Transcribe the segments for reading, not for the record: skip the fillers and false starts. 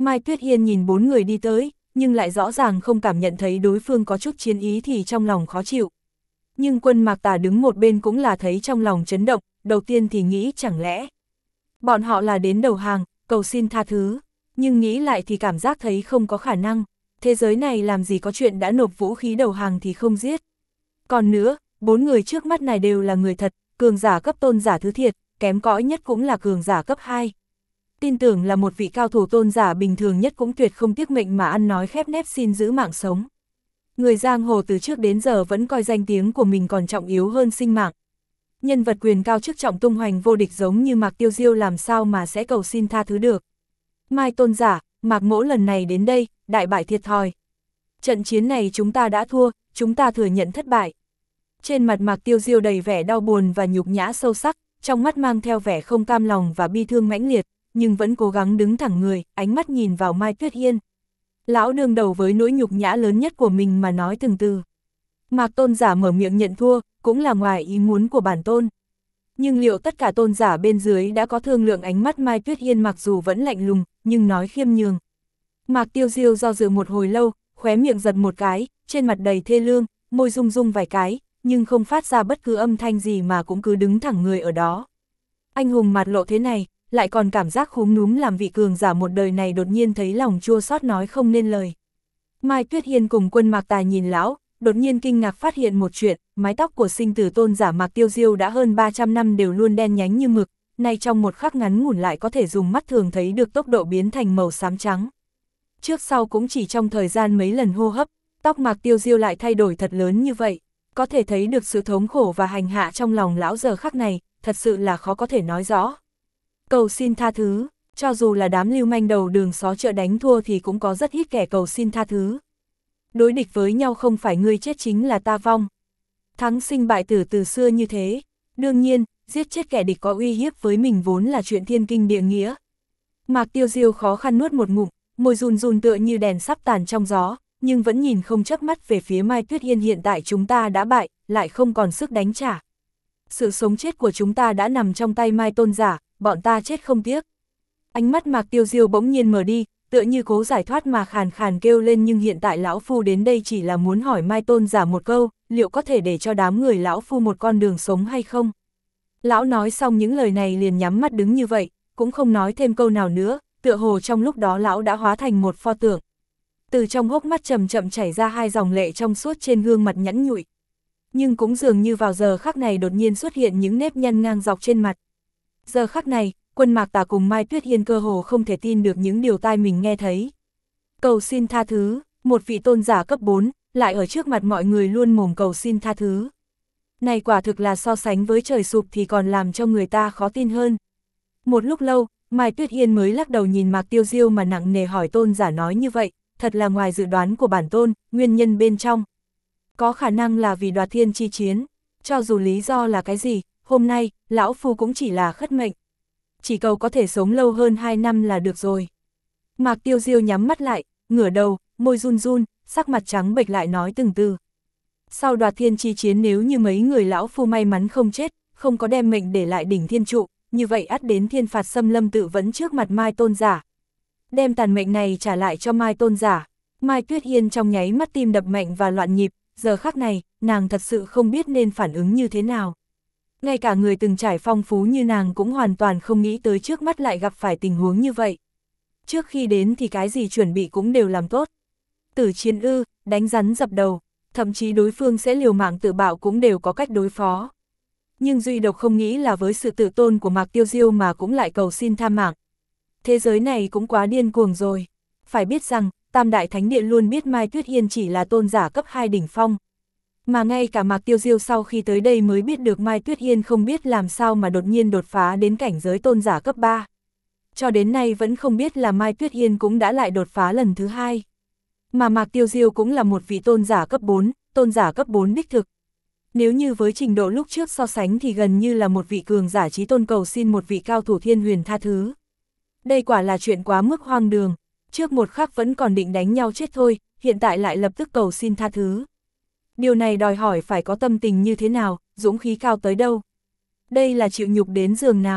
Mai Tuyết Hiên nhìn bốn người đi tới, nhưng lại rõ ràng không cảm nhận thấy đối phương có chút chiến ý thì trong lòng khó chịu. Nhưng Quân Mạc Tà đứng một bên cũng là thấy trong lòng chấn động, đầu tiên thì nghĩ chẳng lẽ bọn họ là đến đầu hàng, cầu xin tha thứ, nhưng nghĩ lại thì cảm giác thấy không có khả năng, thế giới này làm gì có chuyện đã nộp vũ khí đầu hàng thì không giết. Còn nữa, bốn người trước mắt này đều là người thật, cường giả cấp tôn giả thứ thiệt, kém cỏi nhất cũng là cường giả cấp 2. Tin tưởng là một vị cao thủ tôn giả bình thường nhất cũng tuyệt không tiếc mệnh mà ăn nói khép nép xin giữ mạng sống. Người giang hồ từ trước đến giờ vẫn coi danh tiếng của mình còn trọng yếu hơn sinh mạng. Nhân vật quyền cao chức trọng tung hoành vô địch giống như Mạc Tiêu Diêu làm sao mà sẽ cầu xin tha thứ được. Mai tôn giả, Mạc mỗ lần này đến đây, đại bại thiệt thòi. Trận chiến này chúng ta đã thua, chúng ta thừa nhận thất bại. Trên mặt Mạc Tiêu Diêu đầy vẻ đau buồn và nhục nhã sâu sắc, trong mắt mang theo vẻ không cam lòng và bi thương mãnh liệt, nhưng vẫn cố gắng đứng thẳng người, ánh mắt nhìn vào Mai Tuyết Hiên. Lão đương đầu với nỗi nhục nhã lớn nhất của mình mà nói từng từ. Mạc tôn giả mở miệng nhận thua, cũng là ngoài ý muốn của bản tôn. Nhưng liệu tất cả tôn giả bên dưới đã có thương lượng? Ánh mắt Mai Tuyết Hiên mặc dù vẫn lạnh lùng, nhưng nói khiêm nhường. Mạc Tiêu Diêu do dự một hồi lâu, khóe miệng giật một cái, trên mặt đầy thê lương, môi rung rung vài cái, nhưng không phát ra bất cứ âm thanh gì mà cũng cứ đứng thẳng người ở đó. Anh hùng mặt lộ thế này, lại còn cảm giác khúm núm làm vị cường giả một đời này, đột nhiên thấy lòng chua xót nói không nên lời. Mai Tuyết Hiên cùng Quân Mạc Tài nhìn lão, đột nhiên kinh ngạc phát hiện một chuyện, mái tóc của sinh tử tôn giả Mạc Tiêu Diêu đã hơn 300 năm đều luôn đen nhánh như mực, nay trong một khắc ngắn ngủn lại có thể dùng mắt thường thấy được tốc độ biến thành màu xám trắng. Trước sau cũng chỉ trong thời gian mấy lần hô hấp, tóc Mạc Tiêu Diêu lại thay đổi thật lớn như vậy, có thể thấy được sự thống khổ và hành hạ trong lòng lão giờ khắc này, thật sự là khó có thể nói rõ. Cầu xin tha thứ, cho dù là đám lưu manh đầu đường xó chợ đánh thua thì cũng có rất ít kẻ cầu xin tha thứ. Đối địch với nhau không phải ngươi chết chính là ta vong. Thắng sinh bại tử từ xưa như thế, đương nhiên, giết chết kẻ địch có uy hiếp với mình vốn là chuyện thiên kinh địa nghĩa. Mạc Tiêu Diêu khó khăn nuốt một ngụm, môi run run tựa như đèn sắp tàn trong gió, nhưng vẫn nhìn không chớp mắt về phía Mai Tuyết Hiên. Hiện tại chúng ta đã bại, lại không còn sức đánh trả. Sự sống chết của chúng ta đã nằm trong tay Mai tôn giả, bọn ta chết không tiếc. Ánh mắt Mạc Tiêu Diêu bỗng nhiên mở đi, tựa như cố giải thoát mà khàn khàn kêu lên, nhưng hiện tại lão phu đến đây chỉ là muốn hỏi Mai tôn giả một câu, liệu có thể để cho đám người lão phu một con đường sống hay không? Lão nói xong những lời này liền nhắm mắt đứng như vậy, cũng không nói thêm câu nào nữa, tựa hồ trong lúc đó lão đã hóa thành một pho tượng. Từ trong hốc mắt chậm chậm chảy ra hai dòng lệ trong suốt trên gương mặt nhẵn nhụi. Nhưng cũng dường như vào giờ khắc này đột nhiên xuất hiện những nếp nhăn ngang dọc trên mặt. Giờ khắc này, Quân Mạc Tà cùng Mai Tuyết Hiên cơ hồ không thể tin được những điều tai mình nghe thấy. Cầu xin tha thứ, một vị tôn giả cấp 4, lại ở trước mặt mọi người luôn mồm cầu xin tha thứ. Này quả thực là so sánh với trời sụp thì còn làm cho người ta khó tin hơn. Một lúc lâu, Mai Tuyết Hiên mới lắc đầu nhìn Mạc Tiêu Diêu mà nặng nề hỏi, tôn giả nói như vậy, thật là ngoài dự đoán của bản tôn, nguyên nhân bên trong. Có khả năng là vì đoạt thiên chi chiến, cho dù lý do là cái gì, hôm nay, lão phu cũng chỉ là khất mệnh. Chỉ cầu có thể sống lâu hơn 2 năm là được rồi. Mạc Tiêu Diêu nhắm mắt lại, ngửa đầu, môi run run, sắc mặt trắng bệch lại nói từng từ. Sau đoạt thiên chi chiến, nếu như mấy người lão phu may mắn không chết, không có đem mệnh để lại đỉnh thiên trụ, như vậy ắt đến thiên phạt xâm lâm tự vấn trước mặt Mai tôn giả. Đem tàn mệnh này trả lại cho Mai tôn giả. Mai Tuyết Hiên trong nháy mắt tim đập mạnh và loạn nhịp, giờ khắc này, nàng thật sự không biết nên phản ứng như thế nào. Ngay cả người từng trải phong phú như nàng cũng hoàn toàn không nghĩ tới trước mắt lại gặp phải tình huống như vậy. Trước khi đến thì cái gì chuẩn bị cũng đều làm tốt. Tử chiến ư, đánh rắn dập đầu, thậm chí đối phương sẽ liều mạng tự bạo cũng đều có cách đối phó. Nhưng duy độc không nghĩ là với sự tự tôn của Mạc Tiêu Diêu mà cũng lại cầu xin tha mạng. Thế giới này cũng quá điên cuồng rồi. Phải biết rằng, Tam Đại Thánh Địa luôn biết Mai Tuyết Hiên chỉ là tôn giả cấp 2 đỉnh phong. Mà ngay cả Mạc Tiêu Diêu sau khi tới đây mới biết được Mai Tuyết Hiên không biết làm sao mà đột nhiên đột phá đến cảnh giới tôn giả cấp 3. Cho đến nay vẫn không biết là Mai Tuyết Hiên cũng đã lại đột phá lần thứ 2. Mà Mạc Tiêu Diêu cũng là một vị tôn giả cấp 4, tôn giả cấp 4 đích thực. Nếu như với trình độ lúc trước so sánh thì gần như là một vị cường giả chí tôn cầu xin một vị cao thủ thiên huyền tha thứ. Đây quả là chuyện quá mức hoang đường, trước một khắc vẫn còn định đánh nhau chết thôi, hiện tại lại lập tức cầu xin tha thứ. Điều này đòi hỏi phải có tâm tình như thế nào, dũng khí cao tới đâu. Đây là chịu nhục đến giường nào.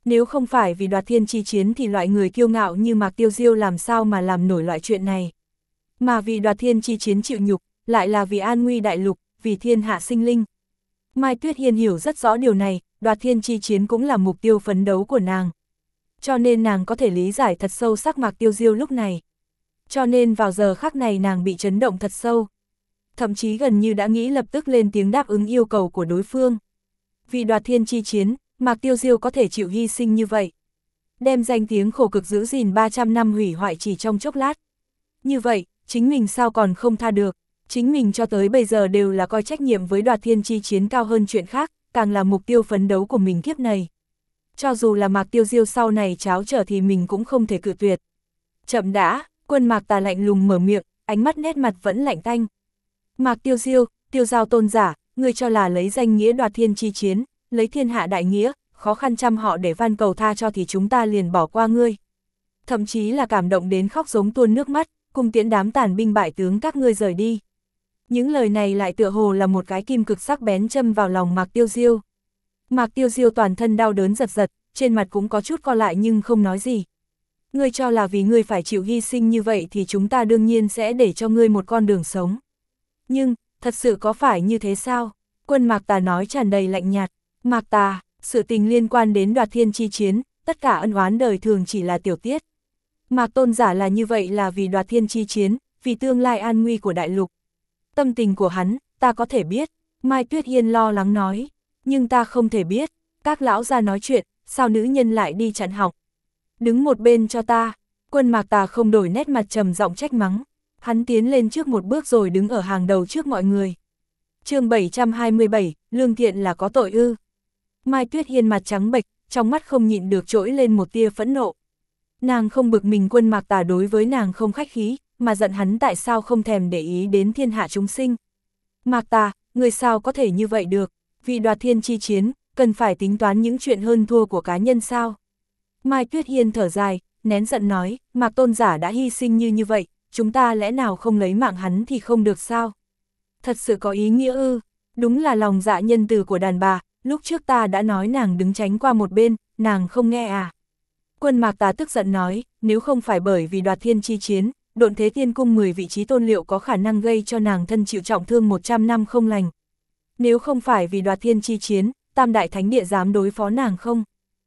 Nếu không phải vì đoạt thiên chi chiến thì loại người kiêu ngạo như Mạc Tiêu Diêu làm sao mà làm nổi loại chuyện này. Mà vì đoạt thiên chi chiến chịu nhục, lại là vì an nguy đại lục, vì thiên hạ sinh linh. Mai Tuyết Hiên hiểu rất rõ điều này, đoạt thiên chi chiến cũng là mục tiêu phấn đấu của nàng. Cho nên nàng có thể lý giải thật sâu sắc Mạc Tiêu Diêu lúc này. Cho nên vào giờ khắc này nàng bị chấn động thật sâu. Thậm chí gần như đã nghĩ lập tức lên tiếng đáp ứng yêu cầu của đối phương. Vì đoạt thiên chi chiến, Mạc Tiêu Diêu có thể chịu hy sinh như vậy. Đem danh tiếng khổ cực giữ gìn 300 năm hủy hoại chỉ trong chốc lát. Như vậy, chính mình sao còn không tha được. Chính mình cho tới bây giờ đều là coi trách nhiệm với đoạt thiên chi chiến cao hơn chuyện khác, càng là mục tiêu phấn đấu của mình kiếp này. Cho dù là Mạc Tiêu Diêu sau này cháo trở thì mình cũng không thể cự tuyệt. Chậm đã, Quân Mạc Tà lạnh lùng mở miệng, ánh mắt nét mặt vẫn lạnh tanh. Mạc Tiêu Diêu, Tiêu Giao tôn giả, ngươi cho là lấy danh nghĩa đoạt thiên chi chiến, lấy thiên hạ đại nghĩa, khó khăn trăm họ để van cầu tha cho thì chúng ta liền bỏ qua ngươi. Thậm chí là cảm động đến khóc giống tuôn nước mắt, cùng tiễn đám tàn binh bại tướng các ngươi rời đi. Những lời này lại tựa hồ là một cái kim cực sắc bén châm vào lòng Mạc Tiêu Diêu. Mạc Tiêu Diêu toàn thân đau đớn giật giật, trên mặt cũng có chút co lại nhưng không nói gì. Ngươi cho là vì ngươi phải chịu hy sinh như vậy thì chúng ta đương nhiên sẽ để cho ngươi một con đường sống. Nhưng, thật sự có phải như thế sao? Quân Mạc Tà nói tràn đầy lạnh nhạt. Mạc Tà, sự tình liên quan đến đoạt thiên chi chiến, tất cả ân oán đời thường chỉ là tiểu tiết. Mạc tôn giả là như vậy là vì đoạt thiên chi chiến, vì tương lai an nguy của đại lục. Tâm tình của hắn, ta có thể biết. Mai Tuyết Hiên lo lắng nói. Nhưng ta không thể biết. Các lão ra nói chuyện, sao nữ nhân lại đi chặn họng. Đứng một bên cho ta. Quân Mạc Tà không đổi nét mặt trầm giọng trách mắng. Hắn tiến lên trước một bước rồi đứng ở hàng đầu trước mọi người. Chương 727, lương thiện là có tội ư. Mai Tuyết Hiên mặt trắng bệch, trong mắt không nhịn được trỗi lên một tia phẫn nộ. Nàng không bực mình Quân Mạc Tà đối với nàng không khách khí, mà giận hắn tại sao không thèm để ý đến thiên hạ chúng sinh. Mạc Tà, người sao có thể như vậy được, vì đoạt thiên chi chiến, cần phải tính toán những chuyện hơn thua của cá nhân sao. Mai Tuyết Hiên thở dài, nén giận nói, Mạc tôn giả đã hy sinh như vậy, chúng ta lẽ nào không lấy mạng hắn thì không được sao? Thật sự có ý nghĩa ư, đúng là lòng dạ nhân từ của đàn bà, lúc trước ta đã nói nàng đứng tránh qua một bên, nàng không nghe à. Quân Mạc Tà tức giận nói, nếu không phải bởi vì đoạt thiên chi chiến, Độn Thế Tiên Cung 10 vị trí tôn liệu có khả năng gây cho nàng thân chịu trọng thương 100 năm không lành. Nếu không phải vì đoạt thiên chi chiến, Tam Đại Thánh Địa dám đối phó nàng không?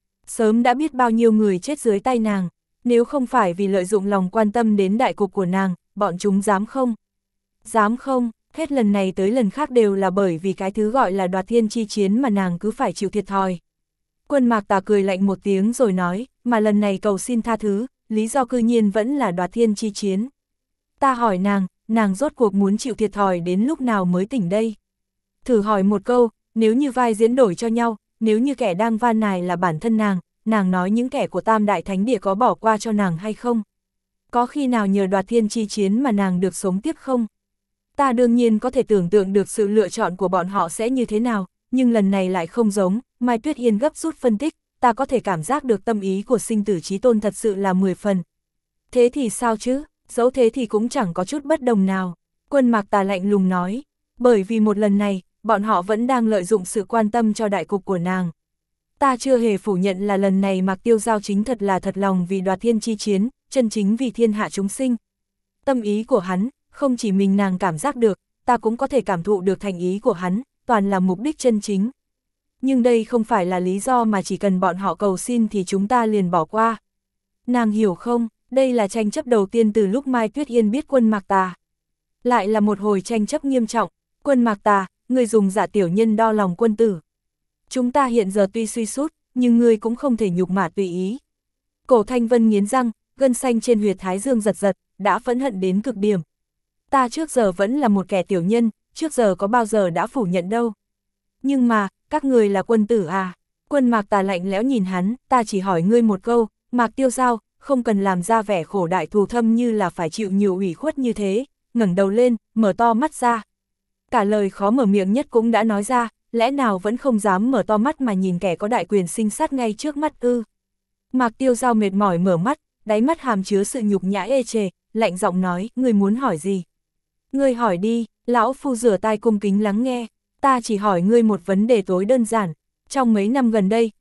Sớm đã biết bao nhiêu người chết dưới tay nàng, nếu không phải vì lợi dụng lòng quan tâm đến đại cục của nàng, bọn chúng dám không? Dám không, hết lần này tới lần khác đều là bởi vì cái thứ gọi là đoạt thiên chi chiến mà nàng cứ phải chịu thiệt thòi. Quân Mạc Tà cười lạnh một tiếng rồi nói, mà lần này cầu xin tha thứ, lý do cư nhiên vẫn là đoạt thiên chi chiến. Ta hỏi nàng rốt cuộc muốn chịu thiệt thòi đến lúc nào mới tỉnh đây? Thử hỏi một câu, nếu như vai diễn đổi cho nhau, nếu như kẻ đang van nài là bản thân nàng nói những kẻ của Tam Đại Thánh Địa có bỏ qua cho nàng hay không? Có khi nào nhờ đoạt thiên chi chiến mà nàng được sống tiếp không? Ta đương nhiên có thể tưởng tượng được sự lựa chọn của bọn họ sẽ như thế nào, nhưng lần này lại không giống. Mai Tuyết Hiên gấp rút phân tích, ta có thể cảm giác được tâm ý của sinh tử chí tôn thật sự là 10 phần. Thế thì sao chứ, dẫu thế thì cũng chẳng có chút bất đồng nào. Quân Mạc Tà lạnh lùng nói, bởi vì một lần này, bọn họ vẫn đang lợi dụng sự quan tâm cho đại cục của nàng. Ta chưa hề phủ nhận là lần này Mạc Tiêu Giao chính thật là thật lòng vì đoạt thiên chi chiến, chân chính vì thiên hạ chúng sinh. Tâm ý của hắn, không chỉ mình nàng cảm giác được, ta cũng có thể cảm thụ được thành ý của hắn, toàn là mục đích chân chính. Nhưng đây không phải là lý do mà chỉ cần bọn họ cầu xin thì chúng ta liền bỏ qua. Nàng hiểu không, đây là tranh chấp đầu tiên từ lúc Mai Tuyết Hiên biết Quân Mạc Tà. Lại là một hồi tranh chấp nghiêm trọng. Quân Mạc Tà, người dùng giả tiểu nhân đo lòng quân tử. Chúng ta hiện giờ tuy suy sút, nhưng ngươi cũng không thể nhục mạ tùy ý. Cổ Thanh Vân nghiến răng, gân xanh trên huyệt thái dương giật giật, đã phẫn hận đến cực điểm. Ta trước giờ vẫn là một kẻ tiểu nhân, trước giờ có bao giờ đã phủ nhận đâu. Nhưng mà, các người là quân tử à? Quân Mạc Tà lạnh lẽo nhìn hắn, ta chỉ hỏi ngươi một câu, Mạc Tiêu Giao, không cần làm ra vẻ khổ đại thù thâm như là phải chịu nhiều ủy khuất như thế, ngẩng đầu lên, mở to mắt ra. Cả lời khó mở miệng nhất cũng đã nói ra, lẽ nào vẫn không dám mở to mắt mà nhìn kẻ có đại quyền sinh sát ngay trước mắt ư? Mạc Tiêu Giao mệt mỏi mở mắt, đáy mắt hàm chứa sự nhục nhã ê chề, lạnh giọng nói, ngươi muốn hỏi gì? Ngươi hỏi đi, lão phu rửa tai cung kính lắng nghe. Ta chỉ hỏi ngươi một vấn đề tối đơn giản, trong mấy năm gần đây,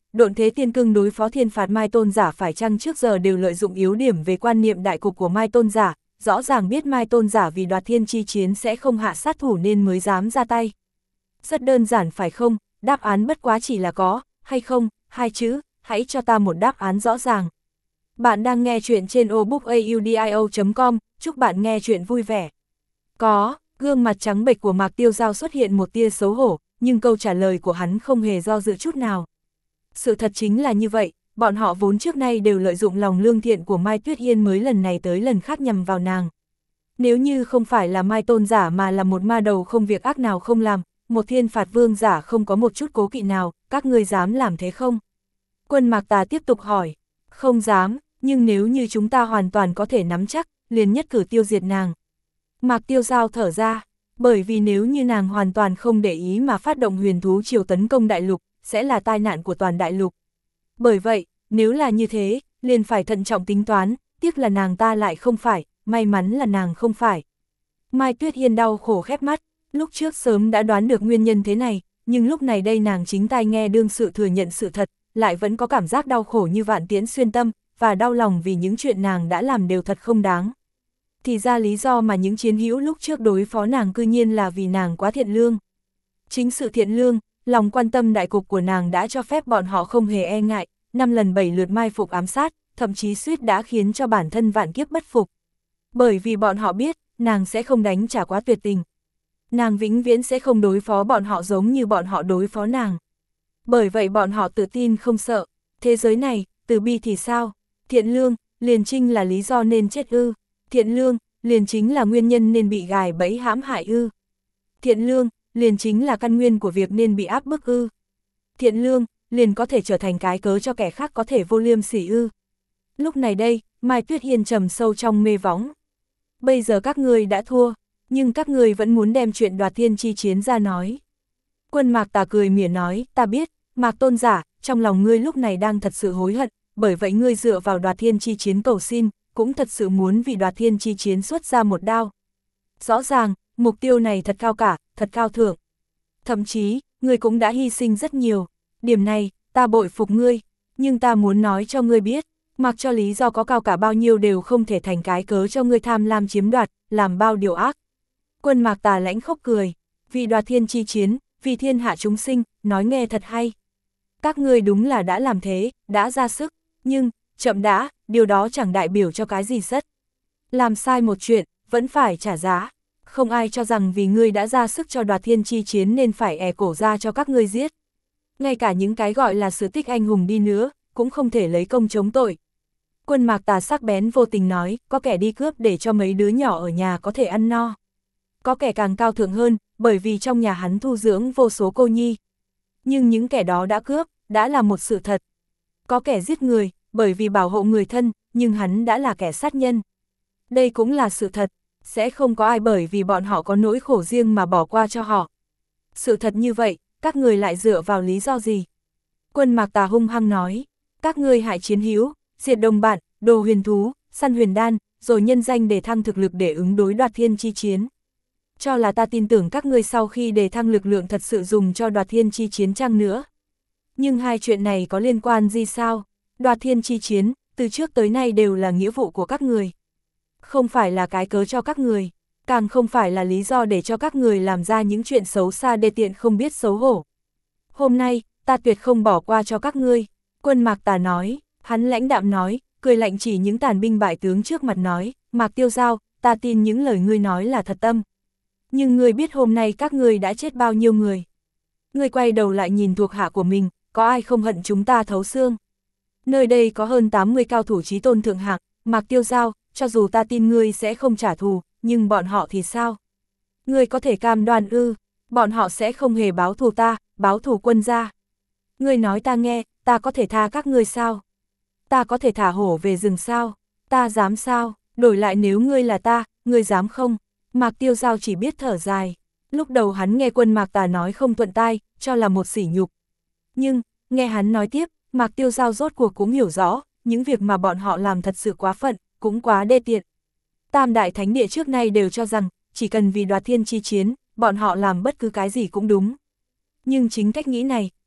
Độn thế tiên cương đối phó thiên phạt Mai Tôn giả phải chăng trước giờ đều lợi dụng yếu điểm về quan niệm đại cục của Mai Tôn giả, rõ ràng biết Mai Tôn giả vì đoạt thiên chi chiến sẽ không hạ sát thủ nên mới dám ra tay. Rất đơn giản phải không, đáp án bất quá chỉ là có, hay không, hai chữ, hãy cho ta một đáp án rõ ràng. Bạn đang nghe chuyện trên obookaudio.com, chúc bạn nghe chuyện vui vẻ. Có, gương mặt trắng bệch của Mạc Tiêu Giao xuất hiện một tia xấu hổ, nhưng câu trả lời của hắn không hề do dự chút nào. Sự thật chính là như vậy, bọn họ vốn trước nay đều lợi dụng lòng lương thiện của Mai Tuyết Yên mới lần này tới lần khác nhằm vào nàng. Nếu như không phải là Mai Tôn giả mà là một ma đầu không việc ác nào không làm, một thiên phạt vương giả không có một chút cố kỵ nào, các ngươi dám làm thế không? Quân Mạc Tà tiếp tục hỏi, không dám, nhưng nếu như chúng ta hoàn toàn có thể nắm chắc, liền nhất cử tiêu diệt nàng. Mạc Tiêu Giao thở ra, bởi vì nếu như nàng hoàn toàn không để ý mà phát động huyền thú triều tấn công đại lục, sẽ là tai nạn của toàn đại lục. Bởi vậy, nếu là như thế, liền phải thận trọng tính toán, tiếc là nàng ta lại không phải, may mắn là nàng không phải. Mai Tuyết Yên đau khổ khép mắt, lúc trước sớm đã đoán được nguyên nhân thế này, nhưng lúc này đây nàng chính tai nghe đương sự thừa nhận sự thật, lại vẫn có cảm giác đau khổ như vạn tiễn xuyên tâm, và đau lòng vì những chuyện nàng đã làm đều thật không đáng. Thì ra lý do mà những chiến hữu lúc trước đối phó nàng cư nhiên là vì nàng quá thiện lương. Chính sự thiện lương, lòng quan tâm đại cục của nàng đã cho phép bọn họ không hề e ngại, 5 lần 7 lượt mai phục ám sát, thậm chí suýt đã khiến cho bản thân vạn kiếp bất phục. Bởi vì bọn họ biết, nàng sẽ không đánh trả quá tuyệt tình. Nàng vĩnh viễn sẽ không đối phó bọn họ giống như bọn họ đối phó nàng. Bởi vậy bọn họ tự tin không sợ. Thế giới này, từ bi thì sao? Thiện lương, liền chính là lý do nên chết ư? Thiện lương, liền chính là nguyên nhân nên bị gài bẫy hãm hại ư? Thiện lương, liền chính là căn nguyên của việc nên bị áp bức ư? Thiện lương, liền có thể trở thành cái cớ cho kẻ khác có thể vô liêm sỉ ư? Lúc này đây, Mai Tuyết Yên trầm sâu trong mê võng. Bây giờ các ngươi đã thua, nhưng các ngươi vẫn muốn đem chuyện đoạt thiên chi chiến ra nói. Quân Mạc Tà cười mỉa nói, ta biết, Mạc Tôn giả, trong lòng ngươi lúc này đang thật sự hối hận, bởi vậy ngươi dựa vào đoạt thiên chi chiến cầu xin, cũng thật sự muốn vì đoạt thiên chi chiến xuất ra một đao. Rõ ràng, mục tiêu này thật cao cả, thật cao thượng. Thậm chí, ngươi cũng đã hy sinh rất nhiều, điểm này, ta bội phục ngươi, nhưng ta muốn nói cho ngươi biết, mặc cho lý do có cao cả bao nhiêu đều không thể thành cái cớ cho ngươi tham lam chiếm đoạt, làm bao điều ác. Quân Mạc Tà lãnh khốc cười, vì đoạt thiên chi chiến, vì thiên hạ chúng sinh, nói nghe thật hay. Các ngươi đúng là đã làm thế, đã ra sức, nhưng, chậm đã, điều đó chẳng đại biểu cho cái gì rất. Làm sai một chuyện, vẫn phải trả giá. Không ai cho rằng vì ngươi đã ra sức cho đoạt thiên chi chiến nên phải cổ ra cho các ngươi giết. Ngay cả những cái gọi là sự tích anh hùng đi nữa, cũng không thể lấy công chống tội. Quân Mạc Tà sắc bén vô tình nói, có kẻ đi cướp để cho mấy đứa nhỏ ở nhà có thể ăn no. Có kẻ càng cao thượng hơn, bởi vì trong nhà hắn thu dưỡng vô số cô nhi. Nhưng những kẻ đó đã cướp, đã là một sự thật. Có kẻ giết người, bởi vì bảo hộ người thân, nhưng hắn đã là kẻ sát nhân. Đây cũng là sự thật, sẽ không có ai bởi vì bọn họ có nỗi khổ riêng mà bỏ qua cho họ. Sự thật như vậy, các người lại dựa vào lý do gì? Quân Mạc Tà hung hăng nói, các ngươi hại chiến hữu, diệt đồng bạn, đồ huyền thú, săn huyền đan, rồi nhân danh đề thăng thực lực để ứng đối đoạt thiên chi chiến. Cho là ta tin tưởng các ngươi sau khi đề thăng lực lượng thật sự dùng cho đoạt thiên chi chiến chăng nữa. Nhưng hai chuyện này có liên quan gì sao? Đoạt thiên chi chiến, từ trước tới nay đều là nghĩa vụ của các người. Không phải là cái cớ cho các người, càng không phải là lý do để cho các người làm ra những chuyện xấu xa đê tiện không biết xấu hổ. Hôm nay, ta tuyệt không bỏ qua cho các ngươi, Quân Mạc Tà nói, hắn lãnh đạm nói, cười lạnh chỉ những tàn binh bại tướng trước mặt nói, Mạc Tiêu Giao, ta tin những lời ngươi nói là thật tâm. Nhưng ngươi biết hôm nay các ngươi đã chết bao nhiêu người. Ngươi quay đầu lại nhìn thuộc hạ của mình, có ai không hận chúng ta thấu xương. Nơi đây có hơn 80 cao thủ chí tôn thượng hạng, Mạc Tiêu Giao, cho dù ta tin ngươi sẽ không trả thù, nhưng bọn họ thì sao? Ngươi có thể cam đoan ư, bọn họ sẽ không hề báo thù ta, báo thù quân gia. Ngươi nói ta nghe, ta có thể tha các ngươi sao? Ta có thể thả hổ về rừng sao? Ta dám sao? Đổi lại nếu ngươi là ta, ngươi dám không? Mạc Tiêu Giao chỉ biết thở dài. Lúc đầu hắn nghe Quân Mạc Tà nói không thuận tai, cho là một sỉ nhục. Nhưng, nghe hắn nói tiếp, Mạc Tiêu Giao rốt cuộc cũng hiểu rõ, những việc mà bọn họ làm thật sự quá phận, cũng quá đê tiện. Tam đại thánh địa trước nay đều cho rằng, chỉ cần vì đoạt thiên chi chiến, bọn họ làm bất cứ cái gì cũng đúng. Nhưng chính cách nghĩ này,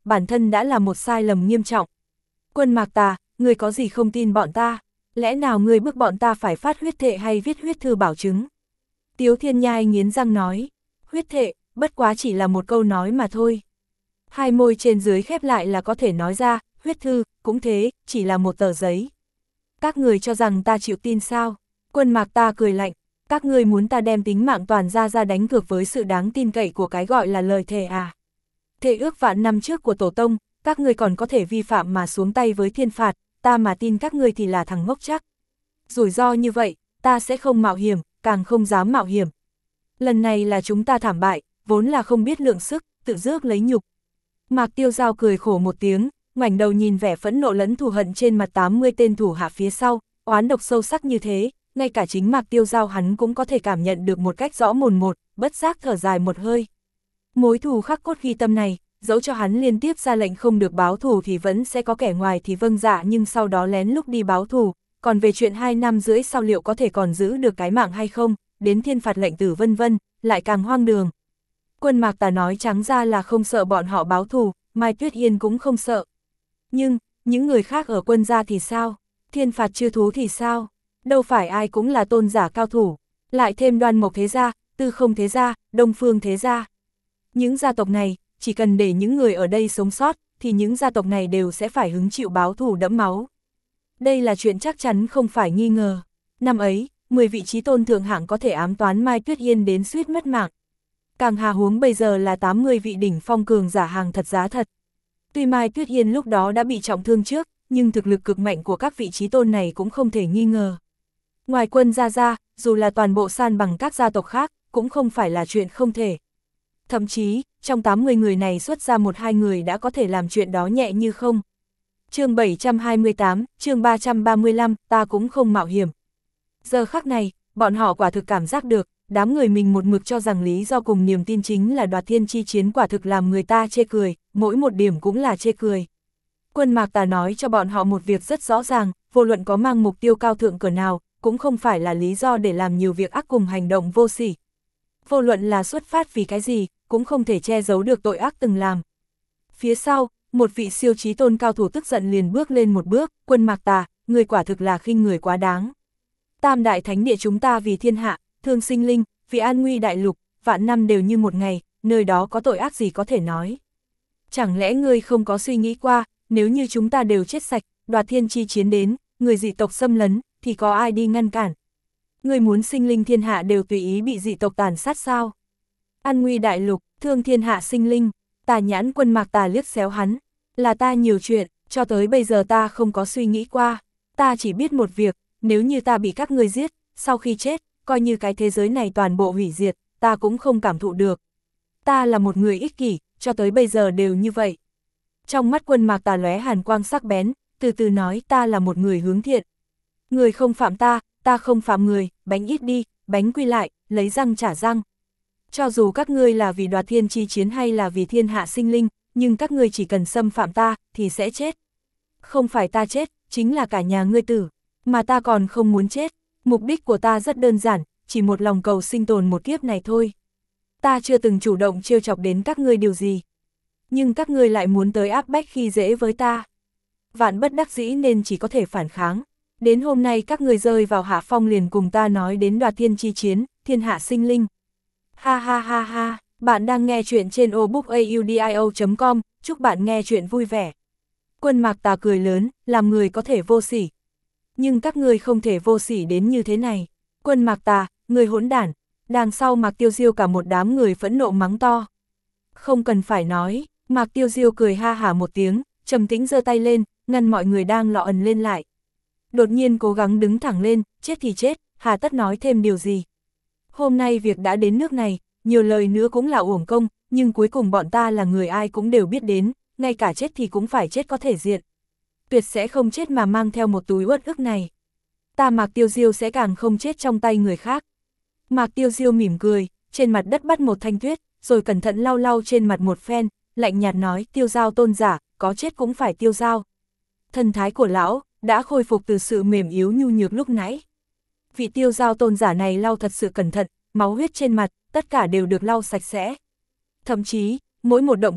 bản thân đã là một sai lầm nghiêm trọng. Quân Mạc Tà, ngươi có gì không tin bọn ta? Lẽ nào ngươi bức bọn ta phải phát huyết thệ hay viết huyết thư bảo chứng? Tiếu Thiên Nhai nghiến răng nói, huyết thệ, bất quá chỉ là một câu nói mà thôi. Hai môi trên dưới khép lại là có thể nói ra, huyết thư, cũng thế, chỉ là một tờ giấy. Các người cho rằng ta chịu tin sao? Quân Mạc Tà cười lạnh, các ngươi muốn ta đem tính mạng toàn ra đánh cược với sự đáng tin cậy của cái gọi là lời thề à? Thề ước vạn năm trước của tổ tông, các ngươi còn có thể vi phạm mà xuống tay với thiên phạt, ta mà tin các ngươi thì là thằng ngốc chắc. Rủi ro như vậy, ta sẽ không mạo hiểm, càng không dám mạo hiểm. Lần này là chúng ta thảm bại, vốn là không biết lượng sức, tự rước lấy nhục. Mạc Tiêu Giao cười khổ một tiếng, ngoảnh đầu nhìn vẻ phẫn nộ lẫn thù hận trên mặt 80 tên thủ hạ phía sau, oán độc sâu sắc như thế, ngay cả chính Mạc Tiêu Giao hắn cũng có thể cảm nhận được một cách rõ mồn một, bất giác thở dài một hơi. Mối thù khắc cốt ghi tâm này, dẫu cho hắn liên tiếp ra lệnh không được báo thù thì vẫn sẽ có kẻ ngoài thì vâng dạ nhưng sau đó lén lúc đi báo thù, còn về chuyện 2 năm rưỡi sau liệu có thể còn giữ được cái mạng hay không, đến thiên phạt lệnh tử vân vân, lại càng hoang đường. Quân Mạc Tà nói trắng ra là không sợ bọn họ báo thù, Mai Tuyết Yên cũng không sợ. Nhưng, những người khác ở quân gia thì sao? Thiên phạt chư thú thì sao? Đâu phải ai cũng là tôn giả cao thủ, lại thêm Đoan Mộc thế gia, Tư Không thế gia, Đông Phương thế gia. Những gia tộc này, chỉ cần để những người ở đây sống sót, thì những gia tộc này đều sẽ phải hứng chịu báo thù đẫm máu. Đây là chuyện chắc chắn không phải nghi ngờ. Năm ấy, 10 vị trí tôn thượng hạng có thể ám toán Mai Tuyết Yên đến suýt mất mạng. Càng hà huống bây giờ là 80 vị đỉnh phong cường giả hàng thật giá thật. Tuy Mai Tuyết Yên lúc đó đã bị trọng thương trước, nhưng thực lực cực mạnh của các vị trí tôn này cũng không thể nghi ngờ. Ngoài quân gia ra, dù là toàn bộ san bằng các gia tộc khác, cũng không phải là chuyện không thể. Thậm chí, trong 80 người này xuất ra 1-2 người đã có thể làm chuyện đó nhẹ như không. Chương 728, chương 335, ta cũng không mạo hiểm. Giờ khắc này, bọn họ quả thực cảm giác được, đám người mình một mực cho rằng lý do cùng niềm tin chính là đoạt thiên chi chiến quả thực làm người ta chê cười, mỗi một điểm cũng là chê cười. Quân Mạc Tà nói cho bọn họ một việc rất rõ ràng, vô luận có mang mục tiêu cao thượng cỡ nào, cũng không phải là lý do để làm nhiều việc ác cùng hành động vô sỉ. Vô luận là xuất phát vì cái gì, cũng không thể che giấu được tội ác từng làm. Phía sau, một vị siêu trí tôn cao thủ tức giận liền bước lên một bước, Quân Mạc Tà, người quả thực là khinh người quá đáng. Tam đại thánh địa chúng ta vì thiên hạ, thương sinh linh, vì an nguy đại lục, vạn năm đều như một ngày, nơi đó có tội ác gì có thể nói. Chẳng lẽ ngươi không có suy nghĩ qua, nếu như chúng ta đều chết sạch, đoạt thiên chi chiến đến, người dị tộc xâm lấn, thì có ai đi ngăn cản? Ngươi muốn sinh linh thiên hạ đều tùy ý bị dị tộc tàn sát sao? An nguy đại lục, thương thiên hạ sinh linh, Tà nhãn Quân Mạc Tà liếc xéo hắn, là ta nhiều chuyện, cho tới bây giờ ta không có suy nghĩ qua, ta chỉ biết một việc, nếu như ta bị các ngươi giết, sau khi chết, coi như cái thế giới này toàn bộ hủy diệt, ta cũng không cảm thụ được. Ta là một người ích kỷ, cho tới bây giờ đều như vậy. Trong mắt Quân Mạc Tà lóe hàn quang sắc bén, từ từ nói ta là một người hướng thiện. Người không phạm ta, ta không phạm người, bánh ít đi, bánh quy lại, lấy răng trả răng. Cho dù các ngươi là vì đoạt thiên chi chiến hay là vì thiên hạ sinh linh, nhưng các ngươi chỉ cần xâm phạm ta, thì sẽ chết. Không phải ta chết, chính là cả nhà ngươi tử, mà ta còn không muốn chết. Mục đích của ta rất đơn giản, chỉ một lòng cầu sinh tồn một kiếp này thôi. Ta chưa từng chủ động trêu chọc đến các ngươi điều gì. Nhưng các ngươi lại muốn tới áp bách khi dễ với ta. Vạn bất đắc dĩ nên chỉ có thể phản kháng. Đến hôm nay các ngươi rơi vào hạ phong liền cùng ta nói đến đoạt thiên chi chiến, thiên hạ sinh linh. Ha ha ha ha, bạn đang nghe chuyện trên obookaudio.com, chúc bạn nghe chuyện vui vẻ. Quân Mạc Tà cười lớn, làm người có thể vô sỉ. Nhưng các ngươi không thể vô sỉ đến như thế này. Quân Mạc Tà, người hỗn đản. Đằng sau Mạc Tiêu Diêu cả một đám người phẫn nộ mắng to. Không cần phải nói, Mạc Tiêu Diêu cười ha hả một tiếng, trầm tĩnh giơ tay lên, ngăn mọi người đang lọ ẩn lên lại. Đột nhiên cố gắng đứng thẳng lên, chết thì chết, hà tất nói thêm điều gì. Hôm nay việc đã đến nước này, nhiều lời nữa cũng là uổng công, nhưng cuối cùng bọn ta là người ai cũng đều biết đến, ngay cả chết thì cũng phải chết có thể diện. Tuyệt sẽ không chết mà mang theo một túi uất ức này. Ta Mạc Tiêu Diêu sẽ càng không chết trong tay người khác. Mạc Tiêu Diêu mỉm cười, trên mặt đất bắt một thanh tuyết, rồi cẩn thận lau lau trên mặt một phen, lạnh nhạt nói Tiêu Giao tôn giả, có chết cũng phải tiêu giao. Thần thái của lão đã khôi phục từ sự mềm yếu nhu nhược lúc nãy. Vị Tiêu Giao tôn giả này lau thật sự cẩn thận, máu huyết trên mặt, tất cả đều được lau sạch sẽ. Thậm chí, mỗi một động tác,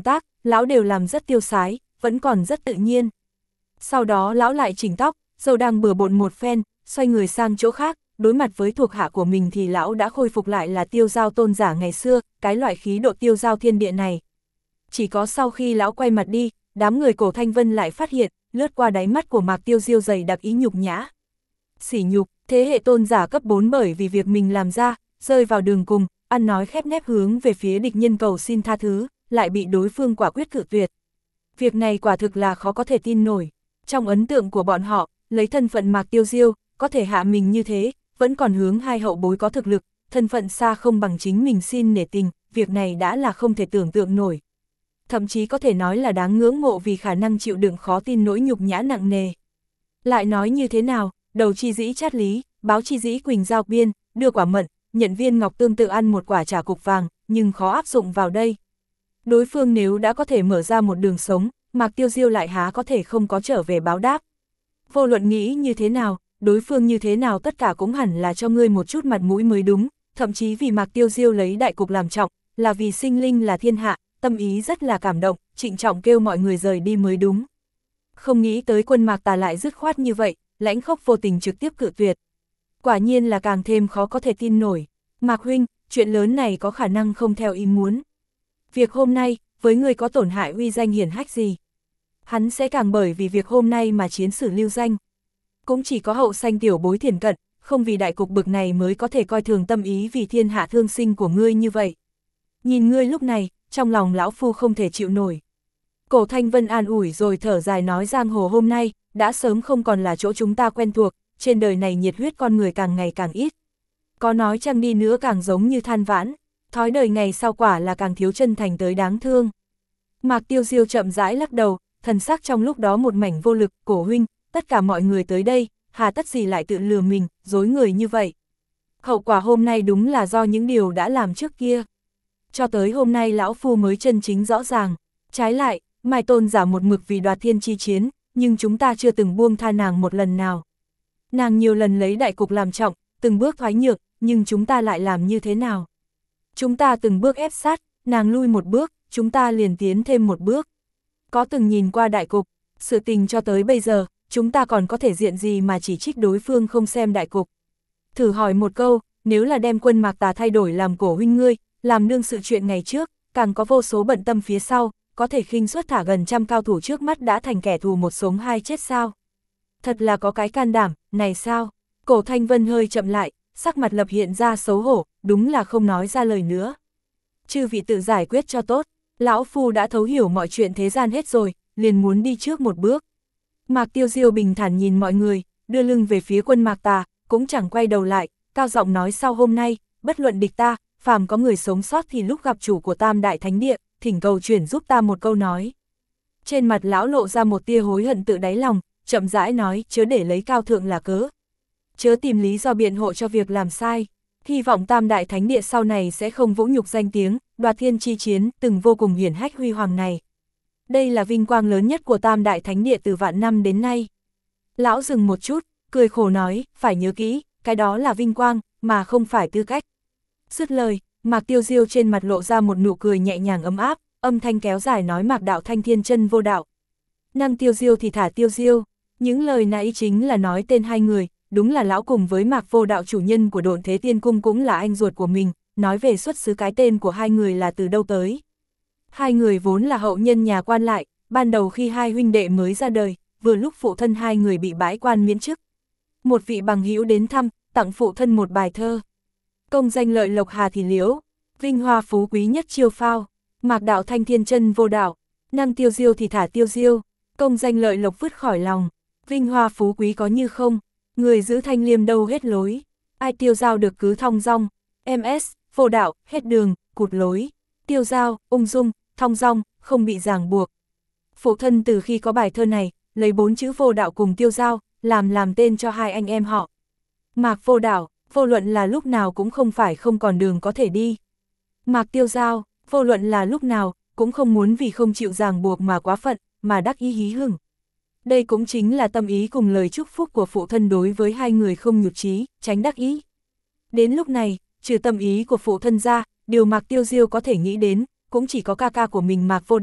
lão đều làm rất tiêu sái, vẫn còn rất tự nhiên. Sau đó lão lại chỉnh tóc, dâu đang bừa bộn một phen, xoay người sang chỗ khác, đối mặt với thuộc hạ của mình thì lão đã khôi phục lại là Tiêu Giao tôn giả ngày xưa, cái loại khí độ Tiêu Giao thiên địa này. Chỉ có sau khi lão quay mặt đi, đám người Cổ Thanh Vân lại phát hiện, lướt qua đáy mắt của Mạc Tiêu Diêu dày đặc ý nhục nhã. Sỉ nhục, thế hệ tôn giả cấp 4 bởi vì việc mình làm ra, rơi vào đường cùng, ăn nói khép nép hướng về phía địch nhân cầu xin tha thứ, lại bị đối phương quả quyết cự tuyệt. Việc này quả thực là khó có thể tin nổi. Trong ấn tượng của bọn họ, lấy thân phận Mạc Tiêu Diêu, có thể hạ mình như thế, vẫn còn hướng hai hậu bối có thực lực, thân phận xa không bằng chính mình xin nể tình, việc này đã là không thể tưởng tượng nổi. Thậm chí có thể nói là đáng ngưỡng mộ vì khả năng chịu đựng khó tin nỗi nhục nhã nặng nề. Lại nói như thế nào, đầu chi dĩ chát lý, báo chi dĩ quỳnh giao biên, đưa quả mận, nhận viên ngọc tương tự ăn một quả trà cục vàng, nhưng khó áp dụng vào đây. Đối phương nếu đã có thể mở ra một đường sống, Mạc Tiêu Diêu lại há có thể không có trở về báo đáp. Vô luận nghĩ như thế nào, đối phương như thế nào tất cả cũng hẳn là cho ngươi một chút mặt mũi mới đúng, thậm chí vì Mạc Tiêu Diêu lấy đại cục làm trọng, là vì sinh linh là thiên hạ, tâm ý rất là cảm động, trịnh trọng kêu mọi người rời đi mới đúng. Không nghĩ tới Quân Mạc Tà lại dứt khoát như vậy, lãnh khốc vô tình trực tiếp cự tuyệt. Quả nhiên là càng thêm khó có thể tin nổi. Mạc huynh, chuyện lớn này có khả năng không theo ý muốn. Việc hôm nay, với người có tổn hại uy danh hiển hách gì? Hắn sẽ càng bởi vì việc hôm nay mà chiến sử lưu danh. Cũng chỉ có hậu sanh tiểu bối thiền cận, không vì đại cục bực này mới có thể coi thường tâm ý vì thiên hạ thương sinh của ngươi như vậy. Nhìn ngươi lúc này, trong lòng lão phu không thể chịu nổi. Cổ Thanh Vân an ủi rồi thở dài nói giang hồ hôm nay, đã sớm không còn là chỗ chúng ta quen thuộc, trên đời này nhiệt huyết con người càng ngày càng ít. Có nói chăng đi nữa càng giống như than vãn, thói đời ngày sau quả là càng thiếu chân thành tới đáng thương. Mạc Tiêu Diêu chậm rãi lắc đầu, thần sắc trong lúc đó một mảnh vô lực, Cổ huynh, tất cả mọi người tới đây, hà tất gì lại tự lừa mình, dối người như vậy. Hậu quả hôm nay đúng là do những điều đã làm trước kia. Cho tới hôm nay lão phu mới chân chính rõ ràng, trái lại, Mai tôn giả một mực vì đoạt thiên chi chiến, nhưng chúng ta chưa từng buông tha nàng một lần nào. Nàng nhiều lần lấy đại cục làm trọng, từng bước thoái nhược, nhưng chúng ta lại làm như thế nào? Chúng ta từng bước ép sát, nàng lui một bước, chúng ta liền tiến thêm một bước. Có từng nhìn qua đại cục, sự tình cho tới bây giờ, chúng ta còn có thể diện gì mà chỉ trích đối phương không xem đại cục. Thử hỏi một câu, nếu là đem Quân Mạc Tà thay đổi làm Cổ huynh ngươi, làm đương sự chuyện ngày trước, càng có vô số bận tâm phía sau, có thể khinh suất thả gần trăm cao thủ trước mắt đã thành kẻ thù một sống hai chết sao? Thật là có cái can đảm, này sao? Cổ Thanh Vân hơi chậm lại, sắc mặt lập hiện ra xấu hổ, đúng là không nói ra lời nữa. Chư vị tự giải quyết cho tốt, lão phu đã thấu hiểu mọi chuyện thế gian hết rồi, liền muốn đi trước một bước. Mạc Tiêu Diêu bình thản nhìn mọi người, đưa lưng về phía Quân Mạc Tà, cũng chẳng quay đầu lại, cao giọng nói sau hôm nay, bất luận địch ta, phàm có người sống sót thì lúc gặp chủ của Tam Đại Thánh Địa, thỉnh cầu chuyển giúp ta một câu nói. Trên mặt lão lộ ra một tia hối hận tự đáy lòng, chậm rãi nói, chớ để lấy cao thượng là cớ. Chớ tìm lý do biện hộ cho việc làm sai. Hy vọng Tam Đại Thánh Địa sau này sẽ không vũ nhục danh tiếng, đoạt thiên chi chiến, từng vô cùng hiển hách huy hoàng này. Đây là vinh quang lớn nhất của Tam Đại Thánh Địa từ vạn năm đến nay. Lão dừng một chút, cười khổ nói, phải nhớ kỹ, cái đó là vinh quang, mà không phải tư cách. Dứt lời, Mạc Tiêu Diêu trên mặt lộ ra một nụ cười nhẹ nhàng ấm áp, âm thanh kéo dài nói Mạc đạo thanh thiên chân vô đạo. Năng tiêu diêu thì thả tiêu diêu, những lời nãy chính là nói tên hai người, đúng là lão cùng với Mạc vô đạo chủ nhân của Độn Thế Tiên Cung cũng là anh ruột của mình, nói về xuất xứ cái tên của hai người là từ đâu tới. Hai người vốn là hậu nhân nhà quan lại, ban đầu khi hai huynh đệ mới ra đời, vừa lúc phụ thân hai người bị bãi quan miễn chức. Một vị bằng hữu đến thăm, tặng phụ thân một bài thơ. Công danh lợi lộc hà thì liễu, vinh hoa phú quý nhất chiêu phao, Mạc đạo thanh thiên chân vô đạo, năng tiêu diêu thì thả tiêu diêu, công danh lợi lộc vứt khỏi lòng, vinh hoa phú quý có như không, người giữ thanh liêm đâu hết lối, ai tiêu giao được cứ thong dong, ms, vô đạo, hết đường, cụt lối, tiêu giao, ung dung, thong dong, không bị ràng buộc. Phụ thân từ khi có bài thơ này, lấy 4 chữ vô đạo cùng tiêu giao, làm tên cho hai anh em họ. Mạc vô đạo, vô luận là lúc nào cũng không phải không còn đường có thể đi. Mạc tiêu giao, vô luận là lúc nào, cũng không muốn vì không chịu ràng buộc mà quá phận, mà đắc ý hí hửng. Đây cũng chính là tâm ý cùng lời chúc phúc của phụ thân đối với hai người không nhụt chí, tránh đắc ý. Đến lúc này, trừ tâm ý của phụ thân ra, điều Mạc Tiêu Diêu có thể nghĩ đến, cũng chỉ có ca ca của mình Mạc Vô Đạo,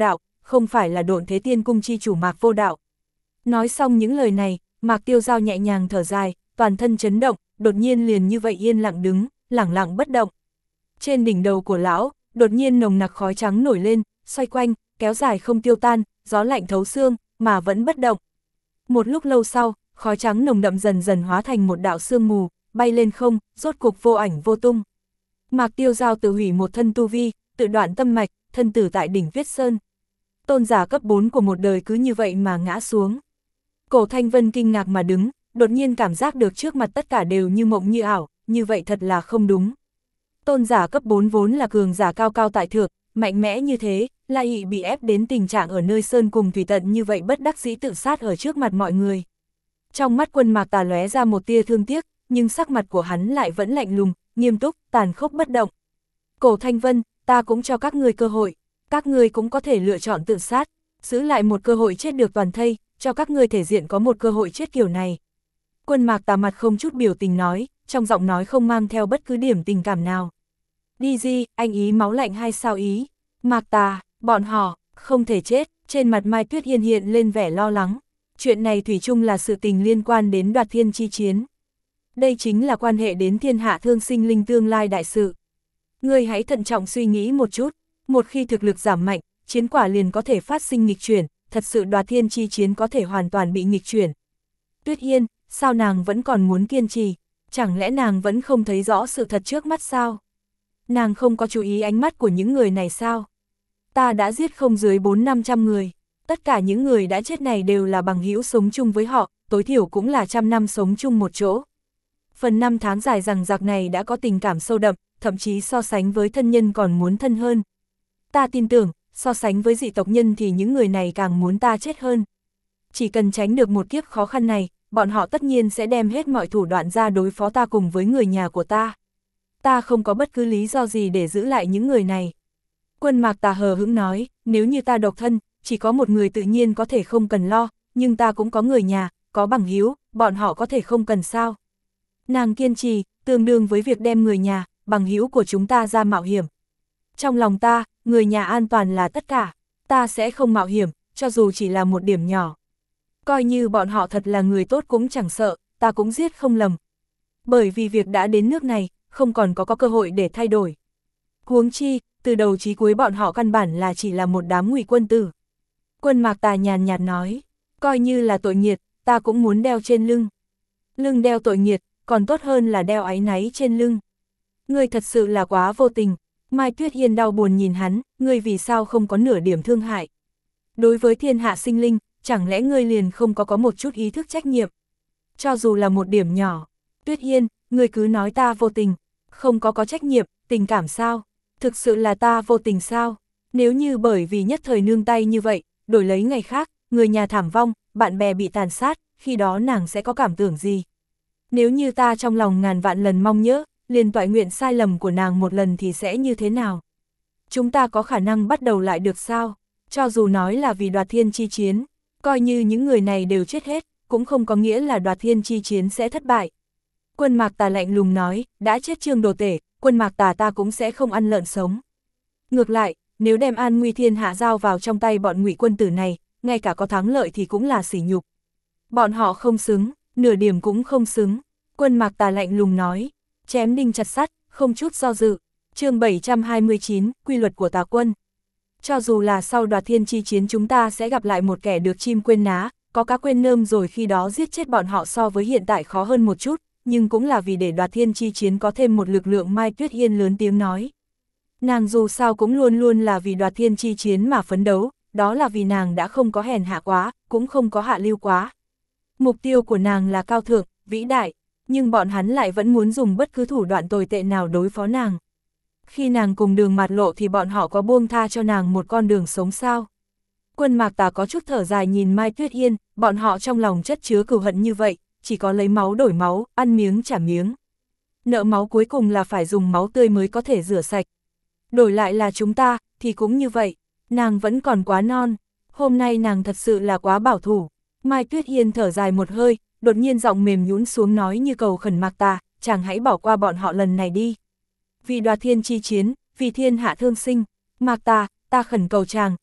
không phải là Độn Thế Tiên Cung chi chủ Mạc Vô Đạo. Nói xong những lời này, Mạc Tiêu Giao nhẹ nhàng thở dài, toàn thân chấn động, đột nhiên liền như vậy yên lặng đứng, lẳng lặng bất động. Trên đỉnh đầu của lão, đột nhiên nồng nặc khói trắng nổi lên, xoay quanh, kéo dài không tiêu tan, gió lạnh thấu xương, mà vẫn bất động. Một lúc lâu sau, khói trắng nồng đậm dần dần hóa thành một đạo sương mù, bay lên không, rốt cục vô ảnh vô tung. Mạc Tiêu Giao tự hủy một thân tu vi, tự đoạn tâm mạch, thân tử tại đỉnh Viết Sơn. Tôn giả cấp 4 của một đời cứ như vậy mà ngã xuống. Cổ Thanh Vân kinh ngạc mà đứng, đột nhiên cảm giác được trước mặt tất cả đều như mộng như ảo, như vậy thật là không đúng. Tôn giả cấp 4 vốn là cường giả cao cao tại thượng, mạnh mẽ như thế, lại bị ép đến tình trạng ở nơi sơn cùng thủy tận như vậy bất đắc dĩ tự sát ở trước mặt mọi người. Trong mắt Quân Mạc Tà lóe ra một tia thương tiếc, nhưng sắc mặt của hắn lại vẫn lạnh lùng, nghiêm túc, tàn khốc bất động. Cổ Thanh Vân, ta cũng cho các ngươi cơ hội, các ngươi cũng có thể lựa chọn tự sát, giữ lại một cơ hội chết được toàn thây, cho các ngươi thể diện có một cơ hội chết kiểu này. Quân Mạc Tà mặt không chút biểu tình nói, trong giọng nói không mang theo bất cứ điểm tình cảm nào. Đi gì, anh ý máu lạnh hay sao ý? Mạc Tà, bọn họ, không thể chết, trên mặt Mai Tuyết Hiên hiện lên vẻ lo lắng. Chuyện này thủy chung là sự tình liên quan đến Đoạt Thiên chi chiến. Đây chính là quan hệ đến thiên hạ thương sinh linh tương lai đại sự. Ngươi hãy thận trọng suy nghĩ một chút, một khi thực lực giảm mạnh, chiến quả liền có thể phát sinh nghịch chuyển, thật sự Đoạt Thiên chi chiến có thể hoàn toàn bị nghịch chuyển. Tuyết Hiên, sao nàng vẫn còn muốn kiên trì? Chẳng lẽ nàng vẫn không thấy rõ sự thật trước mắt sao? Nàng không có chú ý ánh mắt của những người này sao? Ta đã giết không dưới 400-500 người. Tất cả những người đã chết này đều là bằng hữu sống chung với họ, tối thiểu cũng là 100 năm sống chung một chỗ. Phần 5 tháng dài rằng giặc này đã có tình cảm sâu đậm, thậm chí so sánh với thân nhân còn muốn thân hơn. Ta tin tưởng, so sánh với dị tộc nhân thì những người này càng muốn ta chết hơn. Chỉ cần tránh được một kiếp khó khăn này, bọn họ tất nhiên sẽ đem hết mọi thủ đoạn ra đối phó ta cùng với người nhà của ta. Ta không có bất cứ lý do gì để giữ lại những người này. Quân Mạc Tà hờ hững nói, nếu như ta độc thân, chỉ có một người tự nhiên có thể không cần lo, nhưng ta cũng có người nhà, có bằng hữu, bọn họ có thể không cần sao. Nàng kiên trì, tương đương với việc đem người nhà, bằng hữu của chúng ta ra mạo hiểm. Trong lòng ta, người nhà an toàn là tất cả, ta sẽ không mạo hiểm, cho dù chỉ là một điểm nhỏ. Coi như bọn họ thật là người tốt cũng chẳng sợ, ta cũng giết không lầm. Bởi vì việc đã đến nước này, không còn có cơ hội để thay đổi. Huống chi, từ đầu chí cuối bọn họ căn bản là chỉ là một đám ngụy quân tử. Quân Mạc Tà nhàn nhạt nói, coi như là tội nghiệt, ta cũng muốn đeo trên lưng. Lưng đeo tội nghiệt, còn tốt hơn là đeo áy náy trên lưng. Ngươi thật sự là quá vô tình. Mai Tuyết Hiên đau buồn nhìn hắn, ngươi vì sao không có nửa điểm thương hại. Đối với thiên hạ sinh linh, chẳng lẽ ngươi liền không có một chút ý thức trách nhiệm. Cho dù là một điểm nhỏ. Tuyết Hiên, ngươi cứ nói ta vô tình, không có trách nhiệm, tình cảm sao? Thực sự là ta vô tình sao? Nếu như bởi vì nhất thời nương tay như vậy, đổi lấy ngày khác, người nhà thảm vong, bạn bè bị tàn sát, khi đó nàng sẽ có cảm tưởng gì? Nếu như ta trong lòng ngàn vạn lần mong nhớ, liền toại nguyện sai lầm của nàng một lần thì sẽ như thế nào? Chúng ta có khả năng bắt đầu lại được sao? Cho dù nói là vì Đoạt Thiên chi chiến, coi như những người này đều chết hết, cũng không có nghĩa là Đoạt Thiên chi chiến sẽ thất bại. Quân Mạc Tà lạnh lùng nói, đã chết Trương Đồ Tể, Quân Mạc Tà ta cũng sẽ không ăn lợn sống. Ngược lại, nếu đem an nguy thiên hạ giao vào trong tay bọn ngụy quân tử này, ngay cả có thắng lợi thì cũng là sỉ nhục. Bọn họ không xứng, nửa điểm cũng không xứng. Quân Mạc Tà lạnh lùng nói, chém đinh chặt sắt, không chút do dự. Chương 729, quy luật của Tà Quân. Cho dù là sau Đoạt Thiên chi chiến chúng ta sẽ gặp lại một kẻ được chim quên ná, có cá quên nơm rồi khi đó giết chết bọn họ so với hiện tại khó hơn một chút, nhưng cũng là vì để Đoạt Thiên chi chiến có thêm một lực lượng. Mai Tuyết Hiên lớn tiếng nói. Nàng dù sao cũng luôn luôn là vì Đoạt Thiên chi chiến mà phấn đấu, đó là vì nàng đã không có hèn hạ quá, cũng không có hạ lưu quá. Mục tiêu của nàng là cao thượng, vĩ đại, nhưng bọn hắn lại vẫn muốn dùng bất cứ thủ đoạn tồi tệ nào đối phó nàng. Khi nàng cùng đường mạt lộ thì bọn họ có buông tha cho nàng một con đường sống sao? Quân Mạc Tà có chút thở dài nhìn Mai Tuyết Hiên, bọn họ trong lòng chất chứa cừu hận như vậy, chỉ có lấy máu đổi máu, ăn miếng trả miếng. Nợ máu cuối cùng là phải dùng máu tươi mới có thể rửa sạch. Đổi lại là chúng ta, thì cũng như vậy, nàng vẫn còn quá non, hôm nay nàng thật sự là quá bảo thủ. Mai Tuyết Hiên thở dài một hơi, đột nhiên giọng mềm nhũn xuống nói như cầu khẩn Mạc Tà, chàng hãy bỏ qua bọn họ lần này đi. Vì Đoạt Thiên chi chiến, vì thiên hạ thương sinh, Mạc Tà, ta khẩn cầu chàng,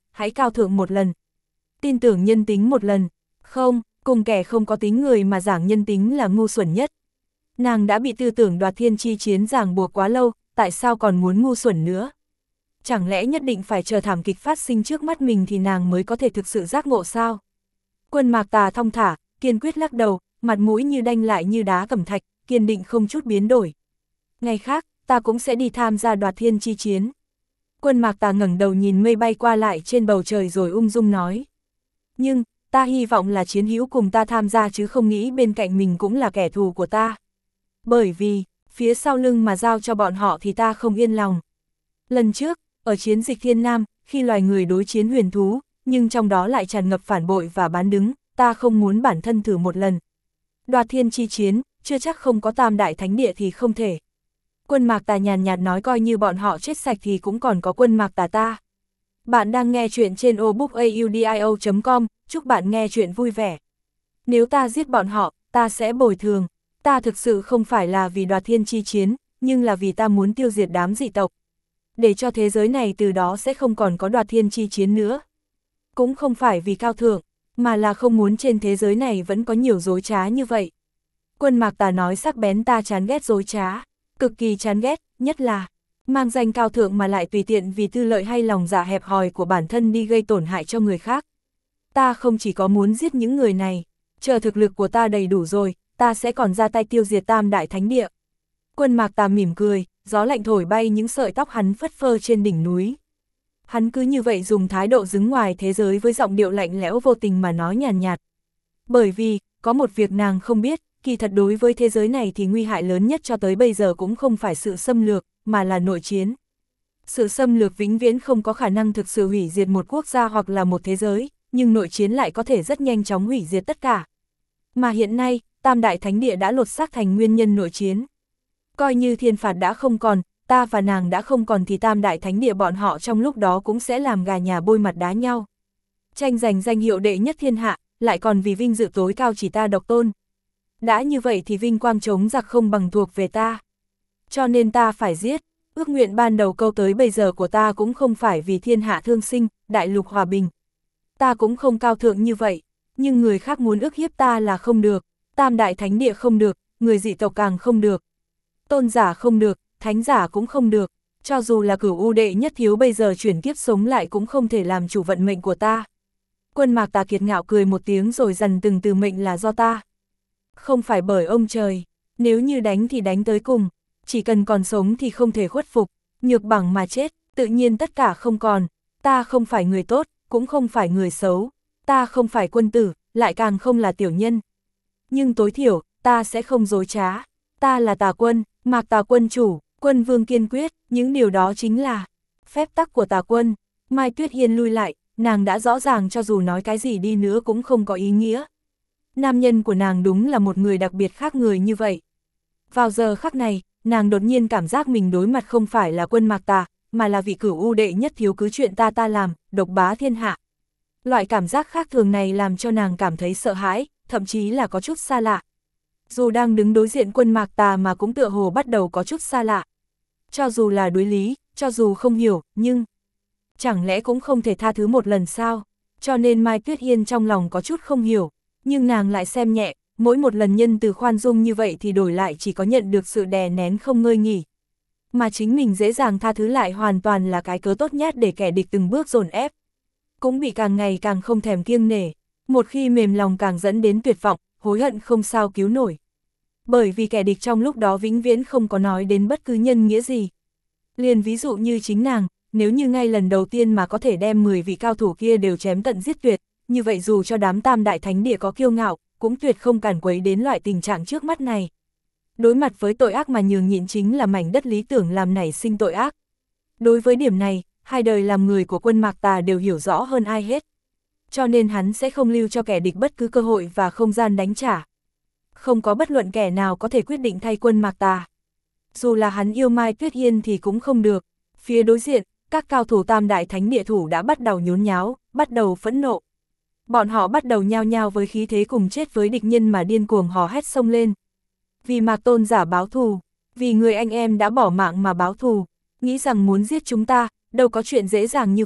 hãy cao thượng một lần. Tin tưởng nhân tính một lần. Không, cùng kẻ không có tính người mà giảng nhân tính là ngu xuẩn nhất. Nàng đã bị tư tưởng đoạt thiên chi chiến ràng buộc quá lâu, tại sao còn muốn ngu xuẩn nữa? Chẳng lẽ nhất định phải chờ thảm kịch phát sinh trước mắt mình thì nàng mới có thể thực sự giác ngộ sao? Quân Mạc Tà thong thả, kiên quyết lắc đầu, mặt mũi như đanh lại như đá cẩm thạch, kiên định không chút biến đổi. Ngày khác, ta cũng sẽ đi tham gia đoạt thiên chi chiến. Quân Mạc Tà ngẩng đầu nhìn mây bay qua lại trên bầu trời rồi ung dung nói. Nhưng, ta hy vọng là chiến hữu cùng ta tham gia chứ không nghĩ bên cạnh mình cũng là kẻ thù của ta. Bởi vì, phía sau lưng mà giao cho bọn họ thì ta không yên lòng. Lần trước, ở chiến dịch Thiên Nam, khi loài người đối chiến huyền thú, nhưng trong đó lại tràn ngập phản bội và bán đứng, ta không muốn bản thân thử một lần. Đoạt thiên chi chiến, chưa chắc không có tam đại thánh địa thì không thể. Quân Mạc Tà nhàn nhạt nói coi như bọn họ chết sạch thì cũng còn có Quân Mạc Tà ta. Bạn đang nghe chuyện trên obookaudio.com, chúc bạn nghe chuyện vui vẻ. Nếu ta giết bọn họ, ta sẽ bồi thường. Ta thực sự không phải là vì đoạt thiên chi chiến, nhưng là vì ta muốn tiêu diệt đám dị tộc. Để cho thế giới này từ đó sẽ không còn có đoạt thiên chi chiến nữa. Cũng không phải vì cao thượng, mà là không muốn trên thế giới này vẫn có nhiều dối trá như vậy. Quân Mạc Tà nói sắc bén, ta chán ghét dối trá, cực kỳ chán ghét, nhất là mang danh cao thượng mà lại tùy tiện vì tư lợi hay lòng dạ hẹp hòi của bản thân đi gây tổn hại cho người khác. Ta không chỉ có muốn giết những người này, chờ thực lực của ta đầy đủ rồi, ta sẽ còn ra tay tiêu diệt tam đại thánh địa. Quân Mạc Tà mỉm cười, gió lạnh thổi bay những sợi tóc hắn phất phơ trên đỉnh núi. Hắn cứ như vậy dùng thái độ đứng ngoài thế giới với giọng điệu lạnh lẽo vô tình mà nói nhàn nhạt. Bởi vì, có một việc nàng không biết, kỳ thật đối với thế giới này thì nguy hại lớn nhất cho tới bây giờ cũng không phải sự xâm lược, mà là nội chiến. Sự xâm lược vĩnh viễn không có khả năng thực sự hủy diệt một quốc gia hoặc là một thế giới, nhưng nội chiến lại có thể rất nhanh chóng hủy diệt tất cả. Mà hiện nay, tam đại thánh địa đã lột xác thành nguyên nhân nội chiến. Coi như thiên phạt đã không còn, ta và nàng đã không còn thì tam đại thánh địa bọn họ trong lúc đó cũng sẽ làm gà nhà bôi mặt đá nhau. Tranh giành danh hiệu đệ nhất thiên hạ, lại còn vì vinh dự tối cao chỉ ta độc tôn. Đã như vậy thì vinh quang chống giặc không bằng thuộc về ta. Cho nên ta phải giết, ước nguyện ban đầu câu tới bây giờ của ta cũng không phải vì thiên hạ thương sinh, đại lục hòa bình. Ta cũng không cao thượng như vậy, nhưng người khác muốn ức hiếp ta là không được, tam đại thánh địa không được, người dị tộc càng không được. Tôn giả không được, thánh giả cũng không được, cho dù là Cửu U đệ nhất thiếu bây giờ chuyển kiếp sống lại cũng không thể làm chủ vận mệnh của ta. Quân Mạc Tà kiệt ngạo cười một tiếng rồi dằn từng từ mệnh là do ta. Không phải bởi ông trời, nếu như đánh thì đánh tới cùng, chỉ cần còn sống thì không thể khuất phục, nhược bằng mà chết, tự nhiên tất cả không còn. Ta không phải người tốt, cũng không phải người xấu, ta không phải quân tử, lại càng không là tiểu nhân. Nhưng tối thiểu, ta sẽ không dối trá, ta là Tà Quân, Mạc Tà quân chủ, Quân vương kiên quyết, những điều đó chính là phép tắc của Tà Quân. Mai Tuyết Hiên lui lại, nàng đã rõ ràng cho dù nói cái gì đi nữa cũng không có ý nghĩa. Nam nhân của nàng đúng là một người đặc biệt khác người như vậy. Vào giờ khắc này, nàng đột nhiên cảm giác mình đối mặt không phải là Quân Mạc Tà, mà là vị Cửu U đệ nhất thiếu cứ chuyện ta làm, độc bá thiên hạ. Loại cảm giác khác thường này làm cho nàng cảm thấy sợ hãi, thậm chí là có chút xa lạ. Dù đang đứng đối diện Quân Mạc Tà mà cũng tựa hồ bắt đầu có chút xa lạ. Cho dù là đối lý, cho dù không hiểu, nhưng chẳng lẽ cũng không thể tha thứ một lần sao? Cho nên Mai Tuyết Hiên trong lòng có chút không hiểu, nhưng nàng lại xem nhẹ, mỗi một lần nhân từ khoan dung như vậy thì đổi lại chỉ có nhận được sự đè nén không ngơi nghỉ. Mà chính mình dễ dàng tha thứ lại hoàn toàn là cái cớ tốt nhất để kẻ địch từng bước dồn ép. Cũng bị càng ngày càng không thèm kiêng nể, một khi mềm lòng càng dẫn đến tuyệt vọng, hối hận không sao cứu nổi. Bởi vì kẻ địch trong lúc đó vĩnh viễn không có nói đến bất cứ nhân nghĩa gì. Liền ví dụ như chính nàng, nếu như ngay lần đầu tiên mà có thể đem 10 vị cao thủ kia đều chém tận giết tuyệt, như vậy dù cho đám tam đại thánh địa có kiêu ngạo, cũng tuyệt không cản quấy đến loại tình trạng trước mắt này. Đối mặt với tội ác mà nhường nhịn chính là mảnh đất lý tưởng làm nảy sinh tội ác. Đối với điểm này, hai đời làm người của Quân Mạc Tà đều hiểu rõ hơn ai hết. Cho nên hắn sẽ không lưu cho kẻ địch bất cứ cơ hội và không gian đánh trả. Không có bất luận kẻ nào có thể quyết định thay Quân Mạc Tà. Dù là hắn yêu Mai Tuyết Hiên thì cũng không được. Phía đối diện, các cao thủ tam đại thánh địa thủ đã bắt đầu nhốn nháo, bắt đầu phẫn nộ. Bọn họ bắt đầu nhao nhao với khí thế cùng chết với địch nhân mà điên cuồng hò hét xông lên. Vì Mạc tôn giả báo thù, vì người anh em đã bỏ mạng mà báo thù, nghĩ rằng muốn giết chúng ta, đâu có chuyện dễ dàng như vậy,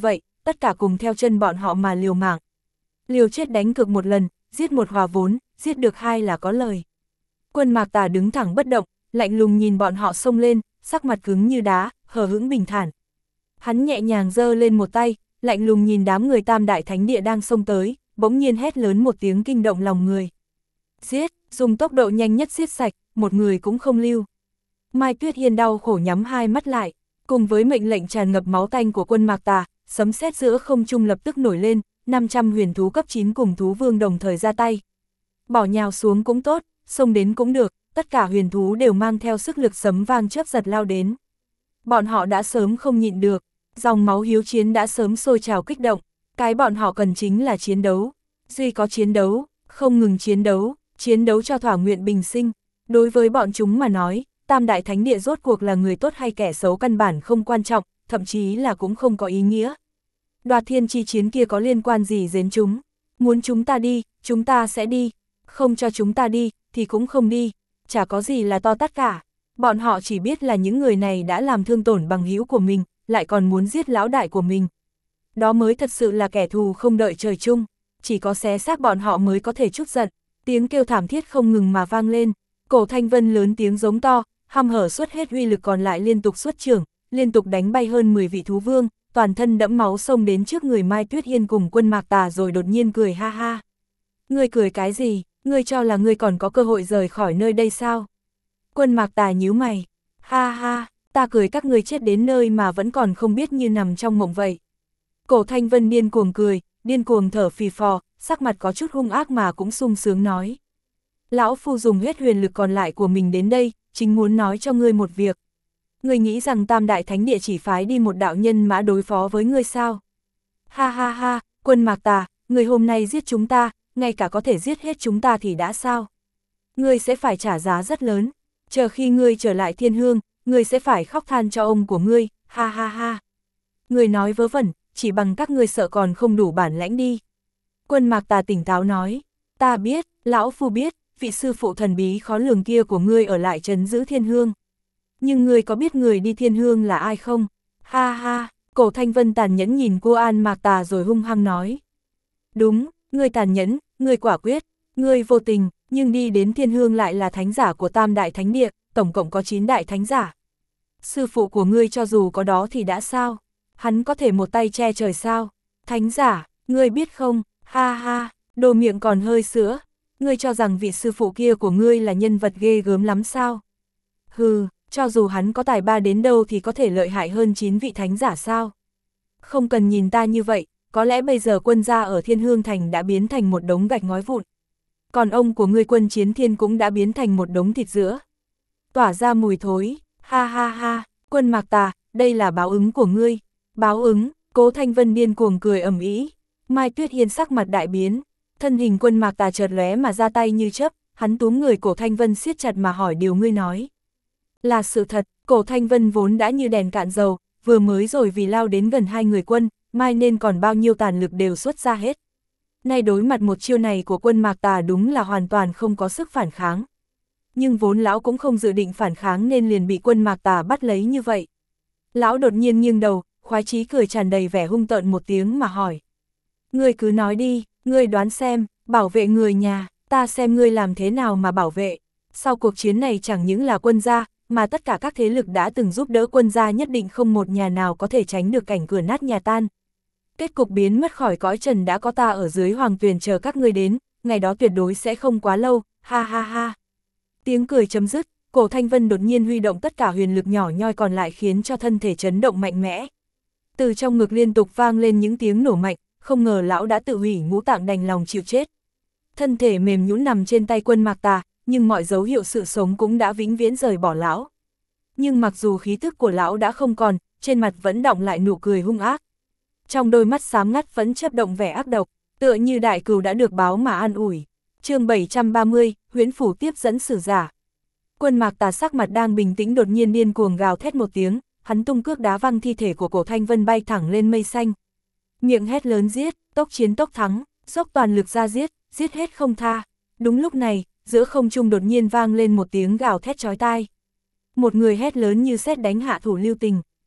tất cả cùng theo chân bọn họ mà liều mạng. Liều chết đánh cược một lần, giết một hòa vốn, giết được hai là có lời. Quân Mạc Tà đứng thẳng bất động, lạnh lùng nhìn bọn họ xông lên, sắc mặt cứng như đá, hờ hững bình thản. Hắn nhẹ nhàng giơ lên một tay, lạnh lùng nhìn đám người Tam Đại Thánh Địa đang xông tới, bỗng nhiên hét lớn một tiếng kinh động lòng người. Giết, dùng tốc độ nhanh nhất giết sạch, một người cũng không lưu. Mai Tuyết Hiên đau khổ nhắm hai mắt lại, cùng với mệnh lệnh tràn ngập máu tanh của Quân Mạc Tà, sấm sét giữa không trung lập tức nổi lên, 500 huyền thú cấp 9 cùng thú vương đồng thời ra tay. Bỏ nhào xuống cũng tốt, xông đến cũng được, tất cả huyền thú đều mang theo sức lực sấm vang chớp giật lao đến. Bọn họ đã sớm không nhịn được, dòng máu hiếu chiến đã sớm sôi trào kích động, cái bọn họ cần chính là chiến đấu. Duy có chiến đấu, không ngừng chiến đấu cho thỏa nguyện bình sinh. Đối với bọn chúng mà nói, Tam Đại Thánh Địa rốt cuộc là người tốt hay kẻ xấu căn bản không quan trọng, thậm chí là cũng không có ý nghĩa. Đoạt thiên chi chiến kia có liên quan gì đến chúng? Muốn chúng ta đi, chúng ta sẽ đi. Không cho chúng ta đi, thì cũng không đi. Chả có gì là to tát cả. Bọn họ chỉ biết là những người này đã làm thương tổn bằng hữu của mình, lại còn muốn giết lão đại của mình. Đó mới thật sự là kẻ thù không đợi trời chung. Chỉ có xé xác bọn họ mới có thể trút giận. Tiếng kêu thảm thiết không ngừng mà vang lên. Cổ Thanh Vân lớn tiếng giống to, hăm hở xuất hết uy lực còn lại liên tục xuất trưởng, liên tục đánh bay hơn 10 vị thú vương, toàn thân đẫm máu xông đến trước người Mai Tuyết Hiên cùng Quân Mạc Tà rồi đột nhiên cười ha ha. Ngươi cười cái gì, ngươi cho là ngươi còn có cơ hội rời khỏi nơi đây sao? Quân Mạc Tà nhíu mày, ha ha, ta cười các ngươi chết đến nơi mà vẫn còn không biết như nằm trong mộng vậy. Cổ Thanh Vân điên cuồng cười, điên cuồng thở phì phò, sắc mặt có chút hung ác mà cũng sung sướng nói. Lão Phu dùng hết huyền lực còn lại của mình đến đây, chính muốn nói cho ngươi một việc. Ngươi nghĩ rằng Tam Đại Thánh Địa chỉ phái đi một đạo nhân mã đối phó với ngươi sao? Ha ha ha, Quân Mạc Tà, ngươi hôm nay giết chúng ta, ngay cả có thể giết hết chúng ta thì đã sao? Ngươi sẽ phải trả giá rất lớn, chờ khi ngươi trở lại Thiên Hương, ngươi sẽ phải khóc than cho ông của ngươi, ha ha ha. Ngươi nói vớ vẩn, chỉ bằng các ngươi sợ còn không đủ bản lãnh đi. Quân Mạc Tà tỉnh táo nói, ta biết, lão Phu biết, vị sư phụ thần bí khó lường kia của ngươi ở lại trấn giữ Thiên Hương. Nhưng ngươi có biết người đi Thiên Hương là ai không? Ha ha, Cổ Thanh Vân tàn nhẫn nhìn cô An Mạc Tà rồi hung hăng nói. Đúng, ngươi tàn nhẫn, ngươi quả quyết, ngươi vô tình, nhưng đi đến Thiên Hương lại là thánh giả của Tam Đại Thánh Địa, tổng cộng có 9 đại thánh giả. Sư phụ của ngươi cho dù có đó thì đã sao? Hắn có thể một tay che trời sao? Thánh giả, ngươi biết không? Ha ha, đồ miệng còn hơi sữa. Ngươi cho rằng vị sư phụ kia của ngươi là nhân vật ghê gớm lắm sao? Hừ, cho dù hắn có tài ba đến đâu thì có thể lợi hại hơn 9 vị thánh giả sao? Không cần nhìn ta như vậy, có lẽ bây giờ Quân gia ở Thiên Hương Thành đã biến thành một đống gạch ngói vụn. Còn ông của ngươi Quân Chiến Thiên cũng đã biến thành một đống thịt giữa. Tỏa ra mùi thối, ha ha ha, Quân Mạc Tà, đây là báo ứng của ngươi. Báo ứng, Cố Thanh Vân điên cuồng cười ầm ĩ. Mai Tuyết Hiên sắc mặt đại biến, thân hình Quân Mạc Tà chợt lóe mà ra tay như chớp, hắn túm người Cổ Thanh Vân siết chặt mà hỏi điều ngươi nói. Là sự thật, Cổ Thanh Vân vốn đã như đèn cạn dầu, vừa mới rồi vì lao đến gần hai người Quân, mai nên còn bao nhiêu tàn lực đều xuất ra hết. Nay đối mặt một chiêu này của Quân Mạc Tà đúng là hoàn toàn không có sức phản kháng. Nhưng vốn lão cũng không dự định phản kháng nên liền bị Quân Mạc Tà bắt lấy như vậy. Lão đột nhiên nghiêng đầu, khoái chí cười tràn đầy vẻ hung tợn một tiếng mà hỏi. Ngươi cứ nói đi, ngươi đoán xem, bảo vệ người nhà, ta xem ngươi làm thế nào mà bảo vệ. Sau cuộc chiến này chẳng những là Quân gia, mà tất cả các thế lực đã từng giúp đỡ Quân gia nhất định không một nhà nào có thể tránh được cảnh cửa nát nhà tan. Kết cục biến mất khỏi cõi trần đã có ta ở dưới hoàng tuyền chờ các ngươi đến, ngày đó tuyệt đối sẽ không quá lâu, ha ha ha. Tiếng cười chấm dứt, Cổ Thanh Vân đột nhiên huy động tất cả huyền lực nhỏ nhoi còn lại khiến cho thân thể chấn động mạnh mẽ. Từ trong ngực liên tục vang lên những tiếng nổ mạnh, không ngờ lão đã tự hủy ngũ tạng đành lòng chịu chết. Thân thể mềm nhũn nằm trên tay Quân Mạc Tà, nhưng mọi dấu hiệu sự sống cũng đã vĩnh viễn rời bỏ lão. Nhưng mặc dù khí thức của lão đã không còn, trên mặt vẫn đọng lại nụ cười hung ác. Trong đôi mắt xám ngắt vẫn chớp động vẻ ác độc, tựa như đại cừu đã được báo mà an ủi. Chương 730, Huyễn Phủ tiếp dẫn sử giả. Quân Mạc Tà sắc mặt đang bình tĩnh đột nhiên điên cuồng gào thét một tiếng, hắn tung cước đá văng thi thể của Cổ Thanh Vân bay thẳng lên mây xanh. Miệng hét lớn giết, tốc chiến tốc thắng, dốc toàn lực ra giết, giết hết không tha. Đúng lúc này, giữa không trung đột nhiên vang lên một tiếng gào thét chói tai. Một người hét lớn như sét đánh hạ thủ lưu tình.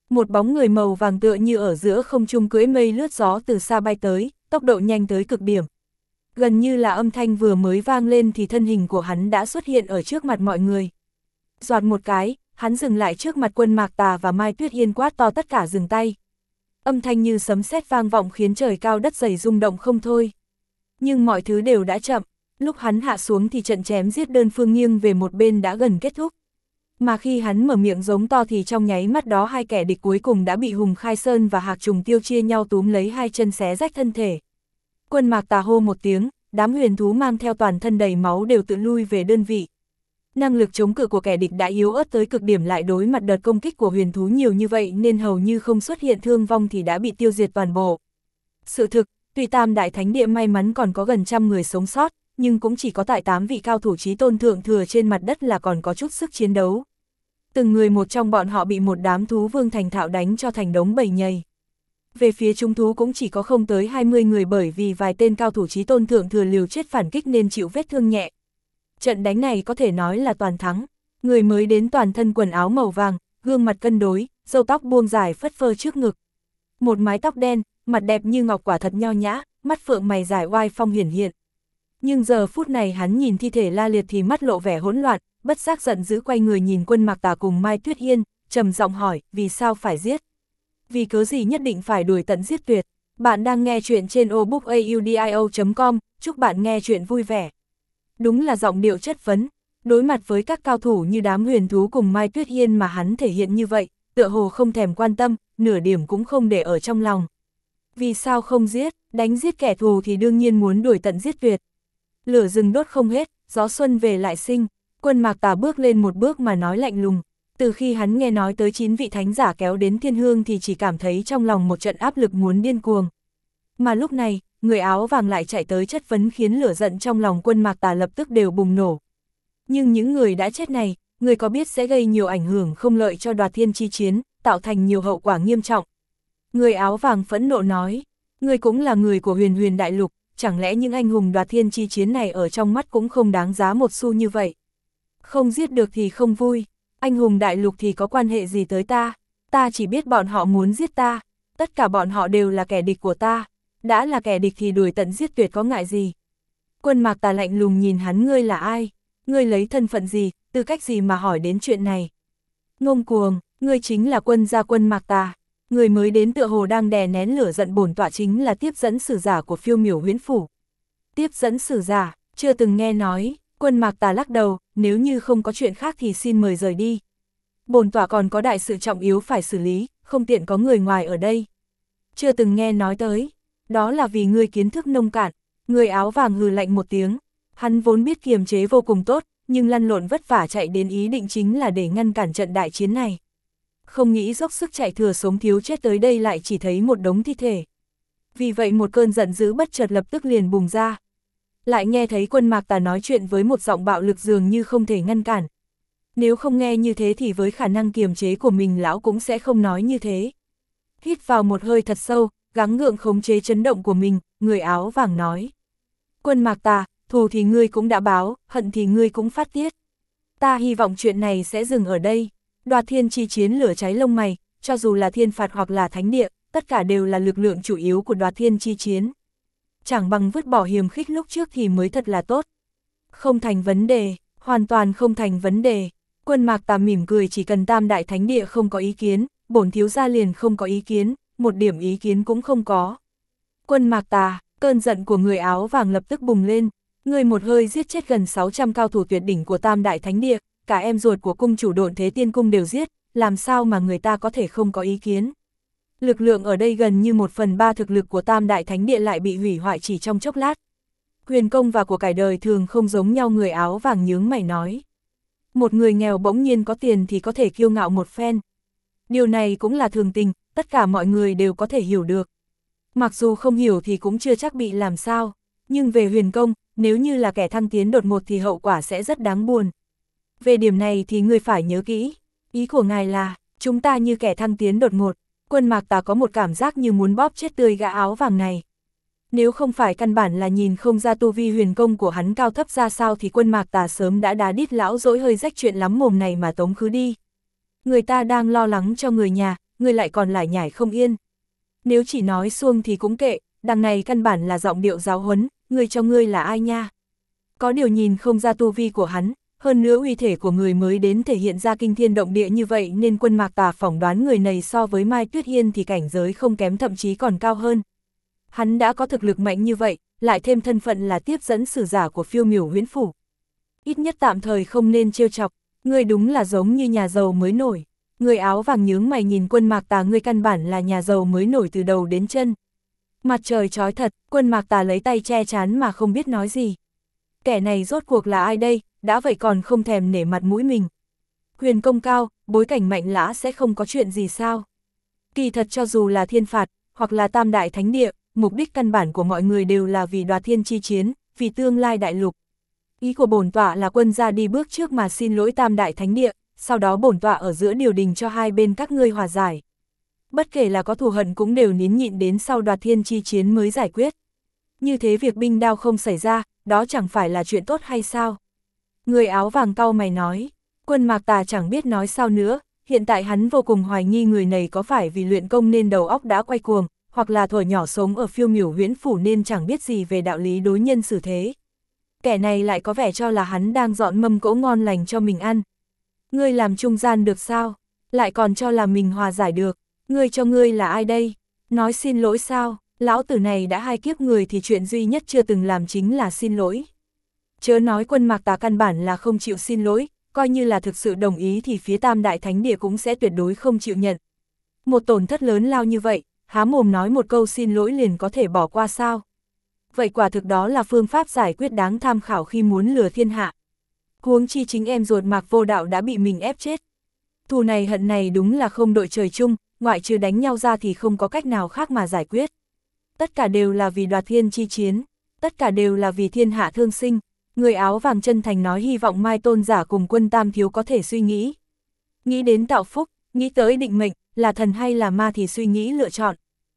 Một bóng người màu vàng tựa như ở giữa không trung cưỡi mây lướt gió từ xa bay tới, tốc độ nhanh tới cực điểm. Gần như là âm thanh vừa mới vang lên thì thân hình của hắn đã xuất hiện ở trước mặt mọi người. Doạt một cái, hắn dừng lại trước mặt Quân Mạc Tà và Mai Tuyết Yên, quát to tất cả dừng tay. Âm thanh như sấm sét vang vọng khiến trời cao đất dày rung động không thôi. Nhưng mọi thứ đều đã chậm, lúc hắn hạ xuống thì trận chém giết đơn phương nghiêng về một bên đã gần kết thúc. Mà khi hắn mở miệng giống to thì trong nháy mắt đó hai kẻ địch cuối cùng đã bị Hùng Khai Sơn và Hạc Trùng Tiêu chia nhau túm lấy hai chân xé rách thân thể. Quân Mạc Tà hô một tiếng, đám huyền thú mang theo toàn thân đầy máu đều tự lui về đơn vị. Năng lực chống cự của kẻ địch đã yếu ớt tới cực điểm, lại đối mặt đợt công kích của huyền thú nhiều như vậy nên hầu như không xuất hiện thương vong thì đã bị tiêu diệt toàn bộ. Sự thực, tuy Tam Đại Thánh Địa may mắn còn có gần 100 người sống sót, nhưng cũng chỉ có tại 8 vị cao thủ chí tôn thượng thừa trên mặt đất là còn có chút sức chiến đấu. Từng người một trong bọn họ bị một đám thú vương thành thạo đánh cho thành đống bầy nhầy. Về phía chúng thú cũng chỉ có không tới 20 người, bởi vì vài tên cao thủ chí tôn thượng thừa liều chết phản kích nên chịu vết thương nhẹ. Trận đánh này có thể nói là toàn thắng. Người mới đến toàn thân quần áo màu vàng, gương mặt cân đối, râu tóc buông dài phất phơ trước ngực. Một mái tóc đen, mặt đẹp như ngọc, quả thật nho nhã, mắt phượng mày dài oai phong hiển hiện. Nhưng giờ phút này hắn nhìn thi thể la liệt thì mắt lộ vẻ hỗn loạn, bất giác giận dữ quay người nhìn Quân Mạc Tà cùng Mai Tuyết Yên, trầm giọng hỏi, vì sao phải giết? Vì cớ gì nhất định phải đuổi tận giết tuyệt? Bạn đang nghe chuyện trên obookaudio.com, chúc bạn nghe chuyện vui vẻ. Đúng là giọng điệu chất vấn, đối mặt với các cao thủ như đám huyền thú cùng Mai Tuyết Yên mà hắn thể hiện như vậy, tựa hồ không thèm quan tâm, nửa điểm cũng không để ở trong lòng. Vì sao không giết, đánh giết kẻ thù thì đương nhiên muốn đuổi tận giết tuyệt. Lửa rừng đốt không hết, gió xuân về lại sinh. Quân Mạc Tà bước lên một bước mà nói lạnh lùng. Từ khi hắn nghe nói tới 9 vị thánh giả kéo đến thiên hương thì chỉ cảm thấy trong lòng một trận áp lực muốn điên cuồng. Mà lúc này, người áo vàng lại chạy tới chất vấn khiến lửa giận trong lòng Quân Mạc Tà lập tức đều bùng nổ. Nhưng những người đã chết này, người có biết sẽ gây nhiều ảnh hưởng không lợi cho Đoạt Thiên chi chiến, tạo thành nhiều hậu quả nghiêm trọng. Người áo vàng phẫn nộ nói, người cũng là người của Huyền Huyền Đại Lục, chẳng lẽ những anh hùng Đoạt Thiên chi chiến này ở trong mắt cũng không đáng giá một xu như vậy? Không giết được thì không vui, anh hùng Đại Lục thì có quan hệ gì tới ta? Ta chỉ biết bọn họ muốn giết ta, tất cả bọn họ đều là kẻ địch của ta, đã là kẻ địch thì đuổi tận giết tuyệt có ngại gì? Quân Mạc Tà lạnh lùng nhìn hắn, ngươi là ai? Ngươi lấy thân phận gì, tư cách gì mà hỏi đến chuyện này? Ngông cuồng, ngươi chính là quân gia Quân Mạc Tà. Người mới đến tựa hồ đang đè nén lửa giận, bổn tọa chính là tiếp dẫn sử giả của Phiêu Miểu Huyễn Phủ. Tiếp dẫn sử giả, chưa từng nghe nói. Quân Mạc Tà lắc đầu, nếu như không có chuyện khác thì xin mời rời đi. Bổn tọa còn có đại sự trọng yếu phải xử lý, không tiện có người ngoài ở đây. Chưa từng nghe nói tới, đó là vì ngươi kiến thức nông cạn. Người áo vàng hừ lạnh một tiếng, hắn vốn biết kiềm chế vô cùng tốt, nhưng lăn lộn vất vả chạy đến ý định chính là để ngăn cản trận đại chiến này. Không nghĩ dốc sức chạy thừa sống thiếu chết tới đây lại chỉ thấy một đống thi thể. Vì vậy một cơn giận dữ bất chợt lập tức liền bùng ra. Lại nghe thấy Quân Mạc Tà nói chuyện với một giọng bạo lực dường như không thể ngăn cản. Nếu không nghe như thế thì với khả năng kiềm chế của mình lão cũng sẽ không nói như thế. Hít vào một hơi thật sâu, gắng gượng khống chế chấn động của mình, người áo vàng nói. Quân Mạc Tà, thù thì ngươi cũng đã báo, hận thì ngươi cũng phát tiết. Ta hy vọng chuyện này sẽ dừng ở đây. Đoạt Thiên chi chiến lửa cháy lông mày, cho dù là thiên phạt hoặc là thánh địa, tất cả đều là lực lượng chủ yếu của Đoạt Thiên chi chiến. Chẳng bằng vứt bỏ hiềm khích lúc trước thì mới thật là tốt. Không thành vấn đề, hoàn toàn không thành vấn đề. Quân Mạc Tà mỉm cười, chỉ cần Tam Đại Thánh Địa không có ý kiến, bổn thiếu gia liền không có ý kiến, một điểm ý kiến cũng không có. Quân Mạc Tà, cơn giận của người áo vàng lập tức bùng lên, người một hơi giết chết gần 600 cao thủ tuyệt đỉnh của Tam Đại Thánh Địa, cả em ruột của cung chủ Độn Thế Tiên Cung đều giết, làm sao mà người ta có thể không có ý kiến. Lực lượng ở đây gần như 1/3 thực lực của Tam Đại Thánh Địa lại bị hủy hoại chỉ trong chốc lát. Huyền công và của cải đời thường không giống nhau, người áo vàng nhướng mày nói. Một người nghèo bỗng nhiên có tiền thì có thể kiêu ngạo một phen. Điều này cũng là thường tình, tất cả mọi người đều có thể hiểu được. Mặc dù không hiểu thì cũng chưa chắc bị làm sao, nhưng về huyền công, nếu như là kẻ thăng tiến đột ngột thì hậu quả sẽ rất đáng buồn. Về điểm này thì người phải nhớ kỹ, ý của ngài là, chúng ta như kẻ thăng tiến đột ngột. Quân Mạc Tà có một cảm giác như muốn bóp chết tươi gã áo vàng này. Nếu không phải căn bản là nhìn không ra tu vi huyền công của hắn cao thấp ra sao thì Quân Mạc Tà sớm đã đá đít lão dỗi hơi rách chuyện lắm mồm này mà tống khứ đi. Người ta đang lo lắng cho người nhà, ngươi lại còn lải nhải không yên. Nếu chỉ nói xuông thì cũng kệ, đằng này căn bản là giọng điệu giáo huấn, ngươi cho ngươi là ai nha. Có điều nhìn không ra tu vi của hắn, hơn nữa uy thể của người mới đến thể hiện ra kinh thiên động địa như vậy nên Quân Mạc Tà phỏng đoán người này so với Mai Tuyết Hiên thì cảnh giới không kém, thậm chí còn cao hơn. Hắn đã có thực lực mạnh như vậy, lại thêm thân phận là tiếp dẫn sử giả của Phiêu Miểu Huyễn Phủ. Ít nhất tạm thời không nên trêu chọc, ngươi đúng là giống như nhà giàu mới nổi. Người áo vàng nhướng mày nhìn Quân Mạc Tà, ngươi căn bản là nhà giàu mới nổi từ đầu đến chân. Mặt trời chói thật, Quân Mạc Tà lấy tay che chán mà không biết nói gì. Kẻ này rốt cuộc là ai đây, đã vậy còn không thèm nể mặt mũi mình. Huyền công cao, bối cảnh mạnh lã sẽ không có chuyện gì sao. Kỳ thật cho dù là thiên phạt, hoặc là tam đại thánh địa, mục đích căn bản của mọi người đều là vì đoạt thiên chi chiến, vì tương lai đại lục. Ý của bổn tọa là quân gia đi bước trước mà xin lỗi tam đại thánh địa, sau đó bổn tọa ở giữa điều đình cho hai bên các ngươi hòa giải. Bất kể là có thù hận cũng đều nín nhịn đến sau đoạt thiên chi chiến mới giải quyết. Như thế việc binh đao không xảy ra, đó chẳng phải là chuyện tốt hay sao? Người áo vàng cau mày nói. Quân Mạc Tà chẳng biết nói sao nữa, hiện tại hắn vô cùng hoài nghi người này có phải vì luyện công nên đầu óc đã quay cuồng, hoặc là thuở nhỏ sống ở Phiêu Miểu Huyễn Phủ nên chẳng biết gì về đạo lý đối nhân xử thế. Kẻ này lại có vẻ cho là hắn đang dọn mâm cỗ ngon lành cho mình ăn. Ngươi làm trung gian được sao? Lại còn cho là mình hòa giải được. Ngươi cho ngươi là ai đây? Nói xin lỗi sao? Lão tử này đã 2 kiếp người thì chuyện duy nhất chưa từng làm chính là xin lỗi. Chớ nói Quân Mạc Tà căn bản là không chịu xin lỗi, coi như là thực sự đồng ý thì phía tam đại thánh địa cũng sẽ tuyệt đối không chịu nhận. Một tổn thất lớn lao như vậy, há mồm nói một câu xin lỗi liền có thể bỏ qua sao? Vậy quả thực đó là phương pháp giải quyết đáng tham khảo khi muốn lừa thiên hạ. Huống chi chính em ruột Mạc Vô Đạo đã bị mình ép chết. Thù này hận này đúng là không đội trời chung, ngoại trừ đánh nhau ra thì không có cách nào khác mà giải quyết. Tất cả đều là vì đoạt thiên chi chiến, tất cả đều là vì thiên hạ thương sinh. Người áo vàng chân thành nói, hy vọng Mai tôn giả cùng Quân Tam thiếu có thể suy nghĩ. Nghĩ đến tạo phúc, nghĩ tới định mệnh, là thần hay là ma thì suy nghĩ lựa chọn.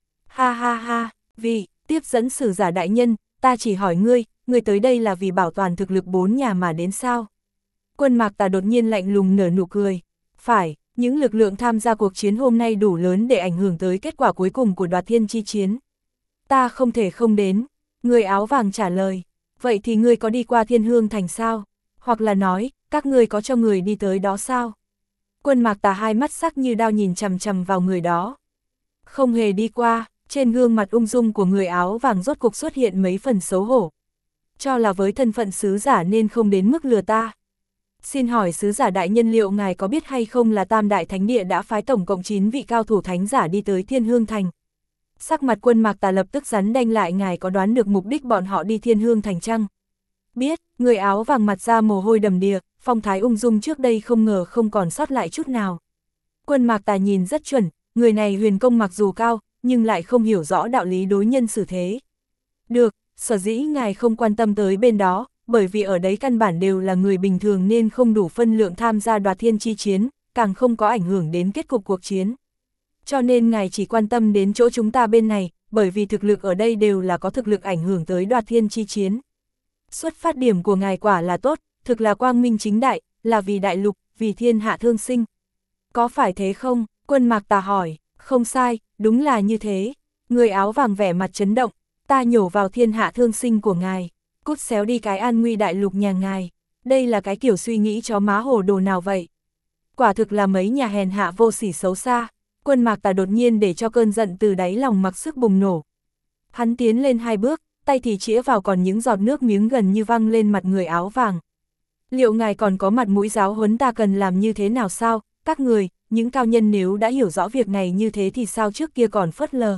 Ha ha ha, vì tiếp dẫn sử giả đại nhân, ta chỉ hỏi ngươi tới đây là vì bảo toàn thực lực 4 nhà mà đến sao? Quân Mạc Tà đột nhiên lạnh lùng nở nụ cười. Phải, những lực lượng tham gia cuộc chiến hôm nay đủ lớn để ảnh hưởng tới kết quả cuối cùng của đoạt thiên chi chiến. Ta không thể không đến. Người áo vàng trả lời. Vậy thì ngươi có đi qua Thiên Hương Thành sao? Hoặc là nói, các ngươi có cho người đi tới đó sao? Quân Mạc Tà hai mắt sắc như đao nhìn chằm chằm vào người đó. Không hề đi qua, trên gương mặt ung dung của người áo vàng rốt cục xuất hiện mấy phần xấu hổ. Cho là với thân phận sứ giả nên không đến mức lừa ta. Xin hỏi sứ giả đại nhân, liệu ngài có biết hay không là tam đại thánh địa đã phái tổng cộng 9 vị cao thủ thánh giả đi tới Thiên Hương Thành? Sắc mặt Quân Mạc Tà lập tức rắn đanh lại, ngài có đoán được mục đích bọn họ đi Thiên Hương Thành chăng? Biết, người áo vàng mặt ra mồ hôi đầm đìa, phong thái ung dung trước đây không ngờ không còn sót lại chút nào. Quân Mạc Tà nhìn rất chuẩn, người này huyền công mặc dù cao, nhưng lại không hiểu rõ đạo lý đối nhân xử thế. Được, sở dĩ ngài không quan tâm tới bên đó, bởi vì ở đấy căn bản đều là người bình thường nên không đủ phân lượng tham gia đoạt thiên chi chiến, càng không có ảnh hưởng đến kết cục cuộc chiến. Cho nên ngài chỉ quan tâm đến chỗ chúng ta bên này, bởi vì thực lực ở đây đều là có thực lực ảnh hưởng tới đoạt thiên chi chiến. Xuất phát điểm của ngài quả là tốt, thực là quang minh chính đại, là vì đại lục, vì thiên hạ thương sinh. Có phải thế không? Quân Mạc Tà hỏi. Không sai, đúng là như thế. Người áo vàng vẻ mặt chấn động. Ta nhổ vào thiên hạ thương sinh của ngài. Cút xéo đi cái an nguy đại lục nhà ngài. Đây là cái kiểu suy nghĩ chó má hồ đồ nào vậy? Quả thực là mấy nhà hèn hạ vô sỉ xấu xa. Quân Mạc Tà đột nhiên để cho cơn giận từ đáy lòng mặc sức bùng nổ. Hắn tiến lên 2 bước, tay thì chĩa vào còn những giọt nước miếng gần như văng lên mặt người áo vàng. Liệu ngài còn có mặt mũi giáo huấn ta cần làm như thế nào sao? Các người, những cao nhân nếu đã hiểu rõ việc này như thế thì sao trước kia còn phớt lờ?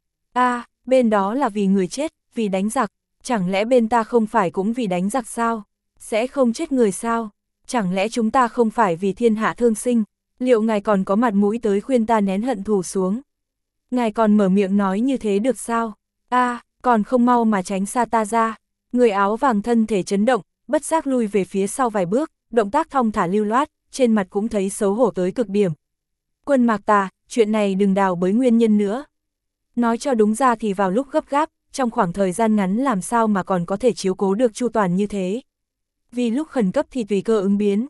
Bên đó là vì người chết, vì đánh giặc, chẳng lẽ bên ta không phải cũng vì đánh giặc sao? Sẽ không chết người sao? Chẳng lẽ chúng ta không phải vì thiên hạ thương sinh? Liệu ngài còn có mặt mũi tới khuyên ta nén hận thù xuống? Ngài còn mở miệng nói như thế được sao? Còn không mau mà tránh xa ta ra. Người áo vàng thân thể chấn động, bất giác lui về phía sau vài bước, động tác thong thả lưu loát, trên mặt cũng thấy xấu hổ tới cực điểm. Quân Mạc Tà, chuyện này đừng đào bới nguyên nhân nữa. Nói cho đúng ra thì vào lúc gấp gáp, trong khoảng thời gian ngắn làm sao mà còn có thể chiếu cố được chu toàn như thế. Vì lúc khẩn cấp thì tùy cơ ứng biến.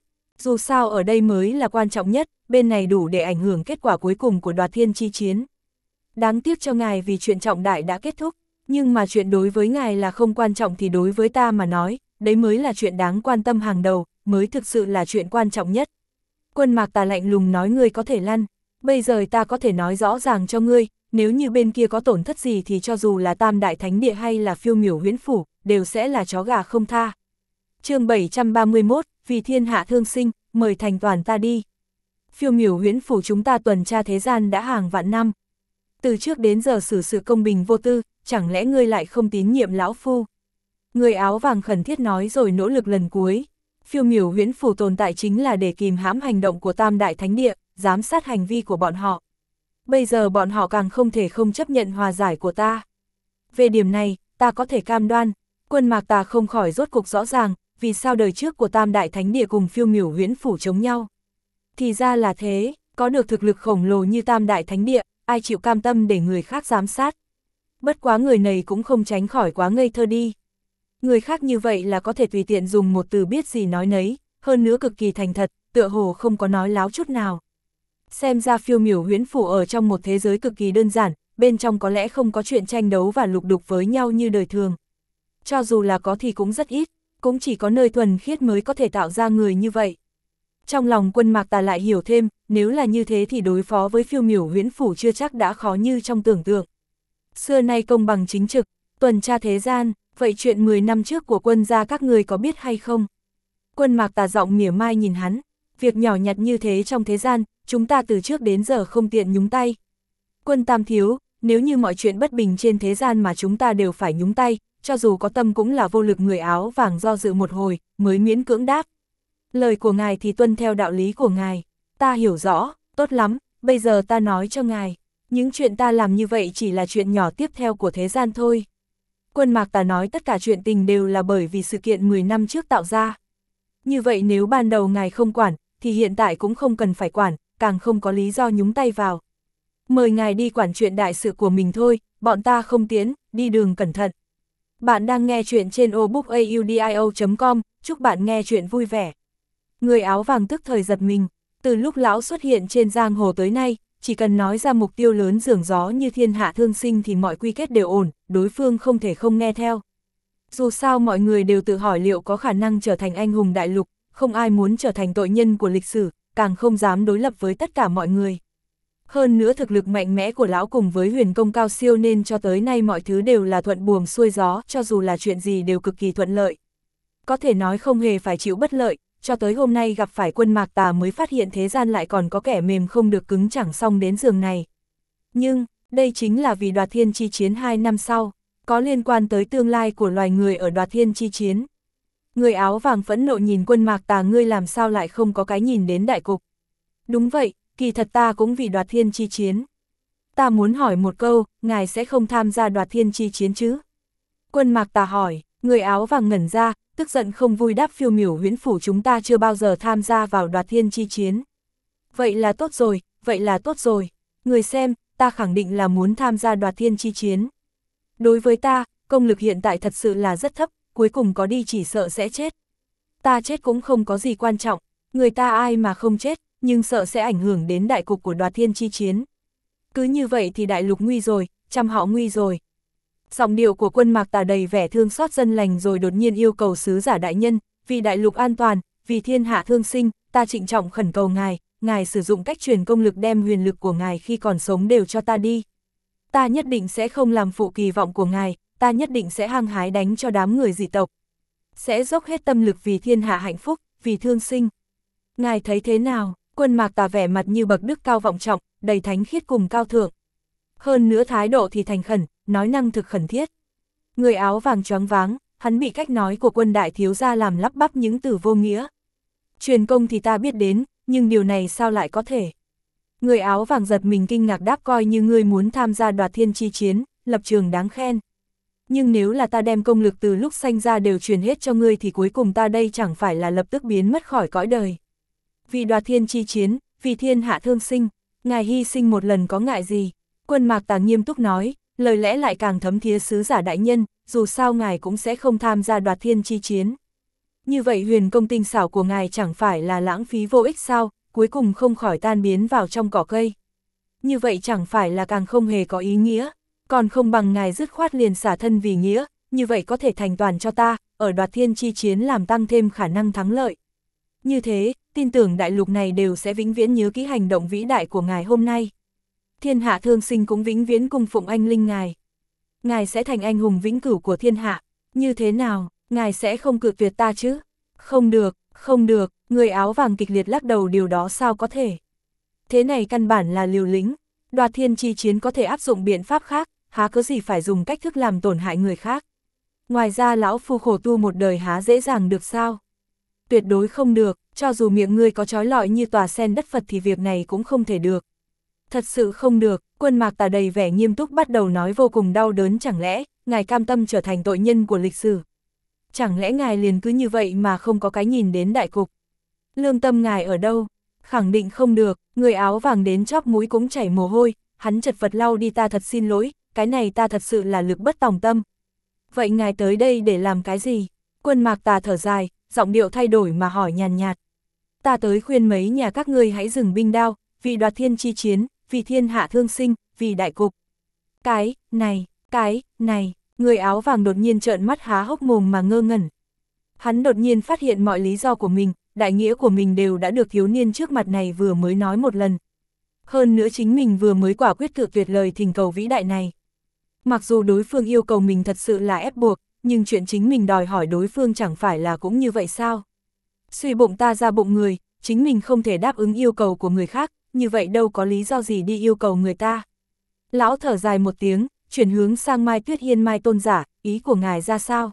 Dù sao ở đây mới là quan trọng nhất, bên này đủ để ảnh hưởng kết quả cuối cùng của đoạt thiên chi chiến. Đáng tiếc cho ngài vì chuyện trọng đại đã kết thúc, nhưng mà chuyện đối với ngài là không quan trọng thì đối với ta mà nói, đấy mới là chuyện đáng quan tâm hàng đầu, mới thực sự là chuyện quan trọng nhất. Quân Mạc Tà lạnh lùng nói ngươi có thể lăn, bây giờ ta có thể nói rõ ràng cho ngươi, nếu như bên kia có tổn thất gì thì cho dù là Tam Đại Thánh Địa hay là Phiêu Miểu Huyễn Phủ, đều sẽ là chó gà không tha. Chương 731, vì thiên hạ thương sinh, mời thành toàn ta đi. Phiêu Miểu Huyễn Phủ chúng ta tuần tra thế gian đã hàng vạn năm. Từ trước đến giờ xử sự công bình vô tư, chẳng lẽ ngươi lại không tín nhiệm lão phu? Người áo vàng khẩn thiết nói rồi nỗ lực lần cuối. Phiêu Miểu Huyễn Phủ tồn tại chính là để kìm hãm hành động của Tam Đại Thánh Địa, giám sát hành vi của bọn họ. Bây giờ bọn họ càng không thể không chấp nhận hòa giải của ta. Về điểm này, ta có thể cam đoan. Quân Mạc Tà không khỏi rốt cục rõ ràng, vì sao đời trước của Tam Đại Thánh Địa cùng Phiêu Miểu Huyễn Phủ chống nhau. Thì ra là thế, có được thực lực khổng lồ như Tam Đại Thánh Địa, ai chịu cam tâm để người khác giám sát. Bất quá người này cũng không tránh khỏi quá ngây thơ đi. Người khác như vậy là có thể tùy tiện dùng một từ biết gì nói nấy, hơn nữa cực kỳ thành thật, tựa hồ không có nói láo chút nào. Xem ra Phiêu Miểu Huyễn Phủ ở trong một thế giới cực kỳ đơn giản, bên trong có lẽ không có chuyện tranh đấu và lục đục với nhau như đời thường. Cho dù là có thì cũng rất ít, cũng chỉ có nơi thuần khiết mới có thể tạo ra người như vậy. Trong lòng Quân Mạc Tà lại hiểu thêm, nếu là như thế thì đối phó với Phiêu Miểu Huyễn Phủ chưa chắc đã khó như trong tưởng tượng. Xưa nay công bằng chính trực, tuần tra thế gian, vậy chuyện 10 năm trước của quân gia các người có biết hay không? Quân Mạc Tà giọng mỉa mai nhìn hắn, việc nhỏ nhặt như thế trong thế gian, chúng ta từ trước đến giờ không tiện nhúng tay. Quân Tam Thiếu, nếu như mọi chuyện bất bình trên thế gian mà chúng ta đều phải nhúng tay, cho dù có tâm cũng là vô lực. Người áo vàng do dự một hồi, mới miễn cưỡng đáp. Lời của ngài thì tuân theo đạo lý của ngài, ta hiểu rõ, tốt lắm, bây giờ ta nói cho ngài, những chuyện ta làm như vậy chỉ là chuyện nhỏ tiếp theo của thế gian thôi. Quân Mạc Tà nói tất cả chuyện tình đều là bởi vì sự kiện 10 năm trước tạo ra. Như vậy nếu ban đầu ngài không quản, thì hiện tại cũng không cần phải quản, càng không có lý do nhúng tay vào. Mời ngài đi quản chuyện đại sự của mình thôi, bọn ta không tiến, đi đường cẩn thận. Bạn đang nghe chuyện trên obookaudio.com, chúc bạn nghe chuyện vui vẻ. Người áo vàng tức thời giật mình, từ lúc lão xuất hiện trên giang hồ tới nay, chỉ cần nói ra mục tiêu lớn giường gió như thiên hạ thương sinh thì mọi quy kết đều ổn, đối phương không thể không nghe theo. Dù sao mọi người đều tự hỏi liệu có khả năng trở thành anh hùng đại lục, không ai muốn trở thành tội nhân của lịch sử, càng không dám đối lập với tất cả mọi người. Hơn nữa thực lực mạnh mẽ của lão cùng với huyền công cao siêu nên cho tới nay mọi thứ đều là thuận buồm xuôi gió, cho dù là chuyện gì đều cực kỳ thuận lợi. Có thể nói không hề phải chịu bất lợi, cho tới hôm nay gặp phải Quân Mạc Tà mới phát hiện thế gian lại còn có kẻ mềm không được cứng chẳng xong đến giường này. Nhưng, đây chính là vì Đoạt Thiên chi chiến 2 năm sau, có liên quan tới tương lai của loài người ở Đoạt Thiên chi chiến. Người áo vàng phẫn nộ nhìn Quân Mạc Tà, ngươi làm sao lại không có cái nhìn đến đại cục. Đúng vậy, kỳ thật ta cũng vì Đoạt Thiên chi chiến. Ta muốn hỏi một câu, ngài sẽ không tham gia Đoạt Thiên chi chiến chứ? Quân Mạc Tà hỏi, người áo vàng ngẩn ra, tức giận không vui đáp, Phiêu Miểu Huyễn Phủ chúng ta chưa bao giờ tham gia vào Đoạt Thiên chi chiến. Vậy là tốt rồi, vậy là tốt rồi. Người xem, ta khẳng định là muốn tham gia Đoạt Thiên chi chiến. Đối với ta, công lực hiện tại thật sự là rất thấp, cuối cùng có đi chỉ sợ sẽ chết. Ta chết cũng không có gì quan trọng, người ta ai mà không chết, nhưng sợ sẽ ảnh hưởng đến đại cục của Đoạt Thiên chi chiến. Cứ như vậy thì đại lục nguy rồi, trăm họ nguy rồi. Giọng điệu của Quân Mạc Tà đầy vẻ thương xót dân lành rồi đột nhiên yêu cầu sứ giả đại nhân, vì đại lục an toàn, vì thiên hạ thương sinh, ta trịnh trọng khẩn cầu ngài, ngài sử dụng cách truyền công lực đem huyền lực của ngài khi còn sống đều cho ta đi. Ta nhất định sẽ không làm phụ kỳ vọng của ngài, ta nhất định sẽ hăng hái đánh cho đám người dị tộc. Sẽ dốc hết tâm lực vì thiên hạ hạnh phúc, vì thương sinh. Ngài thấy thế nào? Quân Mạc Tà vẻ mặt như bậc đức cao vọng trọng, đầy thánh khiết cùng cao thượng. Hơn nữa thái độ thì thành khẩn, nói năng thực khẩn thiết. Người áo vàng choáng váng, hắn bị cách nói của Quân đại thiếu gia làm lắp bắp những từ vô nghĩa. Truyền công thì ta biết đến, nhưng điều này sao lại có thể? Người áo vàng giật mình kinh ngạc đáp, coi như ngươi muốn tham gia Đoạt Thiên chi chiến, lập trường đáng khen. Nhưng nếu là ta đem công lực từ lúc sanh ra đều truyền hết cho ngươi thì cuối cùng ta đây chẳng phải là lập tức biến mất khỏi cõi đời. Vì Đoạt Thiên chi chiến, vì thiên hạ thương sinh, ngài hy sinh một lần có ngại gì? Quân Mạc Tà nghiêm túc nói, lời lẽ lại càng thấm thía, sứ giả đại nhân, dù sao ngài cũng sẽ không tham gia Đoạt Thiên chi chiến. Như vậy huyền công tinh xảo của ngài chẳng phải là lãng phí vô ích sao, cuối cùng không khỏi tan biến vào trong cỏ cây. Như vậy chẳng phải là càng không hề có ý nghĩa, còn không bằng ngài dứt khoát liền xả thân vì nghĩa, như vậy có thể thành toàn cho ta, ở đoạt thiên chi chiến làm tăng thêm khả năng thắng lợi. Như thế, tin tưởng đại lục này đều sẽ vĩnh viễn nhớ kỹ hành động vĩ đại của ngài hôm nay. Thiên hạ thương sinh cũng vĩnh viễn cung phụng anh linh ngài. Ngài sẽ thành anh hùng vĩnh cửu của thiên hạ, như thế nào, ngài sẽ không cự tuyệt ta chứ? Không được, không được, người áo vàng kịch liệt lắc đầu, điều đó sao có thể? Thế này căn bản là liều lĩnh, đoạt thiên chi chiến có thể áp dụng biện pháp khác, há có gì phải dùng cách thức làm tổn hại người khác. Ngoài ra lão phu khổ tu một đời há dễ dàng được sao? Tuyệt đối không được, cho dù miệng ngươi có trói lọi như tòa sen đất Phật thì việc này cũng không thể được. Thật sự không được, Quân Mạc Tà đầy vẻ nghiêm túc bắt đầu nói vô cùng đau đớn, chẳng lẽ ngài cam tâm trở thành tội nhân của lịch sử? Chẳng lẽ ngài liền cứ như vậy mà không có cái nhìn đến đại cục? Lương tâm ngài ở đâu? Khẳng định không được, người áo vàng đến chóp mũi cũng chảy mồ hôi, hắn chật vật lau đi, ta thật xin lỗi, cái này ta thật sự là lực bất tòng tâm. Vậy ngài tới đây để làm cái gì? Quân Mạc Tà thở dài, giọng điệu thay đổi mà hỏi nhàn nhạt. Ta tới khuyên mấy nhà các ngươi hãy dừng binh đao, vì đoạt thiên chi chiến, vì thiên hạ thương sinh, vì đại cục. Cái này, người áo vàng đột nhiên trợn mắt há hốc mồm mà ngơ ngẩn. Hắn đột nhiên phát hiện mọi lý do của mình, đại nghĩa của mình đều đã được thiếu niên trước mặt này vừa mới nói một lần. Hơn nữa chính mình vừa mới quả quyết cự tuyệt lời thỉnh cầu vĩ đại này. Mặc dù đối phương yêu cầu mình thật sự là ép buộc, nhưng chuyện chính mình đòi hỏi đối phương chẳng phải là cũng như vậy sao? Suy bụng ta ra bụng người, chính mình không thể đáp ứng yêu cầu của người khác, như vậy đâu có lý do gì đi yêu cầu người ta. Lão thở dài một tiếng, chuyển hướng sang Mai Tuyết Hiên. Mai tôn giả, ý của ngài ra sao?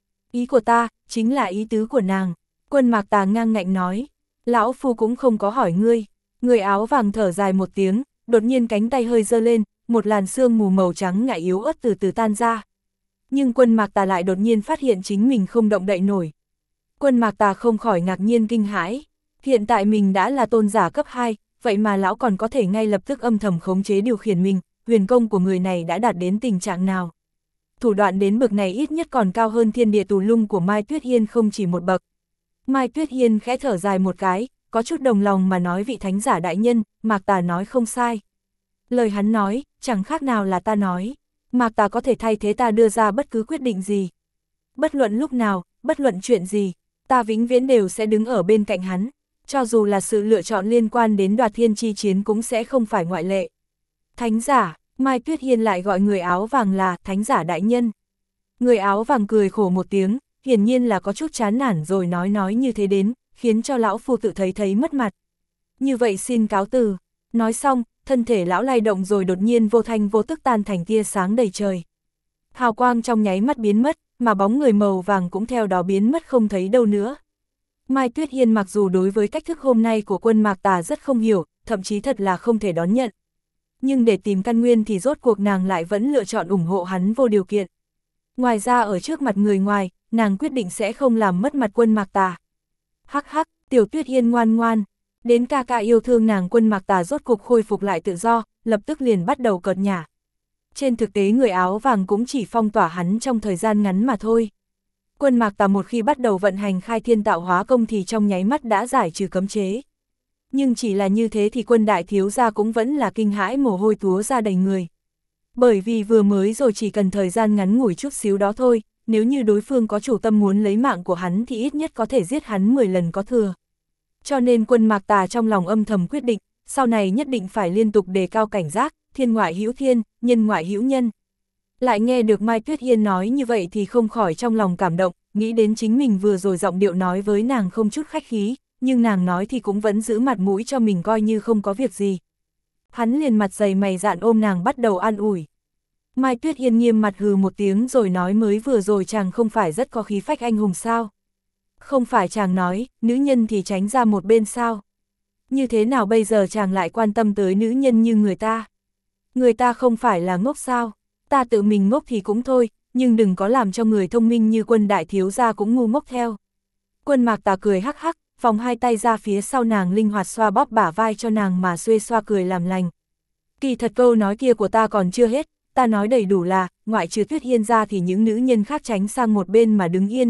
Ý của ta, chính là ý tứ của nàng. Quân Mạc Tà ngang ngạnh nói. Lão phu cũng không có hỏi ngươi. Người áo vàng thở dài một tiếng, đột nhiên cánh tay hơi giơ lên, một làn sương mù màu trắng ngại yếu ớt từ từ tan ra. Nhưng Quân Mạc Tà lại đột nhiên phát hiện chính mình không động đậy nổi. Quân Mạc Tà không khỏi ngạc nhiên kinh hãi. Hiện tại mình đã là tôn giả cấp 2, vậy mà lão còn có thể ngay lập tức âm thầm khống chế điều khiển mình, huyền công của người này đã đạt đến tình trạng nào? Thủ đoạn đến bậc này ít nhất còn cao hơn thiên địa tù lung của Mai Tuyết Hiên không chỉ một bậc. Mai Tuyết Hiên khẽ thở dài một cái, có chút đồng lòng mà nói, vị thánh giả đại nhân, Mạc Tà nói không sai. Lời hắn nói, chẳng khác nào là ta nói. Mạc Tà có thể thay thế ta đưa ra bất cứ quyết định gì. Bất luận lúc nào, bất luận chuyện gì, ta vĩnh viễn đều sẽ đứng ở bên cạnh hắn. Cho dù là sự lựa chọn liên quan đến đoạt thiên chi chiến cũng sẽ không phải ngoại lệ. Thánh giả, Mai Tuyết Hiên lại gọi người áo vàng là thánh giả đại nhân. Người áo vàng cười khổ một tiếng, hiển nhiên là có chút chán nản rồi nói như thế đến, khiến cho lão phu tự thấy mất mặt. Như vậy xin cáo từ. Nói xong, thân thể lão lay động rồi đột nhiên vô thanh vô tức tan thành tia sáng đầy trời. Hào quang trong nháy mắt biến mất, mà bóng người màu vàng cũng theo đó biến mất không thấy đâu nữa. Mai Tuyết Hiên mặc dù đối với cách thức hôm nay của Quân Mạc Tà rất không hiểu, thậm chí thật là không thể đón nhận. Nhưng để tìm căn nguyên thì rốt cuộc nàng lại vẫn lựa chọn ủng hộ hắn vô điều kiện. Ngoài ra ở trước mặt người ngoài, nàng quyết định sẽ không làm mất mặt Quân Mạc Tà. Hắc hắc, Tiểu Tuyết Hiên ngoan ngoan. Đến ca ca yêu thương nàng. Quân Mạc Tà rốt cuộc khôi phục lại tự do, lập tức liền bắt đầu cợt nhả. Trên thực tế người áo vàng cũng chỉ phong tỏa hắn trong thời gian ngắn mà thôi. Quân Mạc Tà một khi bắt đầu vận hành khai thiên tạo hóa công thì trong nháy mắt đã giải trừ cấm chế. Nhưng chỉ là như thế thì Quân đại thiếu gia cũng vẫn là kinh hãi, mồ hôi túa ra đầy người. Bởi vì vừa mới rồi chỉ cần thời gian ngắn ngủi chút xíu đó thôi, nếu như đối phương có chủ tâm muốn lấy mạng của hắn thì ít nhất có thể giết hắn 10 lần có thừa. Cho nên Quân Mạc Tà trong lòng âm thầm quyết định, sau này nhất định phải liên tục đề cao cảnh giác, thiên ngoại hữu thiên, nhân ngoại hữu nhân. Lại nghe được Mai Tuyết Hiên nói như vậy thì không khỏi trong lòng cảm động, nghĩ đến chính mình vừa rồi giọng điệu nói với nàng không chút khách khí, nhưng nàng nói thì cũng vẫn giữ mặt mũi cho mình coi như không có việc gì. Hắn liền mặt dày mày dạn ôm nàng bắt đầu an ủi. Mai Tuyết Hiên nghiêm mặt hừ một tiếng rồi nói, mới vừa rồi chàng không phải rất có khí phách anh hùng sao? Không phải chàng nói, nữ nhân thì tránh ra một bên sao? Như thế nào bây giờ chàng lại quan tâm tới nữ nhân như người ta? Người ta không phải là ngốc sao? Ta tự mình ngốc thì cũng thôi, nhưng đừng có làm cho người thông minh như Quân đại thiếu gia cũng ngu ngốc theo. Quân Mạc Tà cười hắc hắc, vòng hai tay ra phía sau nàng, linh hoạt xoa bóp bả vai cho nàng mà xuê xoa cười làm lành. Kỳ thật câu nói kia của ta còn chưa hết, ta nói đầy đủ là, ngoại trừ Tuyết Hiên ra thì những nữ nhân khác tránh sang một bên mà đứng yên đi,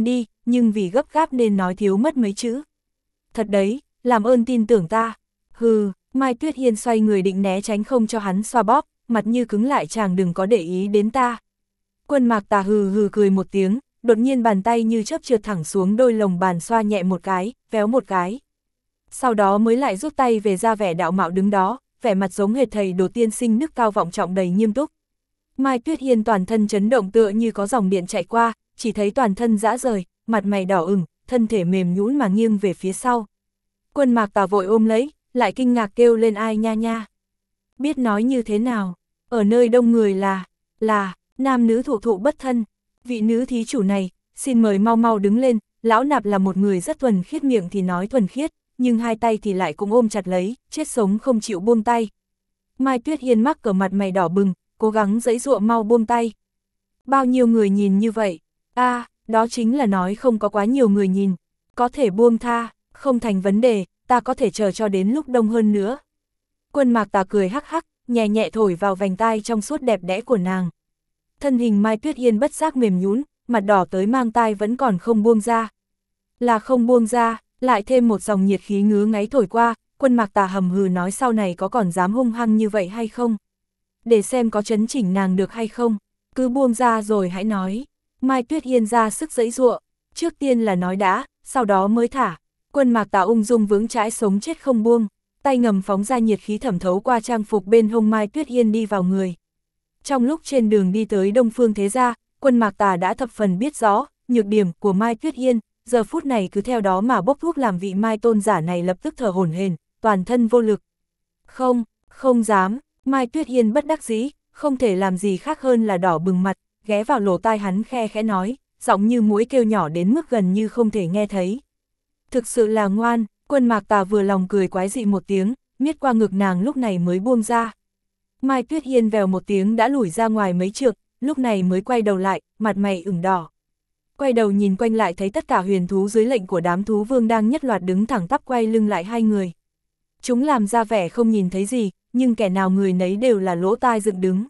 nhưng vì gấp gáp nên nói thiếu mất mấy chữ. Thật đấy, làm ơn tin tưởng ta. Hừ, Mai Tuyết Hiên xoay người định né tránh không cho hắn xoa bóp, mặt như cứng lại, chàng đừng có để ý đến ta. Quân Mạc Tà hừ hừ cười một tiếng, đột nhiên bàn tay như chớp trượt thẳng xuống đôi lồng bàn xoa nhẹ một cái, véo một cái. Sau đó mới lại rút tay về, ra vẻ đạo mạo đứng đó, vẻ mặt giống hệt thầy Đồ tiên sinh đức cao vọng trọng đầy nghiêm túc. Mai Tuyết Hiên toàn thân chấn động tựa như có dòng điện chạy qua, chỉ thấy toàn thân rã rời, mặt mày đỏ ửng, thân thể mềm nhũn mà nghiêng về phía sau. Quân Mạc Tà vội ôm lấy, lại kinh ngạc kêu lên ai nha nha. Biết nói như thế nào, ở nơi đông người là, nam nữ thụ thụ bất thân. Vị nữ thí chủ này, xin mời mau mau đứng lên, lão nạp là một người rất thuần khiết, miệng thì nói thuần khiết, nhưng hai tay thì lại cũng ôm chặt lấy, chết sống không chịu buông tay. Mai Tuyết Hiên mắc cỡ, mặt mày đỏ bừng, cố gắng giãy giụa mau buông tay. Bao nhiêu người nhìn như vậy? Đó chính là nói không có quá nhiều người nhìn. Có thể buông tha, không thành vấn đề, ta có thể chờ cho đến lúc đông hơn nữa. Quân Mạc Tà cười hắc hắc, nhẹ nhẹ thổi vào vành tai trong suốt đẹp đẽ của nàng. Thân hình Mai Tuyết Hiên bất giác mềm nhũn, mặt đỏ tới mang tai vẫn còn không buông ra. Là không buông ra, lại thêm một dòng nhiệt khí ngứa ngáy thổi qua, Quân Mạc Tà hầm hừ nói sau này có còn dám hung hăng như vậy hay không? Để xem có chấn chỉnh nàng được hay không, cứ buông ra rồi hãy nói. Mai Tuyết Hiên ra sức giãy giụa, trước tiên là nói đã, sau đó mới thả. Quân Mạc Tà ung dung vững chãi sống chết không buông, tay ngầm phóng ra nhiệt khí thẩm thấu qua trang phục bên hông Mai Tuyết Hiên đi vào người. Trong lúc trên đường đi tới Đông Phương Thế Gia, Quân Mạc Tà đã thập phần biết rõ nhược điểm của Mai Tuyết Hiên, giờ phút này cứ theo đó mà bốc thuốc làm vị Mai tôn giả này lập tức thở hổn hển, toàn thân vô lực. Không dám. Mai Tuyết Hiên bất đắc dĩ, không thể làm gì khác hơn là đỏ bừng mặt, ghé vào lỗ tai hắn khe khẽ nói, giọng như muỗi kêu nhỏ đến mức gần như không thể nghe thấy. Thực sự là ngoan. Quân Mạc Tà vừa lòng cười quái dị một tiếng, miết qua ngực nàng lúc này mới buông ra. Mai Tuyết Hiên vèo một tiếng đã lủi ra ngoài mấy trượng, lúc này mới quay đầu lại, mặt mày ửng đỏ. Quay đầu nhìn quanh lại thấy tất cả huyền thú dưới lệnh của đám thú vương đang nhất loạt đứng thẳng tắp quay lưng lại hai người. Chúng làm ra vẻ không nhìn thấy gì, nhưng kẻ nào người nấy đều là lỗ tai dựng đứng.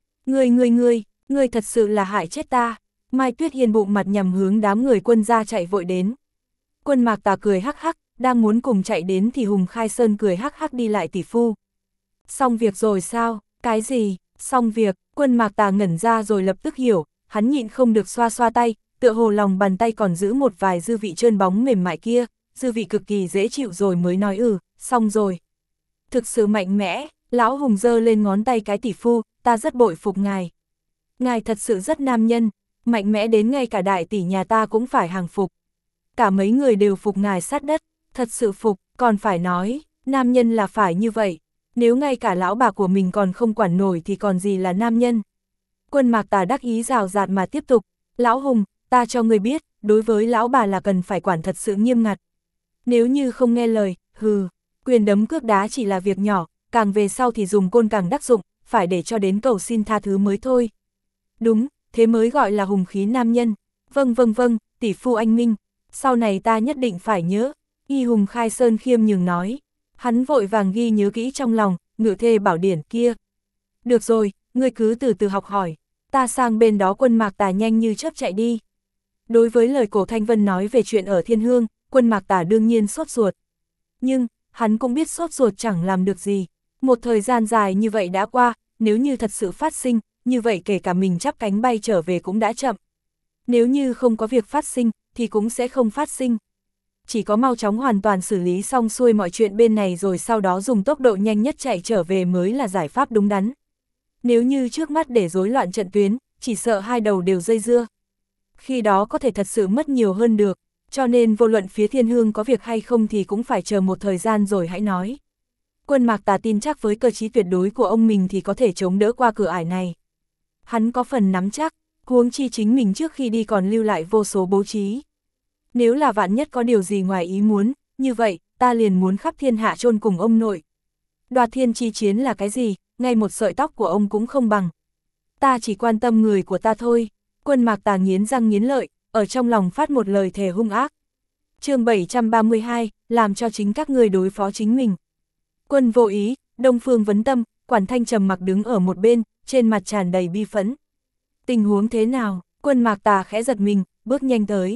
Ngươi thật sự là hại chết ta. Mai Tuyết Hiên bụng mặt nhằm hướng đám người Quân gia chạy vội đến. Quân Mạc Tà cười hắc hắc, đang muốn cùng chạy đến thì Hùng Khai Sơn cười hắc hắc đi lại tỷ phu. Xong việc rồi sao? Cái gì? Xong việc. Quân Mạc Tà ngẩn ra rồi lập tức hiểu, hắn nhịn không được xoa xoa tay, tựa hồ lòng bàn tay còn giữ một vài dư vị trơn bóng mềm mại kia, dư vị cực kỳ dễ chịu rồi mới nói xong rồi. Thực sự mạnh mẽ. Lão Hùng giơ lên ngón tay cái tỷ phu, ta rất bội phục ngài. Ngài thật sự rất nam nhân, mạnh mẽ đến ngay cả đại tỷ nhà ta cũng phải hàng phục. Cả mấy người đều phục ngài sát đất, thật sự phục, còn phải nói, nam nhân là phải như vậy. Nếu ngay cả lão bà của mình còn không quản nổi thì còn gì là nam nhân. Quân Mạc Tà đắc ý rào rạt mà tiếp tục, lão Hùng, ta cho ngươi biết, đối với lão bà là cần phải quản thật sự nghiêm ngặt. Nếu như không nghe lời, quyền đấm cước đá chỉ là việc nhỏ, càng về sau thì dùng côn càng đắc dụng, phải để cho đến cầu xin tha thứ mới thôi. Đúng, thế mới gọi là hùng khí nam nhân. Vâng, tỷ phu anh minh, sau này ta nhất định phải nhớ. Y Hùng Khai Sơn khiêm nhường nói. Hắn vội vàng ghi nhớ kỹ trong lòng, Ngự Thê Bảo Điển kia. Được rồi, ngươi cứ từ từ học hỏi, ta sang bên đó. Quân Mạc Tà nhanh như chớp chạy đi. Đối với lời Cổ Thanh Vân nói về chuyện ở Thiên Hương, Quân Mạc Tà đương nhiên sốt ruột. Nhưng, hắn cũng biết sốt ruột chẳng làm được gì. Một thời gian dài như vậy đã qua, nếu như thật sự phát sinh, như vậy kể cả mình chắp cánh bay trở về cũng đã chậm. Nếu như không có việc phát sinh, thì cũng sẽ không phát sinh. Chỉ có mau chóng hoàn toàn xử lý xong xuôi mọi chuyện bên này rồi sau đó dùng tốc độ nhanh nhất chạy trở về mới là giải pháp đúng đắn. Nếu như trước mắt để rối loạn trận tuyến, chỉ sợ hai đầu đều dây dưa. Khi đó có thể thật sự mất nhiều hơn được, cho nên vô luận phía Thiên Hương có việc hay không thì cũng phải chờ một thời gian rồi hãy nói. Quân Mạc Tà tin chắc với cơ trí tuyệt đối của ông mình thì có thể chống đỡ qua cửa ải này. Hắn có phần nắm chắc, huống chi chính mình trước khi đi còn lưu lại vô số bố trí. Nếu là vạn nhất có điều gì ngoài ý muốn, như vậy, ta liền muốn khắp thiên hạ chôn cùng ông nội. Đoạt thiên chi chiến là cái gì, ngay một sợi tóc của ông cũng không bằng. Ta chỉ quan tâm người của ta thôi. Quân Mạc Tà nghiến răng nghiến lợi, ở trong lòng phát một lời thề hung ác. Chương 732, làm cho chính các ngươi đối phó chính mình. Quân Vô Ý, Đông Phương Vấn Tâm, Quản Thanh trầm mặc đứng ở một bên, trên mặt tràn đầy bi phẫn. Tình huống thế nào? Quân Mạc Tà khẽ giật mình, bước nhanh tới.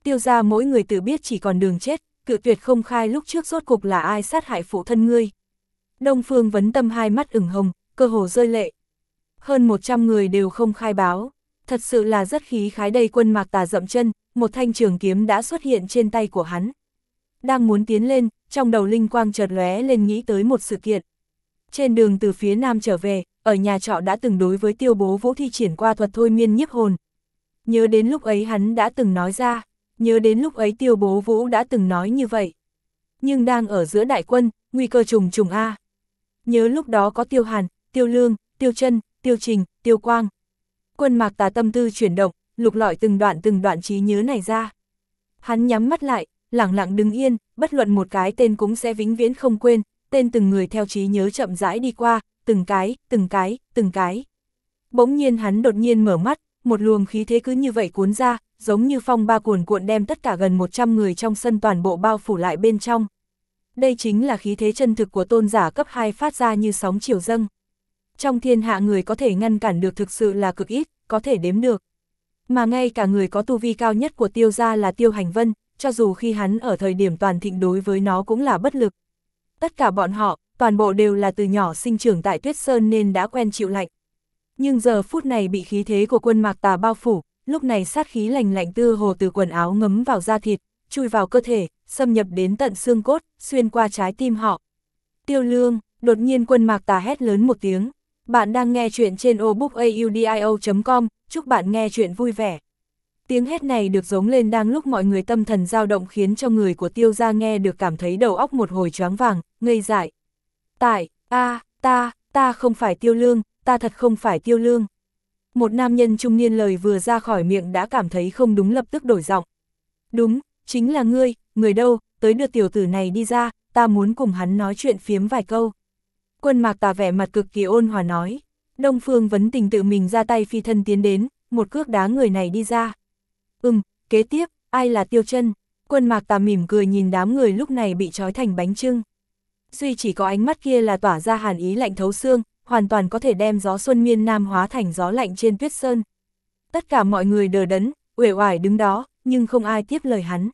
Tiêu gia mỗi người tự biết chỉ còn đường chết, cự tuyệt không khai lúc trước rốt cục là ai sát hại phụ thân ngươi. Đông Phương Vấn Tâm hai mắt ửng hồng, cơ hồ rơi lệ. Hơn 100 người đều không khai báo, thật sự là rất khí khái. Đây Quân Mạc Tà dậm chân, một thanh trường kiếm đã xuất hiện trên tay của hắn. Đang muốn tiến lên, trong đầu linh quang chợt lóe lên nghĩ tới một sự kiện. Trên đường từ phía nam trở về, ở nhà trọ đã từng đối với Tiêu Bố Vũ thi triển qua thuật thôi miên nhiếp hồn. Nhớ đến lúc ấy hắn đã từng nói ra, nhớ đến lúc ấy Tiêu Bố Vũ đã từng nói như vậy. Nhưng đang ở giữa đại quân, nguy cơ trùng trùng a. Nhớ lúc đó có Tiêu Hàn, Tiêu Lương, Tiêu Chân, Tiêu Trình, Tiêu Quang. Quân Mạc Tà tâm tư chuyển động, lục lọi từng đoạn trí nhớ này ra. Hắn nhắm mắt lại, lẳng lặng đứng yên, bất luận một cái tên cũng sẽ vĩnh viễn không quên, tên từng người theo trí nhớ chậm rãi đi qua, từng cái. Bỗng nhiên hắn đột nhiên mở mắt, một luồng khí thế cứ như vậy cuốn ra, giống như phong ba cuồn cuộn đem tất cả gần 100 người trong sân toàn bộ bao phủ lại bên trong. Đây chính là khí thế chân thực của tôn giả cấp 2 phát ra như sóng chiều dâng. Trong thiên hạ người có thể ngăn cản được thực sự là cực ít, có thể đếm được. Mà ngay cả người có tu vi cao nhất của Tiêu gia là Tiêu Hành Vân, cho dù khi hắn ở thời điểm toàn thịnh đối với nó cũng là bất lực. Tất cả bọn họ, toàn bộ đều là từ nhỏ sinh trưởng tại Tuyết Sơn nên đã quen chịu lạnh. Nhưng giờ phút này bị khí thế của Quân Mạc Tà bao phủ, lúc này sát khí lành lạnh tựa hồ từ quần áo ngấm vào da thịt, chui vào cơ thể, xâm nhập đến tận xương cốt, xuyên qua trái tim họ. Tiêu Lương, đột nhiên Quân Mạc Tà hét lớn một tiếng. Bạn đang nghe chuyện trên obookaudio.com, chúc bạn nghe chuyện vui vẻ. Tiếng hét này được giống lên đang lúc mọi người tâm thần dao động khiến cho người của Tiêu gia nghe được cảm thấy đầu óc một hồi choáng vàng, ngây dại. Ta không phải Tiêu Lương, ta thật không phải Tiêu Lương. Một nam nhân trung niên lời vừa ra khỏi miệng đã cảm thấy không đúng lập tức đổi giọng. Đúng, chính là ngươi, người đâu, tới đưa tiểu tử này đi ra, ta muốn cùng hắn nói chuyện phiếm vài câu. Quân Mạc Tà vẻ mặt cực kỳ ôn hòa nói. Đông Phương Vấn Tình tự mình ra tay phi thân tiến đến, một cước đá người này đi ra. Kế tiếp, ai là Tiêu Chân? Quân Mạc Tà mỉm cười nhìn đám người lúc này bị trói thành bánh chưng. Duy chỉ có ánh mắt kia là tỏa ra hàn ý lạnh thấu xương, hoàn toàn có thể đem gió xuân miên nam hóa thành gió lạnh trên Tuyết Sơn. Tất cả mọi người đờ đẫn, uể oải đứng đó, nhưng không ai tiếp lời hắn.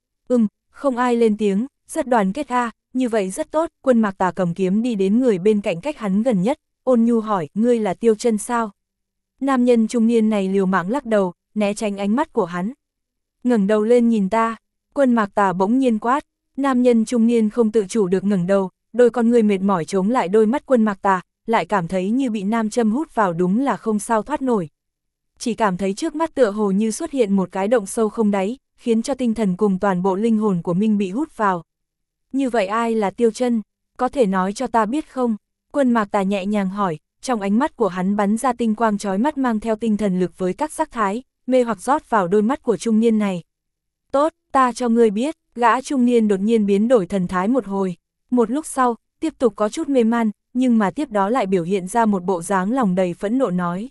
Không ai lên tiếng, rất đoàn kết a, như vậy rất tốt. Quân Mạc Tà cầm kiếm đi đến người bên cạnh cách hắn gần nhất, ôn nhu hỏi, ngươi là Tiêu Chân sao? Nam nhân trung niên này liều mạng lắc đầu, né tránh ánh mắt của hắn. Ngẩng đầu lên nhìn ta. Quân Mạc Tà bỗng nhiên quát. Nam nhân trung niên không tự chủ được ngẩng đầu, đôi con người mệt mỏi chống lại đôi mắt Quân Mạc Tà, lại cảm thấy như bị nam châm hút vào, đúng là không sao thoát nổi. Chỉ cảm thấy trước mắt tựa hồ như xuất hiện một cái động sâu không đáy, khiến cho tinh thần cùng toàn bộ linh hồn của mình bị hút vào. Như vậy ai là Tiêu Chân? Có thể nói cho ta biết không? Quân Mạc Tà nhẹ nhàng hỏi, trong ánh mắt của hắn bắn ra tinh quang chói mắt mang theo tinh thần lực với các sắc thái, mê hoặc rót vào đôi mắt của trung niên này. Tốt, ta cho ngươi biết. Gã trung niên đột nhiên biến đổi thần thái một hồi. Một lúc sau, tiếp tục có chút mê man, nhưng mà tiếp đó lại biểu hiện ra một bộ dáng lòng đầy phẫn nộ nói.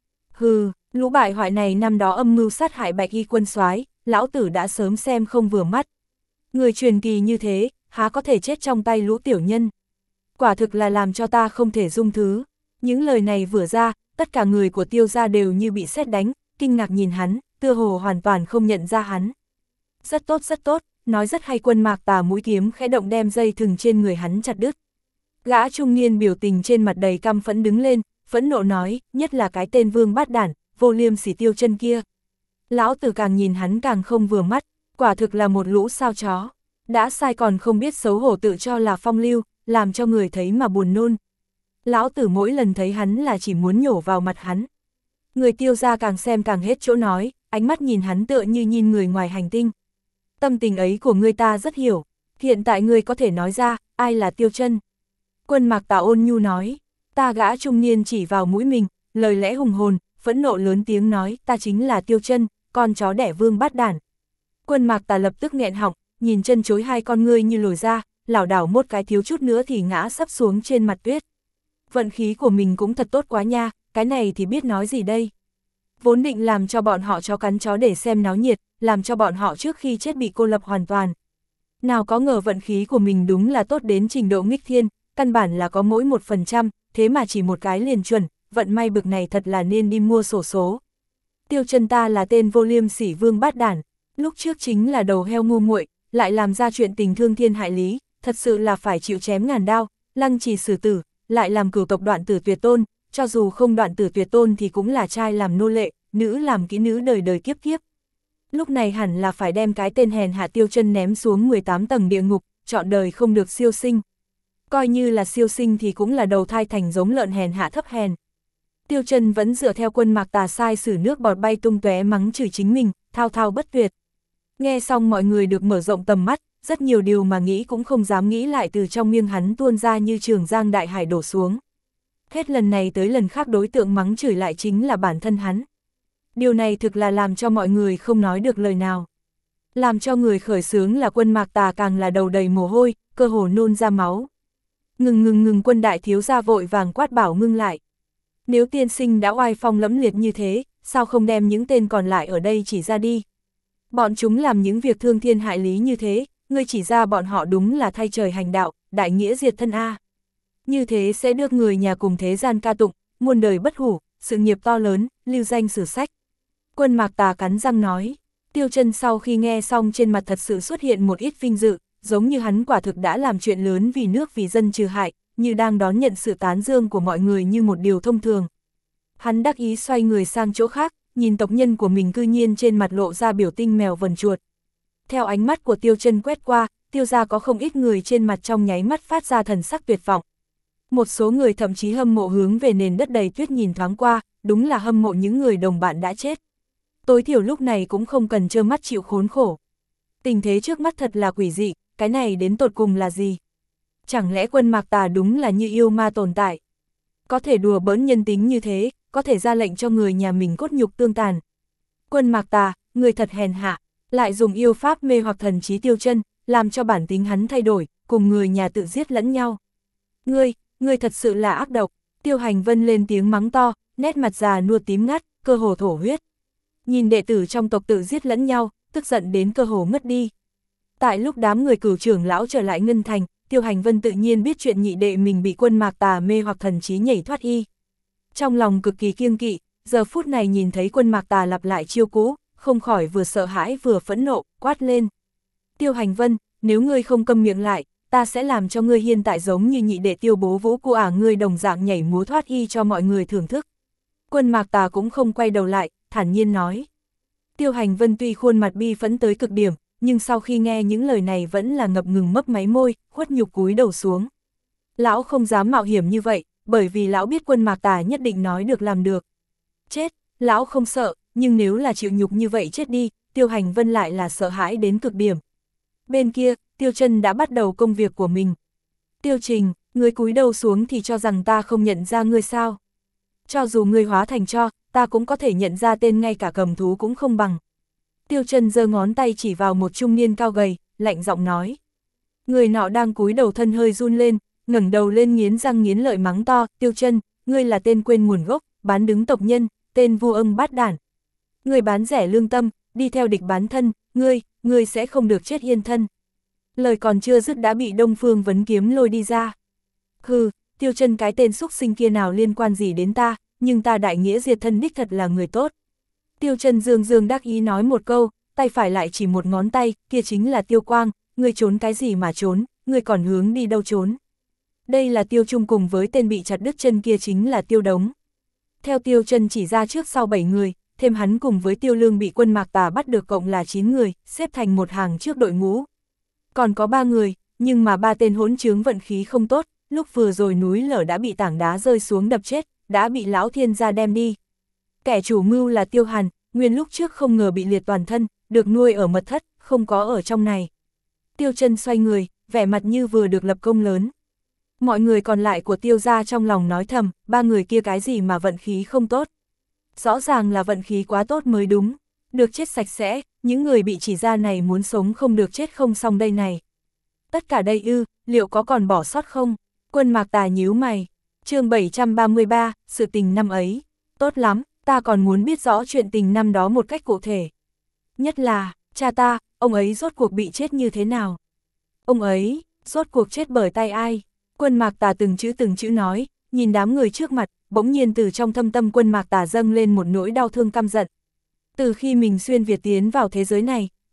Hừ, lũ bại hoại này năm đó âm mưu sát hại Bạch Y quân soái, lão tử đã sớm xem không vừa mắt. Người truyền kỳ như thế, há có thể chết trong tay lũ tiểu nhân. Quả thực là làm cho ta không thể dung thứ. Những lời này vừa ra, tất cả người của Tiêu gia đều như bị sét đánh, kinh ngạc nhìn hắn, tựa hồ hoàn toàn không nhận ra hắn. Rất tốt, nói rất hay. Quân Mạc Tà mũi kiếm khẽ động đem dây thừng trên người hắn chặt đứt. Gã trung niên biểu tình trên mặt đầy căm phẫn đứng lên, phẫn nộ nói, nhất là cái tên vương bát đản, vô liêm sỉ Tiêu Chân kia. Lão tử càng nhìn hắn càng không vừa mắt, quả thực là một lũ sao chó. Đã sai còn không biết xấu hổ tự cho là phong lưu, làm cho người thấy mà buồn nôn. Lão tử mỗi lần thấy hắn là chỉ muốn nhổ vào mặt hắn. Người Tiêu gia càng xem càng hết chỗ nói, ánh mắt nhìn hắn tựa như nhìn người ngoài hành tinh. Tâm tình ấy của ngươi ta rất hiểu, hiện tại ngươi có thể nói ra, ai là Tiêu Chân? Quân Mạc Tà ôn nhu nói. Ta gã trung niên chỉ vào mũi mình, lời lẽ hùng hồn, phẫn nộ lớn tiếng nói, ta chính là Tiêu Chân, con chó đẻ vương bát đản. Quân Mạc Tà lập tức nghẹn họng, nhìn chân chối hai con ngươi như lồi ra, lảo đảo một cái thiếu chút nữa thì ngã sắp xuống trên mặt tuyết. Vận khí của mình cũng thật tốt quá nha, cái này thì biết nói gì đây. Vốn định làm cho bọn họ chó cắn chó để xem náo nhiệt, làm cho bọn họ trước khi chết bị cô lập hoàn toàn. Nào có ngờ vận khí của mình đúng là tốt đến trình độ nghịch thiên, căn bản là có mỗi 1%, thế mà chỉ một cái liền chuẩn, vận may bực này thật là nên đi mua xổ số. Tiêu Chân ta là tên vô liêm sỉ vương bát đản. Lúc trước chính là đầu heo ngu muội, lại làm ra chuyện tình thương thiên hại lý, thật sự là phải chịu chém ngàn đao, lăng trì xử tử, lại làm cửu tộc đoạn tử tuyệt tôn, cho dù không đoạn tử tuyệt tôn thì cũng là trai làm nô lệ, nữ làm kỹ nữ đời đời kiếp kiếp. Lúc này hẳn là phải đem cái tên hèn hạ Tiêu Chân ném xuống 18 tầng địa ngục, trọn đời không được siêu sinh. Coi như là siêu sinh thì cũng là đầu thai thành giống lợn hèn hạ thấp hèn. Tiêu Chân vẫn dựa theo Quân Mạc Tà sai sử nước bọt bay tung tóe mắng chửi chính mình, thao thao bất tuyệt. Nghe xong mọi người được mở rộng tầm mắt, rất nhiều điều mà nghĩ cũng không dám nghĩ lại từ trong miệng hắn tuôn ra như trường giang đại hải đổ xuống. Hết lần này tới lần khác đối tượng mắng chửi lại chính là bản thân hắn. Điều này thực là làm cho mọi người không nói được lời nào. Làm cho người khởi xướng là Quân Mạc Tà càng là đầu đầy mồ hôi, cơ hồ nôn ra máu. Ngừng, Quân đại thiếu gia vội vàng quát bảo ngưng lại. Nếu tiên sinh đã oai phong lẫm liệt như thế, sao không đem những tên còn lại ở đây chỉ ra đi? Bọn chúng làm những việc thương thiên hại lý như thế, ngươi chỉ ra bọn họ đúng là thay trời hành đạo, đại nghĩa diệt thân A. Như thế sẽ được người nhà cùng thế gian ca tụng, muôn đời bất hủ, sự nghiệp to lớn, lưu danh sử sách. Quân Mạc Tà cắn răng nói. Tiêu Chân sau khi nghe xong trên mặt thật sự xuất hiện một ít vinh dự, giống như hắn quả thực đã làm chuyện lớn vì nước vì dân trừ hại, như đang đón nhận sự tán dương của mọi người như một điều thông thường. Hắn đắc ý xoay người sang chỗ khác, nhìn tộc nhân của mình cư nhiên trên mặt lộ ra biểu tình mèo vần chuột. Theo ánh mắt của Tiêu Chân quét qua, Tiêu gia có không ít người trên mặt trong nháy mắt phát ra thần sắc tuyệt vọng. Một số người thậm chí hâm mộ hướng về nền đất đầy tuyết nhìn thoáng qua, đúng là hâm mộ những người đồng bạn đã chết. Tối thiểu lúc này cũng không cần trơ mắt chịu khốn khổ. Tình thế trước mắt thật là quỷ dị, cái này đến tột cùng là gì? Chẳng lẽ Quân Mạc Tà đúng là như yêu ma tồn tại? Có thể đùa bỡn nhân tính như thế, có thể ra lệnh cho người nhà mình cốt nhục tương tàn. Quân Mạc Tà, người thật hèn hạ, lại dùng yêu pháp mê hoặc thần trí Tiêu Chân, làm cho bản tính hắn thay đổi, cùng người nhà tự giết lẫn nhau. Ngươi thật sự là ác độc. Tiêu Hành Vân lên tiếng mắng to, nét mặt già nua tím ngắt, cơ hồ thổ huyết. Nhìn đệ tử trong tộc tự giết lẫn nhau, tức giận đến cơ hồ ngất đi. Tại lúc đám người Cửu trưởng lão trở lại Ngân Thành, Tiêu Hành Vân tự nhiên biết chuyện nhị đệ mình bị Quân Mạc Tà mê hoặc thần trí nhảy thoát y. Trong lòng cực kỳ kiêng kỵ, giờ phút này nhìn thấy Quân Mạc Tà lặp lại chiêu cũ, không khỏi vừa sợ hãi vừa phẫn nộ, quát lên. Tiêu Hành Vân, nếu ngươi không câm miệng lại, ta sẽ làm cho ngươi hiện tại giống như nhị đệ Tiêu Bố Vũ của ngươi đồng dạng nhảy múa thoát y cho mọi người thưởng thức. Quân Mạc Tà cũng không quay đầu lại, thản nhiên nói. Tiêu Hành Vân tuy khuôn mặt bi phẫn tới cực điểm, nhưng sau khi nghe những lời này vẫn là ngập ngừng mấp máy môi, khuất nhục cúi đầu xuống. Lão không dám mạo hiểm như vậy, bởi vì lão biết Quân Mạc Tà nhất định nói được làm được. Chết, lão không sợ, nhưng nếu là chịu nhục như vậy chết đi, Tiêu Hành Vân lại là sợ hãi đến cực điểm. Bên kia, Tiêu Chân đã bắt đầu công việc của mình. Tiêu Trình, ngươi cúi đầu xuống thì cho rằng ta không nhận ra ngươi sao? Cho dù ngươi hóa thành tro, ta cũng có thể nhận ra tên ngay cả cầm thú cũng không bằng. Tiêu Chân giơ ngón tay chỉ vào một trung niên cao gầy, lạnh giọng nói. Người nọ đang cúi đầu thân hơi run lên, ngẩng đầu lên nghiến răng nghiến lợi mắng to, Tiêu Chân, ngươi là tên quên nguồn gốc, bán đứng tộc nhân, tên vu ưng bát đản. Ngươi bán rẻ lương tâm, đi theo địch bán thân, ngươi sẽ không được chết yên thân. Lời còn chưa dứt đã bị Đông Phương Vấn Kiếm lôi đi ra. Hừ, Tiêu Chân cái tên xúc sinh kia nào liên quan gì đến ta, nhưng ta đại nghĩa diệt thân đích thật là người tốt. Tiêu Chân dương đắc ý nói một câu, tay phải lại chỉ một ngón tay, kia chính là Tiêu Quang, ngươi trốn cái gì mà trốn, ngươi còn hướng đi đâu trốn. Đây là Tiêu Trung cùng với tên bị chặt đứt chân kia chính là Tiêu Đống. Theo Tiêu Chân chỉ ra trước sau 7 người, thêm hắn cùng với Tiêu Lương bị Quân Mạc Tà bắt được cộng là 9 người, xếp thành một hàng trước đội ngũ. Còn có 3 người, nhưng mà 3 tên hỗn trướng vận khí không tốt, lúc vừa rồi núi lở đã bị tảng đá rơi xuống đập chết, đã bị Lão Thiên gia đem đi. Kẻ chủ mưu là Tiêu Hàn, nguyên lúc trước không ngờ bị liệt toàn thân, được nuôi ở mật thất, không có ở trong này. Tiêu Chân xoay người, vẻ mặt như vừa được lập công lớn. Mọi người còn lại của Tiêu gia trong lòng nói thầm, 3 người kia cái gì mà vận khí không tốt. Rõ ràng là vận khí quá tốt mới đúng, được chết sạch sẽ, những người bị chỉ ra này muốn sống không được chết không xong đây này. Tất cả đây ư, liệu có còn bỏ sót không? Quân Mạc Tà nhíu mày. Chương 733, sự tình năm ấy. Tốt lắm, ta còn muốn biết rõ chuyện tình năm đó một cách cụ thể. Nhất là, cha ta, ông ấy rốt cuộc bị chết như thế nào? Ông ấy, rốt cuộc chết bởi tay ai? Quân Mạc Tà từng chữ nói, nhìn đám người trước mặt, bỗng nhiên từ trong thâm tâm Quân Mạc Tà dâng lên một nỗi đau thương căm giận. Từ khi mình xuyên Việt tiến vào thế giới này,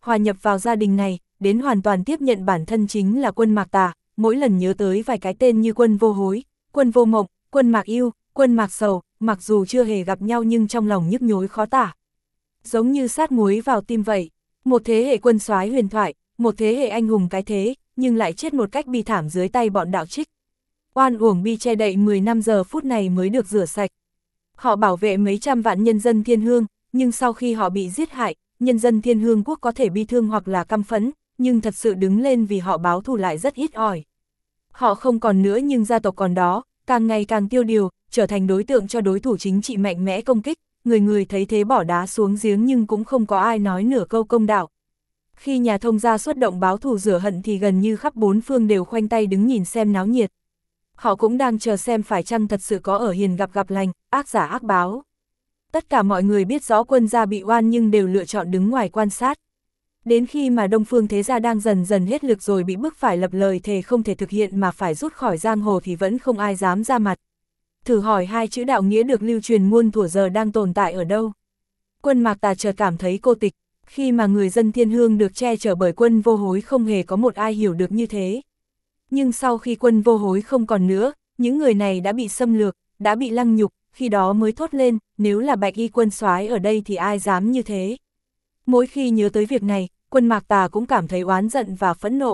hòa nhập vào gia đình này, đến hoàn toàn tiếp nhận bản thân chính là Quân Mạc Tà, mỗi lần nhớ tới vài cái tên như Quân Vô Hối, Quân Vô Mộng, Quân Mạc Yêu, Quân Mạc Sầu, mặc dù chưa hề gặp nhau nhưng trong lòng nhức nhối khó tả. Giống như sát muối vào tim vậy, một thế hệ quân soái huyền thoại, một thế hệ anh hùng cái thế, nhưng lại chết một cách bi thảm dưới tay bọn đạo trích. Oan uổng bi che đậy 10 năm giờ phút này mới được rửa sạch. Họ bảo vệ mấy trăm vạn nhân dân Thiên Hương, nhưng sau khi họ bị giết hại, nhân dân Thiên Hương quốc có thể bi thương hoặc là căm phẫn, nhưng thật sự đứng lên vì họ báo thù lại rất ít ỏi. Họ không còn nữa nhưng gia tộc còn đó, càng ngày càng tiêu điều, trở thành đối tượng cho đối thủ chính trị mạnh mẽ công kích, người người thấy thế bỏ đá xuống giếng nhưng cũng không có ai nói nửa câu công đạo. Khi nhà thông gia xuất động báo thù rửa hận thì gần như khắp bốn phương đều khoanh tay đứng nhìn xem náo nhiệt. Họ cũng đang chờ xem phải chăng thật sự có ở hiền gặp lành, ác giả ác báo. Tất cả mọi người biết rõ Quân gia bị oan nhưng đều lựa chọn đứng ngoài quan sát. Đến khi mà Đông Phương Thế Gia đang dần dần hết lực rồi bị bức phải lập lời thề không thể thực hiện mà phải rút khỏi giang hồ thì vẫn không ai dám ra mặt. Thử hỏi hai chữ đạo nghĩa được lưu truyền muôn thuở giờ đang tồn tại ở đâu? Quân Mạc Tà chợt cảm thấy cô tịch, khi mà người dân Thiên Hương được che chở bởi Quân Vô Hối không hề có một ai hiểu được như thế. Nhưng sau khi Quân Vô Hối không còn nữa, những người này đã bị xâm lược, đã bị lăng nhục, khi đó mới thốt lên, nếu là Bạch Y quân soái ở đây thì ai dám như thế. Mỗi khi nhớ tới việc này, Quân Mạc Tà cũng cảm thấy oán giận và phẫn nộ.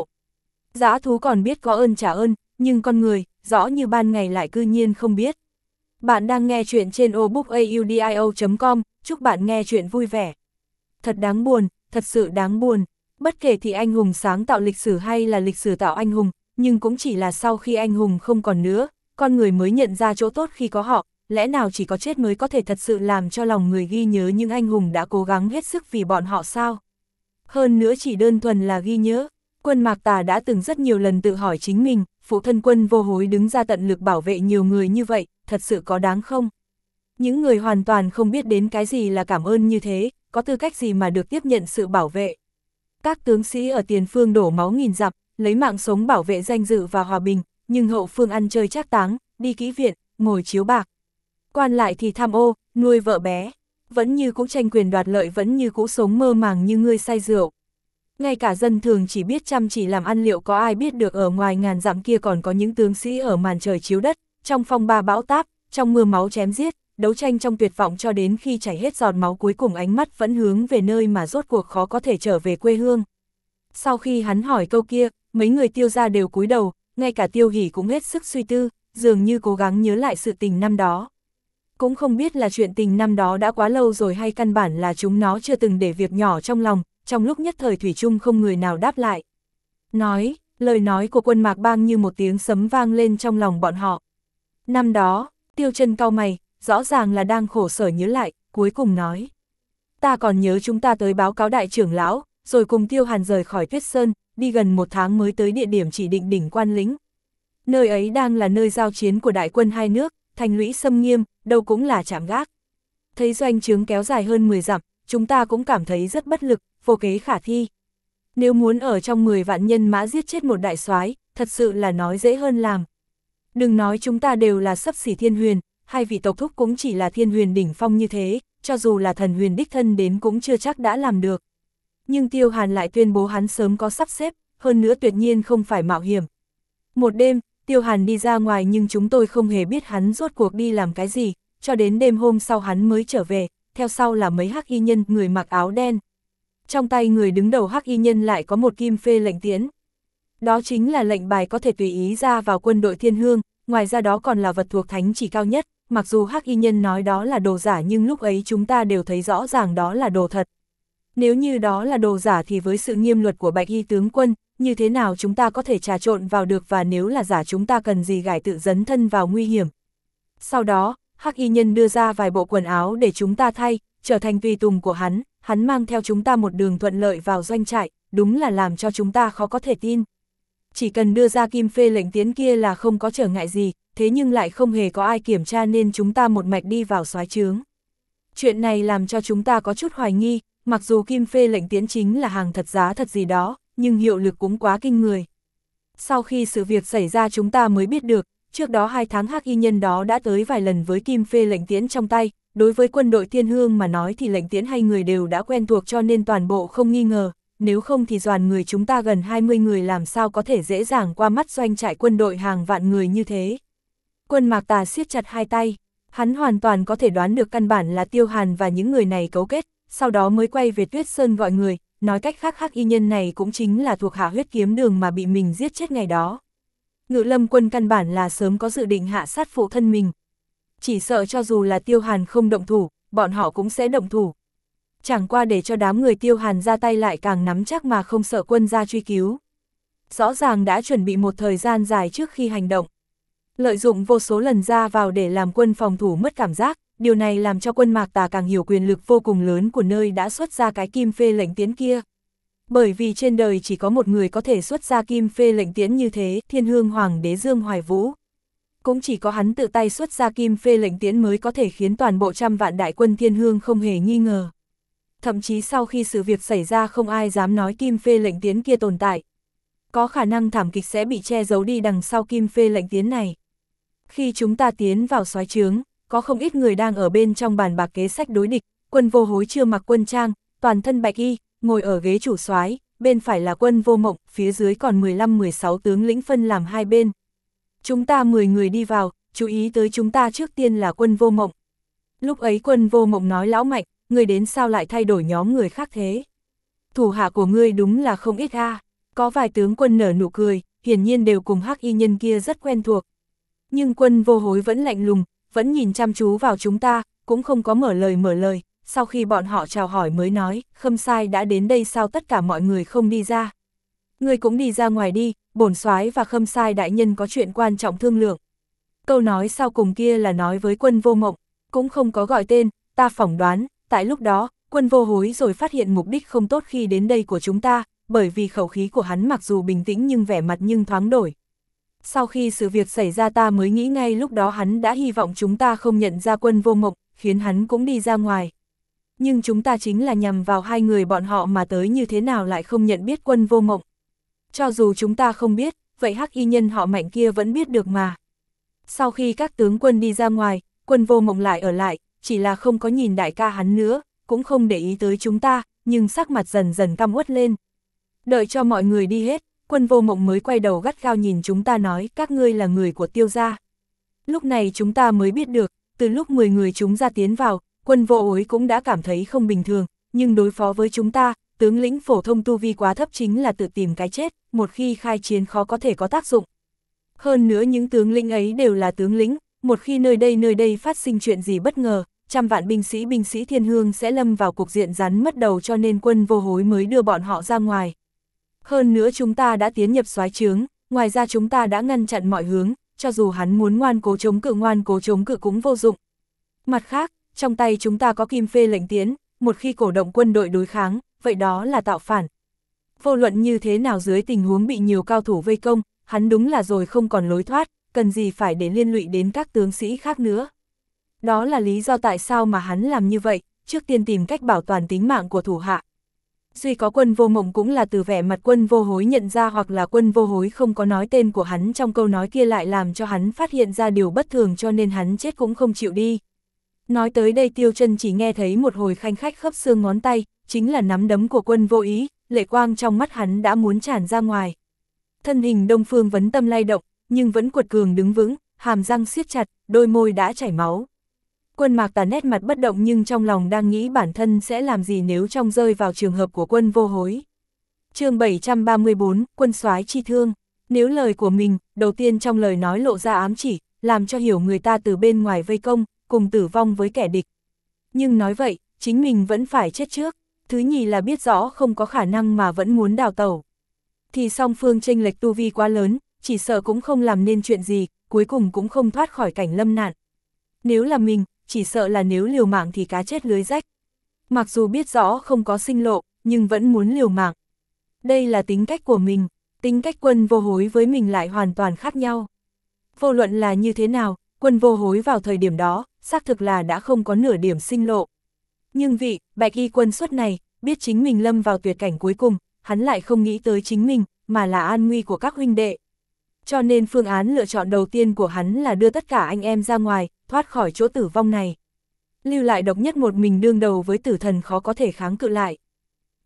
Dã thú còn biết có ơn trả ơn, nhưng con người, rõ như ban ngày lại cư nhiên không biết. Bạn đang nghe chuyện trên obookaudio.com, chúc bạn nghe chuyện vui vẻ. Thật đáng buồn, thật sự đáng buồn. Bất kể thì anh hùng sáng tạo lịch sử hay là lịch sử tạo anh hùng, nhưng cũng chỉ là sau khi anh hùng không còn nữa, con người mới nhận ra chỗ tốt khi có họ, lẽ nào chỉ có chết mới có thể thật sự làm cho lòng người ghi nhớ những anh hùng đã cố gắng hết sức vì bọn họ sao? Hơn nữa chỉ đơn thuần là ghi nhớ, Quân Mạc Tà đã từng rất nhiều lần tự hỏi chính mình, phụ thân Quân Vô Hối đứng ra tận lực bảo vệ nhiều người như vậy, thật sự có đáng không? Những người hoàn toàn không biết đến cái gì là cảm ơn như thế, có tư cách gì mà được tiếp nhận sự bảo vệ. Các tướng sĩ ở tiền phương đổ máu nghìn dặm, lấy mạng sống bảo vệ danh dự và hòa bình, nhưng hậu phương ăn chơi trác táng, đi kỹ viện, ngồi chiếu bạc. Quan lại thì tham ô, nuôi vợ bé, vẫn như cũ tranh quyền đoạt lợi, vẫn như cũ sống mơ màng như người say rượu. Ngay cả dân thường chỉ biết chăm chỉ làm ăn, liệu có ai biết được ở ngoài ngàn dặm kia còn có những tướng sĩ ở màn trời chiếu đất, trong phong ba bão táp, trong mưa máu chém giết, đấu tranh trong tuyệt vọng cho đến khi chảy hết giọt máu cuối cùng ánh mắt vẫn hướng về nơi mà rốt cuộc khó có thể trở về quê hương. Sau khi hắn hỏi câu kia, mấy người Tiêu gia đều cúi đầu, ngay cả Tiêu Hỷ cũng hết sức suy tư, dường như cố gắng nhớ lại sự tình năm đó. Cũng không biết là chuyện tình năm đó đã quá lâu rồi hay căn bản là chúng nó chưa từng để việc nhỏ trong lòng, trong lúc nhất thời thủy chung không người nào đáp lại. Lời nói của Quân Mạc Bang như một tiếng sấm vang lên trong lòng bọn họ. Năm đó, Tiêu Chân cau mày, rõ ràng là đang khổ sở nhớ lại, cuối cùng nói. Ta còn nhớ chúng ta tới báo cáo đại trưởng lão, rồi cùng Tiêu Hàn rời khỏi Tuyết Sơn, đi gần 1 tháng mới tới địa điểm chỉ định đỉnh Quan Lĩnh. Nơi ấy đang là nơi giao chiến của đại quân hai nước, thành lũy xâm nghiêm, đâu cũng là trạm gác. Thấy doanh trướng kéo dài hơn 10 dặm, chúng ta cũng cảm thấy rất bất lực, vô kế khả thi. Nếu muốn ở trong 10 vạn nhân mã giết chết một đại soái, thật sự là nói dễ hơn làm. Đừng nói chúng ta đều là xấp xỉ thiên huyền, hai vị tộc thúc cũng chỉ là thiên huyền đỉnh phong như thế, cho dù là thần huyền đích thân đến cũng chưa chắc đã làm được. Nhưng Tiêu Hàn lại tuyên bố hắn sớm có sắp xếp, hơn nữa tuyệt nhiên không phải mạo hiểm. Một đêm, Tiêu Hàn đi ra ngoài nhưng chúng tôi không hề biết hắn rốt cuộc đi làm cái gì, cho đến đêm hôm sau hắn mới trở về, theo sau là mấy hắc y nhân người mặc áo đen. Trong tay người đứng đầu hắc y nhân lại có một kim phê lệnh tiễn. Đó chính là lệnh bài có thể tùy ý ra vào quân đội Thiên Hương, ngoài ra đó còn là vật thuộc thánh chỉ cao nhất, mặc dù hắc y nhân nói đó là đồ giả nhưng lúc ấy chúng ta đều thấy rõ ràng đó là đồ thật. Nếu như đó là đồ giả thì với sự nghiêm luật của Bạch Y tướng quân, như thế nào chúng ta có thể trà trộn vào được, và nếu là giả chúng ta cần gì gải tự dấn thân vào nguy hiểm. Sau đó, hắc y nhân đưa ra vài bộ quần áo để chúng ta thay, trở thành tùy tùng của hắn mang theo chúng ta một đường thuận lợi vào doanh trại, đúng là làm cho chúng ta khó có thể tin. Chỉ cần đưa ra kim phê lệnh tiến kia là không có trở ngại gì, thế nhưng lại không hề có ai kiểm tra nên chúng ta một mạch đi vào soái trướng. Chuyện này làm cho chúng ta có chút hoài nghi, mặc dù kim phê lệnh tiến chính là hàng thật giá thật gì đó, nhưng hiệu lực cũng quá kinh người. Sau khi sự việc xảy ra chúng ta mới biết được, trước đó 2 tháng hắc y nhân đó đã tới vài lần với kim phê lệnh tiễn trong tay, đối với quân đội Thiên Hương mà nói thì lệnh tiễn hay người đều đã quen thuộc cho nên toàn bộ không nghi ngờ, nếu không thì đoàn người chúng ta gần 20 người làm sao có thể dễ dàng qua mắt doanh trại quân đội hàng vạn người như thế. Quân Mạc Tà siết chặt hai tay, hắn hoàn toàn có thể đoán được căn bản là Tiêu Hàn và những người này cấu kết, sau đó mới quay về Tuyết Sơn gọi người, nói cách khác Hắc Y nhân này cũng chính là thuộc hạ Huyết Kiếm Đường mà bị mình giết chết ngày đó. Ngự Lâm quân căn bản là sớm có dự định hạ sát phụ thân mình. Chỉ sợ cho dù là Tiêu Hàn không động thủ, bọn họ cũng sẽ động thủ. Chẳng qua để cho đám người Tiêu Hàn ra tay lại càng nắm chắc mà không sợ quân ra truy cứu. Rõ ràng đã chuẩn bị một thời gian dài trước khi hành động. Lợi dụng vô số lần ra vào để làm quân phòng thủ mất cảm giác, điều này làm cho quân Mạc Tà càng hiểu quyền lực vô cùng lớn của nơi đã xuất ra cái kim phê lệnh tiễn kia. Bởi vì trên đời chỉ có một người có thể xuất ra kim phê lệnh tiễn như thế, Thiên Hương Hoàng đế Dương Hoài Vũ. Cũng chỉ có hắn tự tay xuất ra kim phê lệnh tiễn mới có thể khiến toàn bộ trăm vạn đại quân Thiên Hương không hề nghi ngờ. Thậm chí sau khi sự việc xảy ra không ai dám nói kim phê lệnh tiễn kia tồn tại. Có khả năng thảm kịch sẽ bị che giấu đi đằng sau kim phê lệnh tiễn này. Khi chúng ta tiến vào soái trướng, có không ít người đang ở bên trong bàn bạc kế sách đối địch, Quân Vô Hối chưa mặc quân trang, toàn thân bạch y, ngồi ở ghế chủ soái, bên phải là Quân Vô Mộng, phía dưới còn 15-16 tướng lĩnh phân làm hai bên. Chúng ta 10 người đi vào, chú ý tới chúng ta trước tiên là Quân Vô Mộng. Lúc ấy Quân Vô Mộng nói lão Mạnh, ngươi đến sao lại thay đổi nhóm người khác thế? Thủ hạ của ngươi đúng là không ít a. Có vài tướng quân nở nụ cười, hiển nhiên đều cùng Hắc Y nhân kia rất quen thuộc. Nhưng Quân Vô Hối vẫn lạnh lùng, vẫn nhìn chăm chú vào chúng ta, cũng không có mở lời, sau khi bọn họ chào hỏi mới nói, Khâm Sai đã đến đây sao tất cả mọi người không đi ra. Ngươi cũng đi ra ngoài đi, bổn soái và Khâm Sai đại nhân có chuyện quan trọng thương lượng. Câu nói sau cùng kia là nói với Quân Vô Mộng, cũng không có gọi tên, ta phỏng đoán, tại lúc đó, Quân Vô Hối rồi phát hiện mục đích không tốt khi đến đây của chúng ta, bởi vì khẩu khí của hắn mặc dù bình tĩnh nhưng vẻ mặt nhưng thoáng đổi. Sau khi sự việc xảy ra ta mới nghĩ ngay lúc đó hắn đã hy vọng chúng ta không nhận ra Quân Vô Mộng, khiến hắn cũng đi ra ngoài. Nhưng chúng ta chính là nhằm vào hai người bọn họ mà tới như thế nào lại không nhận biết Quân Vô Mộng. Cho dù chúng ta không biết, vậy Hắc Y nhân họ Mạnh kia vẫn biết được mà. Sau khi các tướng quân đi ra ngoài, Quân Vô Mộng lại ở lại, chỉ là không có nhìn đại ca hắn nữa, cũng không để ý tới chúng ta, nhưng sắc mặt dần dần căm uất lên. Đợi cho mọi người đi hết, Quân Vô Mộng mới quay đầu gắt gao nhìn chúng ta nói, các ngươi là người của Tiêu gia. Lúc này chúng ta mới biết được, từ lúc 10 người chúng ra tiến vào, Quân Vô Hối cũng đã cảm thấy không bình thường, nhưng đối phó với chúng ta, tướng lĩnh phổ thông tu vi quá thấp chính là tự tìm cái chết, một khi khai chiến khó có thể có tác dụng. Hơn nữa những tướng lĩnh ấy đều là tướng lĩnh, một khi nơi đây phát sinh chuyện gì bất ngờ, trăm vạn binh sĩ Thiên Hương sẽ lâm vào cục diện rắn mất đầu, cho nên Quân Vô Hối mới đưa bọn họ ra ngoài. Hơn nữa chúng ta đã tiến nhập soái trướng, ngoài ra chúng ta đã ngăn chặn mọi hướng, cho dù hắn muốn ngoan cố chống cự cũng vô dụng. Mặt khác, trong tay chúng ta có kim phê lệnh tiễn, một khi cổ động quân đội đối kháng, vậy đó là tạo phản. Vô luận như thế nào dưới tình huống bị nhiều cao thủ vây công, hắn đúng là rồi không còn lối thoát, cần gì phải để liên lụy đến các tướng sĩ khác nữa. Đó là lý do tại sao mà hắn làm như vậy, trước tiên tìm cách bảo toàn tính mạng của thủ hạ. Duy có Quân Vô Mộng cũng là từ vẻ mặt Quân Vô Hối nhận ra, hoặc là Quân Vô Hối không có nói tên của hắn trong câu nói kia lại làm cho hắn phát hiện ra điều bất thường, cho nên hắn chết cũng không chịu đi. Nói tới đây Tiêu Chân chỉ nghe thấy một hồi khanh khách khớp xương ngón tay, chính là nắm đấm của Quân Vô Ý, lệ quang trong mắt hắn đã muốn tràn ra ngoài. Thân hình Đông Phương Vấn Tâm lay động, nhưng vẫn quật cường đứng vững, hàm răng siết chặt, đôi môi đã chảy máu. Quân Mạc Tà nét mặt bất động nhưng trong lòng đang nghĩ bản thân sẽ làm gì nếu trong rơi vào trường hợp của Quân Vô Hối. Chương 734, Quân soái chi thương. Nếu lời của mình, đầu tiên trong lời nói lộ ra ám chỉ, làm cho hiểu người ta từ bên ngoài vây công, cùng tử vong với kẻ địch. Nhưng nói vậy, chính mình vẫn phải chết trước. Thứ nhì là biết rõ không có khả năng mà vẫn muốn đào tẩu. Thì song phương chênh lệch tu vi quá lớn, chỉ sợ cũng không làm nên chuyện gì, cuối cùng cũng không thoát khỏi cảnh lâm nạn. Nếu là mình, chỉ sợ là nếu liều mạng thì cá chết lưới rách. Mặc dù biết rõ không có sinh lộ, nhưng vẫn muốn liều mạng. Đây là tính cách của mình, tính cách Quân Vô Hối với mình lại hoàn toàn khác nhau. Vô luận là như thế nào, Quân Vô Hối vào thời điểm đó, xác thực là đã không có nửa điểm sinh lộ. Nhưng vị bạch y quân xuất này, biết chính mình lâm vào tuyệt cảnh cuối cùng, hắn lại không nghĩ tới chính mình, mà là an nguy của các huynh đệ. Cho nên phương án lựa chọn đầu tiên của hắn là đưa tất cả anh em ra ngoài, thoát khỏi chỗ tử vong này. Lưu lại độc nhất một mình đương đầu với tử thần khó có thể kháng cự lại.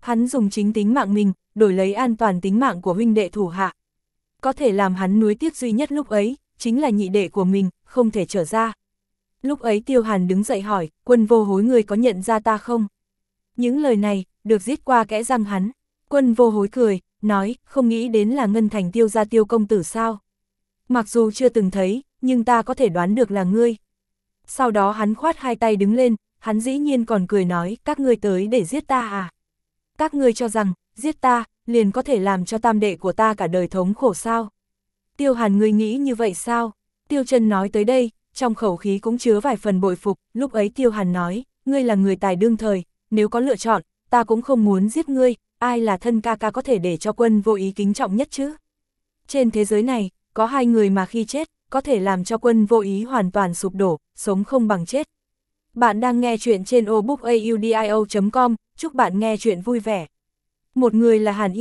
Hắn dùng chính tính mạng mình, đổi lấy an toàn tính mạng của huynh đệ thủ hạ. Có thể làm hắn nuối tiếc duy nhất lúc ấy, chính là nhị đệ của mình, không thể trở ra. Lúc ấy Tiêu Hàn đứng dậy hỏi, Quân Vô Hối người có nhận ra ta không? Những lời này, được rít qua kẽ răng hắn. Quân Vô Hối cười, nói, không nghĩ đến là Ngân Thành Tiêu gia Tiêu công tử sao? Mặc dù chưa từng thấy, nhưng ta có thể đoán được là ngươi. Sau đó hắn khoát hai tay đứng lên, hắn dĩ nhiên còn cười nói, các ngươi tới để giết ta à? Các ngươi cho rằng, giết ta, liền có thể làm cho tam đệ của ta cả đời thống khổ sao? Tiêu Hàn ngươi nghĩ như vậy sao? Tiêu Chân nói tới đây, trong khẩu khí cũng chứa vài phần bội phục, lúc ấy Tiêu Hàn nói, ngươi là người tài đương thời, nếu có lựa chọn, ta cũng không muốn giết ngươi, ai là thân ca ca có thể để cho Quân Vô Ý kính trọng nhất chứ? Trên thế giới này, có hai người mà khi chết, có thể làm cho Quân Vô Ý hoàn toàn sụp đổ, sống không bằng chết. Bạn đang nghe chuyện trên obookaudio.com, chúc bạn nghe chuyện vui vẻ. Một người là Hàn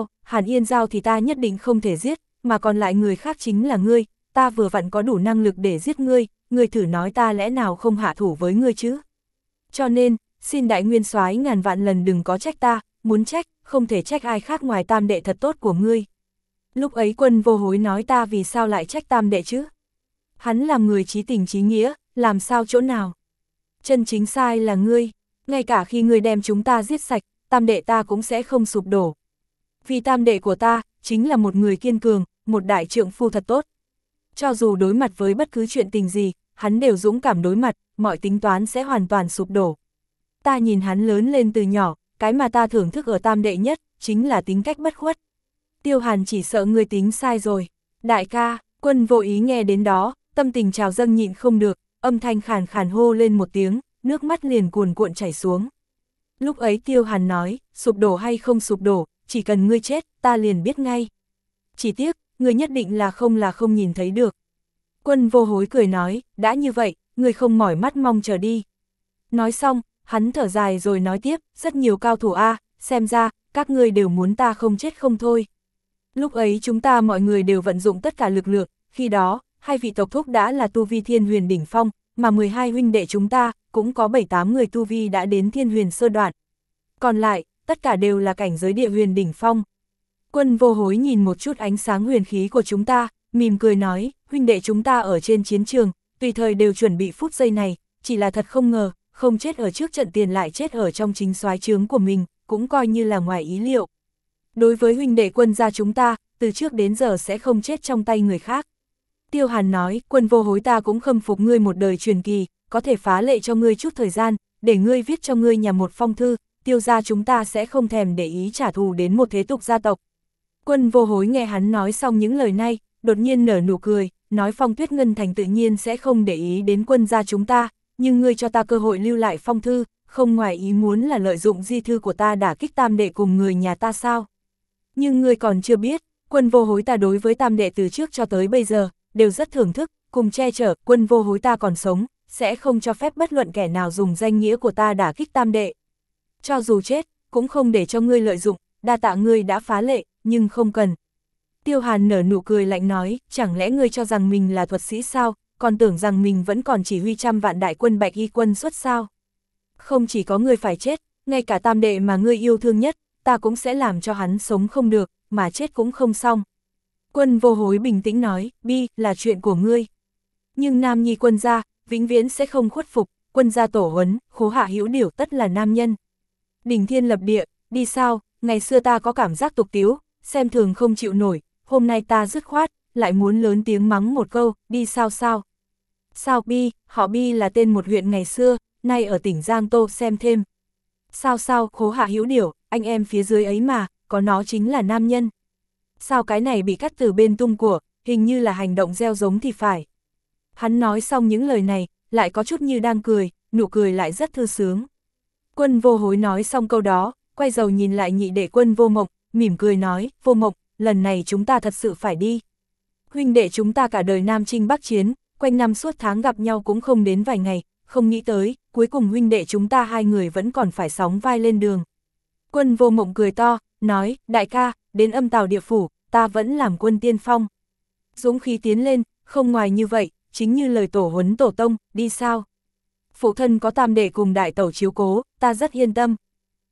Yên Giao thì ta nhất định không thể giết, mà còn lại người khác chính là ngươi, ta vừa vặn có đủ năng lực để giết ngươi, ngươi thử nói ta lẽ nào không hạ thủ với ngươi chứ? Cho nên, xin đại nguyên soái ngàn vạn lần đừng có trách ta, muốn trách, không thể trách ai khác ngoài tam đệ thật tốt của ngươi. Lúc ấy Quân Vô Hối nói ta vì sao lại trách tam đệ chứ? Hắn làm người chí tình chí nghĩa, làm sao chỗ nào? Chân chính sai là ngươi, ngay cả khi ngươi đem chúng ta giết sạch, tam đệ ta cũng sẽ không sụp đổ. Vì tam đệ của ta, chính là một người kiên cường, một đại trượng phu thật tốt. Cho dù đối mặt với bất cứ chuyện tình gì, hắn đều dũng cảm đối mặt, mọi tính toán sẽ hoàn toàn sụp đổ. Ta nhìn hắn lớn lên từ nhỏ, cái mà ta thưởng thức ở tam đệ nhất, chính là tính cách bất khuất. Tiêu Hàn chỉ sợ ngươi tính sai rồi. Đại ca, Quân Vô Ý nghe đến đó, tâm tình trào dâng nhịn không được, âm thanh khàn khàn hô lên một tiếng, nước mắt liền cuồn cuộn chảy xuống. Lúc ấy Tiêu Hàn nói, sụp đổ hay không sụp đổ, chỉ cần ngươi chết, ta liền biết ngay. Chỉ tiếc, ngươi nhất định là không nhìn thấy được. Quân Vô Hối cười nói, đã như vậy, ngươi không mỏi mắt mong chờ đi. Nói xong, hắn thở dài rồi nói tiếp, rất nhiều cao thủ xem ra, các ngươi đều muốn ta không chết không thôi. Lúc ấy chúng ta mọi người đều vận dụng tất cả lực lượng, khi đó, hai vị tộc thúc đã là tu vi thiên huyền đỉnh phong, mà 12 huynh đệ chúng ta, cũng có 7-8 người tu vi đã đến thiên huyền sơ đoạn. Còn lại, tất cả đều là cảnh giới địa huyền đỉnh phong. Quân Vô Hối nhìn một chút ánh sáng huyền khí của chúng ta, mỉm cười nói, huynh đệ chúng ta ở trên chiến trường, tùy thời đều chuẩn bị phút giây này, chỉ là thật không ngờ, không chết ở trước trận tiền lại chết ở trong chính soái trướng của mình, cũng coi như là ngoài ý liệu. Đối với huynh đệ Quân gia chúng ta, từ trước đến giờ sẽ không chết trong tay người khác. Tiêu Hàn nói, Quân Vô Hối ta cũng khâm phục ngươi một đời truyền kỳ, có thể phá lệ cho ngươi chút thời gian, để ngươi viết cho ngươi nhà một phong thư, Tiêu gia chúng ta sẽ không thèm để ý trả thù đến một thế tục gia tộc. Quân Vô Hối nghe hắn nói xong những lời này, đột nhiên nở nụ cười, nói Phong Tuyết Ngân Thành tự nhiên sẽ không để ý đến Quân gia chúng ta, nhưng ngươi cho ta cơ hội lưu lại phong thư, không ngoài ý muốn là lợi dụng di thư của ta đả kích tam đệ cùng người nhà ta sao? Nhưng ngươi còn chưa biết, Quân Vô Hối ta đối với tam đệ từ trước cho tới bây giờ, đều rất thưởng thức, cùng che chở, Quân Vô Hối ta còn sống, sẽ không cho phép bất luận kẻ nào dùng danh nghĩa của ta đả kích tam đệ. Cho dù chết, cũng không để cho ngươi lợi dụng, đa tạ ngươi đã phá lệ, nhưng không cần. Tiêu Hàn nở nụ cười lạnh nói, chẳng lẽ ngươi cho rằng mình là thuật sĩ sao, còn tưởng rằng mình vẫn còn chỉ huy trăm vạn đại quân Bạch Y quân xuất sao? Không chỉ có ngươi phải chết, ngay cả tam đệ mà ngươi yêu thương nhất, ta cũng sẽ làm cho hắn sống không được, mà chết cũng không xong. Quân Vô Hối bình tĩnh nói, bi, là chuyện của ngươi. Nhưng nam nhi Quân gia, vĩnh viễn sẽ không khuất phục, Quân gia tổ huấn, Khố Hạ Hữu Điểu tất là nam nhân. Đỉnh thiên lập địa, đi sao, ngày xưa ta có cảm giác tục tiếu, xem thường không chịu nổi, hôm nay ta dứt khoát, lại muốn lớn tiếng mắng một câu, đi sao sao. Sao Bi, họ Bi là tên một huyện ngày xưa, nay ở tỉnh Giang Tô xem thêm. Sao sao, Khố Hạ Hữu Điểu, anh em phía dưới ấy mà, có nó chính là nam nhân. Sao cái này bị cắt từ bên tung của, hình như là hành động gieo giống thì phải. Hắn nói xong những lời này, lại có chút như đang cười, nụ cười lại rất thư sướng. Quân Vô Hối nói xong câu đó, quay đầu nhìn lại nhị đệ Quân Vô Mộng, mỉm cười nói, Vô Mộng, lần này chúng ta thật sự phải đi. Huynh đệ chúng ta cả đời Nam Chinh Bắc Chiến, quanh năm suốt tháng gặp nhau cũng không đến vài ngày, không nghĩ tới, cuối cùng huynh đệ chúng ta hai người vẫn còn phải sóng vai lên đường. Quân Vô Mộng cười to, nói, đại ca, đến Âm Tào địa phủ, ta vẫn làm quân tiên phong. Dũng khí tiến lên, không ngoài như vậy, chính như lời tổ huấn tổ tông, đi sao? Phụ thân có tam đệ cùng đại tẩu chiếu cố, ta rất yên tâm.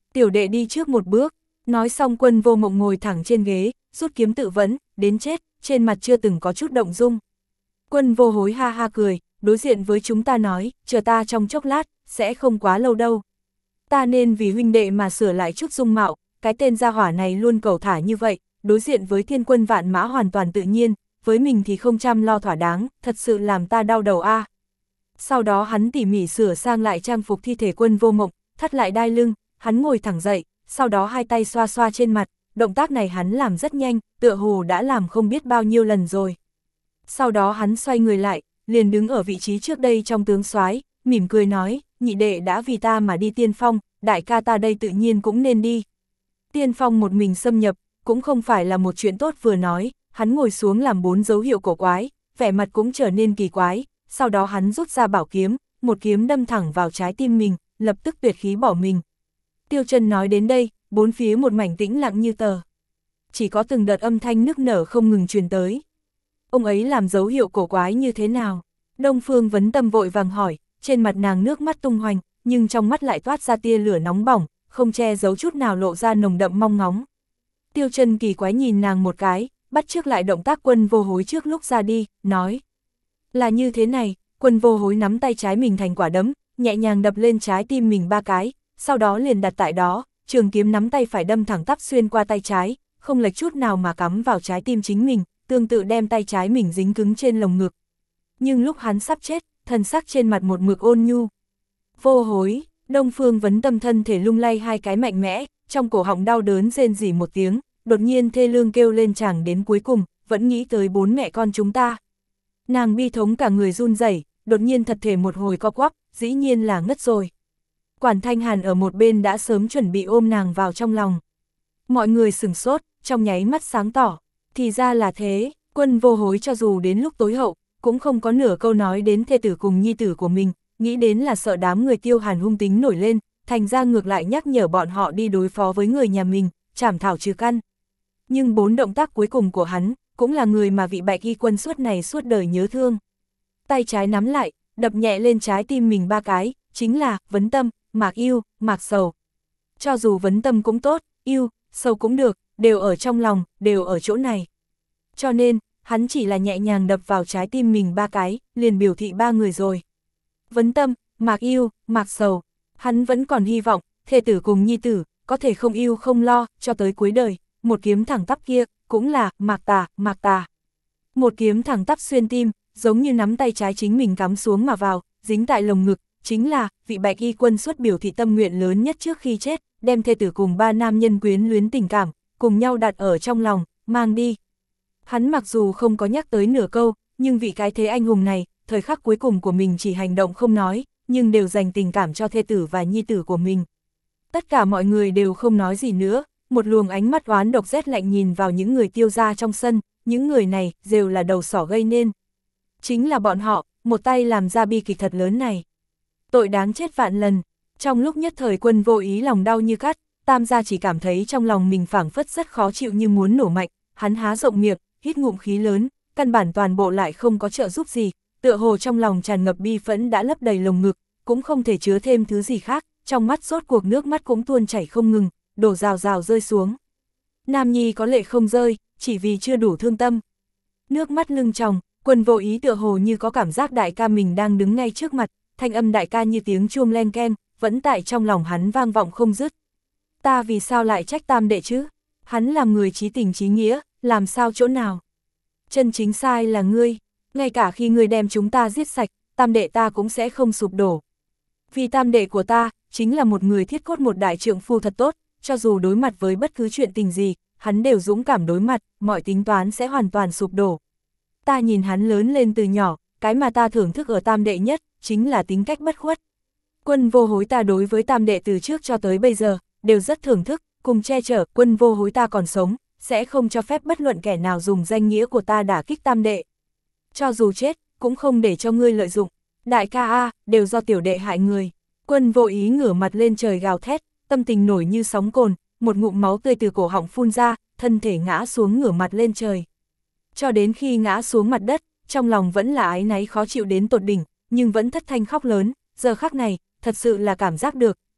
Tiểu đệ đi trước một bước, nói xong Quân Vô Mộng ngồi thẳng trên ghế, rút kiếm tự vẫn, đến chết, trên mặt chưa từng có chút động dung. Quân Vô Hối ha ha cười, đối diện với chúng ta nói, chờ ta trong chốc lát, sẽ không quá lâu đâu. Ta nên vì huynh đệ mà sửa lại chút dung mạo, cái tên gia hỏa này luôn cầu thả như vậy, đối diện với thiên quân vạn mã hoàn toàn tự nhiên, với mình thì không chăm lo thỏa đáng, thật sự làm ta đau đầu a. Sau đó hắn tỉ mỉ sửa sang lại trang phục thi thể Quân Vô Mộng, thắt lại đai lưng, hắn ngồi thẳng dậy, sau đó hai tay xoa xoa trên mặt, động tác này hắn làm rất nhanh, tựa hồ đã làm không biết bao nhiêu lần rồi. Sau đó hắn xoay người lại, liền đứng ở vị trí trước đây trong tướng soái, mỉm cười nói, nhị đệ đã vì ta mà đi tiên phong, đại ca ta đây tự nhiên cũng nên đi. Tiên phong một mình xâm nhập, cũng không phải là một chuyện tốt vừa nói, hắn ngồi xuống làm 4 dấu hiệu cổ quái, vẻ mặt cũng trở nên kỳ quái, sau đó hắn rút ra bảo kiếm, một kiếm đâm thẳng vào trái tim mình, lập tức tuyệt khí bỏ mình. Tiêu Chân nói đến đây, bốn phía một mảnh tĩnh lặng như tờ. Chỉ có từng đợt âm thanh nức nở không ngừng truyền tới. Ông ấy làm dấu hiệu cổ quái như thế nào? Đông Phương Vấn Tâm vội vàng hỏi, trên mặt nàng nước mắt tung hoành, nhưng trong mắt lại toát ra tia lửa nóng bỏng, không che giấu chút nào lộ ra nồng đậm mong ngóng. Tiêu Chân kỳ quái nhìn nàng một cái, bắt chước lại động tác Quân Vô Hối trước lúc ra đi, nói. Là như thế này, Quân Vô Hối nắm tay trái mình thành quả đấm, nhẹ nhàng đập lên trái tim mình 3 cái, sau đó liền đặt tại đó, trường kiếm nắm tay phải đâm thẳng tắp xuyên qua tay trái, không lệch chút nào mà cắm vào trái tim chính mình, tương tự đem tay trái mình dính cứng trên lồng ngực. Nhưng lúc hắn sắp chết, thần sắc trên mặt một mực ôn nhu. Vô Hối, Đông Phương Vấn Tâm thân thể lung lay 2 cái mạnh mẽ, trong cổ họng đau đớn rên rỉ một tiếng, đột nhiên thê lương kêu lên chàng đến cuối cùng, vẫn nghĩ tới 4 mẹ con chúng ta. Nàng bi thống cả người run rẩy, đột nhiên thật thể một hồi co quắp, dĩ nhiên là ngất rồi. Quản Thanh Hàn ở một bên đã sớm chuẩn bị ôm nàng vào trong lòng. Mọi người sửng sốt, trong nháy mắt sáng tỏ, thì ra là thế, Quân Vô Hối cho dù đến lúc tối hậu, cũng không có nửa câu nói đến thê tử cùng nhi tử của mình, nghĩ đến là sợ đám người Tiêu Hàn hung tính nổi lên, thành ra ngược lại nhắc nhở bọn họ đi đối phó với người nhà mình, trảm thảo trừ căn. Nhưng 4 động tác cuối cùng của hắn, cũng là người mà vị Bạch Y Quân suốt đời nhớ thương. Tay trái nắm lại, đập nhẹ lên trái tim mình 3 cái, chính là Vấn Tâm, Mạc Yêu, Mạc Sầu. Cho dù Vấn Tâm cũng tốt, Yêu, Sầu cũng được, đều ở trong lòng, đều ở chỗ này. Cho nên, hắn chỉ là nhẹ nhàng đập vào trái tim mình 3 cái, liền biểu thị 3 người rồi. Vấn Tâm, Mạc Yêu, Mạc Sầu, hắn vẫn còn hy vọng, thê tử cùng nhi tử, có thể không yêu không lo, cho tới cuối đời, một kiếm thẳng tắp kia, cũng là Mạc Tà, Mạc Tà. Một kiếm thẳng tắp xuyên tim, giống như nắm tay trái chính mình cắm xuống mà vào, dính tại lồng ngực, chính là vị Bạch Y Quân xuất biểu thị tâm nguyện lớn nhất trước khi chết, đem thê tử cùng 3 nam nhân quyến luyến tình cảm, cùng nhau đặt ở trong lòng, mang đi. Hắn mặc dù không có nhắc tới nửa câu, nhưng vị cái thế anh hùng này, thời khắc cuối cùng của mình chỉ hành động không nói, nhưng đều dành tình cảm cho thê tử và nhi tử của mình. Tất cả mọi người đều không nói gì nữa, một luồng ánh mắt oán độc rét lạnh nhìn vào những người Tiêu gia trong sân, những người này đều là đầu sỏ gây nên. Chính là bọn họ, một tay làm ra bi kịch thật lớn này. Tội đáng chết vạn lần. Trong lúc nhất thời Quân Vô Ý lòng đau như cắt, Tam gia chỉ cảm thấy trong lòng mình phảng phất rất khó chịu như muốn nổ mạnh, hắn há rộng miệng, hít ngụm khí lớn, căn bản toàn bộ lại không có trợ giúp gì, tựa hồ trong lòng tràn ngập bi phẫn đã lấp đầy lồng ngực, cũng không thể chứa thêm thứ gì khác, trong mắt rốt cuộc nước mắt cũng tuôn chảy không ngừng, đổ rào rào rơi xuống. Nam nhi có lệ không rơi, chỉ vì chưa đủ thương tâm. Nước mắt lưng tròng, Quân Vô Ý tựa hồ như có cảm giác đại ca mình đang đứng ngay trước mặt, thanh âm đại ca như tiếng chuông len keng, vẫn tại trong lòng hắn vang vọng không dứt. Ta vì sao lại trách Tam đệ chứ? Hắn làm người chí tình chí nghĩa, làm sao chỗ nào? Chân chính sai là ngươi, ngay cả khi ngươi đem chúng ta giết sạch, Tam đệ ta cũng sẽ không sụp đổ. Vì Tam đệ của ta, chính là một người thiết cốt một đại trượng phu thật tốt, cho dù đối mặt với bất cứ chuyện tình gì, hắn đều dũng cảm đối mặt, mọi tính toán sẽ hoàn toàn sụp đổ. Ta nhìn hắn lớn lên từ nhỏ, cái mà ta thưởng thức ở Tam đệ nhất, chính là tính cách bất khuất. Quân Vô Hối ta đối với Tam đệ từ trước cho tới bây giờ, đều rất thưởng thức, cùng che chở. Quân Vô Hối ta còn sống, sẽ không cho phép bất luận kẻ nào dùng danh nghĩa của ta đả kích Tam đệ. Cho dù chết, cũng không để cho ngươi lợi dụng. Đại ca a, đều do tiểu đệ hại người. Quân Vô Ý ngửa mặt lên trời gào thét, tâm tình nổi như sóng cồn, một ngụm máu tươi từ cổ họng phun ra, thân thể ngã xuống ngửa mặt lên trời. Cho đến khi ngã xuống mặt đất, trong lòng vẫn là áy náy khó chịu đến tột đỉnh, nhưng vẫn thất thanh khóc lớn, giờ khắc này, thật sự là cảm giác được,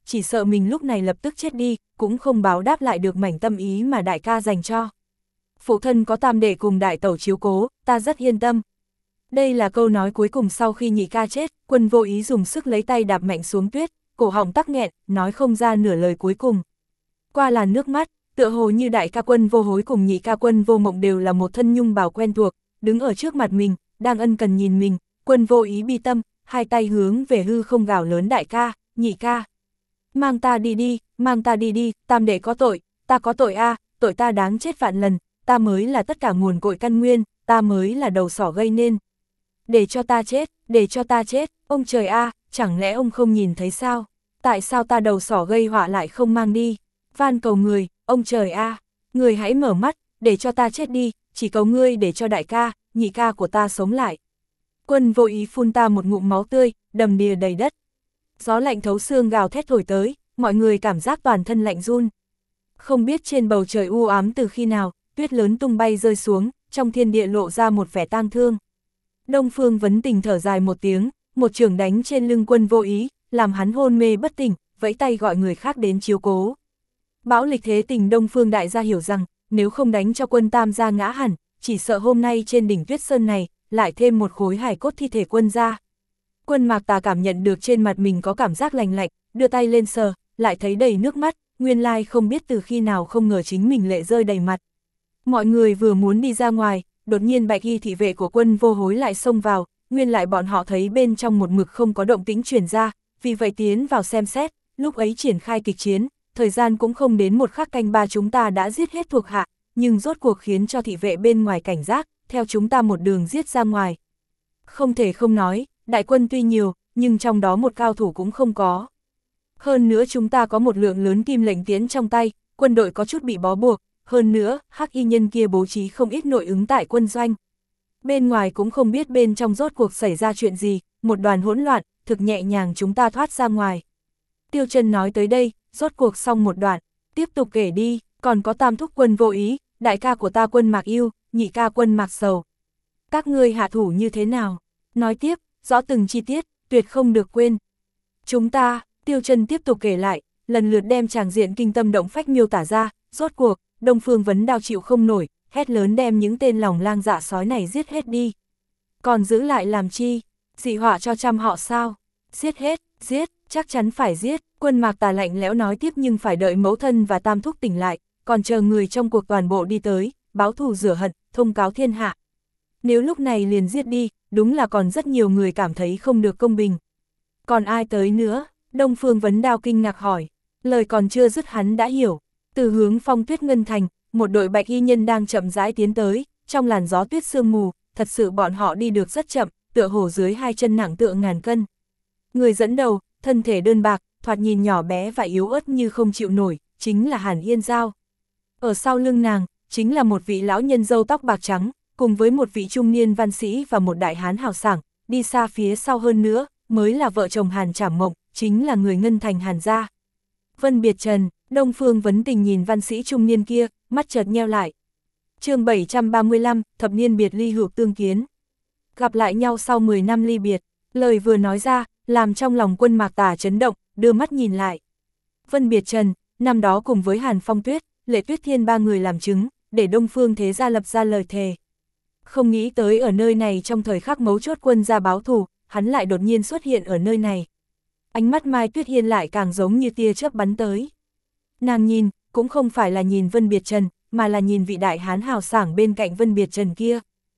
chỉ sợ mình lúc này lập tức chết đi, cũng không báo đáp lại được mảnh tâm ý mà đại ca dành cho. Phụ thân có tam đệ cùng đại tẩu chiếu cố, ta rất yên tâm. Đây là câu nói cuối cùng sau khi nhị ca chết, Quân Vô Ý dùng sức lấy tay đạp mạnh xuống tuyết, cổ họng tắc nghẹn, nói không ra nửa lời cuối cùng. Qua làn nước mắt, tựa hồ như đại ca Quân Vô Hối cùng nhị ca Quân Vô Mộng đều là một thân nhung bào quen thuộc, đứng ở trước mặt mình, đang ân cần nhìn mình, Quân Vô Ý bi tâm, hai tay hướng về hư không gào lớn đại ca, nhị ca. Mang ta đi đi, mang ta đi đi, tam đệ có tội, ta có tội a, tội ta đáng chết vạn lần, ta mới là tất cả nguồn cội căn nguyên, ta mới là đầu sỏ gây nên. Để cho ta chết, để cho ta chết, ông trời a, chẳng lẽ ông không nhìn thấy sao? Tại sao ta đầu sỏ gây họa lại không mang đi? Van cầu người, ông trời a, người hãy mở mắt, để cho ta chết đi, chỉ cầu ngươi để cho đại ca, nhị ca của ta sống lại. Quân Vô Ý phun ta một ngụm máu tươi, đầm đìa đầy đất. Gió lạnh thấu xương gào thét thổi tới, mọi người cảm giác toàn thân lạnh run. Không biết trên bầu trời u ám từ khi nào, tuyết lớn tung bay rơi xuống, trong thiên địa lộ ra một vẻ tang thương. Đông Phương Vấn Tình thở dài một tiếng, một chưởng đánh trên lưng Quân Vô Ý, làm hắn hôn mê bất tỉnh, vẫy tay gọi người khác đến chiếu cố. Bão lịch thế tình Đông Phương đại gia hiểu rằng, nếu không đánh cho Quân Tam gia ngã hẳn, chỉ sợ hôm nay trên đỉnh Tuyết Sơn này, lại thêm một khối hài cốt thi thể Quân gia. Quân Mạc Tà cảm nhận được trên mặt mình có cảm giác lành lạnh, đưa tay lên sờ, lại thấy đầy nước mắt, nguyên lai không biết từ khi nào không ngờ chính mình lệ rơi đầy mặt. Mọi người vừa muốn đi ra ngoài, đột nhiên bạch y thị vệ của Quân Vô Hối lại xông vào, nguyên lại bọn họ thấy bên trong một mực không có động tĩnh truyền ra, vì vậy tiến vào xem xét, lúc ấy triển khai kịch chiến, thời gian cũng không đến một khắc canh ba chúng ta đã giết hết thuộc hạ, nhưng rốt cuộc khiến cho thị vệ bên ngoài cảnh giác, theo chúng ta một đường giết ra ngoài. Không thể không nói, đại quân tuy nhiều, nhưng trong đó một cao thủ cũng không có. Hơn nữa chúng ta có một lượng lớn kim lệnh tiến trong tay, quân đội có chút bị bó buộc, hơn nữa, hắc y nhân kia bố trí không ít nội ứng tại quân doanh. Bên ngoài cũng không biết bên trong rốt cuộc xảy ra chuyện gì, một đoàn hỗn loạn, thực nhẹ nhàng chúng ta thoát ra ngoài. Tiêu Chân nói tới đây, rốt cuộc xong một đoạn, tiếp tục kể đi, còn có tam thúc Quân Vô Ý, đại ca của ta Quân Mạc Yêu, nhị ca Quân Mạc Sầu. Các ngươi hạ thủ như thế nào? Nói tiếp, rõ từng chi tiết, tuyệt không được quên. Chúng ta, Tiêu Chân tiếp tục kể lại, lần lượt đem tràng diện kinh tâm động phách miêu tả ra, rốt cuộc, Đông Phương Vấn Đao chịu không nổi, hét lớn đem những tên lòng lang dạ sói này giết hết đi. Còn giữ lại làm chi? Dị họa cho trăm họ sao? Giết hết, giết, chắc chắn phải giết. Quân Mạc Tà lạnh lẽo nói tiếp nhưng phải đợi mẫu thân và tam thúc tỉnh lại, còn chờ người trong cuộc toàn bộ đi tới, báo thù rửa hận, thông cáo thiên hạ. Nếu lúc này liền giết đi, đúng là còn rất nhiều người cảm thấy không được công bình. Còn ai tới nữa? Đông Phương Vấn Đao kinh ngạc hỏi. Lời còn chưa dứt hắn đã hiểu. Từ hướng Phong Tuyết Ngân Thành, một đội bạch y nhân đang chậm rãi tiến tới, trong làn gió tuyết sương mù, thật sự bọn họ đi được rất chậm, tựa hồ dưới hai chân nặng tựa ngàn cân. Người dẫn đầu, thân thể đơn bạc, thoạt nhìn nhỏ bé và yếu ớt như không chịu nổi, chính là Hàn Yên Giao. Ở sau lưng nàng, chính là một vị lão nhân râu tóc bạc trắng, cùng với một vị trung niên văn sĩ và một đại hán hào sảng, đi xa phía sau hơn nữa, mới là vợ chồng Hàn Trảm Mộng, chính là người Ngân Thành Hàn gia. Vân Biệt Trần, Đông Phương Vấn Tình nhìn văn sĩ trung niên kia, mắt chợt nheo lại. Chương 735, thập niên biệt ly hữu tương kiến. Gặp lại nhau sau 10 năm ly biệt, lời vừa nói ra, làm trong lòng Quân Mạc Tà chấn động, đưa mắt nhìn lại. Vân Biệt Trần, năm đó cùng với Hàn Phong Tuyết, Lệ Tuyết Thiên ba người làm chứng, để Đông Phương thế gia lập ra lời thề. Không nghĩ tới ở nơi này trong thời khắc mấu chốt Quân gia báo thù, hắn lại đột nhiên xuất hiện ở nơi này. Ánh mắt Mai Tuyết Hiên lại càng giống như tia chớp bắn tới. Nàng nhìn, cũng không phải là nhìn Vân Biệt Trần, mà là nhìn vị đại hán hào sảng bên cạnh Vân Biệt Trần kia.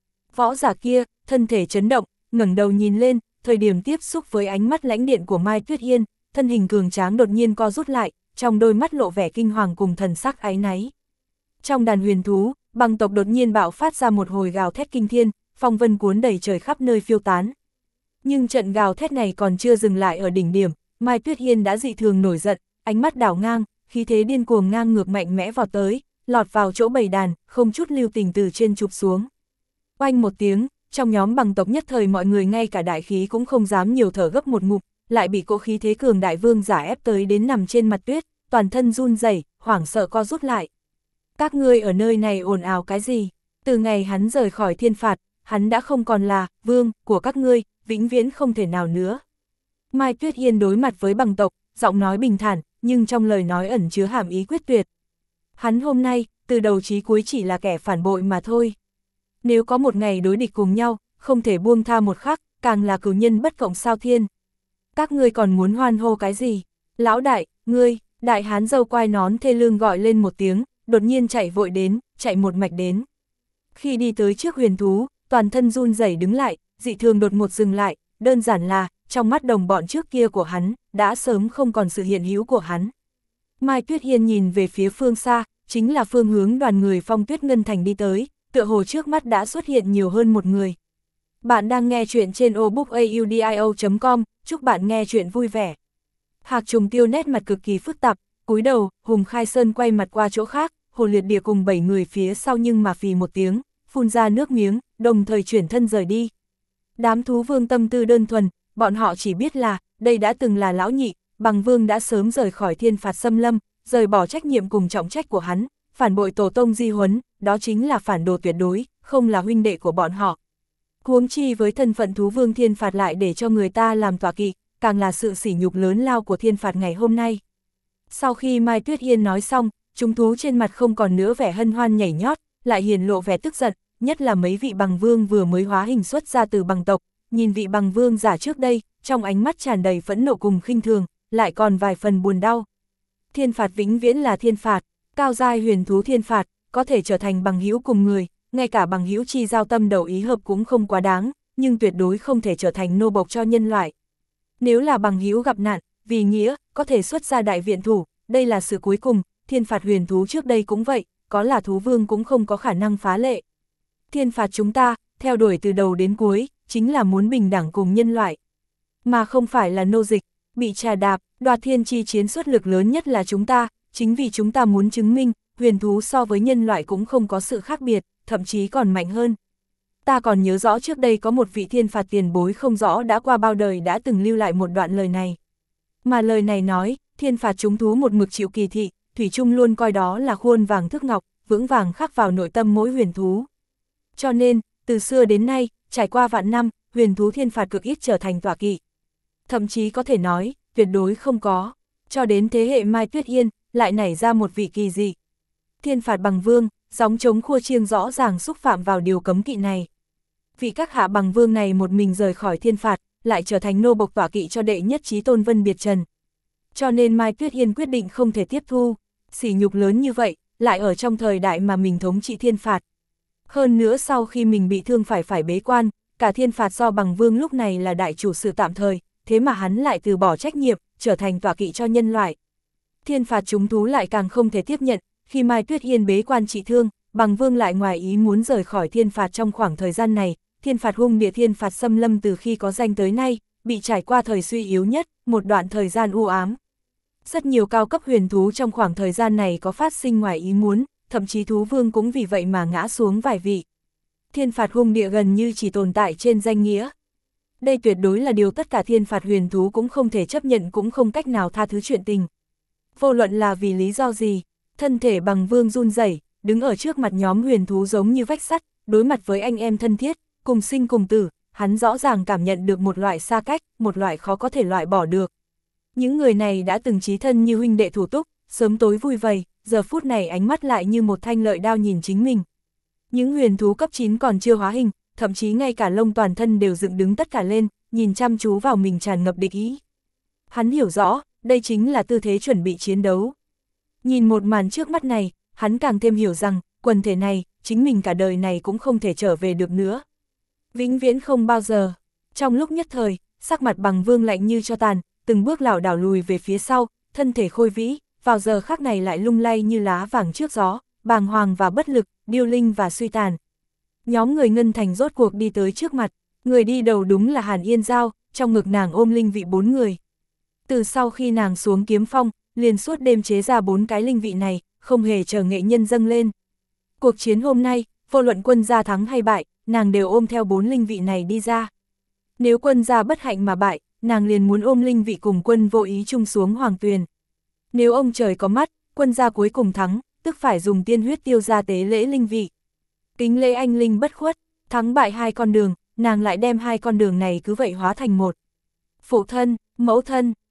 Võ giả kia, thân thể chấn động, ngẩng đầu nhìn lên, thời điểm tiếp xúc với ánh mắt lãnh điện của Mai Tuyết Hiên, thân hình cường tráng đột nhiên co rút lại, trong đôi mắt lộ vẻ kinh hoàng cùng thần sắc áy náy. Trong đàn huyền thú, băng tộc đột nhiên bạo phát ra một hồi gào thét kinh thiên, phong vân cuốn đầy trời khắp nơi phiêu tán. Nhưng trận gào thét này còn chưa dừng lại ở đỉnh điểm, Mai Tuyết Hiên đã dị thường nổi giận, ánh mắt đảo ngang, khí thế điên cuồng ngang ngược mạnh mẽ vọt tới, lọt vào chỗ bầy đàn, không chút lưu tình từ trên chụp xuống. Oanh một tiếng, trong nhóm bằng tộc nhất thời mọi người ngay cả đại khí cũng không dám nhiều thở gấp một ngụm, lại bị cỗ khí thế cường đại vương giả ép tới đến nằm trên mặt tuyết, toàn thân run rẩy, hoảng sợ co rút lại. Các ngươi ở nơi này ồn ào cái gì? Từ ngày hắn rời khỏi thiên phạt, hắn đã không còn là vương của các ngươi, vĩnh viễn không thể nào nữa. Mai Tuyết Hiên đối mặt với bằng tộc, giọng nói bình thản, nhưng trong lời nói ẩn chứa hàm ý quyết tuyệt. Hắn hôm nay, từ đầu chí cuối chỉ là kẻ phản bội mà thôi. Nếu có một ngày đối địch cùng nhau, không thể buông tha một khắc, càng là cửu nhân bất cộng sao thiên. Các ngươi còn muốn hoan hô cái gì? Lão đại, ngươi, đại hán râu quai nón thê lương gọi lên một tiếng, đột nhiên chạy vội đến, chạy một mạch đến. Khi đi tới trước huyền thú, toàn thân run rẩy đứng lại, dị thường đột ngột dừng lại, đơn giản là, trong mắt đồng bọn trước kia của hắn, đã sớm không còn sự hiện hữu của hắn. Mai Tuyết Hiên nhìn về phía phương xa, chính là phương hướng đoàn người Phong Tuyết Ngân Thành đi tới, tựa hồ trước mắt đã xuất hiện nhiều hơn một người. Bạn đang nghe chuyện trên obookaudio.com, chúc bạn nghe chuyện vui vẻ. Hạc Trùng Tiêu nét mặt cực kỳ phức tạp, cúi đầu, Hùng Khai Sơn quay mặt qua chỗ khác, Hồ Liệt Địa cùng 7 người phía sau nhưng mà phì một tiếng, phun ra nước miếng, đồng thời chuyển thân rời đi. Đám thú vương tâm tư đơn thuần, bọn họ chỉ biết là, đây đã từng là lão nhị, Bằng Vương đã sớm rời khỏi Thiên Phạt Xâm Lâm, rời bỏ trách nhiệm cùng trọng trách của hắn, phản bội tổ tông di huấn, đó chính là phản đồ tuyệt đối, không là huynh đệ của bọn họ. Huống chi với thân phận thú vương Thiên Phạt lại để cho người ta làm tọa kỵ, càng là sự sỉ nhục lớn lao của Thiên Phạt ngày hôm nay. Sau khi Mai Tuyết Hiên nói xong, chúng thú trên mặt không còn nữa vẻ hân hoan nhảy nhót, lại hiển lộ vẻ tức giận, nhất là mấy vị Bằng Vương vừa mới hóa hình xuất ra từ Bằng tộc, nhìn vị Bằng Vương giả trước đây, trong ánh mắt tràn đầy phẫn nộ cùng khinh thường, lại còn vài phần buồn đau. Thiên Phạt vĩnh viễn là Thiên Phạt, cao giai huyền thú Thiên Phạt, có thể trở thành bằng hữu cùng người, ngay cả bằng hữu chi giao tâm đầu ý hợp cũng không quá đáng, nhưng tuyệt đối không thể trở thành nô bộc cho nhân loại. Nếu là bằng hữu gặp nạn, vì nghĩa, có thể xuất ra đại viện thủ, đây là sự cuối cùng, Thiên Phạt huyền thú trước đây cũng vậy, có là thú vương cũng không có khả năng phá lệ. Thiên Phạt chúng ta, theo đuổi từ đầu đến cuối, chính là muốn bình đẳng cùng nhân loại, mà không phải là nô dịch, bị trà đạp, đoạt thiên chi chiến xuất lực lớn nhất là chúng ta, chính vì chúng ta muốn chứng minh, huyền thú so với nhân loại cũng không có sự khác biệt, thậm chí còn mạnh hơn. Ta còn nhớ rõ trước đây có một vị Thiên Phạt tiền bối không rõ đã qua bao đời đã từng lưu lại một đoạn lời này. Mà lời này nói, Thiên Phạt chúng thú một mực chịu kỳ thị, thủy chung luôn coi đó là khuôn vàng thước ngọc, vững vàng khắc vào nội tâm mỗi huyền thú. Cho nên, từ xưa đến nay, trải qua vạn năm, huyền thú Thiên Phạt cực ít trở thành tọa kỵ. Thậm chí có thể nói, tuyệt đối không có. Cho đến thế hệ Mai Tuyết Yên, lại nảy ra một vị kỳ dị. Thiên Phạt Bằng Vương, gióng trống khua chiêng rõ ràng xúc phạm vào điều cấm kỵ này. Vị các hạ Bằng Vương này một mình rời khỏi Thiên Phạt, lại trở thành nô bộc tọa kỵ cho đệ nhất chí tôn Vân Biệt Trần. Cho nên Mai Tuyết Yên quyết định không thể tiếp thu, sỉ nhục lớn như vậy, lại ở trong thời đại mà mình thống trị Thiên Phạt. Hơn nữa sau khi mình bị thương phải bế quan, cả Thiên Phạt do Bằng Vương lúc này là đại chủ sự tạm thời, thế mà hắn lại từ bỏ trách nhiệm, trở thành tọa kỵ cho nhân loại. Thiên Phạt chúng thú lại càng không thể tiếp nhận, khi Mai Tuyết Hiên bế quan trị thương, Bằng Vương lại ngoài ý muốn rời khỏi Thiên Phạt trong khoảng thời gian này, Thiên Phạt hung địa Thiên Phạt xâm lâm từ khi có danh tới nay, bị trải qua thời suy yếu nhất, một đoạn thời gian u ám. Rất nhiều cao cấp huyền thú trong khoảng thời gian này có phát sinh ngoài ý muốn, thậm chí thú vương cũng vì vậy mà ngã xuống vài vị. Thiên Phạt hung địa gần như chỉ tồn tại trên danh nghĩa. Đây tuyệt đối là điều tất cả Thiên Phạt huyền thú cũng không thể chấp nhận, cũng không cách nào tha thứ chuyện tình. Vô luận là vì lý do gì, thân thể Bằng Vương run rẩy, đứng ở trước mặt nhóm huyền thú giống như vách sắt, đối mặt với anh em thân thiết, cùng sinh cùng tử, hắn rõ ràng cảm nhận được một loại xa cách, một loại khó có thể loại bỏ được. Những người này đã từng chí thân như huynh đệ thủ túc, sớm tối vui vầy, giờ phút này ánh mắt lại như một thanh lợi đao nhìn chính mình. Những huyền thú cấp 9 còn chưa hóa hình, thậm chí ngay cả lông toàn thân đều dựng đứng tất cả lên, nhìn chăm chú vào mình tràn ngập địch ý. Hắn hiểu rõ, đây chính là tư thế chuẩn bị chiến đấu. Nhìn một màn trước mắt này, hắn càng thêm hiểu rằng, quần thể này, chính mình cả đời này cũng không thể trở về được nữa. Vĩnh viễn không bao giờ. Trong lúc nhất thời, sắc mặt Bằng Vương lạnh như cho tàn, từng bước lảo đảo lùi về phía sau, thân thể khôi vĩ, vào giờ khắc này lại lung lay như lá vàng trước gió, bàng hoàng và bất lực, điêu linh và suy tàn. Nhóm người Ngân Thành rốt cuộc đi tới trước mặt, người đi đầu đúng là Hàn Yên Giao, trong ngực nàng ôm linh vị 4 người. Từ sau khi nàng xuống kiếm phong, liền suốt đêm chế ra 4 cái linh vị này, không hề chờ nghệ nhân dâng lên. Cuộc chiến hôm nay, vô luận quân gia thắng hay bại, nàng đều ôm theo 4 linh vị này đi ra. Nếu quân gia bất hạnh mà bại, nàng liền muốn ôm linh vị cùng quân vô ý chung xuống hoàng tuyền. Nếu ông trời có mắt, quân gia cuối cùng thắng, tức phải dùng tiên huyết tiêu ra tế lễ linh vị. Kính lễ anh linh bất khuất, thắng bại 2 con đường, nàng lại đem 2 con đường này cứ vậy hóa thành một. Phụ thân, mẫu thân,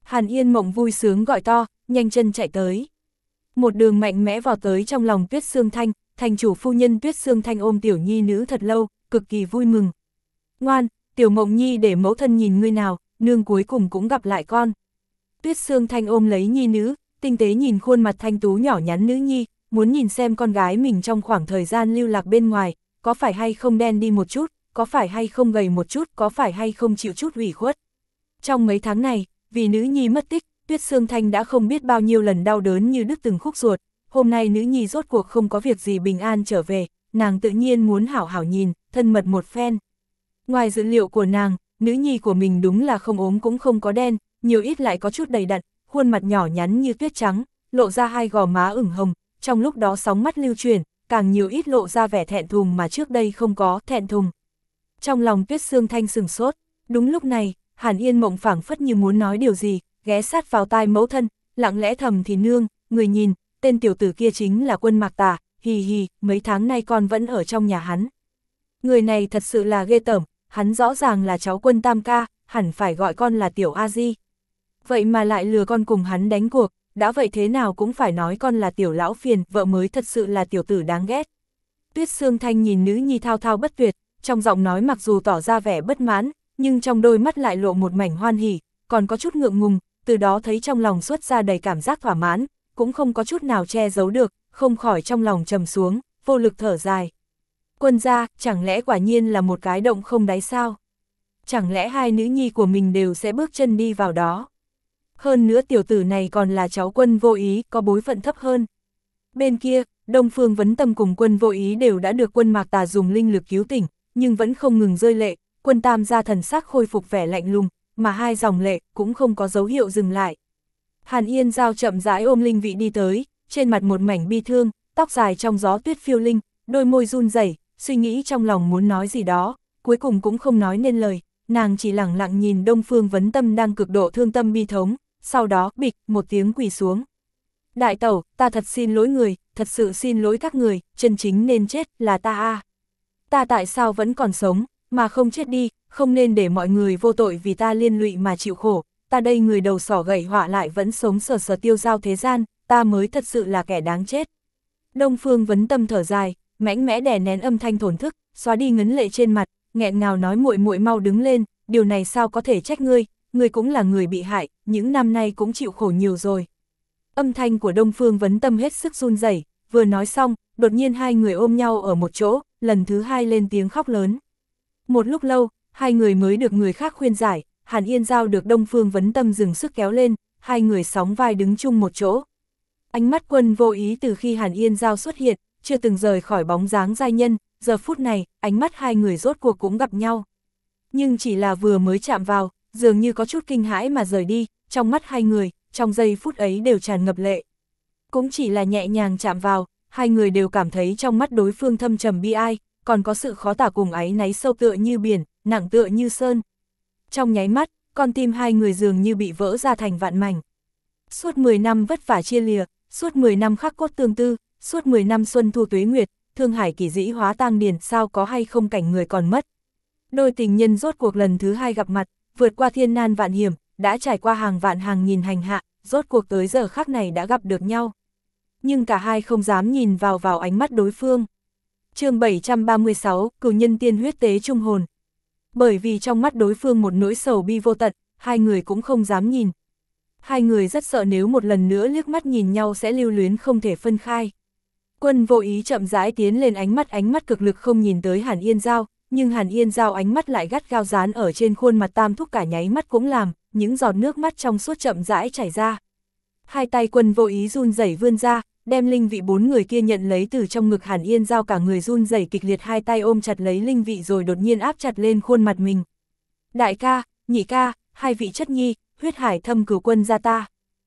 Hàn Yên Mộng vui sướng gọi to, nhanh chân chạy tới. Một đường mạnh mẽ vào tới trong lòng Tuyết Sương Thanh, thành chủ phu nhân Tuyết Sương Thanh ôm tiểu nhi nữ thật lâu, cực kỳ vui mừng. Ngoan, tiểu Mộng Nhi để mẫu thân nhìn ngươi nào, nương cuối cùng cũng gặp lại con. Tuyết Sương Thanh ôm lấy nhi nữ, tinh tế nhìn khuôn mặt thanh tú nhỏ nhắn nữ nhi, muốn nhìn xem con gái mình trong khoảng thời gian lưu lạc bên ngoài, có phải hay không đen đi một chút, có phải hay không gầy một chút, có phải hay không chịu chút ủy khuất. Trong mấy tháng này, vì nữ nhi mất tích, Tuyết Sương Thanh đã không biết bao nhiêu lần đau đớn như đứt từng khúc ruột, hôm nay nữ nhi rốt cuộc không có việc gì bình an trở về, nàng tự nhiên muốn hảo hảo nhìn, thân mật một phen. Ngoài dữ liệu của nàng, nữ nhi của mình đúng là không ốm cũng không có đen, nhiều ít lại có chút đầy đặn, khuôn mặt nhỏ nhắn như tuyết trắng, lộ ra hai gò má ửng hồng, trong lúc đó sóng mắt lưu chuyển, càng nhiều ít lộ ra vẻ thẹn thùng mà trước đây không có, thẹn thùng. Trong lòng Tuyết Sương Thanh sừng sốt, đúng lúc này, Hàn Yên Mộng phảng phất như muốn nói điều gì, ghé sát vào tai mẫu thân, lặng lẽ thầm thì nương, người nhìn, tên tiểu tử kia chính là Quân Mạc Tà, hì hì, mấy tháng nay con vẫn ở trong nhà hắn. Người này thật sự là ghê tởm, hắn rõ ràng là cháu Quân Tam ca, hẳn phải gọi con là tiểu A Di. Vậy mà lại lừa con cùng hắn đánh cuộc, đã vậy thế nào cũng phải nói con là tiểu lão phiền, vợ mới thật sự là tiểu tử đáng ghét. Tuyết Sương Thanh nhìn nữ nhi thao thao bất tuyệt, trong giọng nói mặc dù tỏ ra vẻ bất mãn, nhưng trong đôi mắt lại lộ một mảnh hoan hỉ, còn có chút ngượng ngùng, từ đó thấy trong lòng xuất ra đầy cảm giác thỏa mãn, cũng không có chút nào che giấu được, không khỏi trong lòng trầm xuống, vô lực thở dài. Quân gia, chẳng lẽ quả nhiên là một cái động không đáy sao? Chẳng lẽ hai nữ nhi của mình đều sẽ bước chân đi vào đó? Hơn nữa tiểu tử này còn là cháu Quân Vô Ý, có bối phận thấp hơn. Bên kia, Đông Phương Vấn Tâm cùng Quân Vô Ý đều đã được Quân Mạc Tà dùng linh lực cứu tỉnh, nhưng vẫn không ngừng rơi lệ, Quân Tam gia thần sắc khôi phục vẻ lạnh lùng, mà hai dòng lệ cũng không có dấu hiệu dừng lại. Hàn Yên Giao chậm rãi ôm linh vị đi tới, trên mặt một mảnh bi thương, tóc dài trong gió tuyết phiêu linh, đôi môi run rẩy, suy nghĩ trong lòng muốn nói gì đó, cuối cùng cũng không nói nên lời, nàng chỉ lẳng lặng nhìn Đông Phương Vấn Tâm đang cực độ thương tâm bi thống, sau đó bịch một tiếng quỳ xuống. Đại tẩu, ta thật xin lỗi người, thật sự xin lỗi các người, chân chính nên chết là ta a. Ta tại sao vẫn còn sống, mà không chết đi, không nên để mọi người vô tội vì ta liên lụy mà chịu khổ, ta đây người đầu sỏ gậy họa lại vẫn sống sờ sờ tiêu dao thế gian, ta mới thật sự là kẻ đáng chết. Đông Phương Vấn Tâm thở dài, mãnh mẽ đè nén âm thanh thổn thức, xóa đi ngấn lệ trên mặt, nghẹn ngào nói muội muội mau đứng lên, điều này sao có thể trách ngươi cũng là người bị hại, những năm nay cũng chịu khổ nhiều rồi. Âm thanh của Đông Phương Vấn Tâm hết sức run rẩy, vừa nói xong, đột nhiên hai người ôm nhau ở một chỗ, lần thứ hai lên tiếng khóc lớn. Một lúc lâu, hai người mới được người khác khuyên giải, Hàn Yên Giao được Đông Phương Vấn Tâm dừng sức kéo lên, hai người sóng vai đứng chung một chỗ. Ánh mắt Quân Vô Ý từ khi Hàn Yên Giao xuất hiện, chưa từng rời khỏi bóng dáng giai nhân, giờ phút này, ánh mắt hai người rốt cuộc cũng gặp nhau. Nhưng chỉ là vừa mới chạm vào, dường như có chút kinh hãi mà rời đi, trong mắt hai người, trong giây phút ấy đều tràn ngập lệ. Cũng chỉ là nhẹ nhàng chạm vào, hai người đều cảm thấy trong mắt đối phương thâm trầm bi ai, còn có sự khó tả cùng áy náy sâu tựa như biển, nặng tựa như sơn. Trong nháy mắt, con tim hai người dường như bị vỡ ra thành vạn mảnh. Suốt 10 năm vất vả chia lìa, suốt 10 năm khắc cốt tương tư, suốt 10 năm xuân thu tuế nguyệt, thương hải kỳ dĩ hóa tang điền, sao có hay không cảnh người còn mất. Đôi tình nhân rốt cuộc lần thứ hai gặp mặt, vượt qua thiên nan vạn hiểm, đã trải qua hàng vạn hàng nghìn hành hạ, rốt cuộc tới giờ khắc này đã gặp được nhau. Nhưng cả hai không dám nhìn vào ánh mắt đối phương. Chương 736, cửu nhân tiên huyết tế trung hồn. Bởi vì trong mắt đối phương một nỗi sầu bi vô tận, hai người cũng không dám nhìn. Hai người rất sợ nếu một lần nữa liếc mắt nhìn nhau sẽ lưu luyến không thể phân khai. Quân Vô Ý chậm rãi tiến lên, ánh mắt cực lực không nhìn tới Hàn Yên Giao, nhưng Hàn Yên Giao ánh mắt lại gắt gao dán ở trên khuôn mặt Tam Thúc, cả nháy mắt cũng làm, những giọt nước mắt trong suốt chậm rãi chảy ra. Hai tay Quân Vô Ý run rẩy vươn ra, đem linh vị bốn người kia nhận lấy từ trong ngực Hàn Yên Giao, cả người run rẩy kịch liệt, hai tay ôm chặt lấy linh vị rồi đột nhiên áp chặt lên khuôn mặt mình. Đại ca, nhị ca, hai vị chất nhi, huyết hải thâm cửu quân gia ta.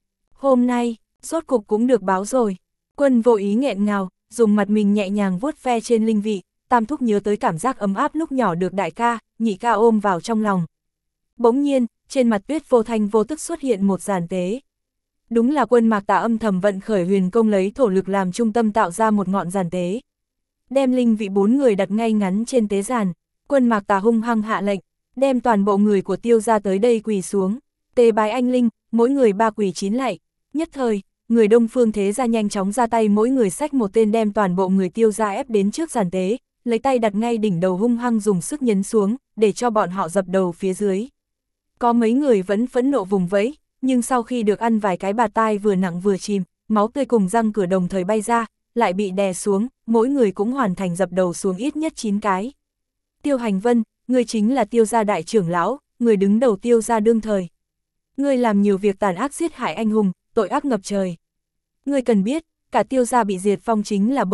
Hôm nay, rốt cục cũng được báo rồi. Quân Vô Ý nghẹn ngào, dùng mặt mình nhẹ nhàng vuốt ve trên linh vị, Tam Thúc nhớ tới cảm giác ấm áp lúc nhỏ được đại ca, nhị ca ôm vào trong lòng. Bỗng nhiên, trên mặt Tuyết vô thanh vô tức xuất hiện một giàn tế. Đúng là Quân Mạc Tà âm thầm vận khởi huyền công, lấy thổ lực làm trung tâm tạo ra một ngọn giàn tế. Đem linh vị bốn người đặt ngay ngắn trên tế giàn, Quân Mạc Tà hung hăng hạ lệnh, đem toàn bộ người của Tiêu gia tới đây quỳ xuống, tế bái anh linh, mỗi người 3 quỳ 9 lạy. Nhất thời, người Đông Phương Thế Gia nhanh chóng ra tay, mỗi người xách một tên đem toàn bộ người Tiêu gia ép đến trước giàn tế, lấy tay đặt ngay đỉnh đầu, hung hăng dùng sức nhấn xuống, để cho bọn họ dập đầu phía dưới. Có mấy người vẫn phẫn nộ vùng vẫy, nhưng sau khi được ăn vài cái bạt tai vừa nặng vừa chìm, máu tươi cùng răng cửa đồng thời bay ra, lại bị đè xuống, mỗi người cũng hoàn thành dập đầu xuống ít nhất 9 cái. Tiêu Hành Vân, ngươi chính là Tiêu gia đại trưởng lão, người đứng đầu Tiêu gia đương thời. Ngươi làm nhiều việc tàn ác giết hại anh hùng, tội ác ngập trời. Ngươi cần biết, cả Tiêu gia bị diệt vong chính là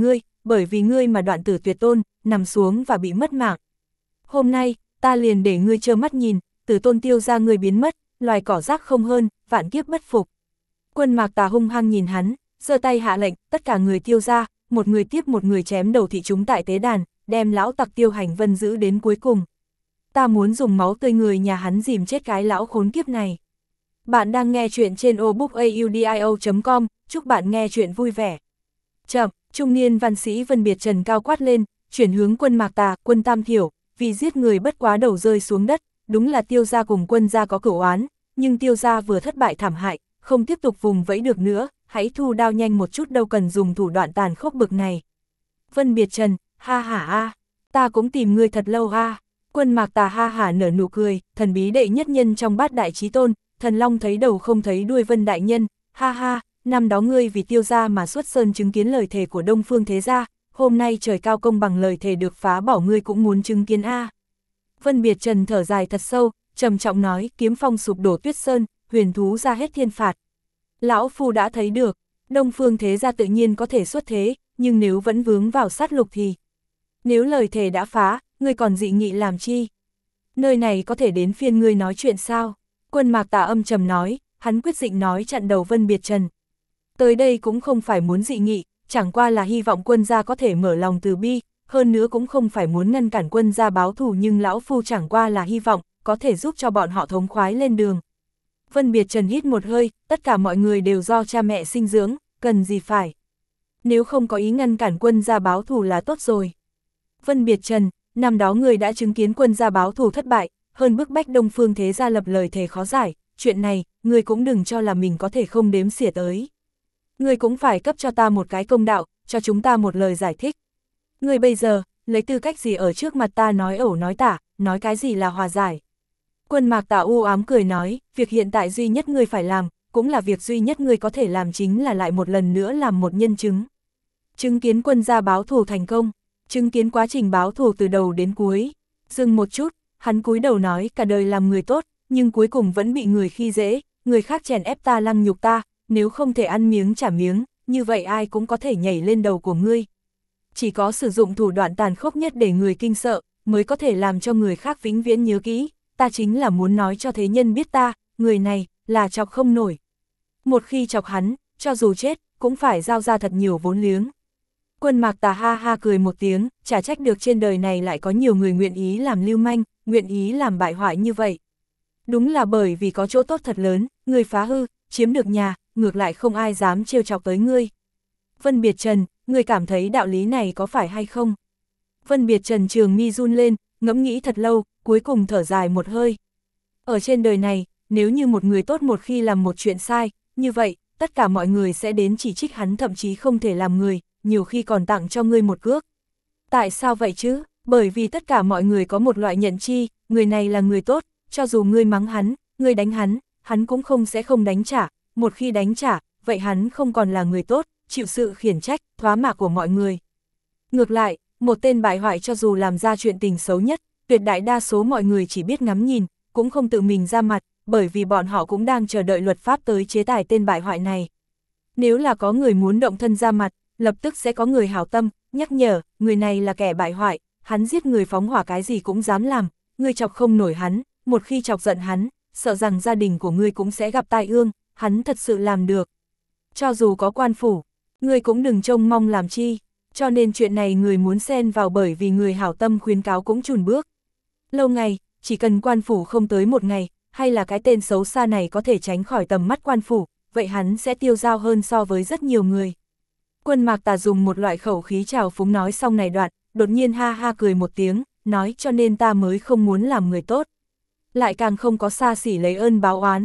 bởi vì ngươi mà Đoạn Tử Tuyệt Tôn nằm xuống và bị mất mạng. Hôm nay, ta liền để ngươi trơ mắt nhìn, Tử Tôn Tiêu gia ngươi biến mất, loài cỏ rác không hơn, vạn kiếp bất phục. Quân Mạc Tà hung hăng nhìn hắn, giơ tay hạ lệnh, tất cả người Tiêu gia, một người tiếp một người chém đầu thị chúng tại tế đàn, đem lão tặc Tiêu Hành Vân giữ đến cuối cùng. Ta muốn dùng máu tươi người nhà hắn dìm chết cái lão khốn kiếp này. Bạn đang nghe chuyện trên obookaudio.com, chúc bạn nghe chuyện vui vẻ. Chậm, trung niên văn sĩ Vân Biệt Trần cao quát lên, chuyển hướng Quân Mạc Tà, Quân Tam Thiểu, vì giết người bất quá đầu rơi xuống đất, đúng là Tiêu gia cùng Quân gia có cửu oán, nhưng Tiêu gia vừa thất bại thảm hại, không tiếp tục vùng vẫy được nữa, hãy thu đao nhanh một chút, đâu cần dùng thủ đoạn tàn khốc bực này. Vân Biệt Trần, ha hả a, ta cũng tìm ngươi thật lâu a. Quân Mạc Tà ha hả nở nụ cười, thần bí đệ nhất nhân trong bát đại chí tôn, thần long thấy đầu không thấy đuôi Vân đại nhân, ha ha, năm đó ngươi vì Tiêu gia mà xuất sơn chứng kiến lời thề của Đông Phương Thế Gia, hôm nay trời cao công bằng lời thề được phá bỏ, ngươi cũng muốn chứng kiến a. Vân Biệt Trần thở dài thật sâu, trầm trọng nói, kiếm phong sụp đổ tuyết sơn, huyền thú ra hết thiên phạt. Lão phu đã thấy được, Đông Phương Thế Gia tự nhiên có thể xuất thế, nhưng nếu vẫn vướng vào sát lục thì... Nếu lời thề đã phá, ngươi còn dị nghị làm chi? Nơi này có thể đến phiên ngươi nói chuyện sao? Quân Mạc Tà âm trầm nói, hắn quyết định nói chặn đầu Vân Biệt Trần. Tới đây cũng không phải muốn dị nghị, chẳng qua là hy vọng Quân gia có thể mở lòng từ bi, hơn nữa cũng không phải muốn ngăn cản Quân gia báo thù, nhưng lão phu chẳng qua là hy vọng có thể giúp cho bọn họ thống khoái lên đường. Vân Biệt Trần hít một hơi, tất cả mọi người đều do cha mẹ sinh dưỡng, cần gì phải. Nếu không có ý ngăn cản Quân gia báo thù là tốt rồi. Vân Biệt Trần, năm đó người đã chứng kiến Quân gia báo thù thất bại, hơn bức bách Đông Phương Thế Gia lập lời thề khó giải, chuyện này, người cũng đừng cho là mình có thể không đếm xỉa tới. Người cũng phải cấp cho ta một cái công đạo, cho chúng ta một lời giải thích. Người bây giờ, lấy tư cách gì ở trước mặt ta nói ẩu nói tả, nói cái gì là hòa giải. Quân Mạc Tà u ám cười nói, việc hiện tại duy nhất ngươi phải làm, cũng là việc duy nhất ngươi có thể làm, chính là lại một lần nữa làm một nhân chứng. Chứng kiến Quân gia báo thù thành công, chứng kiến quá trình báo thù từ đầu đến cuối. Dừng một chút, hắn cúi đầu nói, cả đời làm người tốt, nhưng cuối cùng vẫn bị người khi dễ, người khác chèn ép ta, lăng nhục ta, nếu không thể ăn miếng trả miếng, như vậy ai cũng có thể nhảy lên đầu của ngươi. Chỉ có sử dụng thủ đoạn tàn khốc nhất để người kinh sợ, mới có thể làm cho người khác vĩnh viễn nhớ kỹ, ta chính là muốn nói cho thế nhân biết ta, người này, là chọc không nổi. Một khi chọc hắn, cho dù chết, cũng phải giao ra thật nhiều vốn liếng. Quân Mạc Tà ha ha cười một tiếng, chả trách được trên đời này lại có nhiều người nguyện ý làm lưu manh, nguyện ý làm bại hoại như vậy. Đúng là bởi vì có chỗ tốt thật lớn, người phá hư, chiếm được nhà, ngược lại không ai dám trêu chọc tới ngươi. Vân Biệt Trần, ngươi cảm thấy đạo lý này có phải hay không? Vân Biệt Trần trường mi run lên, ngẫm nghĩ thật lâu, cuối cùng thở dài một hơi. Ở trên đời này, nếu như một người tốt một khi làm một chuyện sai, như vậy, tất cả mọi người sẽ đến chỉ trích hắn, thậm chí không thể làm người, nhiều khi còn tặng cho ngươi một cước. Tại sao vậy chứ? Bởi vì tất cả mọi người có một loại nhận chi, người này là người tốt, cho dù ngươi mắng hắn, ngươi đánh hắn cũng sẽ không đánh trả, một khi đánh trả, vậy hắn không còn là người tốt, chịu sự khiển trách, thoá mạ của mọi người. Ngược lại, một tên bại hoại cho dù làm ra chuyện tình xấu nhất, tuyệt đại đa số mọi người chỉ biết ngắm nhìn, cũng không tự mình ra mặt, bởi vì bọn họ cũng đang chờ đợi luật pháp tới chế tài tên bại hoại này. Nếu là có người muốn động thân ra mặt, lập tức sẽ có người hảo tâm, nhắc nhở, người này là kẻ bại hoại, hắn giết người phóng hỏa cái gì cũng dám làm, ngươi chọc không nổi hắn, một khi chọc giận hắn, sợ rằng gia đình của ngươi cũng sẽ gặp tai ương, hắn thật sự làm được. Cho dù có quan phủ, ngươi cũng đừng trông mong làm chi, cho nên chuyện này người muốn xen vào, bởi vì người hảo tâm khuyến cáo cũng chùn bước. Lâu ngày, chỉ cần quan phủ không tới một ngày, hay là cái tên xấu xa này có thể tránh khỏi tầm mắt quan phủ, vậy hắn sẽ tiêu dao hơn so với rất nhiều người. Quân Mạc Tà dùng một loại khẩu khí trào phúng nói xong này đoạn, đột nhiên ha ha cười một tiếng, nói cho nên ta mới không muốn làm người tốt. Lại càng không có xa xỉ lấy ơn báo oán.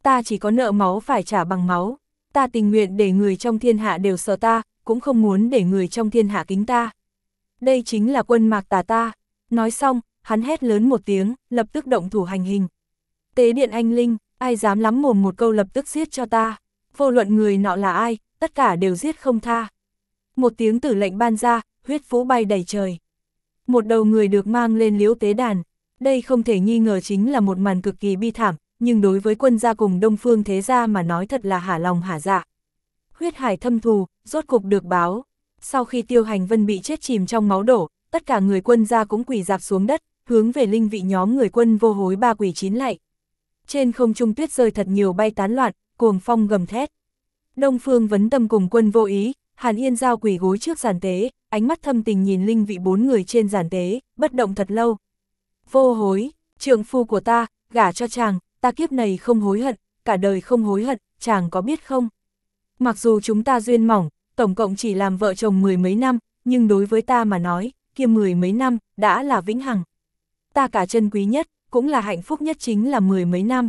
ta chỉ có nợ máu phải trả bằng máu, ta tình nguyện để người trong thiên hạ đều sợ ta, cũng không muốn để người trong thiên hạ kính ta. Đây chính là quân Mạc Tà ta. Nói xong, hắn hét lớn một tiếng, lập tức động thủ hành hình. Tế điện anh linh, ai dám lắm mồm một câu lập tức giết cho ta. Vô luận người nọ là ai, tất cả đều giết không tha. Một tiếng tử lệnh ban ra, huyết phũ bay đầy trời. Một đầu người được mang lên liễu tế đàn. Đây không thể nghi ngờ chính là một màn cực kỳ bi thảm, nhưng đối với quân gia cùng Đông Phương thế gia mà nói thật là hả lòng hả dạ. Huyết hải thâm thù, rốt cục được báo. Sau khi Tiêu Hành Vân bị chết chìm trong máu đổ, tất cả người quân gia cũng quỳ rạp xuống đất, hướng về linh vị nhóm người quân vô hối ba quỳ chín lạy. Trên không trung tuyết rơi thật nhiều bay tán loạn, cuồng phong gầm thét. Đông Phương Vấn Tâm cùng Quân Vô Ý, Hàn Yên Giao quỳ gối trước giàn tế, ánh mắt thâm tình nhìn linh vị 4 người trên giàn tế, bất động thật lâu. Vô hối, trượng phu của ta, gả cho chàng, ta kiếp này không hối hận, cả đời không hối hận, chàng có biết không? Mặc dù chúng ta duyên mỏng, tổng cộng chỉ làm vợ chồng 10 mấy năm, nhưng đối với ta mà nói, kia 10 mấy năm, đã là vĩnh hằng. Ta cả chân quý nhất, cũng là hạnh phúc nhất chính là 10 mấy năm.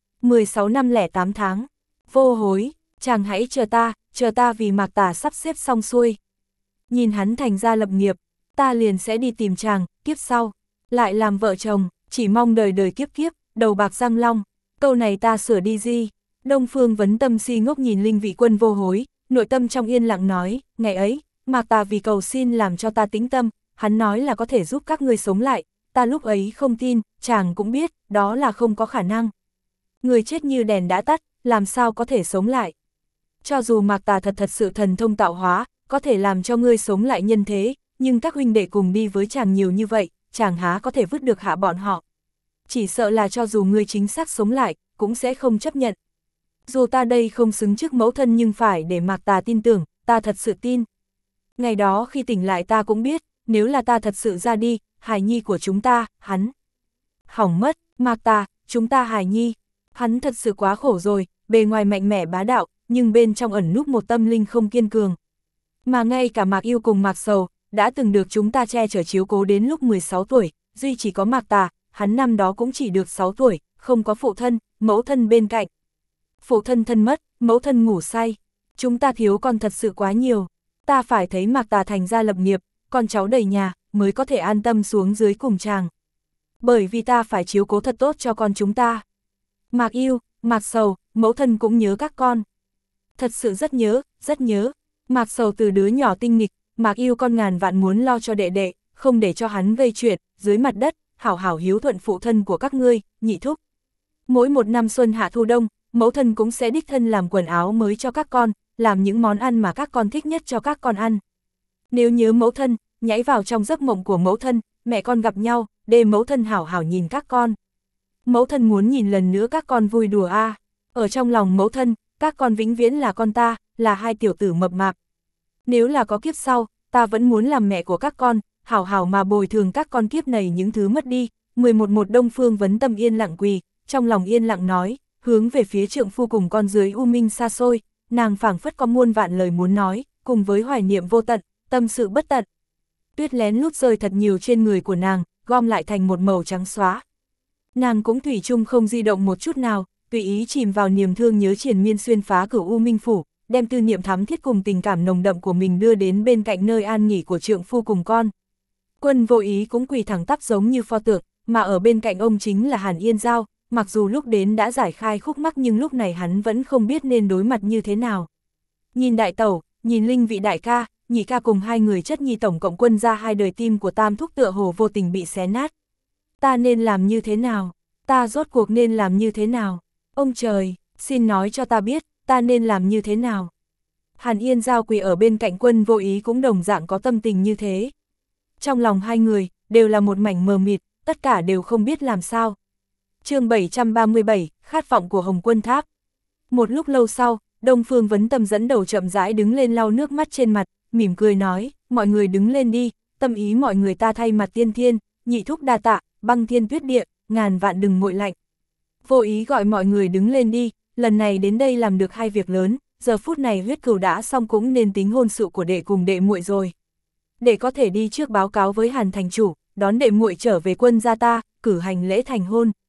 16 năm lẻ 8 tháng. Vô hối, chàng hãy chờ ta vì Mạc Tà sắp xếp xong xuôi. Nhìn hắn thành ra lập nghiệp, ta liền sẽ đi tìm chàng, kiếp sau. Lại làm vợ chồng, chỉ mong đời đời kiếp kiếp, đầu bạc răng long. Câu này ta sửa đi gì? Đông Phương Vấn Tâm si ngốc nhìn linh vị Quân Vô Hối, nội tâm trong yên lặng nói, ngày ấy, Mạc Tà vì cầu xin làm cho ta tĩnh tâm, hắn nói là có thể giúp các ngươi sống lại, ta lúc ấy không tin, chàng cũng biết, đó là không có khả năng. Người chết như đèn đã tắt, làm sao có thể sống lại. Cho dù Mạc Tà thật sự thần thông tạo hóa, có thể làm cho ngươi sống lại nhân thế, nhưng các huynh đệ cùng đi với chàng nhiều như vậy, chàng há có thể vứt được hạ bọn họ. Chỉ sợ là cho dù ngươi chính xác sống lại, cũng sẽ không chấp nhận. Dù ta đây không xứng trước mẫu thân nhưng phải để Mạc Tà tin tưởng, ta thật sự tin. Ngày đó khi tỉnh lại ta cũng biết, nếu là ta thật sự ra đi, hài nhi của chúng ta, hắn hỏng mất. Mạc Tà, chúng ta hài nhi, hắn thật sự quá khổ rồi, bề ngoài mạnh mẽ bá đạo, nhưng bên trong ẩn núp một tâm linh không kiên cường. Mà ngay cả Mạc Yêu cùng Mạc Sầu, đã từng được chúng ta che chở chiếu cố đến lúc 16 tuổi, duy chỉ có Mạc Tà, hắn năm đó cũng chỉ được 6 tuổi, không có phụ thân, mẫu thân bên cạnh. Phụ thân thân mất, mẫu thân ngủ say, chúng ta thiếu con thật sự quá nhiều, ta phải thấy Mạc Tà thành ra lập nghiệp, con cháu đầy nhà, mới có thể an tâm xuống dưới cùng chàng. Bởi vì ta phải chiếu cố thật tốt cho con chúng ta. Mạc Yêu, Mạc Sầu, mẫu thân cũng nhớ các con. Thật sự rất nhớ, rất nhớ. Mạc Sầu từ đứa nhỏ tinh nghịch, Mạc Yêu con ngàn vạn muốn lo cho đệ đệ, không để cho hắn gây chuyện, dưới mặt đất, hảo hảo hiếu thuận phụ thân của các ngươi, nhị thúc. Mỗi một năm xuân hạ thu đông, mẫu thân cũng sẽ đích thân làm quần áo mới cho các con, làm những món ăn mà các con thích nhất cho các con ăn. Nếu nhớ mẫu thân, nhảy vào trong giấc mộng của mẫu thân, mẹ con gặp nhau, để mẫu thân hảo hảo nhìn các con. Mẫu thân muốn nhìn lần nữa các con vui đùa a. Ở trong lòng mẫu thân, các con vĩnh viễn là con ta, là hai tiểu tử mập mạp. Nếu là có kiếp sau, ta vẫn muốn làm mẹ của các con, hảo hảo mà bồi thường các con kiếp này những thứ mất đi. 11 Đông Phương Vấn Tâm yên lặng quỳ, trong lòng yên lặng nói, hướng về phía trượng phu cùng con dưới u minh xa xôi, nàng phảng phất có muôn vạn lời muốn nói, cùng với hoài niệm vô tận, tâm sự bất tận. Tuyết lén lút rơi thật nhiều trên người của nàng, gom lại thành một màu trắng xóa. Nàng cũng thủy chung không di động một chút nào, tùy ý chìm vào niềm thương nhớ triền miên xuyên phá cửu u minh phủ, đem tư niệm thắm thiết cùng tình cảm nồng đậm của mình đưa đến bên cạnh nơi an nghỉ của trượng phu cùng con. Quân Vô Ý cũng quỳ thẳng tắp giống như pho tượng, mà ở bên cạnh ông chính là Hàn Yên Giao, mặc dù lúc đến đã giải khai khúc mắc nhưng lúc này hắn vẫn không biết nên đối mặt như thế nào. Nhìn đại tẩu, nhìn linh vị đại ca, nhị ca cùng hai người chất nhi tổng cộng quân ra hai đời tim của tam thúc tựa hồ vô tình bị xé nát. Ta nên làm như thế nào? Ta rốt cuộc nên làm như thế nào? Ông trời, xin nói cho ta biết, ta nên làm như thế nào? Hàn Yên Giao quỳ ở bên cạnh Quân Vô Ý cũng đồng dạng có tâm tình như thế. Trong lòng hai người, đều là một mảnh mờ mịt, tất cả đều không biết làm sao. Chương 737, khát vọng của Hồng Quân Tháp. Một lúc lâu sau, Đông Phương Vấn Tâm dẫn đầu chậm rãi đứng lên lau nước mắt trên mặt, mỉm cười nói, mọi người đứng lên đi, tâm ý mọi người ta thay mặt tiên thiên, nhị thúc đa tạ, băng thiên tuyết địa, ngàn vạn đừng nguội lạnh. Vô Ý gọi mọi người đứng lên đi, lần này đến đây làm được hai việc lớn, giờ phút này huyết cừu đã xong cũng nên tính hôn sự của đệ cùng đệ muội rồi. Để có thể đi trước báo cáo với Hàn thành chủ, đón đệ muội trở về quân gia ta, cử hành lễ thành hôn.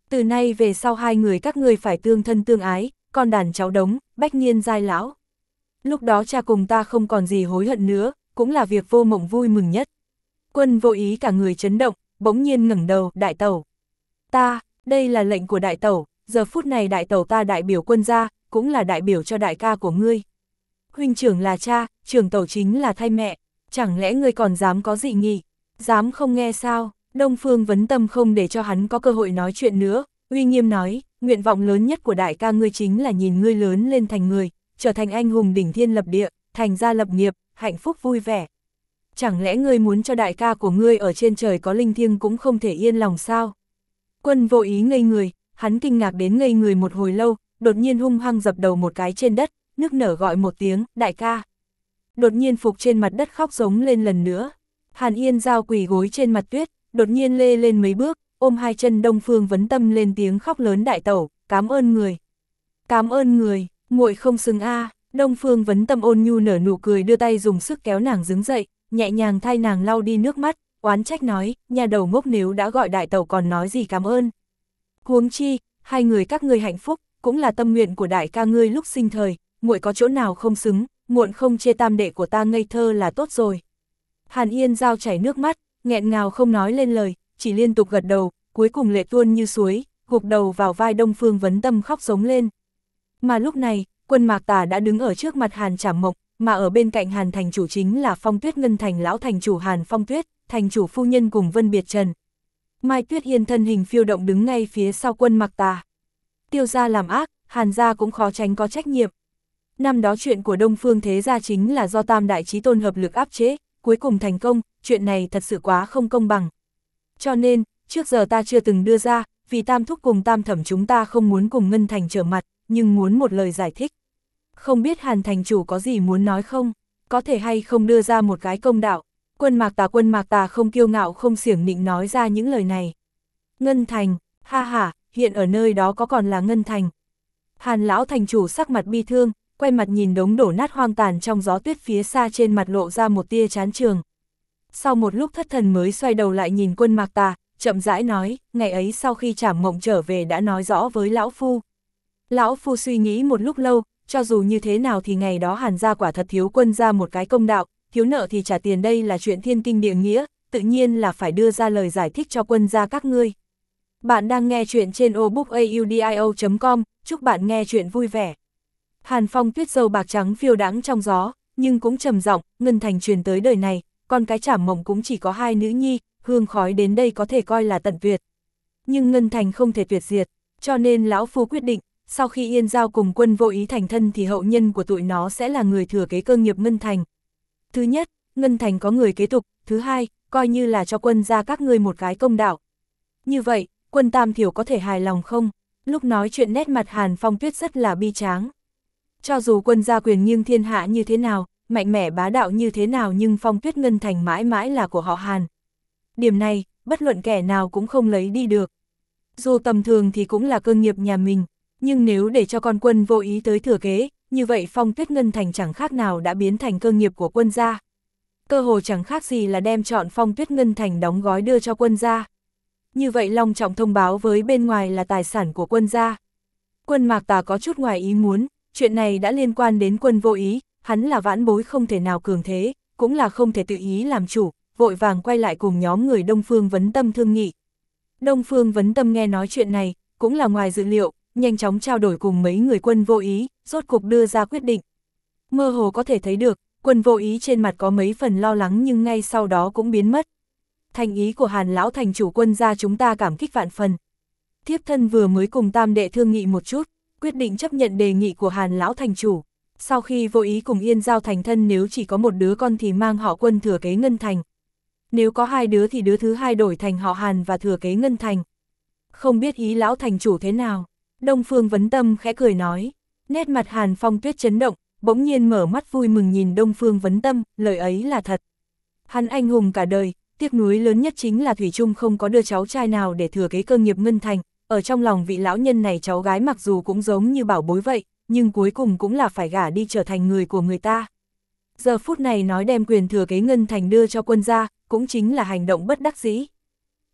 Từ nay về sau hai người các ngươi phải tương thân tương ái, con đàn cháu đống, bách niên giai lão. Lúc đó cha cùng ta không còn gì hối hận nữa, cũng là việc Vô Mộng vui mừng nhất. Quân Vô Ý cả người chấn động, bỗng nhiên ngẩng đầu, đại tẩu. Ta, đây là lệnh của đại tẩu, giờ phút này đại tẩu ta đại biểu quân gia, cũng là đại biểu cho đại ca của ngươi. Huynh trưởng là cha, trưởng tẩu chính là thay mẹ, chẳng lẽ ngươi còn dám có dị nghị, dám không nghe sao? Đông Phương Vấn Tâm không để cho hắn có cơ hội nói chuyện nữa, uy nghiêm nói, nguyện vọng lớn nhất của đại ca ngươi chính là nhìn ngươi lớn lên thành người, trở thành anh hùng đỉnh thiên lập địa, thành gia lập nghiệp, hạnh phúc vui vẻ. Chẳng lẽ ngươi muốn cho đại ca của ngươi ở trên trời có linh thiêng cũng không thể yên lòng sao? Quân Vô Ý ngây người, hắn kinh ngạc đến ngây người một hồi lâu, đột nhiên hung hăng dập đầu một cái trên đất, nức nở gọi một tiếng, đại ca. Đột nhiên phục trên mặt đất khóc giống lên lần nữa. Hàn Yên Giao quỳ gối trên mặt tuyết, đột nhiên lê lên mấy bước, ôm hai chân Đông Phương Vấn Tâm lên tiếng khóc lớn, đại tẩu, cảm ơn người. Cảm ơn người, muội không xứng a. Đông Phương Vấn Tâm ôn nhu nở nụ cười, đưa tay dùng sức kéo nàng đứng dậy, nhẹ nhàng thay nàng lau đi nước mắt, oán trách nói, nhà đầu ngốc, nếu đã gọi đại tẩu còn nói gì cảm ơn. Huống chi, hai người các ngươi hạnh phúc, cũng là tâm nguyện của đại ca ngươi lúc sinh thời, muội có chỗ nào không xứng, muộn không chê tam đệ của ta ngây thơ là tốt rồi. Hàn Yên Giao chảy nước mắt, nghẹn ngào không nói lên lời, chỉ liên tục gật đầu, cuối cùng lệ tuôn như suối, gục đầu vào vai Đông Phương Vấn Tâm khóc giống lên. Mà lúc này, Quân Mạc Tà đã đứng ở trước mặt Hàn Trảm Mộc, mà ở bên cạnh Hàn thành chủ chính là Phong Tuyết Ngân thành lão thành chủ Hàn Phong Tuyết, thành chủ phu nhân cùng Vân Biệt Trần. Mai Tuyết Yên thân hình phiêu động đứng ngay phía sau Quân Mạc Tà. Tiêu gia làm ác, Hàn gia cũng khó tránh có trách nhiệm. Năm đó chuyện của Đông Phương thế gia chính là do Tam đại chí tôn hợp lực áp chế, cuối cùng thành công, chuyện này thật sự quá không công bằng. Cho nên, trước giờ ta chưa từng đưa ra, vì Tam thúc cùng Tam thẩm chúng ta không muốn cùng Ngân thành trở mặt, nhưng muốn một lời giải thích. Không biết Hàn thành chủ có gì muốn nói không? Có thể hay không đưa ra một cái công đạo? Quân Mạc Tà không kiêu ngạo không xiểng nịnh nói ra những lời này. Ngân thành, ha ha, hiện ở nơi đó có còn là Ngân thành. Hàn lão thành chủ sắc mặt bi thương, quay mặt nhìn đống đổ nát hoang tàn trong gió tuyết phía xa, trên mặt lộ ra một tia chán trường. Sau một lúc thất thần mới xoay đầu lại nhìn Quân Mạc Tà, chậm rãi nói, ngày ấy sau khi Trảm Mộng trở về đã nói rõ với lão phu. Lão phu suy nghĩ một lúc lâu, cho dù như thế nào thì ngày đó Hàn gia quả thật thiếu quân gia một cái công đạo, thiếu nợ thì trả tiền, đây là chuyện thiên kinh địa nghĩa, tự nhiên là phải đưa ra lời giải thích cho quân gia các ngươi. Bạn đang nghe chuyện trên obookaudio.com, chúc bạn nghe chuyện vui vẻ. Hàn Phong Tuyết râu bạc trắng phiêu đãng trong gió, nhưng cũng trầm giọng, Ngân thành truyền tới đời này, con cái Trảm Mộng cũng chỉ có hai nữ nhi, hương khói đến đây có thể coi là tận tuyệt. Nhưng Ngân thành không thể tuyệt diệt, cho nên lão phu quyết định, sau khi Yên Giao cùng Quân Vô Ý thành thân thì hậu nhân của tụi nó sẽ là người thừa kế cơ nghiệp Ngân thành. Thứ nhất, Ngân thành có người kế tục, thứ hai, coi như là cho quân gia các ngươi một cái công đạo. Như vậy, Quân Tam Thiểu có thể hài lòng không? Lúc nói chuyện nét mặt Hàn Phong Tuyết rất là bi tráng. Cho dù quân gia quyền nghiêng thiên hạ như thế nào, mạnh mẽ bá đạo như thế nào, nhưng Phong Tuyết Ngân thành mãi mãi là của họ Hàn. Điểm này, bất luận kẻ nào cũng không lấy đi được. Dù tầm thường thì cũng là cơ nghiệp nhà mình, nhưng nếu để cho con Quân Vô Ý tới thừa kế, như vậy Phong Tuyết Ngân thành chẳng khác nào đã biến thành cơ nghiệp của quân gia. Cơ hồ chẳng khác gì là đem chọn Phong Tuyết Ngân thành đóng gói đưa cho quân gia. Như vậy long trọng thông báo với bên ngoài là tài sản của quân gia. Quân Mạc Tà có chút ngoài ý muốn, chuyện này đã liên quan đến Quân Vô Ý, hắn là vãn bối không thể nào cường thế, cũng là không thể tự ý làm chủ, vội vàng quay lại cùng nhóm người Đông Phương Vấn Tâm thương nghị. Đông Phương Vấn Tâm nghe nói chuyện này, cũng là ngoài dự liệu, nhanh chóng trao đổi cùng mấy người Quân Vô Ý, rốt cục đưa ra quyết định. Mơ hồ có thể thấy được, Quân Vô Ý trên mặt có mấy phần lo lắng nhưng ngay sau đó cũng biến mất. Thành ý của Hàn lão thành chủ quân gia chúng ta cảm kích vạn phần. Thiếp thân vừa mới cùng Tam đệ thương nghị một chút, quyết định chấp nhận đề nghị của Hàn lão thành chủ. Sau khi Vô Ý cùng Yên Giao thành thân, nếu chỉ có một đứa con thì mang họ Quân thừa kế Ngân thành. Nếu có hai đứa thì đứa thứ hai đổi thành họ Hàn và thừa kế Ngân thành. Không biết ý lão thành chủ thế nào? Đông Phương Vấn Tâm khẽ cười nói. Nét mặt Hàn Phong Tuyết chấn động, bỗng nhiên mở mắt vui mừng nhìn Đông Phương Vấn Tâm, lời ấy là thật. Hắn anh hùng cả đời, tiếc nuối lớn nhất chính là thủy chung không có đưa cháu trai nào để thừa kế cơ nghiệp Ngân thành. Ở trong lòng vị lão nhân này cháu gái mặc dù cũng giống như bảo bối vậy, nhưng cuối cùng cũng là phải gả đi trở thành người của người ta. Giờ phút này nói đem quyền thừa kế Ngân thành đưa cho quân gia, cũng chính là hành động bất đắc dĩ.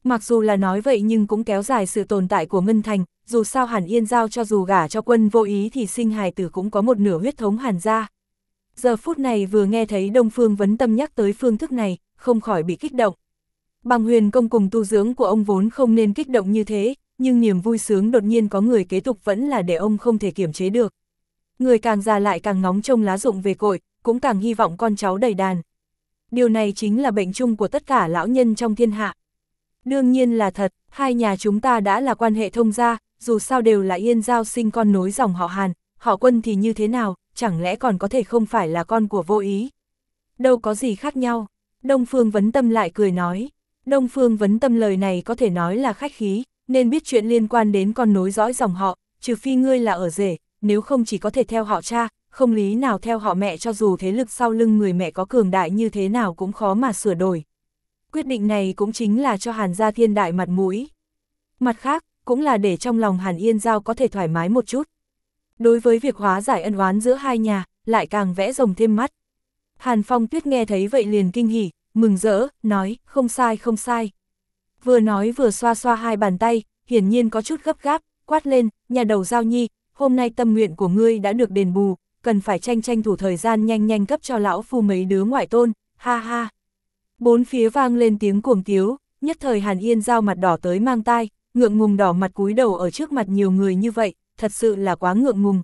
Mặc dù là nói vậy nhưng cũng kéo dài sự tồn tại của Ngân Thành, dù sao Hàn Yên Giao cho dù gả cho Quân Vô Ý thì sinh hài tử cũng có một nửa huyết thống Hàn gia. Giờ phút này vừa nghe thấy Đông Phương Vấn Tâm nhắc tới phương thức này, không khỏi bị kích động. Bằng Huyền công cùng tu dưỡng của ông vốn không nên kích động như thế, nhưng niềm vui sướng đột nhiên có người kế tục vẫn là để ông không thể kiềm chế được. Người càng già lại càng ngóng trông lá rụng về cội, cũng càng hy vọng con cháu đầy đàn. Điều này chính là bệnh chung của tất cả lão nhân trong thiên hạ. Đương nhiên là thật, hai nhà chúng ta đã là quan hệ thông gia, dù sao đều là Yên Giao sinh con nối dòng họ Hàn, họ Quân thì như thế nào, chẳng lẽ còn có thể không phải là con của Vô Ý. Đâu có gì khác nhau, Đông Phương Vấn Tâm lại cười nói. Đông Phương Vấn Tâm lời này có thể nói là khách khí, nên biết chuyện liên quan đến con nối dõi dòng họ, trừ phi ngươi là ở rể, nếu không chỉ có thể theo họ cha, không lý nào theo họ mẹ, cho dù thế lực sau lưng người mẹ có cường đại như thế nào cũng khó mà sửa đổi. Quyết định này cũng chính là cho Hàn gia thiên đại mặt mũi. Mặt khác, cũng là để trong lòng Hàn Yên Giao có thể thoải mái một chút. Đối với việc hóa giải ân oán giữa hai nhà, lại càng vẽ rồng thêm mắt. Hàn Phong Tuyết nghe thấy vậy liền kinh hỉ, mừng rỡ, nói, không sai không sai. Vừa nói vừa xoa xoa hai bàn tay, hiển nhiên có chút gấp gáp, quát lên, nhà đầu Giao Nhi, hôm nay tâm nguyện của ngươi đã được đền bù, cần phải tranh thủ thời gian nhanh nhanh cấp cho lão phu mấy đứa ngoại tôn, ha ha. Bốn phía vang lên tiếng cuồng tiếu, nhất thời Hàn Yên Giao mặt đỏ tới mang tai, ngượng ngùng đỏ mặt cúi đầu ở trước mặt nhiều người như vậy, thật sự là quá ngượng ngùng.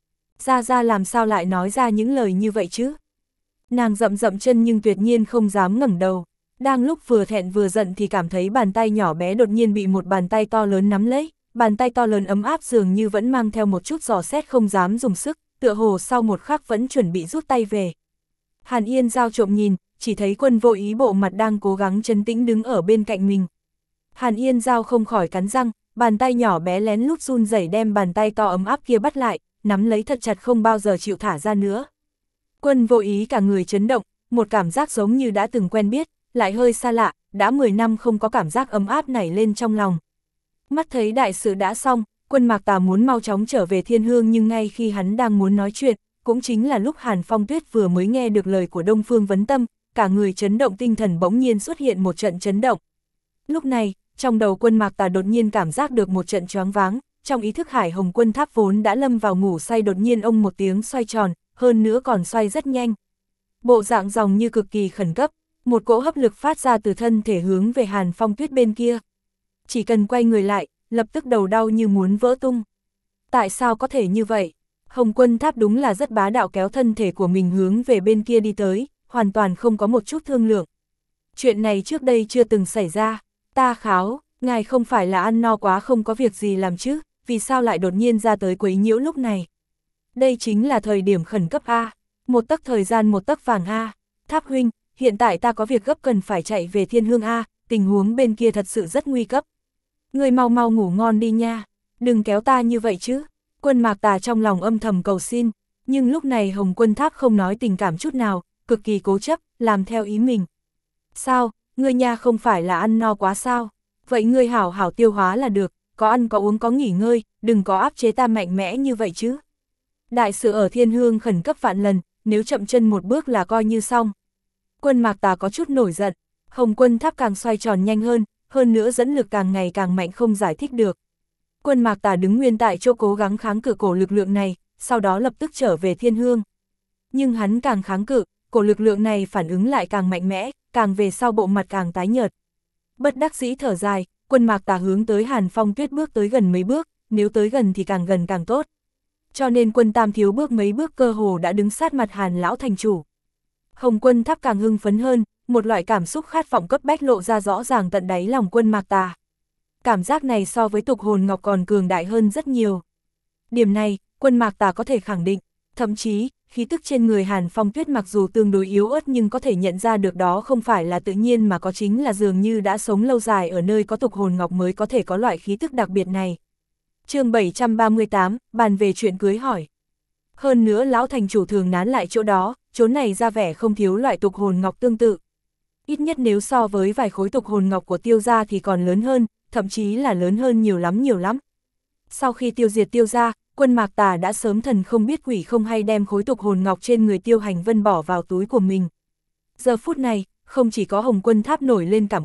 Ra làm sao lại nói ra những lời như vậy chứ? Nàng dậm dậm chân nhưng tuyệt nhiên không dám ngẩng đầu. Đang lúc vừa thẹn vừa giận thì cảm thấy bàn tay nhỏ bé đột nhiên bị một bàn tay to lớn nắm lấy, bàn tay to lớn ấm áp dường như vẫn mang theo một chút dò xét không dám dùng sức, tựa hồ sau một khắc vẫn chuẩn bị rút tay về. Hàn Yên Giao trộm nhìn, chỉ thấy Quân Vô Ý bộ mặt đang cố gắng trấn tĩnh đứng ở bên cạnh mình. Hàn Yên Giao không khỏi cắn răng, bàn tay nhỏ bé lén lút run rẩy đem bàn tay to ấm áp kia bắt lại, nắm lấy thật chặt không bao giờ chịu thả ra nữa. Quân Vô Ý cả người chấn động, một cảm giác giống như đã từng quen biết, lại hơi xa lạ, đã 10 năm không có cảm giác ấm áp nảy lên trong lòng. Mắt thấy đại sự đã xong, Quân Mạc Tà muốn mau chóng trở về Thiên Hương, nhưng ngay khi hắn đang muốn nói chuyện, cũng chính là lúc Hàn Phong Tuyết vừa mới nghe được lời của Đông Phương Vấn Tâm, cả người chấn động tinh thần bỗng nhiên xuất hiện một trận chấn động. Lúc này, trong đầu Quân Mạc Tà đột nhiên cảm giác được một trận choáng váng, trong ý thức Hải Hồng Quân Tháp vốn đã lâm vào ngủ say đột nhiên ông một tiếng xoay tròn, hơn nữa còn xoay rất nhanh. Bộ dạng dòng như cực kỳ khẩn cấp, một cỗ hấp lực phát ra từ thân thể hướng về Hàn Phong Tuyết bên kia. Chỉ cần quay người lại, lập tức đầu đau như muốn vỡ tung. Tại sao có thể như vậy? Hồng Quân Tháp đúng là rất bá đạo, kéo thân thể của mình hướng về bên kia đi tới, hoàn toàn không có một chút thương lượng. Chuyện này trước đây chưa từng xảy ra. Ta kháo, ngài không phải là ăn no quá không có việc gì làm chứ, vì sao lại đột nhiên ra tới quấy nhiễu lúc này? Đây chính là thời điểm khẩn cấp A, một tấc thời gian một tấc vàng A. Tháp huynh, hiện tại ta có việc gấp cần phải chạy về Thiên Hương A, tình huống bên kia thật sự rất nguy cấp. Người mau mau ngủ ngon đi nha, đừng kéo ta như vậy chứ. Quân Mạc Tà trong lòng âm thầm cầu xin, nhưng lúc này Hồng Quân Tháp không nói tình cảm chút nào, cực kỳ cố chấp, làm theo ý mình. Sao, ngươi nha không phải là ăn no quá sao? Vậy ngươi hảo hảo tiêu hóa là được, có ăn có uống có nghỉ ngơi, đừng có áp chế ta mạnh mẽ như vậy chứ. Đại sự ở Thiên Hương khẩn cấp vạn lần, nếu chậm chân một bước là coi như xong. Quân Mạc Tà có chút nổi giận, Hồng Quân Tháp càng xoay tròn nhanh hơn nữa dẫn lực càng ngày càng mạnh không giải thích được. Quân Mạc Tà đứng nguyên tại chỗ cố gắng kháng cự cổ lực lượng này, sau đó lập tức trở về Thiên Hương. Nhưng hắn càng kháng cự, cổ lực lượng này phản ứng lại càng mạnh mẽ, càng về sau bộ mặt càng tái nhợt. Bất đắc dĩ thở dài, Quân Mạc Tà hướng tới Hàn Phong Tuyết bước tới gần mấy bước, nếu tới gần thì càng gần càng tốt. Cho nên Quân Tam thiếu bước mấy bước cơ hồ đã đứng sát mặt Hàn lão thành chủ. Hồng Quân Tháp càng hưng phấn hơn, một loại cảm xúc khát vọng cấp bách lộ ra rõ ràng tận đáy lòng Quân Mạc Tà. Cảm giác này so với Tục Hồn Ngọc còn cường đại hơn rất nhiều. Điểm này, Quân Mạc Tà có thể khẳng định, thậm chí, khí tức trên người Hàn Phong Tuyết mặc dù tương đối yếu ớt nhưng có thể nhận ra được đó không phải là tự nhiên mà có chính là dường như đã sống lâu dài ở nơi có Tục Hồn Ngọc mới có thể có loại khí tức đặc biệt này. Chương 738, bàn về chuyện cưới hỏi. Hơn nữa lão thành chủ thường nán lại chỗ đó, chỗ này ra vẻ không thiếu loại Tục Hồn Ngọc tương tự. Ít nhất nếu so với vài khối Tục Hồn Ngọc của Tiêu gia thì còn lớn hơn, thậm chí là lớn hơn nhiều lắm. Sau khi tiêu diệt Tiêu gia, Quân Mạc Tà đã sớm thần không biết quỷ không hay đem khối Tục Hồn Ngọc trên người Tiêu Hành Vân bỏ vào túi của mình. Giờ phút này, không chỉ có Hồng Quân Tháp nổi lên cảm ứng,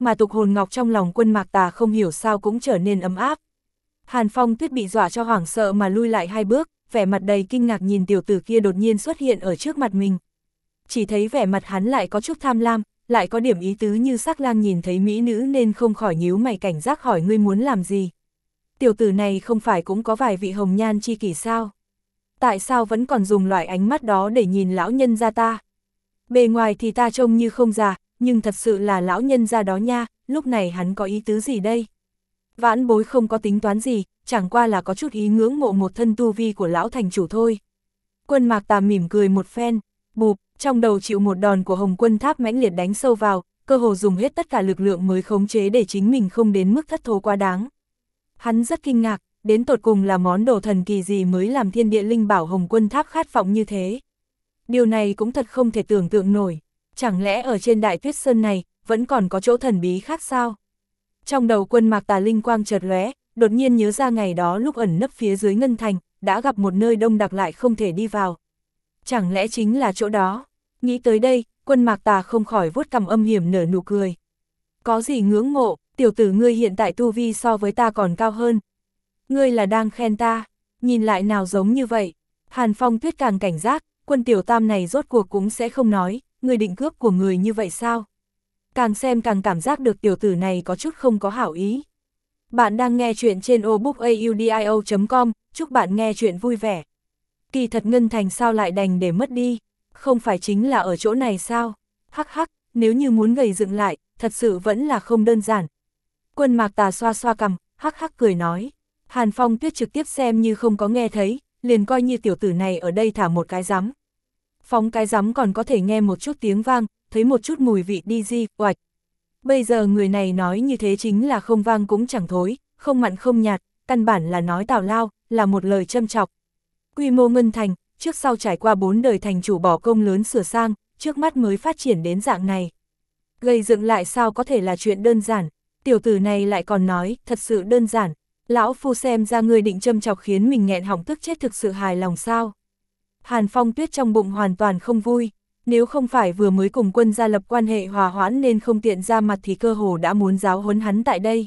mà tục hồn ngọc trong lòng Quân Mạc Tà không hiểu sao cũng trở nên ấm áp. Hàn Phong Tuyết bị dọa cho hoảng sợ mà lui lại 2 bước, vẻ mặt đầy kinh ngạc nhìn tiểu tử kia đột nhiên xuất hiện ở trước mặt mình. Chỉ thấy vẻ mặt hắn lại có chút tham lam, lại có điểm ý tứ như sắc lang nhìn thấy mỹ nữ nên không khỏi nhíu mày cảnh giác hỏi ngươi muốn làm gì. Tiểu tử này không phải cũng có vài vị hồng nhan chi kỷ sao? Tại sao vẫn còn dùng loại ánh mắt đó để nhìn lão nhân gia ta? Bề ngoài thì ta trông như không già, nhưng thật sự là lão nhân gia đó nha, lúc này hắn có ý tứ gì đây? Vãn Bối không có tính toán gì, chẳng qua là có chút ý ngưỡng mộ một thân tu vi của lão thành chủ thôi. Quân Mạc Tà mỉm cười một phen, bụp, trong đầu chịu một đòn của Hồng Quân Tháp mãnh liệt đánh sâu vào, cơ hồ dùng hết tất cả lực lượng mới khống chế để chính mình không đến mức thất thố quá đáng. Hắn rất kinh ngạc, đến tột cùng là món đồ thần kỳ gì mới làm thiên địa linh bảo Hồng Quân Tháp khát vọng như thế. Điều này cũng thật không thể tưởng tượng nổi, chẳng lẽ ở trên Đại Tuyết Sơn này, vẫn còn có chỗ thần bí khác sao? Trong đầu Quân Mạc Tà linh quang chợt lóe, đột nhiên nhớ ra ngày đó lúc ẩn nấp phía dưới Ngân Thành, đã gặp một nơi đông đặc lại không thể đi vào. Chẳng lẽ chính là chỗ đó? Nghĩ tới đây, Quân Mạc Tà không khỏi vuốt cằm âm hiểm nở nụ cười. Có gì ngưỡng mộ, tiểu tử ngươi hiện tại tu vi so với ta còn cao hơn. Ngươi là đang khen ta, nhìn lại nào giống như vậy. Hàn Phong Tuyết càng cảnh giác, Quân tiểu tam này rốt cuộc cũng sẽ không nói, ngươi định cướp của người như vậy sao? Càng xem càng cảm giác được tiểu tử này có chút không có hảo ý. Bạn đang nghe chuyện trên obookaudio.com, chúc bạn nghe chuyện vui vẻ. Kỳ thật Ngân Thành sao lại đành để mất đi, không phải chính là ở chỗ này sao? Hắc hắc, nếu như muốn gầy dựng lại, thật sự vẫn là không đơn giản. Quân Mạc Tà xoa xoa cằm, hắc hắc cười nói. Hàn Phong Tuyết trực tiếp xem như không có nghe thấy, liền coi như tiểu tử này ở đây thả một cái rắm. Phóng cái rắm còn có thể nghe một chút tiếng vang, thấy một chút mùi vị đi di, oạch. Bây giờ người này nói như thế chính là không vang cũng chẳng thối, không mặn không nhạt, căn bản là nói tào lao, là một lời châm chọc. Quy mô Ngân Thành, trước sau trải qua 4 đời thành chủ bỏ công lớn sửa sang, trước mắt mới phát triển đến dạng này. Gây dựng lại sao có thể là chuyện đơn giản, tiểu tử này lại còn nói, thật sự đơn giản. Lão phu xem ra ngươi định châm chọc khiến mình nghẹn họng tức chết thực sự hài lòng sao. Hàn Phong Tuyết trong bụng hoàn toàn không vui, nếu không phải vừa mới cùng Quân gia lập quan hệ hòa hoãn nên không tiện ra mặt thì cơ hồ đã muốn giáo huấn hắn tại đây.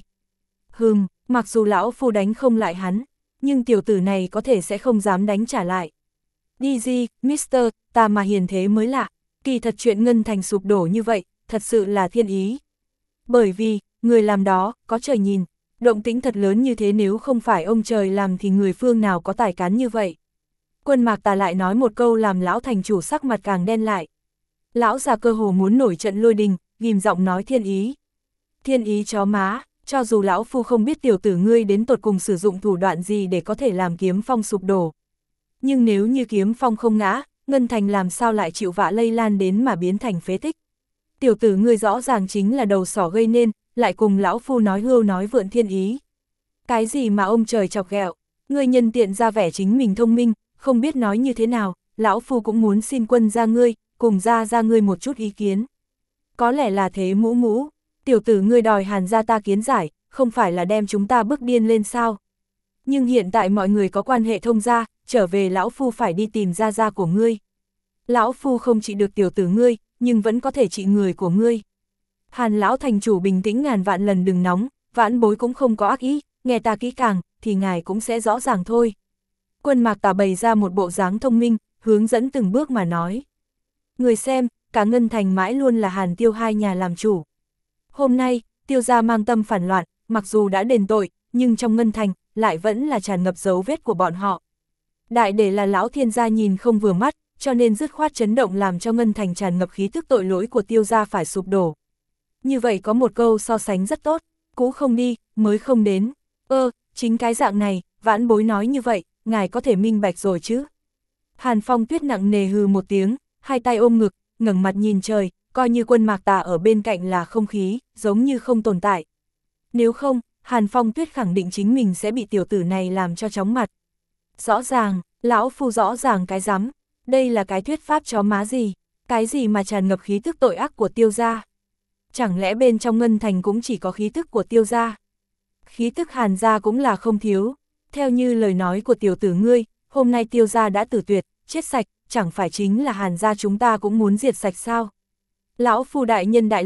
Mặc dù lão phu đánh không lại hắn, nhưng tiểu tử này có thể sẽ không dám đánh trả lại. Đi gì, Mister, ta mà hiền thế mới lạ, kỳ thật chuyện Ngân Thành sụp đổ như vậy, thật sự là thiên ý. Bởi vì, người làm đó, có trời nhìn, động tĩnh thật lớn như thế nếu không phải ông trời làm thì người phương nào có tài cán như vậy. Quân Mạc Tà lại nói một câu làm lão thành chủ sắc mặt càng đen lại. Lão già cơ hồ muốn nổi trận lôi đình, ghim giọng nói thiên ý. Thiên ý chó má, cho dù lão phu không biết tiểu tử ngươi đến tột cùng sử dụng thủ đoạn gì để có thể làm Kiếm Phong sụp đổ. Nhưng nếu như Kiếm Phong không ngã, Ngân Thành làm sao lại chịu vạ lây lan đến mà biến thành phế tích. Tiểu tử ngươi rõ ràng chính là đầu sỏ gây nên, lại cùng lão phu nói hưu nói vượn thiên ý. Cái gì mà ông trời chọc ghẹo, ngươi nhân tiện ra vẻ chính mình thông minh, không biết nói như thế nào, lão phu cũng muốn xin Quân gia ngươi, cùng ra ngươi một chút ý kiến. Có lẽ là thế mũ mũ, tiểu tử ngươi đòi Hàn gia ta kiến giải, không phải là đem chúng ta bức điên lên sao. Nhưng hiện tại mọi người có quan hệ thông gia, trở về lão phu phải đi tìm gia của ngươi. Lão phu không trị được tiểu tử ngươi, nhưng vẫn có thể trị người của ngươi. Hàn lão thành chủ bình tĩnh ngàn vạn lần đừng nóng, Vãn Bối cũng không có ác ý, nghe ta kỹ càng, thì ngài cũng sẽ rõ ràng thôi. Quân Mạc Tà bày ra một bộ dáng thông minh, hướng dẫn từng bước mà nói. Người xem, cả Ngân Thành mãi luôn là Hàn Tiêu hai nhà làm chủ. Hôm nay, Tiêu gia mang tâm phản loạn, mặc dù đã đền tội, nhưng trong Ngân Thành, lại vẫn là tràn ngập dấu vết của bọn họ. Đại để là lão thiên gia nhìn không vừa mắt, cho nên dứt khoát chấn động làm cho Ngân Thành tràn ngập khí tức tội lỗi của Tiêu gia phải sụp đổ. Như vậy có một câu so sánh rất tốt, cũ không đi, mới không đến. Chính cái dạng này, Vãn Bối nói như vậy, ngài có thể minh bạch rồi chứ. Hàn Phong Tuyết nặng nề hừ một tiếng, hai tay ôm ngực, ngẩng mặt nhìn trời, coi như Quân Mạc Tà ở bên cạnh là không khí, giống như không tồn tại. Nếu không, Hàn Phong Tuyết khẳng định chính mình sẽ bị tiểu tử này làm cho chóng mặt. Rõ ràng, lão phu rõ ràng cái rắm, đây là cái thuyết pháp chó má gì, cái gì mà tràn ngập khí tức tội ác của Tiêu gia. Chẳng lẽ bên trong Ngân Thành cũng chỉ có khí tức của Tiêu gia? Khí tức Hàn gia cũng là không thiếu. Theo như lời nói của tiểu tử ngươi, hôm nay Tiêu gia đã tử tuyệt, chết sạch, chẳng phải chính là Hàn gia chúng ta cũng muốn diệt sạch sao? Lão phu đại nhân đại lượng,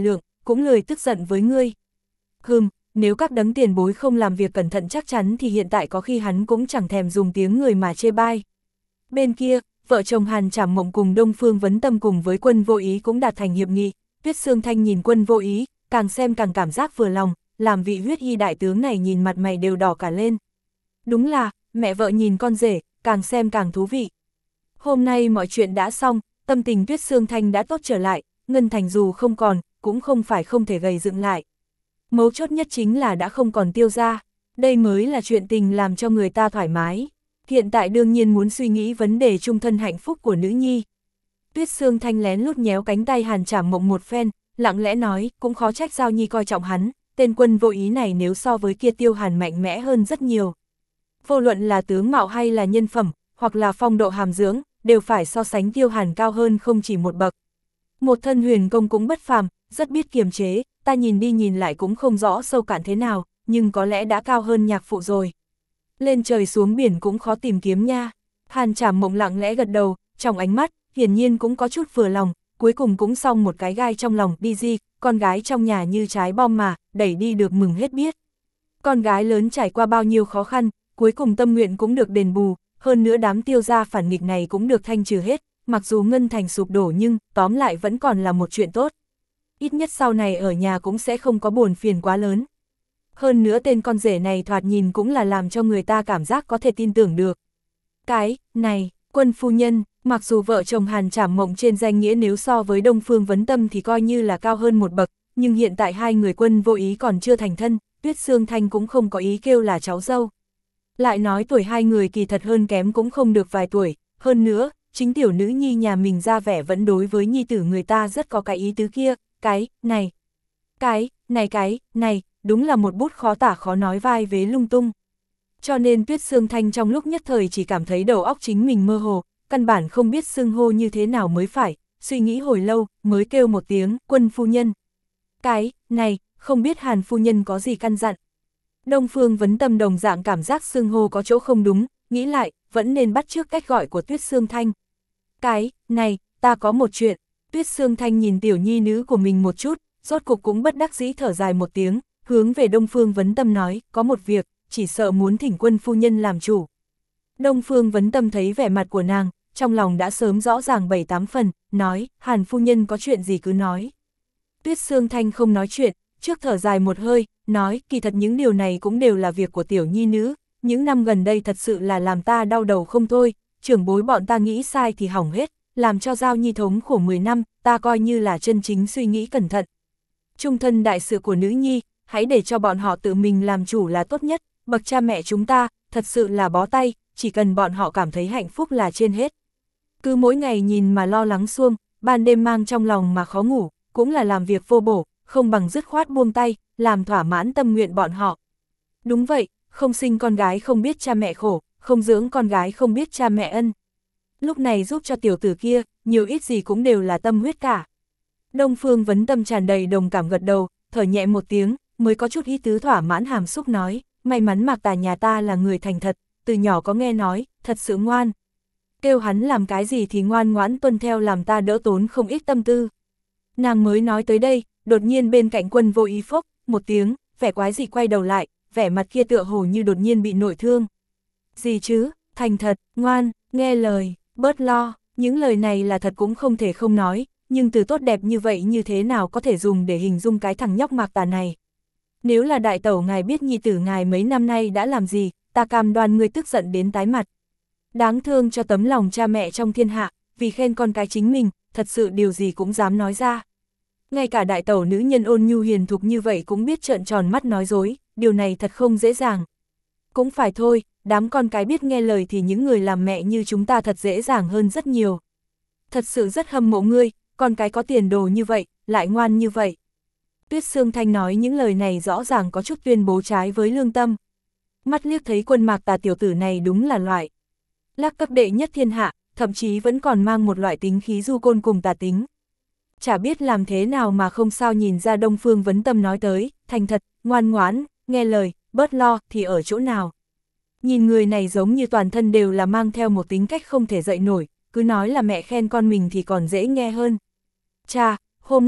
cũng lười tức giận với ngươi. Nếu các đấng tiền bối không làm việc cẩn thận chắc chắn thì hiện tại có khi hắn cũng chẳng thèm dùng tiếng người mà chê bai. Bên kia, vợ chồng Hàn Trảm Mộng cùng Đông Phương Vấn Tâm cùng với Quân Vô Ý cũng đạt thành hiệp nghị. Tuyết Sương Thanh nhìn Quân Vô Ý, càng xem càng cảm giác vừa lòng, làm vị huyết y đại tướng này nhìn mặt mày đều đỏ cả lên. Đúng là, mẹ vợ nhìn con rể, càng xem càng thú vị. Hôm nay mọi chuyện đã xong, tâm tình Tuyết Sương Thanh đã tốt trở lại, Ngân Thành dù không còn, cũng không phải không thể gầy dựng lại. Mấu chốt nhất chính là đã không còn Tiêu gia, đây mới là chuyện tình làm cho người ta thoải mái. Hiện tại đương nhiên muốn suy nghĩ vấn đề chung thân hạnh phúc của nữ nhi. Tuyết Sương Thanh lén lút nhéo cánh tay Hàn Trảm Mộng một phen, lặng lẽ nói, cũng khó trách Giao Nhi coi trọng hắn, tên Quân Vô Ý này nếu so với kia Tiêu Hàn mạnh mẽ hơn rất nhiều. Vô luận là tướng mạo hay là nhân phẩm, hoặc là phong độ hàm dưỡng, đều phải so sánh Tiêu Hàn cao hơn không chỉ một bậc. Một thân huyền công cũng bất phàm, rất biết kiềm chế, ta nhìn đi nhìn lại cũng không rõ sâu cạn thế nào, nhưng có lẽ đã cao hơn nhạc phụ rồi. Lên trời xuống biển cũng khó tìm kiếm nha. Hàn Trảm Mộng lặng lẽ gật đầu, trong ánh mắt, hiển nhiên cũng có chút vừa lòng, cuối cùng cũng xong một cái gai trong lòng. Đi gì, con gái trong nhà như trái bom mà, đẩy đi được mừng hết biết. Con gái lớn trải qua bao nhiêu khó khăn, cuối cùng tâm nguyện cũng được đền bù, hơn nữa đám Tiêu gia phản nghịch này cũng được thanh trừ hết, mặc dù Ngân Thành sụp đổ nhưng, tóm lại vẫn còn là một chuyện tốt. Ít nhất sau này ở nhà cũng sẽ không có buồn phiền quá lớn. Hơn nữa tên con rể này thoạt nhìn cũng là làm cho người ta cảm giác có thể tin tưởng được. Cái này, Quân phu nhân, mặc dù vợ chồng Hàn Trảm Mộng trên danh nghĩa nếu so với Đông Phương Vấn Tâm thì coi như là cao hơn một bậc, nhưng hiện tại hai người Quân Vô Ý còn chưa thành thân, Tuyết Sương Thanh cũng không có ý kêu là cháu dâu. Lại nói tuổi hai người kỳ thật hơn kém cũng không được vài tuổi, hơn nữa, chính tiểu nữ nhi nhà mình ra vẻ vẫn đối với nhi tử người ta rất có cái ý tứ kia, cái này, đúng là một bút khó tả khó nói vai vế lung tung. Cho nên Tuyết Sương Thanh trong lúc nhất thời chỉ cảm thấy đầu óc chính mình mơ hồ, căn bản không biết xưng hô như thế nào mới phải, suy nghĩ hồi lâu, mới kêu một tiếng, Quân phu nhân. Cái này, không biết Hàn phu nhân có gì căn dặn. Đông Phương Vấn Tâm đồng dạng cảm giác xưng hô có chỗ không đúng, nghĩ lại, vẫn nên bắt chước cách gọi của Tuyết Sương Thanh. Cái này, ta có một chuyện. Tuyết Sương Thanh nhìn tiểu nhi nữ của mình một chút, rốt cục cũng bất đắc dĩ thở dài một tiếng, hướng về Đông Phương Vấn Tâm nói, có một việc, chỉ sợ muốn thỉnh Quân phu nhân làm chủ. Đông Phương Vấn Tâm thấy vẻ mặt của nàng, trong lòng đã sớm rõ ràng 7-8 phần, nói, Hàn phu nhân có chuyện gì cứ nói. Tuyết Sương Thanh không nói chuyện, trước thở dài một hơi, nói, kỳ thật những điều này cũng đều là việc của tiểu nhi nữ, những năm gần đây thật sự là làm ta đau đầu không thôi, trưởng bối bọn ta nghĩ sai thì hỏng hết, làm cho Giao Nhi thống khổ 10 năm, ta coi như là chân chính suy nghĩ cẩn thận. Trung thân đại sự của nữ nhi, hãy để cho bọn họ tự mình làm chủ là tốt nhất, bậc cha mẹ chúng ta, thật sự là bó tay, chỉ cần bọn họ cảm thấy hạnh phúc là trên hết. Cứ mỗi ngày nhìn mà lo lắng xuông, ban đêm mang trong lòng mà khó ngủ, cũng là làm việc vô bổ, không bằng dứt khoát buông tay, làm thỏa mãn tâm nguyện bọn họ. Đúng vậy, không sinh con gái không biết cha mẹ khổ, không dưỡng con gái không biết cha mẹ ân. Lúc này giúp cho tiểu tử kia, nhiều ít gì cũng đều là tâm huyết cả. Đông Phương Vấn Tâm tràn đầy đồng cảm gật đầu, thở nhẹ một tiếng, mới có chút ý tứ thỏa mãn hàm xúc nói, may mắn Mạc Tà nhà ta là người thành thật, từ nhỏ có nghe nói, thật sự ngoan. Kêu hắn làm cái gì thì ngoan ngoãn tuân theo làm ta đỡ tốn không ít tâm tư. Nàng mới nói tới đây, đột nhiên bên cạnh Quân Vô Ý phốc, một tiếng, vẻ quái dị quay đầu lại, vẻ mặt kia tựa hồ như đột nhiên bị nội thương. Gì chứ, thành thật, ngoan, nghe lời, bớt lo, những lời này là thật cũng không thể không nói, nhưng từ tốt đẹp như vậy như thế nào có thể dùng để hình dung cái thằng nhóc Mạc Tà này. Nếu là đại tẩu ngài biết nhi tử ngài mấy năm nay đã làm gì, ta cam đoan ngươi tức giận đến tái mặt. Đáng thương cho tấm lòng cha mẹ trong thiên hạ, vì khen con cái chính mình, thật sự điều gì cũng dám nói ra. Ngay cả đại tẩu nữ nhân ôn nhu hiền thục như vậy cũng biết trợn tròn mắt nói dối, điều này thật không dễ dàng. Cũng phải thôi, đám con cái biết nghe lời thì những người làm mẹ như chúng ta thật dễ dàng hơn rất nhiều. Thật sự rất hâm mộ ngươi, con cái có tiền đồ như vậy, lại ngoan như vậy. Tuyết Sương Thanh nói những lời này rõ ràng có chút tuyên bố trái với lương tâm. Mắt liếc thấy Quân Mạc Tà tiểu tử này đúng là loại lác cấp đệ nhất thiên hạ, thậm chí vẫn còn mang một loại tính khí du côn cùng tà tính. Chả biết làm thế nào mà không sao nhìn ra Đông Phương Vấn Tâm nói tới, thành thật, ngoan ngoãn, nghe lời, bớt lo thì ở chỗ nào. Nhìn người này giống như toàn thân đều là mang theo một tính cách không thể dậy nổi, cứ nói là mẹ khen con mình thì còn dễ nghe hơn. Chà, hôm nay,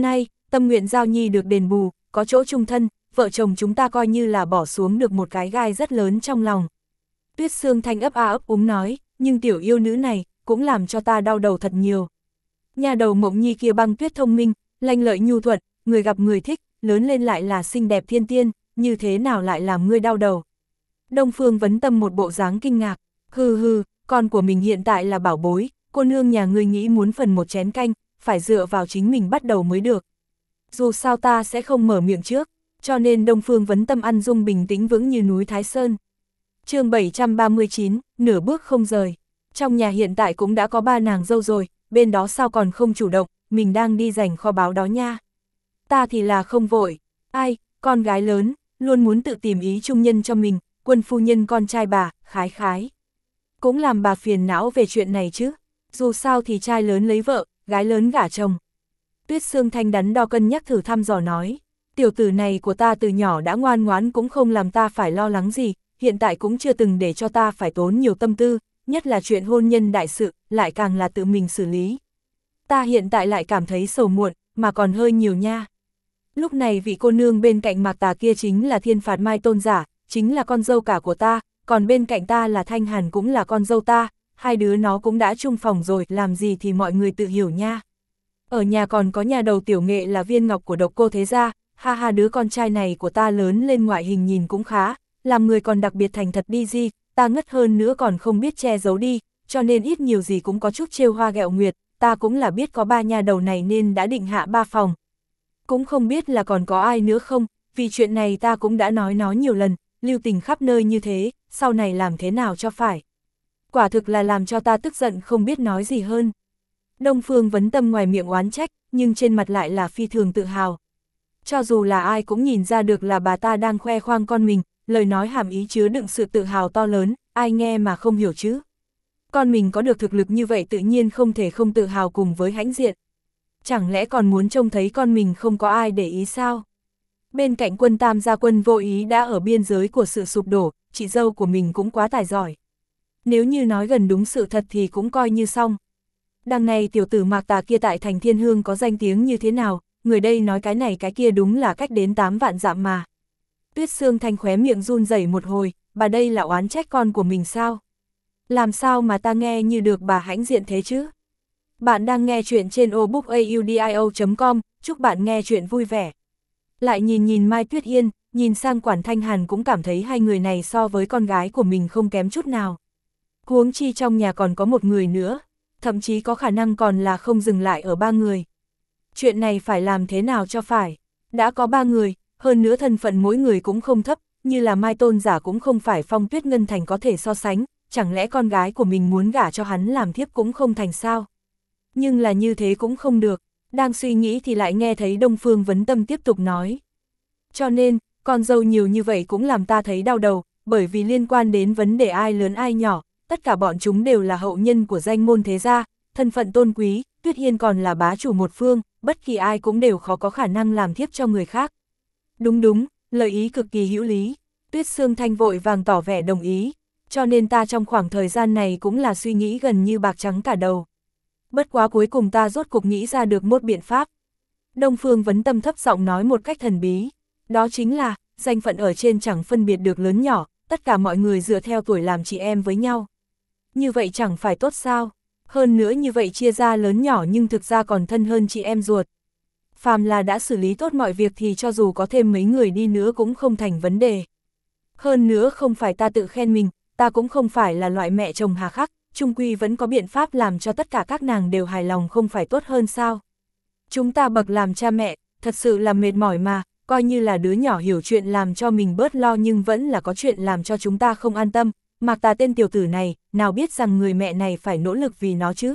tâm nguyện Giao Nhi được đền bù, có chỗ chung thân, vợ chồng chúng ta coi như là bỏ xuống được một cái gai rất lớn trong lòng. Tuyết Sương Thanh ấp a ấp úng nói, nhưng tiểu yêu nữ này, cũng làm cho ta đau đầu thật nhiều. Nhà đầu Mộng Nhi kia Băng Tuyết thông minh, lanh lợi nhu thuận, người gặp người thích, lớn lên lại là xinh đẹp thiên tiên, như thế nào lại làm ngươi đau đầu. Đông Phương Vấn Tâm một bộ dáng kinh ngạc, hừ, con của mình hiện tại là bảo bối, cô nương nhà ngươi nghĩ muốn phần một chén canh, phải dựa vào chính mình bắt đầu mới được. Dù sao ta sẽ không mở miệng trước, cho nên Đông Phương Vấn Tâm ăn dung bình tĩnh vững như núi Thái Sơn. Chương 739, nửa bước không rời. Trong nhà hiện tại cũng đã có 3 nàng dâu rồi, bên đó sao còn không chủ động, mình đang đi giành kho báu đó nha. Ta thì là không vội, ai, con gái lớn, luôn muốn tự tìm ý trung nhân cho mình, Quân phu nhân con trai bà, khái. Cũng làm bà phiền não về chuyện này chứ, dù sao thì trai lớn lấy vợ, gái lớn gả chồng. Tuyết Sương Thanh đắn đo cân nhắc thử thăm dò nói, tiểu tử này của ta từ nhỏ đã ngoan ngoãn cũng không làm ta phải lo lắng gì, hiện tại cũng chưa từng để cho ta phải tốn nhiều tâm tư, nhất là chuyện hôn nhân đại sự, lại càng là tự mình xử lý. Ta hiện tại lại cảm thấy sầu muộn, mà còn hơi nhiều nha. Lúc này vị cô nương bên cạnh Mạc Tà kia chính là Thiên Phạt Mai Tôn giả, chính là con dâu cả của ta, còn bên cạnh ta là Thanh Hàn cũng là con dâu ta, hai đứa nó cũng đã chung phòng rồi, làm gì thì mọi người tự hiểu nha. Ở nhà còn có nhà đầu tiểu nghệ là Viên Ngọc của Độc Cô Thế Gia, ha đứa con trai này của ta lớn lên ngoại hình nhìn cũng khá, làm người còn đặc biệt thành thật đi gì, ta ngất hơn nữa còn không biết che giấu đi, cho nên ít nhiều gì cũng có chút trêu hoa ghẹo nguyệt, ta cũng là biết có 3 nhà đầu này nên đã định hạ 3 phòng. Cũng không biết là còn có ai nữa không, vì chuyện này ta cũng đã nói nó nhiều lần, lưu tình khắp nơi như thế, sau này làm thế nào cho phải. Quả thực là làm cho ta tức giận không biết nói gì hơn. Đông Phương Vấn Tâm ngoài miệng oán trách, nhưng trên mặt lại là phi thường tự hào. Cho dù là ai cũng nhìn ra được là bà ta đang khoe khoang con mình, lời nói hàm ý chứa đựng sự tự hào to lớn, ai nghe mà không hiểu chứ. Con mình có được thực lực như vậy tự nhiên không thể không tự hào cùng với hãnh diện. Chẳng lẽ còn muốn trông thấy con mình không có ai để ý sao? Bên cạnh Quân Tam gia Quân Vô Ý đã ở biên giới của sự sụp đổ, chị dâu của mình cũng quá tài giỏi. Nếu như nói gần đúng sự thật thì cũng coi như xong. Đằng này tiểu tử Mạc Tà kia tại thành Thiên Hương có danh tiếng như thế nào, người đây nói cái này cái kia đúng là cách đến 8 vạn dặm mà. Tuyết Sương Thanh khóe miệng run rẩy một hồi, bà đây là oán trách con của mình sao? Làm sao mà ta nghe như được bà hãnh diện thế chứ? Bạn đang nghe chuyện trên obookaudio.com, chúc bạn nghe chuyện vui vẻ. Lại nhìn Mai Tuyết Yên, nhìn sang Quản Thanh Hàn cũng cảm thấy hai người này so với con gái của mình không kém chút nào. Huống chi trong nhà còn có một người nữa, thậm chí có khả năng còn là không dừng lại ở 3 người. Chuyện này phải làm thế nào cho phải? Đã có 3 người, hơn nữa thân phận mỗi người cũng không thấp, như là Mai Tôn giả cũng không phải Phong Tuyết Ngân Thành có thể so sánh, chẳng lẽ con gái của mình muốn gả cho hắn làm thiếp cũng không thành sao? Nhưng là như thế cũng không được, đang suy nghĩ thì lại nghe thấy Đông Phương Vấn Tâm tiếp tục nói. Cho nên, con dâu nhiều như vậy cũng làm ta thấy đau đầu, bởi vì liên quan đến vấn đề ai lớn ai nhỏ, tất cả bọn chúng đều là hậu nhân của danh môn thế gia, thân phận tôn quý, Tuyết Hiên còn là bá chủ một phương, bất kỳ ai cũng đều khó có khả năng làm thiếp cho người khác. Đúng, lời ý cực kỳ hữu lý, Tuyết Sương Thanh vội vàng tỏ vẻ đồng ý, cho nên ta trong khoảng thời gian này cũng là suy nghĩ gần như bạc trắng cả đầu. Bất quá cuối cùng ta rốt cục nghĩ ra được một biện pháp. Đông Phương Vấn Tâm thấp giọng nói một cách thần bí, đó chính là, danh phận ở trên chẳng phân biệt được lớn nhỏ, tất cả mọi người dựa theo tuổi làm chị em với nhau. Như vậy chẳng phải tốt sao? Hơn nữa như vậy chia ra lớn nhỏ nhưng thực ra còn thân hơn chị em ruột. Phàm là đã xử lý tốt mọi việc thì cho dù có thêm mấy người đi nữa cũng không thành vấn đề. Hơn nữa không phải ta tự khen mình, ta cũng không phải là loại mẹ chồng hà khắc, chung quy vẫn có biện pháp làm cho tất cả các nàng đều hài lòng không phải tốt hơn sao. Chúng ta bậc làm cha mẹ, thật sự là mệt mỏi mà, coi như là đứa nhỏ hiểu chuyện làm cho mình bớt lo nhưng vẫn là có chuyện làm cho chúng ta không an tâm. Mạc Tà tên tiểu tử này, nào biết rằng người mẹ này phải nỗ lực vì nó chứ.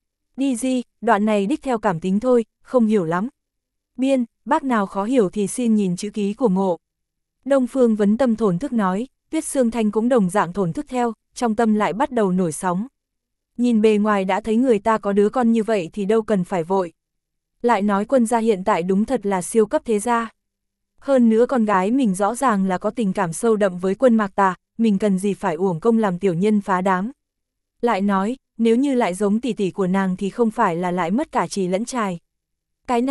Đi di, đoạn này đích theo cảm tính thôi, không hiểu lắm. Biên, bác nào khó hiểu thì xin nhìn chữ ký của Ngộ. Đông Phương Vấn Tâm thổn thức nói, Tuyết Sương Thanh cũng đồng dạng thổn thức theo, trong tâm lại bắt đầu nổi sóng. Nhìn bề ngoài đã thấy người ta có đứa con như vậy thì đâu cần phải vội. Lại nói Quân gia hiện tại đúng thật là siêu cấp thế gia. Hơn nữa con gái mình rõ ràng là có tình cảm sâu đậm với Quân Mạc Tà, mình cần gì phải uổng công làm tiểu nhân phá đám. Lại nói, nếu như lại giống tỷ tỷ của nàng thì không phải là lại mất cả trì lẫn trài. Cái này,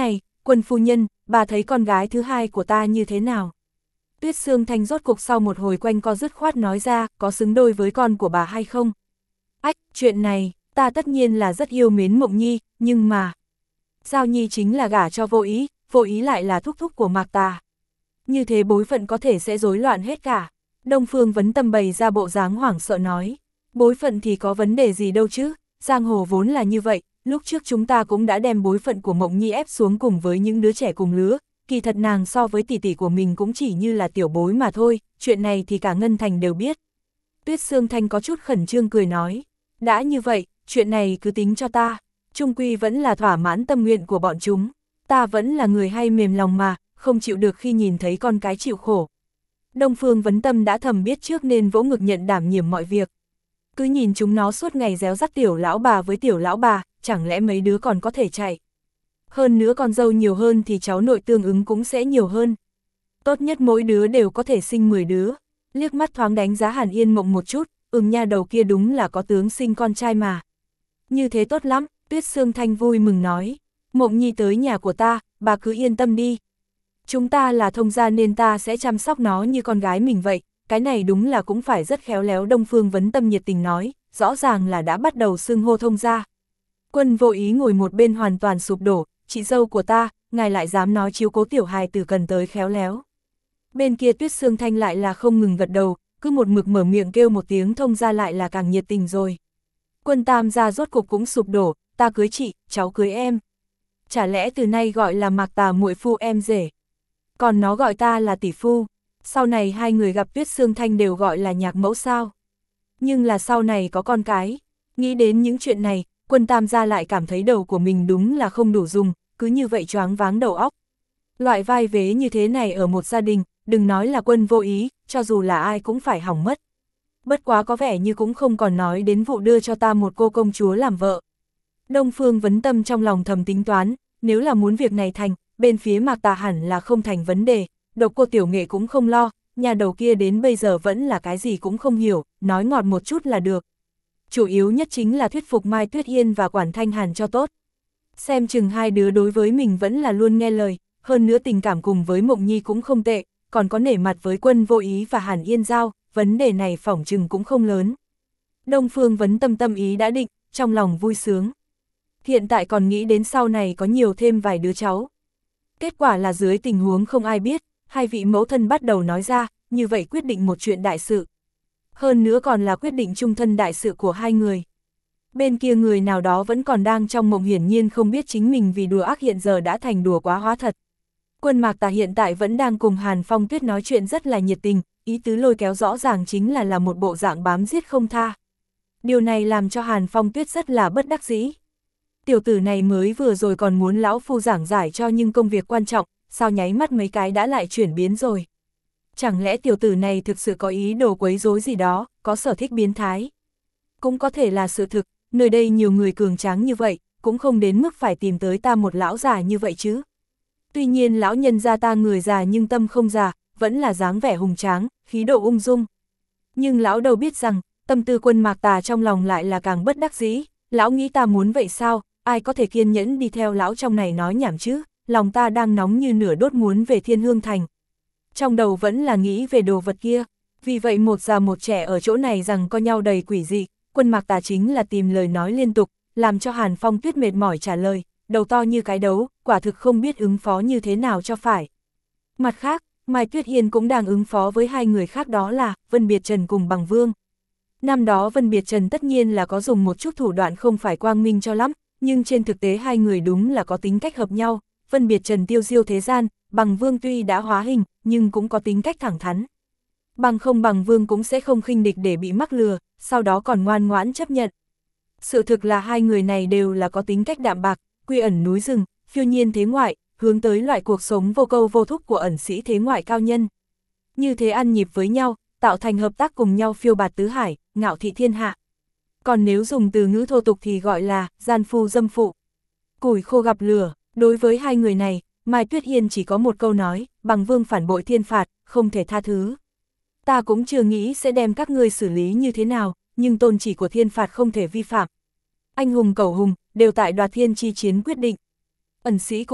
Quân phu nhân, bà thấy con gái thứ hai của ta như thế nào? Tuyết Sương Thanh rốt cục sau một hồi quanh co dứt khoát nói ra, có xứng đôi với con của bà hay không? Ách, chuyện này, ta tất nhiên là rất yêu mến Mộng Nhi, nhưng mà... Giao Nhi chính là gả cho Vô Ý lại là thúc thúc của Mạc Tà. Như thế bối phận có thể sẽ rối loạn hết cả. Đông Phương Vấn Tâm bày ra bộ dáng hoảng sợ nói, bối phận thì có vấn đề gì đâu chứ, giang hồ vốn là như vậy, lúc trước chúng ta cũng đã đem bối phận của Mộng Nhi ép xuống cùng với những đứa trẻ cùng lứa, kỳ thật nàng so với tỷ tỷ của mình cũng chỉ như là tiểu bối mà thôi, chuyện này thì cả Ngân Thành đều biết. Tuyết Sương Thanh có chút khẩn trương cười nói, đã như vậy, chuyện này cứ tính cho ta, chung quy vẫn là thỏa mãn tâm nguyện của bọn chúng, ta vẫn là người hay mềm lòng mà, không chịu được khi nhìn thấy con cái chịu khổ. Đông Phương Vấn Tâm đã thầm biết trước nên vỗ ngực nhận đảm nhiệm mọi việc. Cứ nhìn chúng nó suốt ngày réo rắt tiểu lão bà với tiểu lão bà, chẳng lẽ mấy đứa còn có thể chạy. Hơn nữa con dâu nhiều hơn thì cháu nội tương ứng cũng sẽ nhiều hơn. Tốt nhất mỗi đứa đều có thể sinh 10 đứa. Liếc mắt thoáng đánh giá Hàn Yên Mộng một chút, nha đầu kia đúng là có tướng sinh con trai mà. Như thế tốt lắm, Tuyết Sương Thanh vui mừng nói. Mộng Nhi tới nhà của ta, bà cứ yên tâm đi. Chúng ta là thông gia nên ta sẽ chăm sóc nó như con gái mình vậy, cái này đúng là cũng phải rất khéo léo. Đông Phương Vấn Tâm nhiệt tình nói, rõ ràng là đã bắt đầu xưng hô thông gia. Quân Vô Ý ngồi một bên hoàn toàn sụp đổ, chị dâu của ta, ngài lại dám nói chiếu cố tiểu hài tử cần tới khéo léo. Bên kia Tuyết Sương Thanh lại là không ngừng gật đầu, cứ một mực mở miệng kêu một tiếng thông gia lại là càng nhiệt tình rồi. Quân Tam gia rốt cục cũng sụp đổ, ta cưới chị, cháu cưới em. Chả lẽ từ nay gọi là Mạc Tà muội phu em rể, còn nó gọi ta là tỷ phu, sau này hai người gặp Tuyết Sương Thanh đều gọi là nhạc mẫu sao. Nhưng là sau này có con cái, nghĩ đến những chuyện này, Quân Tam gia lại cảm thấy đầu của mình đúng là không đủ dùng, cứ như vậy choáng váng đầu óc. Loại vai vế như thế này ở một gia đình, đừng nói là Quân Vô Ý, cho dù là ai cũng phải hỏng mất. Bất quá có vẻ như cũng không còn nói đến vụ đưa cho ta một cô công chúa làm vợ. Đông Phương Vấn Tâm trong lòng thầm tính toán, nếu là muốn việc này thành, bên phía Mạc Tà hẳn là không thành vấn đề, Độc Cô Tiểu Nghệ cũng không lo, nhà đầu kia đến bây giờ vẫn là cái gì cũng không hiểu, nói ngọt một chút là được. Chủ yếu nhất chính là thuyết phục Mai Tuyết Yên và Quản Thanh Hàn cho tốt. Xem chừng hai đứa đối với mình vẫn là luôn nghe lời, hơn nữa tình cảm cùng với Mộng Nhi cũng không tệ, còn có nể mặt với Quân Vô Ý và Hàn Yên Giao, vấn đề này phỏng chừng cũng không lớn. Đông Phương Vấn Tâm tâm ý đã định, trong lòng vui sướng. Hiện tại còn nghĩ đến sau này có nhiều thêm vài đứa cháu. Kết quả là dưới tình huống không ai biết, hai vị mẫu thân bắt đầu nói ra, như vậy quyết định một chuyện đại sự. Hơn nữa còn là quyết định chung thân đại sự của hai người. Bên kia người nào đó vẫn còn đang trong mộng, hiển nhiên không biết chính mình vì đùa ác hiện giờ đã thành đùa quá hóa thật. Quân Mạc Tà hiện tại vẫn đang cùng Hàn Phong Tuyết nói chuyện rất là nhiệt tình, ý tứ lôi kéo rõ ràng chính là một bộ dạng bám giết không tha. Điều này làm cho Hàn Phong Tuyết rất là bất đắc dĩ. Tiểu tử này mới vừa rồi còn muốn lão phu giảng giải cho nhưng công việc quan trọng, sao nháy mắt mấy cái đã lại chuyển biến rồi. Chẳng lẽ tiểu tử này thực sự có ý đồ quấy rối gì đó, có sở thích biến thái. Cũng có thể là sự thực, nơi đây nhiều người cường tráng như vậy, cũng không đến mức phải tìm tới ta một lão già như vậy chứ. Tuy nhiên lão nhân gia ta người già nhưng tâm không già, vẫn là dáng vẻ hùng tráng, khí độ ung dung. Nhưng lão đâu biết rằng, tâm tư Quân Mạc Tà trong lòng lại là càng bất đắc dĩ, lão nghĩ ta muốn vậy sao, ai có thể kiên nhẫn đi theo lão trong này nói nhảm chứ, lòng ta đang nóng như lửa đốt muốn về Thiên Hương Thành. Trong đầu vẫn là nghĩ về đồ vật kia, vì vậy một già một trẻ ở chỗ này rằng co nhau đầy quỷ dị, Quân Mạc Tà chính là tìm lời nói liên tục, làm cho Hàn Phong Tuyết mệt mỏi trả lời, đầu to như cái đấu, quả thực không biết ứng phó như thế nào cho phải. Mặt khác, Mai Tuyết Yên cũng đang ứng phó với hai người khác, đó là Vân Biệt Trần cùng Bằng Vương. Năm đó Vân Biệt Trần tất nhiên là có dùng một chút thủ đoạn không phải quang minh cho lắm, nhưng trên thực tế hai người đúng là có tính cách hợp nhau. Vân Biệt Trần tiêu diêu thế gian, Bằng Vương tuy đã hóa hình, nhưng cũng có tính cách thẳng thắn. Bằng không Bằng Vương cũng sẽ không khinh địch để bị mắc lừa, sau đó còn ngoan ngoãn chấp nhận. Sự thực là hai người này đều là có tính cách đạm bạc, quy ẩn núi rừng, phiêu nhiên thế ngoại, hướng tới loại cuộc sống vô câu vô thúc của ẩn sĩ thế ngoại cao nhân. Như thế ăn nhịp với nhau, tạo thành hợp tác cùng nhau phiêu bạt tứ hải, ngạo thị thiên hạ. Còn nếu dùng từ ngữ thô tục thì gọi là gian phu dâm phụ. Củi khô gặp lửa, đối với hai người này, Mai Tuyết Yên chỉ có một câu nói, Bằng Vương phản bội thiên phạt, không thể tha thứ. Ta cũng chưa nghĩ sẽ đem các ngươi xử lý như thế nào, nhưng tôn chỉ của thiên phạt không thể vi phạm. Anh hùng cẩu hùng, đều tại đoạt thiên chi chiến quyết định. Ẩn sĩ cũng được,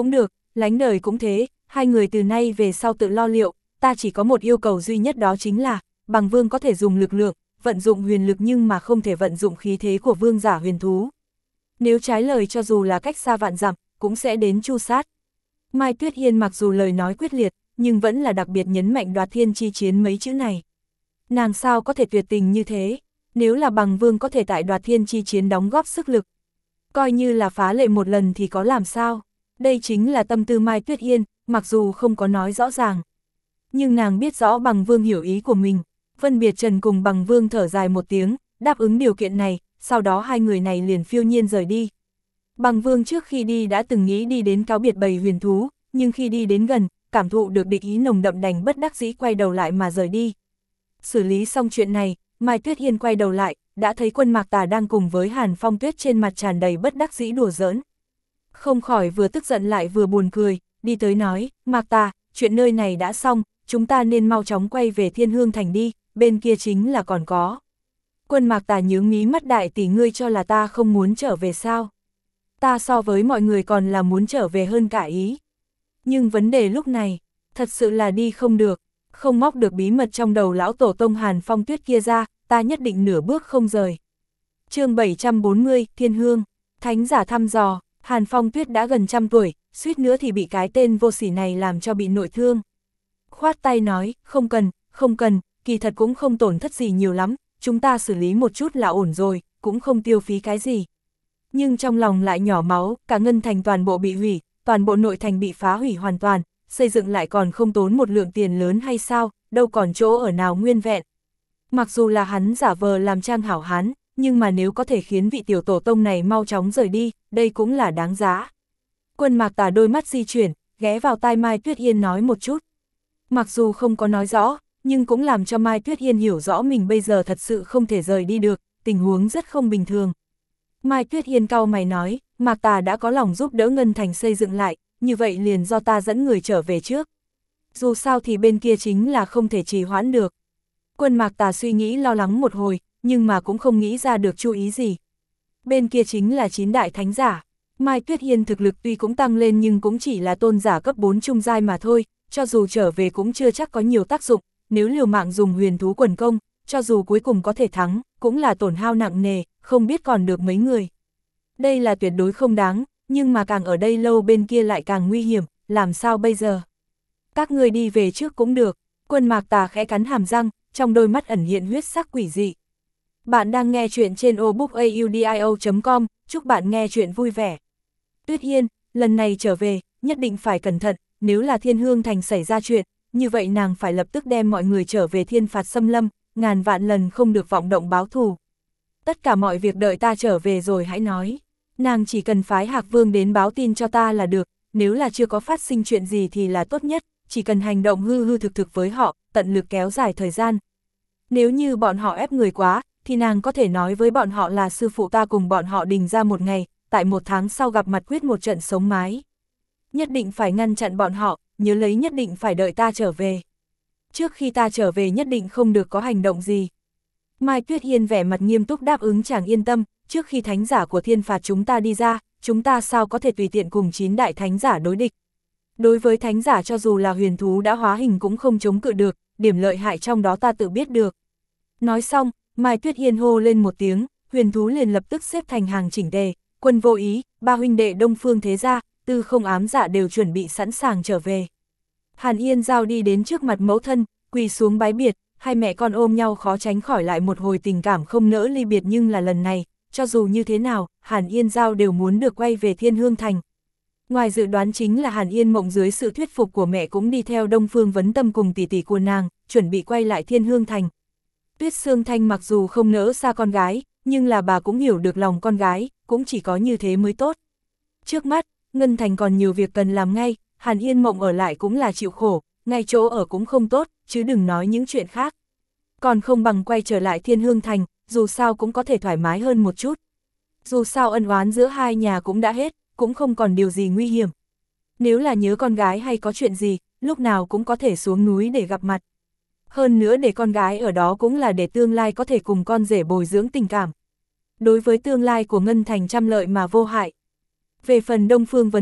lánh đời cũng thế, hai người từ nay về sau tự lo liệu, ta chỉ có một yêu cầu duy nhất đó chính là, Bằng Vương có thể dùng lực lượng, vận dụng huyền lực nhưng mà không thể vận dụng khí thế của vương giả huyền thú. Nếu trái lời cho dù là cách xa vạn dặm, cũng sẽ đến tru sát. Mai Tuyết Hiên mặc dù lời nói quyết liệt, nhưng vẫn là đặc biệt nhấn mạnh đoạt thiên chi chiến mấy chữ này. Nàng sao có thể tuyệt tình như thế, nếu là Bằng Vương có thể tại đoạt thiên chi chiến đóng góp sức lực. Coi như là phá lệ một lần thì có làm sao, đây chính là tâm tư Mai Tuyết Hiên, mặc dù không có nói rõ ràng. Nhưng nàng biết rõ Bằng Vương hiểu ý của mình, Vân Biệt Trần cùng Bằng Vương thở dài một tiếng, đáp ứng điều kiện này, sau đó hai người này liền phiêu nhiên rời đi. Bằng Vương trước khi đi đã từng nghĩ đi đến cáo biệt bầy huyền thú, nhưng khi đi đến gần, cảm thụ được địch ý nồng đậm đành bất đắc dĩ quay đầu lại mà rời đi. Xử lý xong chuyện này, Mai Tuyết Hiên quay đầu lại, đã thấy Quân Mạc Tà đang cùng với Hàn Phong Tuyết trên mặt tràn đầy bất đắc dĩ đùa giỡn. Không khỏi vừa tức giận lại vừa buồn cười, đi tới nói, Mạc Tà, chuyện nơi này đã xong, chúng ta nên mau chóng quay về Thiên Hương Thành đi, bên kia chính là còn có. Quân Mạc Tà nhướng mí mắt, đại tỷ ngươi cho là ta không muốn trở về sao? Ta so với mọi người còn là muốn trở về hơn cả ý. Nhưng vấn đề lúc này, thật sự là đi không được, không móc được bí mật trong đầu lão tổ tông Hàn Phong Tuyết kia ra, ta nhất định nửa bước không rời. Chương 740, Thiên Hương, thánh giả thăm dò, Hàn Phong Tuyết đã gần 100 tuổi, suýt nữa thì bị cái tên vô sỉ này làm cho bị nội thương. Khoát tay nói, không cần, kỳ thật cũng không tổn thất gì nhiều lắm, chúng ta xử lý một chút là ổn rồi, cũng không tiêu phí cái gì. Nhưng trong lòng lại nhỏ máu, cả Ngân Thành toàn bộ bị hủy, toàn bộ nội thành bị phá hủy hoàn toàn, xây dựng lại còn không tốn một lượng tiền lớn hay sao, đâu còn chỗ ở nào nguyên vẹn. Mặc dù là hắn giả vờ làm trang hảo hán, nhưng mà nếu có thể khiến vị tiểu tổ tông này mau chóng rời đi, đây cũng là đáng giá. Quân Mạc Tà đôi mắt di chuyển, ghé vào tai Mai Tuyết Hiên nói một chút. Mặc dù không có nói rõ, nhưng cũng làm cho Mai Tuyết Hiên hiểu rõ mình bây giờ thật sự không thể rời đi được, tình huống rất không bình thường. Mai Tuyết Hiên cau mày nói, Mạc Tà đã có lòng giúp đỡ Ngân Thành xây dựng lại, như vậy liền do ta dẫn người trở về trước. Dù sao thì bên kia chính là không thể trì hoãn được. Quân Mạc Tà suy nghĩ lo lắng một hồi, nhưng mà cũng không nghĩ ra được chú ý gì. Bên kia chính là 9 đại thánh giả. Mai Tuyết Hiên thực lực tuy cũng tăng lên nhưng cũng chỉ là tôn giả cấp 4 trung giai mà thôi, cho dù trở về cũng chưa chắc có nhiều tác dụng, nếu liều mạng dùng huyền thú quần công, cho dù cuối cùng có thể thắng, cũng là tổn hao nặng nề, không biết còn được mấy người. Đây là tuyệt đối không đáng, nhưng mà càng ở đây lâu bên kia lại càng nguy hiểm, làm sao bây giờ? Các người đi về trước cũng được, Quân Mạc Tà khẽ cắn hàm răng, trong đôi mắt ẩn hiện huyết sắc quỷ dị. Bạn đang nghe chuyện trên obookaudio.com, chúc bạn nghe chuyện vui vẻ. Tuyết Hiên, lần này trở về, nhất định phải cẩn thận, nếu là Thiên Hương Thành xảy ra chuyện, như vậy nàng phải lập tức đem mọi người trở về Thiên Phạt Xâm Lâm, ngàn vạn lần không được vọng động báo thù. Tất cả mọi việc đợi ta trở về rồi hãy nói. Nàng chỉ cần phái Hạc Vương đến báo tin cho ta là được, nếu là chưa có phát sinh chuyện gì thì là tốt nhất, chỉ cần hành động hư hư thực thực với họ, tận lực kéo dài thời gian. Nếu như bọn họ ép người quá, thì nàng có thể nói với bọn họ là sư phụ ta cùng bọn họ đình ra một ngày, tại 1 tháng sau gặp mặt quyết một trận sống mái. Nhất định phải ngăn chặn bọn họ, nhớ lấy nhất định phải đợi ta trở về. Trước khi ta trở về nhất định không được có hành động gì. Mai Tuyết Hiên vẻ mặt nghiêm túc đáp ứng, chàng yên tâm, trước khi thánh giả của Thiên Phạt chúng ta đi ra, chúng ta sao có thể tùy tiện cùng 9 đại thánh giả đối địch. Đối với thánh giả cho dù là huyền thú đã hóa hình cũng không chống cự được, điểm lợi hại trong đó ta tự biết được. Nói xong, Mai Tuyết Hiên hô lên một tiếng, huyền thú liền lập tức xếp thành hàng chỉnh tề, Quân Vô Ý, 3 huynh đệ Đông Phương Thế Gia, Tư Không Ám Dạ đều chuẩn bị sẵn sàng trở về. Hàn Yên Giao đi đến trước mặt mẫu thân, quỳ xuống bái biệt, hai mẹ con ôm nhau khó tránh khỏi lại một hồi tình cảm không nỡ ly biệt, nhưng là lần này, cho dù như thế nào, Hàn Yên Giao đều muốn được quay về Thiên Hương Thành. Ngoài dự đoán chính là Hàn Yên Mộng dưới sự thuyết phục của mẹ cũng đi theo Đông Phương Vấn Tâm cùng tỷ tỷ của nàng, chuẩn bị quay lại Thiên Hương Thành. Tuyết Sương Thanh mặc dù không nỡ xa con gái, nhưng là bà cũng hiểu được lòng con gái, cũng chỉ có như thế mới tốt. Trước mắt, Ngân Thành còn nhiều việc cần làm ngay, Hàn Yên Mộng ở lại cũng là chịu khổ, ngay chỗ ở cũng không tốt, chứ đừng nói những chuyện khác. Còn không bằng quay trở lại Thiên Hương Thành, dù sao cũng có thể thoải mái hơn một chút. Dù sao ân oán giữa hai nhà cũng đã hết, cũng không còn điều gì nguy hiểm. Nếu là nhớ con gái hay có chuyện gì, lúc nào cũng có thể xuống núi để gặp mặt. Hơn nữa để con gái ở đó cũng là để tương lai có thể cùng con rể bồi dưỡng tình cảm. Đối với tương lai của Ngân Thành trăm lợi mà vô hại. Về phần Đông Phương Vấn Tâm,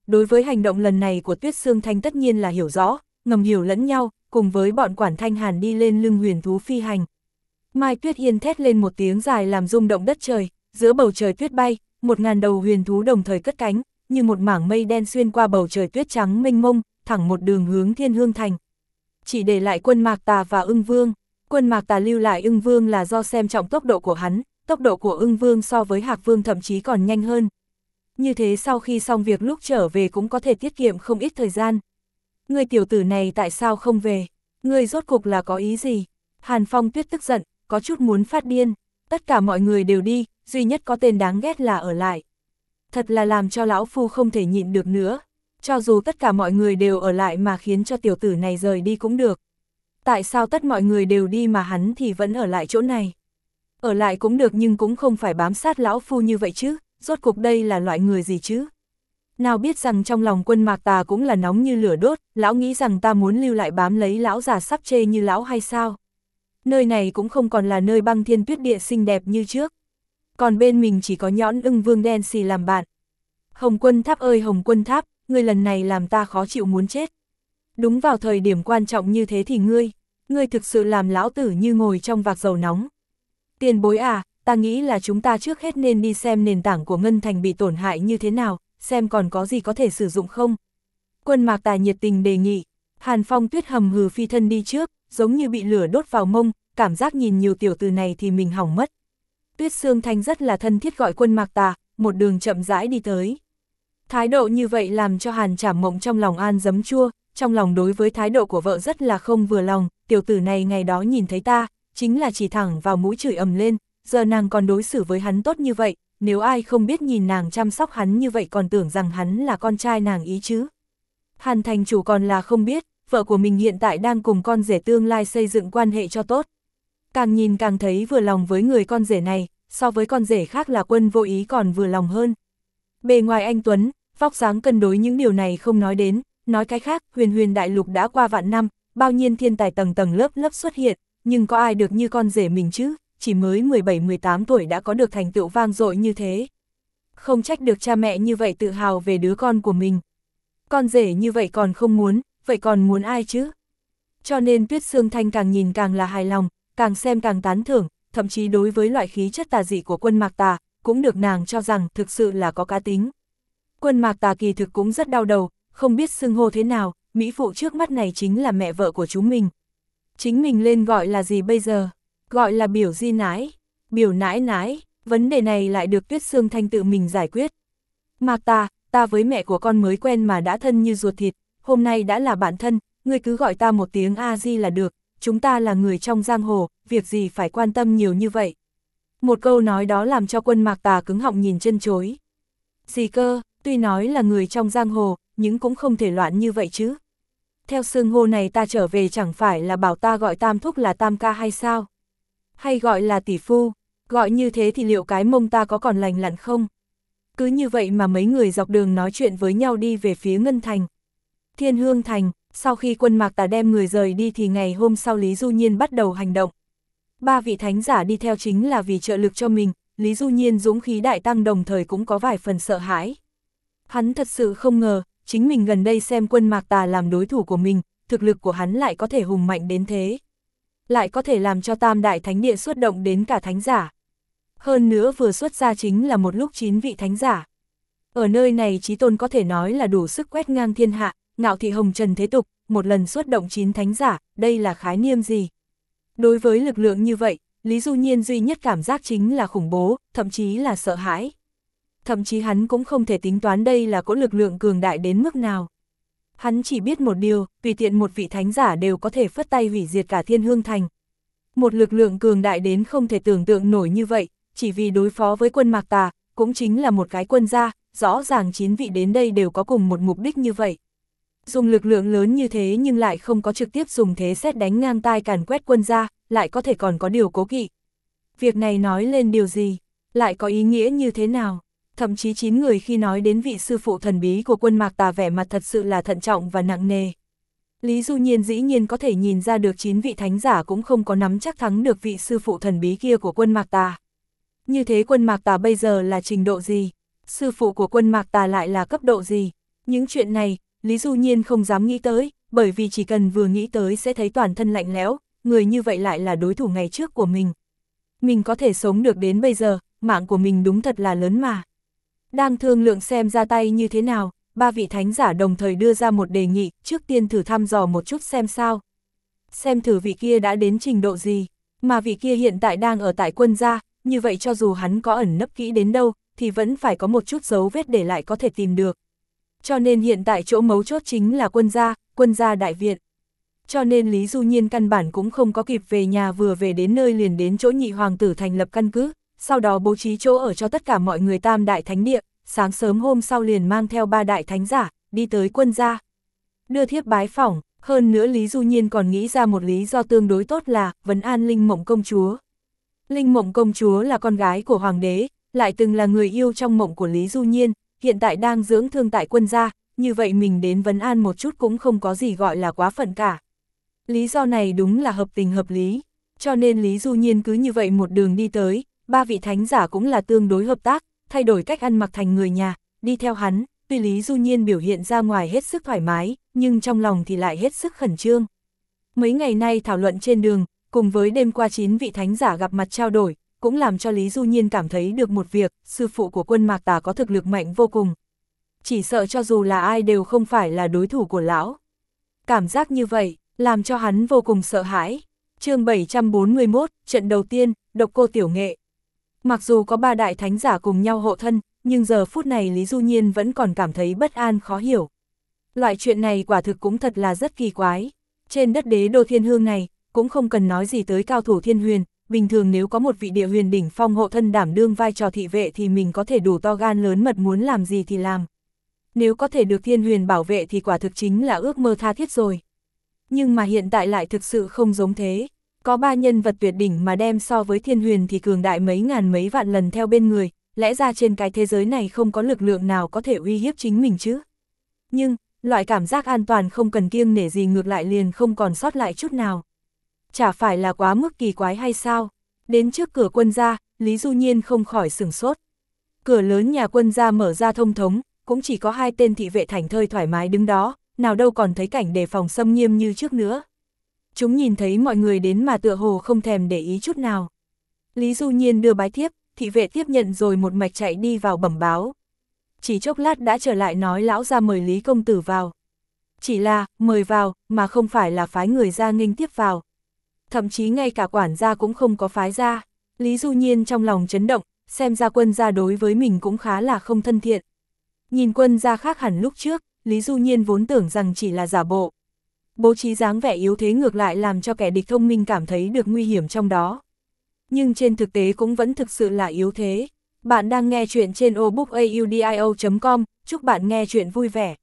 đối với hành động lần này của Tuyết Sương Thanh tất nhiên là hiểu rõ, ngầm hiểu lẫn nhau, cùng với bọn quản Thanh Hàn đi lên lưng huyền thú phi hành. Mai Tuyết Yên thét lên một tiếng dài làm rung động đất trời, giữa bầu trời tuyết bay, 1000 đầu huyền thú đồng thời cất cánh, như một mảng mây đen xuyên qua bầu trời tuyết trắng mênh mông, thẳng một đường hướng Thiên Hương Thành. Chỉ để lại Quân Mạc Tà và Ưng Vương. Quân Mạc Tà lưu lại Ưng Vương là do xem trọng tốc độ của hắn, tốc độ của Ưng Vương so với Hạc Vương thậm chí còn nhanh hơn. Như thế sau khi xong việc lúc trở về cũng có thể tiết kiệm không ít thời gian. Người tiểu tử này tại sao không về? Người rốt cục là có ý gì? Hàn Phong Tuyết tức giận, có chút muốn phát điên. Tất cả mọi người đều đi, duy nhất có tên đáng ghét là ở lại. Thật là làm cho lão phu không thể nhịn được nữa. Cho dù tất cả mọi người đều ở lại mà khiến cho tiểu tử này rời đi cũng được. Tại sao tất mọi người đều đi mà hắn thì vẫn ở lại chỗ này? Ở lại cũng được nhưng cũng không phải bám sát lão phu như vậy chứ, rốt cuộc đây là loại người gì chứ? Nào biết rằng trong lòng Quân Mạc Tà cũng là nóng như lửa đốt, lão nghĩ rằng ta muốn lưu lại bám lấy lão già sắp chê như lão hay sao? Nơi này cũng không còn là nơi băng thiên tuyết địa xinh đẹp như trước. Còn bên mình chỉ có nhõn Ưng Vương đen xì làm bạn. Hồng Quân Tháp ơi Hồng Quân Tháp, ngươi lần này làm ta khó chịu muốn chết. Đúng vào thời điểm quan trọng như thế thì ngươi thực sự làm lão tử như ngồi trong vạc dầu nóng. Tiền bối à, ta nghĩ là chúng ta trước hết nên đi xem nền tảng của Ngân Thành bị tổn hại như thế nào, xem còn có gì có thể sử dụng không. Quân Mạc Tà nhiệt tình đề nghị. Hàn Phong Tuyết hầm hừ phi thân đi trước, giống như bị lửa đốt vào mông, cảm giác nhìn nhiều tiểu từ này thì mình hỏng mất. Tuyết Sương Thanh rất là thân thiết gọi Quân Mạc Tà, một đường chậm rãi đi tới. Thái độ như vậy làm cho Hàn Trảm Mộng trong lòng an giấm chua, trong lòng đối với thái độ của vợ rất là không vừa lòng, tiểu tử này ngày đó nhìn thấy ta, chính là chỉ thẳng vào mũi chửi ầm lên, giờ nàng còn đối xử với hắn tốt như vậy, nếu ai không biết nhìn nàng chăm sóc hắn như vậy còn tưởng rằng hắn là con trai nàng ý chứ. Hàn thành chủ còn là không biết, vợ của mình hiện tại đang cùng con rể tương lai xây dựng quan hệ cho tốt. Càng nhìn càng thấy vừa lòng với người con rể này, so với con rể khác là Quân Vô Ý còn vừa lòng hơn. Bề ngoài anh tuấn, vóc dáng cân đối những điều này không nói đến, nói cái khác, huyền đại lục đã qua vạn năm, bao nhiêu thiên tài tầng tầng lớp lớp xuất hiện, nhưng có ai được như con rể mình chứ, chỉ mới 17-18 tuổi đã có được thành tựu vang dội như thế. Không trách được cha mẹ như vậy tự hào về đứa con của mình. Con rể như vậy còn không muốn, vậy còn muốn ai chứ? Cho nên Tuyết Sương Thanh càng nhìn càng là hài lòng, càng xem càng tán thưởng, thậm chí đối với loại khí chất tà dị của Quân Mạc Tà, cũng được nàng cho rằng thực sự là có cá tính. Quân Mạc Tà kỳ thực cũng rất đau đầu, không biết xưng hô thế nào, mỹ phụ trước mắt này chính là mẹ vợ của chúng mình. Chính mình lên gọi là gì bây giờ? Gọi là biểu di nãi, biểu nãi nãi, vấn đề này lại được Tuyết Sương Thanh tự mình giải quyết. Mạc Tà, ta với mẹ của con mới quen mà đã thân như ruột thịt, hôm nay đã là bạn thân, ngươi cứ gọi ta một tiếng A-di là được, chúng ta là người trong giang hồ, việc gì phải quan tâm nhiều như vậy. Một câu nói đó làm cho Quân Mạc Tà cứng họng nhìn chân chối. Gì cơ, tuy nói là người trong giang hồ, nhưng cũng không thể loạn như vậy chứ. Theo xưng hô này ta trở về chẳng phải là bảo ta gọi Tam Thúc là Tam Ca hay sao? Hay gọi là tỷ phu, gọi như thế thì liệu cái mông ta có còn lành lặn không? Cứ như vậy mà mấy người dọc đường nói chuyện với nhau đi về phía Ngân Thành. Thiên Hương Thành, sau khi Quân Mạc Tà đem người rời đi thì ngày hôm sau Lý Du Nhiên bắt đầu hành động. 3 vị thánh giả đi theo chính là vì trợ lực cho mình, Lý Du Nhiên dũng khí đại tăng đồng thời cũng có vài phần sợ hãi. Hắn thật sự không ngờ, chính mình gần đây xem Quân Mạc Tà làm đối thủ của mình, thực lực của hắn lại có thể hùng mạnh đến thế. Lại có thể làm cho Tam Đại Thánh Địa xuất động đến cả thánh giả. Hơn nữa vừa xuất ra chính là một lúc 9 vị thánh giả. Ở nơi này Chí Tôn có thể nói là đủ sức quét ngang thiên hạ, ngạo thị hồng trần thế tục, một lần xuất động 9 thánh giả, đây là khái niệm gì? Đối với lực lượng như vậy, Lý Du Nhiên duy nhất cảm giác chính là khủng bố, thậm chí là sợ hãi. Thậm chí hắn cũng không thể tính toán đây là cỗ lực lượng cường đại đến mức nào. Hắn chỉ biết một điều, tùy tiện một vị thánh giả đều có thể phất tay hủy diệt cả Thiên Hương Thành. Một lực lượng cường đại đến không thể tưởng tượng nổi như vậy, chỉ vì đối phó với Quân Mạc Tà, cũng chính là một cái quân gia, rõ ràng 9 vị đến đây đều có cùng một mục đích như vậy. Dùng lực lượng lớn như thế nhưng lại không có trực tiếp dùng thế xét đánh ngang tai càn quét quân gia, lại có thể còn có điều cố kỵ. Việc này nói lên điều gì? Lại có ý nghĩa như thế nào? Thậm chí 9 người khi nói đến vị sư phụ thần bí của Quân Mạc Tà vẻ mặt thật sự là thận trọng và nặng nề. Lý Du Nhiên dĩ nhiên có thể nhìn ra được 9 vị thánh giả cũng không có nắm chắc thắng được vị sư phụ thần bí kia của Quân Mạc Tà. Như thế Quân Mạc Tà bây giờ là trình độ gì? Sư phụ của Quân Mạc Tà lại là cấp độ gì? Những chuyện này, Lý Du Nhiên không dám nghĩ tới, bởi vì chỉ cần vừa nghĩ tới sẽ thấy toàn thân lạnh lẽo, người như vậy lại là đối thủ ngày trước của mình. Mình có thể sống được đến bây giờ, mạng của mình đúng thật là lớn mà. Đang thương lượng xem ra tay như thế nào, ba vị thánh giả đồng thời đưa ra một đề nghị, trước tiên thử thăm dò một chút xem sao. Xem thử vị kia đã đến trình độ gì, mà vị kia hiện tại đang ở tại quân gia, như vậy cho dù hắn có ẩn nấp kỹ đến đâu, thì vẫn phải có một chút dấu vết để lại có thể tìm được. Cho nên hiện tại chỗ mấu chốt chính là quân gia đại viện. Cho nên Lý Du Nhiên căn bản cũng không có kịp về nhà, vừa về đến nơi liền đến chỗ nhị hoàng tử thành lập căn cứ, sau đó bố trí chỗ ở cho tất cả mọi người tam đại thánh địa, sáng sớm hôm sau liền mang theo ba đại thánh giả, đi tới quân gia. Đưa thiếp bái phỏng, hơn nữa Lý Du Nhiên còn nghĩ ra một lý do tương đối tốt là vấn an Linh Mộng công chúa. Linh Mộng công chúa là con gái của hoàng đế, lại từng là người yêu trong mộng của Lý Du Nhiên, hiện tại đang dưỡng thương tại quân gia, như vậy mình đến vấn an một chút cũng không có gì gọi là quá phận cả. Lý do này đúng là hợp tình hợp lý, cho nên Lý Du Nhiên cứ như vậy một đường đi tới, ba vị thánh giả cũng là tương đối hợp tác, thay đổi cách ăn mặc thành người nhà, đi theo hắn, tuy Lý Du Nhiên biểu hiện ra ngoài hết sức thoải mái, nhưng trong lòng thì lại hết sức khẩn trương. Mấy ngày nay thảo luận trên đường, cùng với đêm qua 9 vị thánh giả gặp mặt trao đổi, cũng làm cho Lý Du Nhiên cảm thấy được một việc, sư phụ của quân Mạc Tà có thực lực mạnh vô cùng. Chỉ sợ cho dù là ai đều không phải là đối thủ của lão. Cảm giác như vậy, làm cho hắn vô cùng sợ hãi. Chương 741, trận đầu tiên, Độc Cô Tiểu Nghệ. Mặc dù có ba đại thánh giả cùng nhau hộ thân, nhưng giờ phút này Lý Du Nhiên vẫn còn cảm thấy bất an khó hiểu. Loại chuyện này quả thực cũng thật là rất kỳ quái. Trên đất đế đô thiên hương này, cũng không cần nói gì tới cao thủ thiên huyền, bình thường nếu có một vị địa huyền đỉnh phong hộ thân đảm đương vai trò thị vệ thì mình có thể đủ to gan lớn mật muốn làm gì thì làm. Nếu có thể được thiên huyền bảo vệ thì quả thực chính là ước mơ tha thiết rồi. Nhưng mà hiện tại lại thực sự không giống thế. Có ba nhân vật tuyệt đỉnh mà đem so với thiên huyền thì cường đại mấy ngàn mấy vạn lần theo bên người, lẽ ra trên cái thế giới này không có lực lượng nào có thể uy hiếp chính mình chứ. Nhưng, loại cảm giác an toàn không cần kiêng nể gì ngược lại liền không còn sót lại chút nào. Chả phải là quá mức kỳ quái hay sao? Đến trước cửa quân gia, Lý Du Nhiên không khỏi sửng sốt. Cửa lớn nhà quân gia mở ra thông thống, cũng chỉ có hai tên thị vệ thảnh thơi thoải mái đứng đó, nào đâu còn thấy cảnh đề phòng xâm nghiêm như trước nữa. Chúng nhìn thấy mọi người đến mà tựa hồ không thèm để ý chút nào. Lý Du Nhiên đưa bái thiếp, thị vệ tiếp nhận rồi một mạch chạy đi vào bẩm báo. Chỉ chốc lát đã trở lại nói lão ra mời Lý công tử vào. Chỉ là, mời vào, mà không phải là phái người ra nghênh tiếp vào. Thậm chí ngay cả quản gia cũng không có phái ra. Lý Du Nhiên trong lòng chấn động, xem ra quân gia đối với mình cũng khá là không thân thiện. Nhìn quân gia khác hẳn lúc trước, Lý Du Nhiên vốn tưởng rằng chỉ là giả bộ. Bố trí dáng vẻ yếu thế ngược lại làm cho kẻ địch thông minh cảm thấy được nguy hiểm trong đó. Nhưng trên thực tế cũng vẫn thực sự là yếu thế. Bạn đang nghe chuyện trên obookaudio.com, chúc bạn nghe chuyện vui vẻ.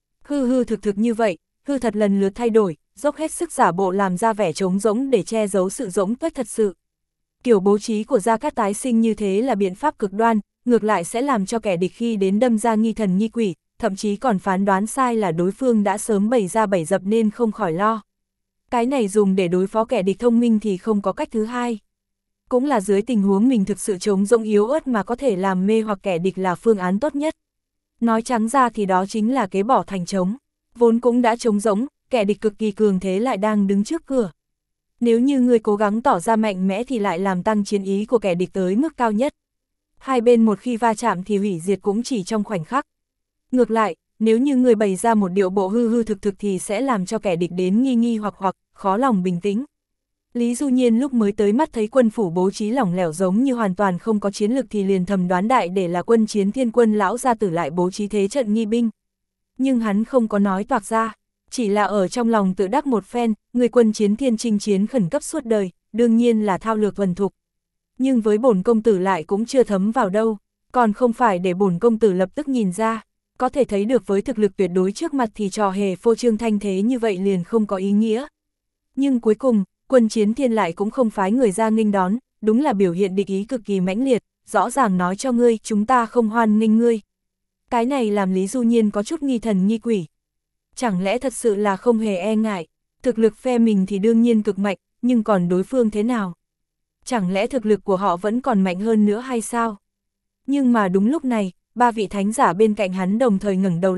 Hư thực như vậy, hư thật lần lượt thay đổi, dốc hết sức giả bộ làm ra vẻ trống rỗng để che giấu sự rỗng tuếch thật sự. Kiểu bố trí của Gia Cát tái sinh như thế là biện pháp cực đoan, ngược lại sẽ làm cho kẻ địch khi đến đâm ra nghi thần nghi quỷ, thậm chí còn phán đoán sai là đối phương đã sớm bày ra bẫy dập nên không khỏi lo. Cái này dùng để đối phó kẻ địch thông minh thì không có cách thứ hai. Cũng là dưới tình huống mình thực sự trống rỗng yếu ớt mà có thể làm mê hoặc kẻ địch là phương án tốt nhất. Nói trắng ra thì đó chính là kế bỏ thành trống. Vốn cũng đã trống rỗng, kẻ địch cực kỳ cường thế lại đang đứng trước cửa. Nếu như người cố gắng tỏ ra mạnh mẽ thì lại làm tăng chiến ý của kẻ địch tới mức cao nhất. Hai bên một khi va chạm thì hủy diệt cũng chỉ trong khoảnh khắc. Ngược lại, nếu như người bày ra một điệu bộ hư thực thì sẽ làm cho kẻ địch đến nghi hoặc khó lòng bình tĩnh. Lý Du Nhiên lúc mới tới mắt thấy quân phủ bố trí lỏng lẻo giống như hoàn toàn không có chiến lực thì liền thầm đoán đại để là quân chiến thiên quân lão gia tử lại bố trí thế trận nghi binh. Nhưng hắn không có nói toạc ra, chỉ là ở trong lòng tự đắc một phen, người quân chiến thiên chinh chiến khẩn cấp suốt đời, đương nhiên là thao lược thuần thục. Nhưng với bổn công tử lại cũng chưa thấm vào đâu, còn không phải để bổn công tử lập tức nhìn ra, có thể thấy được với thực lực tuyệt đối trước mặt thì trò hề phô trương thanh thế như vậy liền không có ý nghĩa. Nhưng cuối cùng, quân chiến thiên lại cũng không phái người ra nghênh đón, đúng là biểu hiện địch ý cực kỳ mãnh liệt, rõ ràng nói cho ngươi chúng ta không hoan nghênh ngươi. Cái này làm Lý Du Nhiên có chút nghi thần nghi quỷ. Chẳng lẽ thật sự là không hề e ngại, thực lực phe mình thì đương nhiên cực mạnh, nhưng còn đối phương thế nào? Chẳng lẽ thực lực của họ vẫn còn mạnh hơn nữa hay sao? Nhưng mà đúng lúc này, ba vị thánh giả bên cạnh hắn đồng thời ngẩng đầu lên,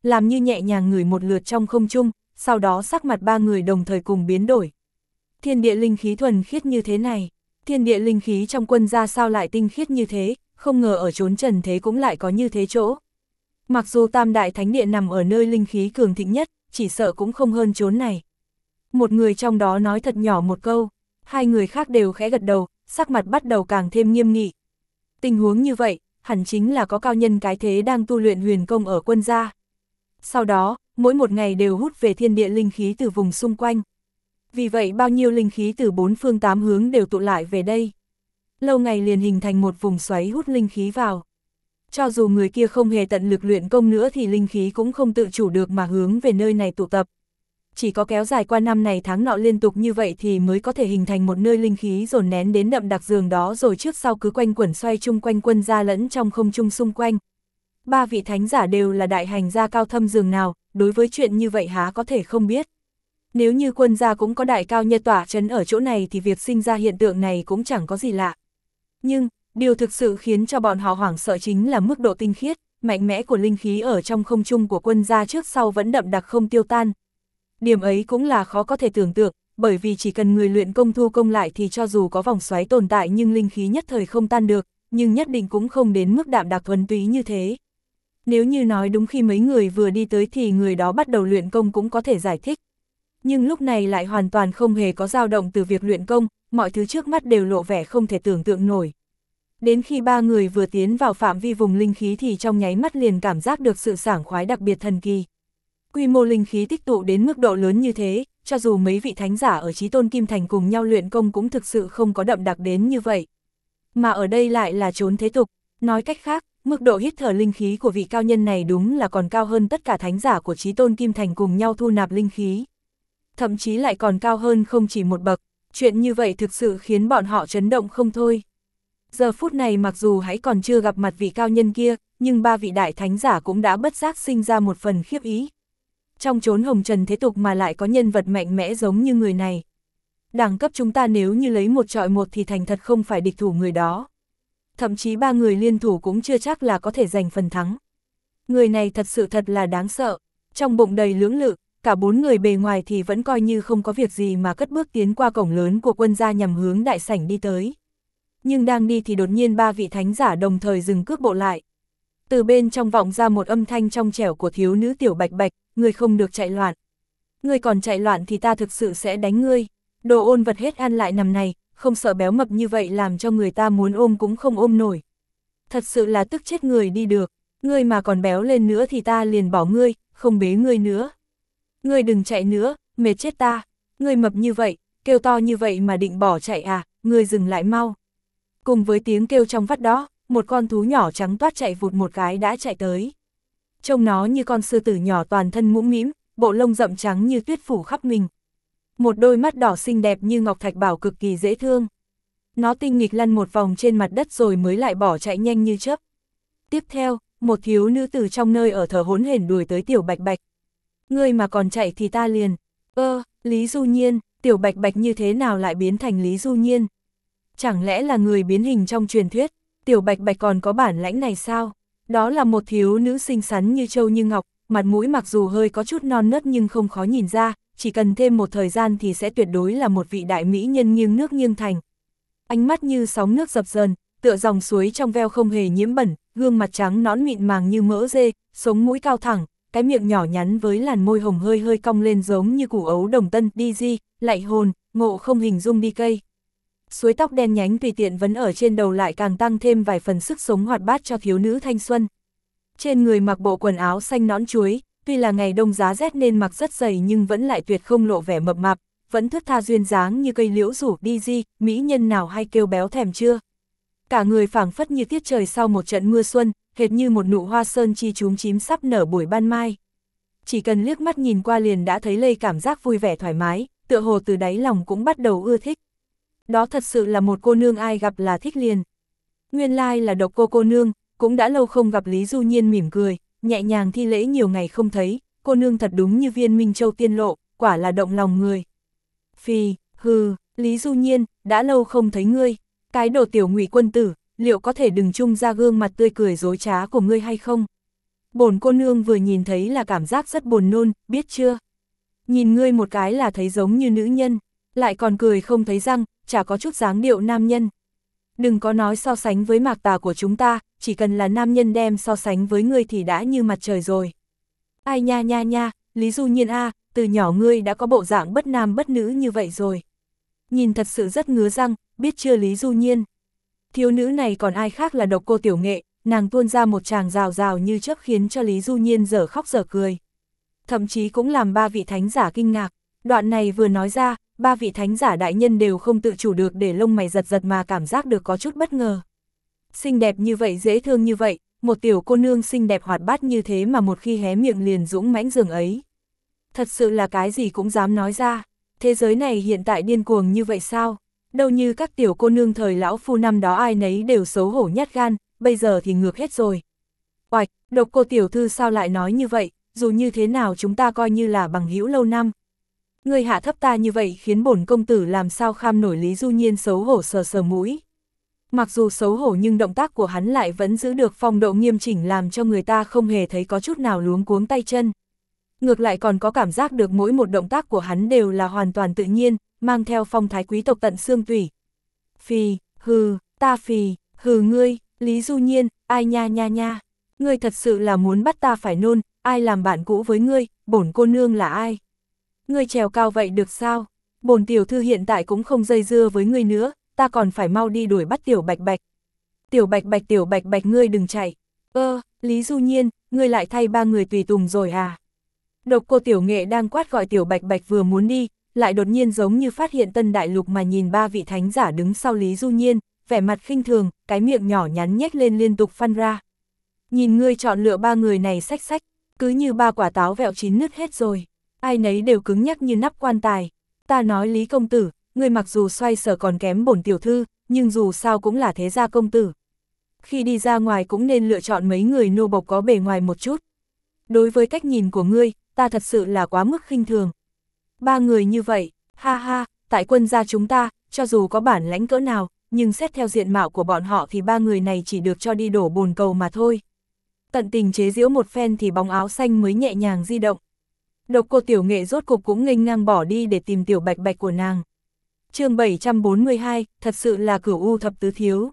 làm như nhẹ nhàng ngửi một lượt trong không trung, sau đó sắc mặt ba người đồng thời cùng biến đổi. Thiên địa linh khí thuần khiết như thế này, thiên địa linh khí trong quân gia sao lại tinh khiết như thế, không ngờ ở chốn trần thế cũng lại có như thế chỗ. Mặc dù Tam Đại Thánh Địa nằm ở nơi linh khí cường thịnh nhất, chỉ sợ cũng không hơn chốn này. Một người trong đó nói thật nhỏ một câu, hai người khác đều khẽ gật đầu, sắc mặt bắt đầu càng thêm nghiêm nghị. Tình huống như vậy, hẳn chính là có cao nhân cái thế đang tu luyện huyền công ở quân gia. Sau đó, mỗi một ngày đều hút về thiên địa linh khí từ vùng xung quanh. Vì vậy bao nhiêu linh khí từ bốn phương tám hướng đều tụ lại về đây. Lâu ngày liền hình thành một vùng xoáy hút linh khí vào. Cho dù người kia không hề tận lực luyện công nữa thì linh khí cũng không tự chủ được mà hướng về nơi này tụ tập. Chỉ có kéo dài qua năm này tháng nọ liên tục như vậy thì mới có thể hình thành một nơi linh khí dồn nén đến đậm đặc giường đó rồi trước sau cứ quanh quẩn xoay chung quanh quân gia lẫn trong không trung xung quanh. Ba vị thánh giả đều là đại hành gia cao thâm giường nào, đối với chuyện như vậy há có thể không biết. Nếu như quân gia cũng có đại cao nhân tỏa trấn ở chỗ này thì việc sinh ra hiện tượng này cũng chẳng có gì lạ. Nhưng, điều thực sự khiến cho bọn họ hoảng sợ chính là mức độ tinh khiết, mạnh mẽ của linh khí ở trong không trung của quân gia trước sau vẫn đậm đặc không tiêu tan. Điểm ấy cũng là khó có thể tưởng tượng, bởi vì chỉ cần người luyện công thu công lại thì cho dù có vòng xoáy tồn tại nhưng linh khí nhất thời không tan được, nhưng nhất định cũng không đến mức đạm đặc thuần túy như thế. Nếu như nói đúng khi mấy người vừa đi tới thì người đó bắt đầu luyện công cũng có thể giải thích. Nhưng lúc này lại hoàn toàn không hề có dao động từ việc luyện công, mọi thứ trước mắt đều lộ vẻ không thể tưởng tượng nổi. Đến khi ba người vừa tiến vào phạm vi vùng linh khí thì trong nháy mắt liền cảm giác được sự sảng khoái đặc biệt thần kỳ. Quy mô linh khí tích tụ đến mức độ lớn như thế, cho dù mấy vị thánh giả ở Chí Tôn Kim Thành cùng nhau luyện công cũng thực sự không có đậm đặc đến như vậy. Mà ở đây lại là chốn thế tục, nói cách khác, mức độ hít thở linh khí của vị cao nhân này đúng là còn cao hơn tất cả thánh giả của Chí Tôn Kim Thành cùng nhau thu nạp linh khí. Thậm chí lại còn cao hơn không chỉ một bậc, chuyện như vậy thực sự khiến bọn họ chấn động không thôi. Giờ phút này mặc dù hãy còn chưa gặp mặt vị cao nhân kia, nhưng ba vị đại thánh giả cũng đã bất giác sinh ra một phần khiếp ý. Trong chốn hồng trần thế tục mà lại có nhân vật mạnh mẽ giống như người này. Đẳng cấp chúng ta nếu như lấy một trọi một thì thành thật không phải địch thủ người đó. Thậm chí ba người liên thủ cũng chưa chắc là có thể giành phần thắng. Người này thật sự thật là đáng sợ, trong bụng đầy lưỡng lự, cả bốn người bề ngoài thì vẫn coi như không có việc gì mà cất bước tiến qua cổng lớn của quân gia nhằm hướng đại sảnh đi tới. Nhưng đang đi thì đột nhiên ba vị thánh giả đồng thời dừng cước bộ lại. Từ bên trong vọng ra một âm thanh trong trẻo của thiếu nữ Tiểu Bạch Bạch, ngươi không được chạy loạn. Ngươi còn chạy loạn thì ta thực sự sẽ đánh ngươi. Đồ ôn vật hết ăn lại nằm này, không sợ béo mập như vậy làm cho người ta muốn ôm cũng không ôm nổi. Thật sự là tức chết người đi được, ngươi mà còn béo lên nữa thì ta liền bỏ ngươi, không bế ngươi nữa. Ngươi đừng chạy nữa, mệt chết ta, ngươi mập như vậy, kêu to như vậy mà định bỏ chạy à, ngươi dừng lại mau. Cùng với tiếng kêu trong vắt đó, một con thú nhỏ trắng toát chạy vụt một cái đã chạy tới. Trông nó như con sư tử nhỏ toàn thân mũm mĩm, bộ lông rậm trắng như tuyết phủ khắp mình. Một đôi mắt đỏ xinh đẹp như ngọc thạch bảo cực kỳ dễ thương. Nó tinh nghịch lăn một vòng trên mặt đất rồi mới lại bỏ chạy nhanh như chớp. Tiếp theo, một thiếu nữ từ trong nơi ở thở hổn hển đuổi tới Tiểu Bạch Bạch. Ngươi mà còn chạy thì ta liền. Lý Du Nhiên, Tiểu Bạch Bạch như thế nào lại biến thành Lý Du Nhiên? Chẳng lẽ là người biến hình trong truyền thuyết? Tiểu Bạch Bạch còn có bản lãnh này sao? Đó là một thiếu nữ xinh xắn như châu như ngọc, mặt mũi mặc dù hơi có chút non nớt nhưng không khó nhìn ra, chỉ cần thêm một thời gian thì sẽ tuyệt đối là một vị đại mỹ nhân nghiêng nước nghiêng thành. Ánh mắt như sóng nước dập dờn, tựa dòng suối trong veo không hề nhiễm bẩn, gương mặt trắng nõn mịn màng như mỡ dê, sống mũi cao thẳng, cái miệng nhỏ nhắn với làn môi hồng hơi hơi cong lên giống như củ ấu đồng tân, đi di, lạy hồn, ngộ không hình dung đi cây. Suối tóc đen nhánh tùy tiện vấn ở trên đầu lại càng tăng thêm vài phần sức sống hoạt bát cho thiếu nữ thanh xuân. Trên người mặc bộ quần áo xanh nõn chuối, tuy là ngày đông giá rét nên mặc rất dày nhưng vẫn lại tuyệt không lộ vẻ mập mạp, vẫn thướt tha duyên dáng như cây liễu rủ đi di, mỹ nhân nào hay kêu béo thèm chưa. Cả người phảng phất như tiết trời sau một trận mưa xuân, hệt như một nụ hoa sơn chi chúm chím sắp nở buổi ban mai. Chỉ cần liếc mắt nhìn qua liền đã thấy lây cảm giác vui vẻ thoải mái, tựa hồ từ đáy lòng cũng bắt đầu ưa thích. Đó thật sự là một cô nương ai gặp là thích liền. Nguyên lai là Độc cô nương, cũng đã lâu không gặp. Lý Du Nhiên mỉm cười, nhẹ nhàng thi lễ, nhiều ngày không thấy, cô nương thật đúng như viên minh châu tiên lộ, quả là động lòng người. Phì, hừ, Lý Du Nhiên, đã lâu không thấy ngươi, cái đồ tiểu ngụy quân tử, liệu có thể đừng chung ra gương mặt tươi cười dối trá của ngươi hay không? Bổn cô nương vừa nhìn thấy là cảm giác rất buồn nôn, biết chưa? Nhìn ngươi một cái là thấy giống như nữ nhân, lại còn cười không thấy răng, chả có chút dáng điệu nam nhân. Đừng có nói so sánh với Mạc Tà của chúng ta, chỉ cần là nam nhân đem so sánh với ngươi thì đã như mặt trời rồi. Ai nha nha nha, Lý Du Nhiên a, từ nhỏ ngươi đã có bộ dạng bất nam bất nữ như vậy rồi. Nhìn thật sự rất ngứa răng, biết chưa Lý Du Nhiên? Thiếu nữ này còn ai khác là Độc Cô Tiểu Nghệ, nàng tuôn ra một tràng rào rào như chớp khiến cho Lý Du Nhiên dở khóc dở cười. Thậm chí cũng làm ba vị thánh giả kinh ngạc, đoạn này vừa nói ra, ba vị thánh giả đại nhân đều không tự chủ được để lông mày giật giật mà cảm giác được có chút bất ngờ. Xinh đẹp như vậy, dễ thương như vậy, một tiểu cô nương xinh đẹp hoạt bát như thế mà một khi hé miệng liền dũng mãnh dường ấy. Thật sự là cái gì cũng dám nói ra, thế giới này hiện tại điên cuồng như vậy sao? Đâu như các tiểu cô nương thời lão phu năm đó ai nấy đều xấu hổ nhát gan, bây giờ thì ngược hết rồi. Oạch, Độc Cô tiểu thư sao lại nói như vậy, dù như thế nào chúng ta coi như là bằng hữu lâu năm. Người hạ thấp ta như vậy khiến bổn công tử làm sao kham nổi. Lý Du Nhiên xấu hổ sờ sờ mũi. Mặc dù xấu hổ nhưng động tác của hắn lại vẫn giữ được phong độ nghiêm chỉnh làm cho người ta không hề thấy có chút nào luống cuống tay chân. Ngược lại còn có cảm giác được mỗi một động tác của hắn đều là hoàn toàn tự nhiên, mang theo phong thái quý tộc tận xương tủy. Phì, hừ, ta phì, hừ ngươi, Lý Du Nhiên, ai nha nha nha, ngươi thật sự là muốn bắt ta phải nôn, ai làm bạn cũ với ngươi, bổn cô nương là ai? Ngươi trèo cao vậy được sao? Bổn tiểu thư hiện tại cũng không dây dưa với ngươi nữa, ta còn phải mau đi đuổi bắt tiểu Bạch Bạch. Tiểu Bạch Bạch ngươi đừng chạy. Lý Du Nhiên, ngươi lại thay ba người tùy tùng rồi à? Độc Cô Tiểu Nghệ đang quát gọi tiểu Bạch Bạch vừa muốn đi, lại đột nhiên giống như phát hiện tân đại lục mà nhìn ba vị thánh giả đứng sau Lý Du Nhiên, vẻ mặt khinh thường, cái miệng nhỏ nhắn nhếch lên liên tục phăn ra. Nhìn ngươi chọn lựa ba người này xách xách, cứ như ba quả táo vẹo chín nứt hết rồi. Ai nấy đều cứng nhắc như nắp quan tài. Ta nói Lý công tử, ngươi mặc dù xoay sở còn kém bổn tiểu thư, nhưng dù sao cũng là thế gia công tử. Khi đi ra ngoài cũng nên lựa chọn mấy người nô bộc có bề ngoài một chút. Đối với cách nhìn của ngươi, ta thật sự là quá mức khinh thường. Ba người như vậy, ha ha, tại quân gia chúng ta, cho dù có bản lãnh cỡ nào, nhưng xét theo diện mạo của bọn họ thì ba người này chỉ được cho đi đổ bồn cầu mà thôi. Tận tình chế giễu một phen thì bóng áo xanh mới nhẹ nhàng di động. Độc Cô Tiểu Nghệ rốt cục cũng nghênh ngang bỏ đi để tìm tiểu Bạch Bạch của nàng. Chương 742, thật sự là Cửu U thập tứ thiếu.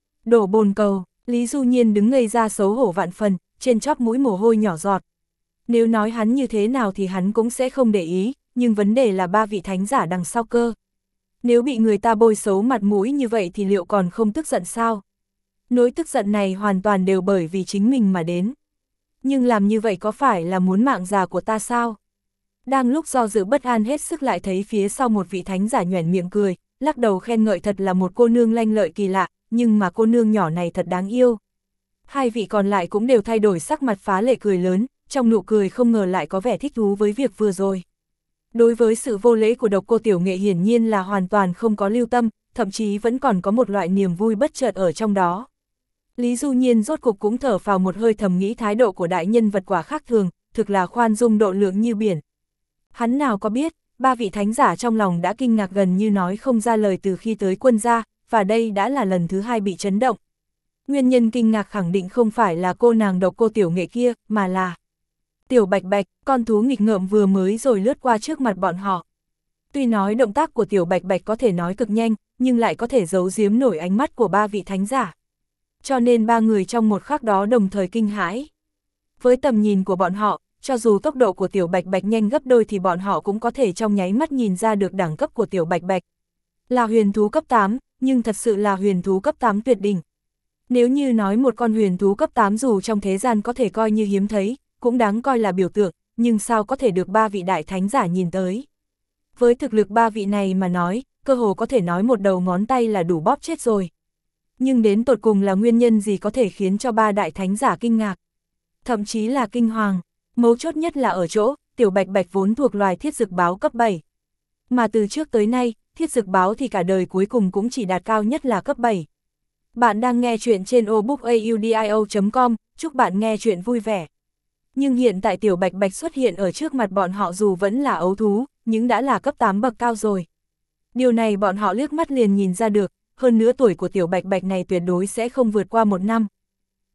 Đổ bồn cầu, Lý Du Nhiên đứng ngây ra xấu hổ vạn phần, trên chóp mũi mồ hôi nhỏ giọt. Nếu nói hắn như thế nào thì hắn cũng sẽ không để ý, nhưng vấn đề là ba vị thánh giả đằng sau cơ. Nếu bị người ta bôi xấu mặt mũi như vậy thì liệu còn không tức giận sao? Nỗi tức giận này hoàn toàn đều bởi vì chính mình mà đến. Nhưng làm như vậy có phải là muốn mạng già của ta sao? Đang lúc do dự bất an hết sức lại thấy phía sau một vị thánh giả nhoẻn miệng cười, lắc đầu khen ngợi thật là một cô nương lanh lợi kỳ lạ, nhưng mà cô nương nhỏ này thật đáng yêu. Hai vị còn lại cũng đều thay đổi sắc mặt phá lệ cười lớn, trong nụ cười không ngờ lại có vẻ thích thú với việc vừa rồi. Đối với sự vô lễ của Độc Cô Tiểu Nghệ hiển nhiên là hoàn toàn không có lưu tâm, thậm chí vẫn còn có một loại niềm vui bất chợt ở trong đó. Lý Du Nhiên rốt cục cũng thở phào một hơi thầm nghĩ thái độ của đại nhân vật quả khác thường, thực là khoan dung độ lượng như biển. Hắn nào có biết, ba vị thánh giả trong lòng đã kinh ngạc gần như nói không ra lời từ khi tới quân gia, và đây đã là lần thứ hai bị chấn động. Nguyên nhân kinh ngạc khẳng định không phải là cô nàng Độc Cô Tiểu Nghệ kia, mà là tiểu Bạch Bạch, con thú nghịch ngợm vừa mới rồi lướt qua trước mặt bọn họ. Tuy nói động tác của tiểu Bạch Bạch có thể nói cực nhanh, nhưng lại có thể giấu giếm nổi ánh mắt của ba vị thánh giả. Cho nên ba người trong một khắc đó đồng thời kinh hãi. Với tầm nhìn của bọn họ, cho dù tốc độ của tiểu Bạch Bạch nhanh gấp đôi thì bọn họ cũng có thể trong nháy mắt nhìn ra được đẳng cấp của tiểu Bạch Bạch. Là huyền thú cấp 8, nhưng thật sự là huyền thú cấp 8 tuyệt đỉnh. Nếu như nói một con huyền thú cấp 8 dù trong thế gian có thể coi như hiếm thấy, cũng đáng coi là biểu tượng, nhưng sao có thể được ba vị đại thánh giả nhìn tới. Với thực lực ba vị này mà nói, cơ hồ có thể nói một đầu ngón tay là đủ bóp chết rồi. Nhưng đến tột cùng là nguyên nhân gì có thể khiến cho ba đại thánh giả kinh ngạc, thậm chí là kinh hoàng. Mấu chốt nhất là ở chỗ, tiểu Bạch Bạch vốn thuộc loài thiết dực báo cấp 7. Mà từ trước tới nay, thiết dực báo thì cả đời cuối cùng cũng chỉ đạt cao nhất là cấp 7. Bạn đang nghe chuyện trên obookaudio.com, chúc bạn nghe chuyện vui vẻ. Nhưng hiện tại tiểu Bạch Bạch xuất hiện ở trước mặt bọn họ dù vẫn là ấu thú, nhưng đã là cấp 8 bậc cao rồi. Điều này bọn họ liếc mắt liền nhìn ra được, hơn nữa tuổi của tiểu Bạch Bạch này tuyệt đối sẽ không vượt qua 1 năm.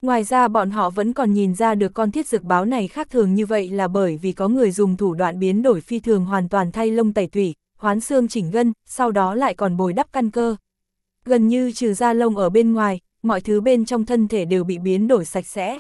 Ngoài ra bọn họ vẫn còn nhìn ra được con thiết dực báo này khác thường như vậy là bởi vì có người dùng thủ đoạn biến đổi phi thường hoàn toàn thay lông tẩy tủy, hoán xương chỉnh gân, sau đó lại còn bồi đắp căn cơ. Gần như trừ da lông ở bên ngoài, mọi thứ bên trong thân thể đều bị biến đổi sạch sẽ.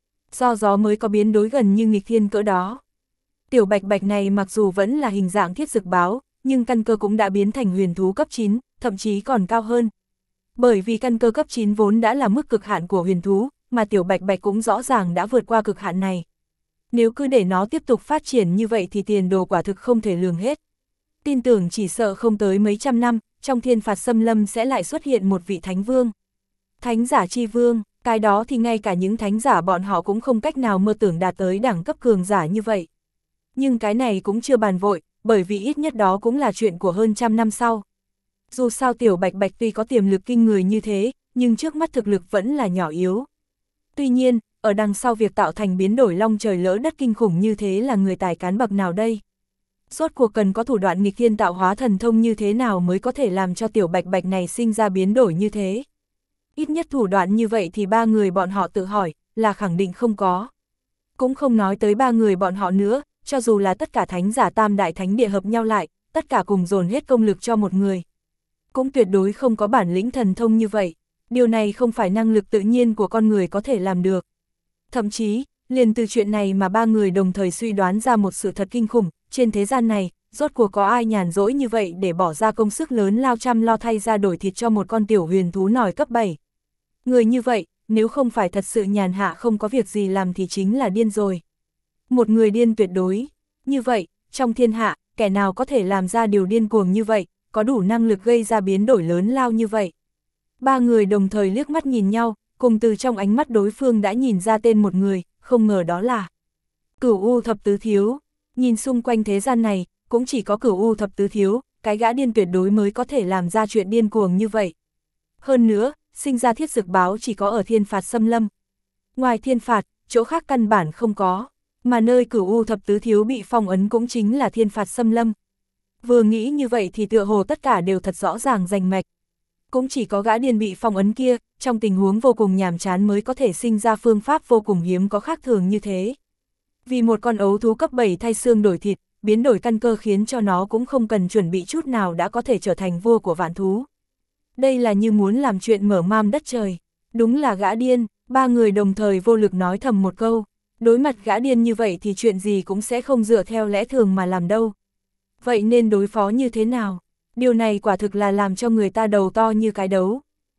Do gió mới có biến đối gần như nghịch thiên cỡ đó. Tiểu bạch bạch này mặc dù vẫn là hình dạng thiết dực báo, nhưng căn cơ cũng đã biến thành huyền thú cấp 9, thậm chí còn cao hơn. Bởi vì căn cơ cấp 9 vốn đã là mức cực hạn của huyền thú, mà tiểu bạch bạch cũng rõ ràng đã vượt qua cực hạn này. Nếu cứ để nó tiếp tục phát triển như vậy thì tiền đồ quả thực không thể lường hết. Tin tưởng chỉ sợ không tới mấy trăm năm, trong thiên phạt xâm lâm sẽ lại xuất hiện một vị thánh vương. Thánh giả chi vương, cái đó thì ngay cả những thánh giả bọn họ cũng không cách nào mơ tưởng đạt tới đẳng cấp cường giả như vậy. Nhưng cái này cũng chưa bàn vội, bởi vì ít nhất đó cũng là chuyện của hơn trăm năm sau. Dù sao tiểu bạch bạch tuy có tiềm lực kinh người như thế, nhưng trước mắt thực lực vẫn là nhỏ yếu. Tuy nhiên, ở đằng sau việc tạo thành biến đổi long trời lỡ đất kinh khủng như thế là người tài cán bậc nào đây? Rốt cuộc cần có thủ đoạn nghịch thiên tạo hóa thần thông như thế nào mới có thể làm cho tiểu bạch bạch này sinh ra biến đổi như thế? Ít nhất thủ đoạn như vậy thì ba người bọn họ tự hỏi, là khẳng định không có. Cũng không nói tới ba người bọn họ nữa, cho dù là tất cả thánh giả tam đại thánh địa hợp nhau lại, tất cả cùng dồn hết công lực cho một người. Cũng tuyệt đối không có bản lĩnh thần thông như vậy, điều này không phải năng lực tự nhiên của con người có thể làm được. Thậm chí, liền từ chuyện này mà ba người đồng thời suy đoán ra một sự thật kinh khủng, trên thế gian này, rốt cuộc có ai nhàn rỗi như vậy để bỏ ra công sức lớn lao chăm lo thay ra đổi thịt cho một con tiểu huyền thú nòi cấp 7. Người như vậy, nếu không phải thật sự nhàn hạ không có việc gì làm thì chính là điên rồi. Một người điên tuyệt đối. Như vậy, trong thiên hạ, kẻ nào có thể làm ra điều điên cuồng như vậy, có đủ năng lực gây ra biến đổi lớn lao như vậy. Ba người đồng thời liếc mắt nhìn nhau, cùng từ trong ánh mắt đối phương đã nhìn ra tên một người, không ngờ đó là Cửu U Thập Tứ Thiếu. Nhìn xung quanh thế gian này, cũng chỉ có Cửu U Thập Tứ Thiếu, cái gã điên tuyệt đối mới có thể làm ra chuyện điên cuồng như vậy. Hơn nữa, sinh ra thiết dực báo chỉ có ở thiên phạt xâm lâm. Ngoài thiên phạt, chỗ khác căn bản không có, mà nơi Cửu U Thập Tứ Thiếu bị phong ấn cũng chính là thiên phạt xâm lâm. Vừa nghĩ như vậy thì tựa hồ tất cả đều thật rõ ràng rành mạch. Cũng chỉ có gã điên bị phong ấn kia, trong tình huống vô cùng nhàm chán mới có thể sinh ra phương pháp vô cùng hiếm có khác thường như thế. Vì một con ấu thú cấp 7 thay xương đổi thịt, biến đổi căn cơ khiến cho nó cũng không cần chuẩn bị chút nào đã có thể trở thành vua của vạn thú. Đây là như muốn làm chuyện mở mam đất trời. Đúng là gã điên, ba người đồng thời vô lực nói thầm một câu. Đối mặt gã điên như vậy thì chuyện gì cũng sẽ không dựa theo lẽ thường mà làm đâu. Vậy nên đối phó như thế nào? Điều này quả thực là làm cho người ta đầu to như cái đấu.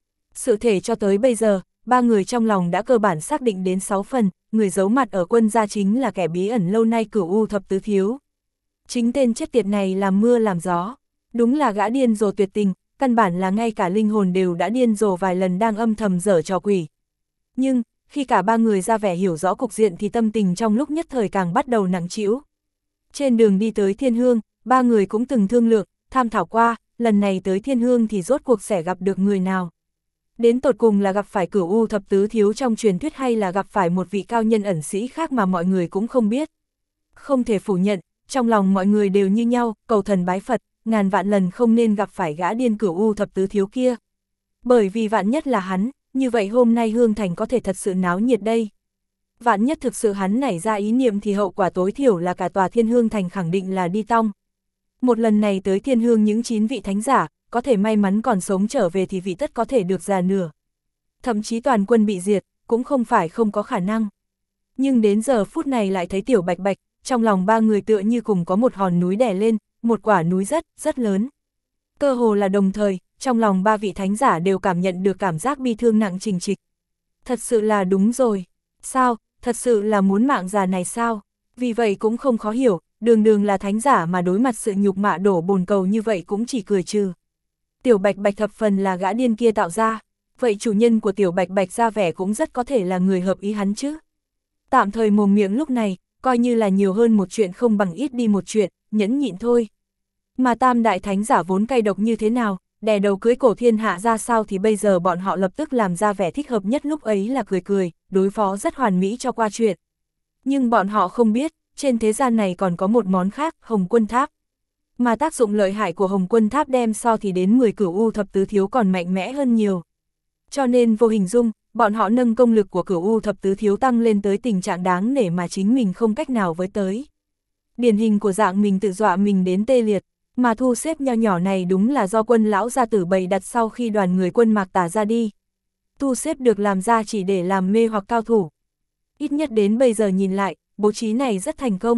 Sự thể cho tới bây giờ, ba người trong lòng đã cơ bản xác định đến 6 phần, người giấu mặt ở quân gia chính là kẻ bí ẩn lâu nay Cửu U Thập Tứ Thiếu. Chính tên chết tiệt này làm mưa làm gió. Đúng là gã điên rồ tuyệt tình, căn bản là ngay cả linh hồn đều đã điên rồ vài lần đang âm thầm dở trò quỷ. Nhưng, khi cả ba người ra vẻ hiểu rõ cục diện thì tâm tình trong lúc nhất thời càng bắt đầu nặng trĩu. Trên đường đi tới Thiên Hương, ba người cũng từng thương lượng, tham thảo qua, lần này tới Thiên Hương thì rốt cuộc sẽ gặp được người nào. Đến tột cùng là gặp phải Cửu U Thập Tứ Thiếu trong truyền thuyết hay là gặp phải một vị cao nhân ẩn sĩ khác mà mọi người cũng không biết. Không thể phủ nhận, trong lòng mọi người đều như nhau, cầu thần bái Phật, ngàn vạn lần không nên gặp phải gã điên Cửu U Thập Tứ Thiếu kia. Bởi vì vạn nhất là hắn, như vậy hôm nay Hương Thành có thể thật sự náo nhiệt đây. Vạn nhất thực sự hắn nảy ra ý niệm thì hậu quả tối thiểu là cả tòa Thiên Hương Thành khẳng định là đi tong. Một lần này tới Thiên Hương những 9 vị thánh giả, có thể may mắn còn sống trở về thì vị tất có thể được già nửa. Thậm chí toàn quân bị diệt, cũng không phải không có khả năng. Nhưng đến giờ phút này lại thấy tiểu bạch bạch, trong lòng ba người tựa như cùng có một hòn núi đè lên, một quả núi rất lớn. Cơ hồ là đồng thời, trong lòng ba vị thánh giả đều cảm nhận được cảm giác bi thương nặng trình trịch. Thật sự là đúng rồi. Sao, thật sự là muốn mạng già này sao? Vì vậy cũng không khó hiểu, đường là thánh giả mà đối mặt sự nhục mạ đổ bồn cầu như vậy cũng chỉ cười trừ. Tiểu bạch bạch thập phần là gã điên kia tạo ra, vậy chủ nhân của tiểu bạch bạch ra vẻ cũng rất có thể là người hợp ý hắn chứ. Tạm thời mồm miệng lúc này, coi như là nhiều hơn một chuyện không bằng ít đi một chuyện, nhẫn nhịn thôi. Mà tam đại thánh giả vốn cay độc như thế nào, đè đầu cưới cổ thiên hạ ra sao thì bây giờ bọn họ lập tức làm ra vẻ thích hợp nhất lúc ấy là cười, đối phó rất hoàn mỹ cho qua chuyện. Nhưng bọn họ không biết, trên thế gian này còn có một món khác, Hồng Quân Tháp. Mà tác dụng lợi hại của Hồng Quân Tháp đem so thì đến 10 Cửu U Thập Tứ Thiếu còn mạnh mẽ hơn nhiều. Cho nên vô hình dung, bọn họ nâng công lực của Cửu U thập tứ thiếu tăng lên tới tình trạng đáng nể mà chính mình không cách nào với tới. Điển hình của dạng mình tự dọa mình đến tê liệt, mà thu xếp nho nhỏ này đúng là do quân lão gia tử bày đặt sau khi đoàn người quân Mạc Tà ra đi. Thu xếp được làm ra chỉ để làm mê hoặc cao thủ. Ít nhất đến bây giờ nhìn lại, bố trí này rất thành công.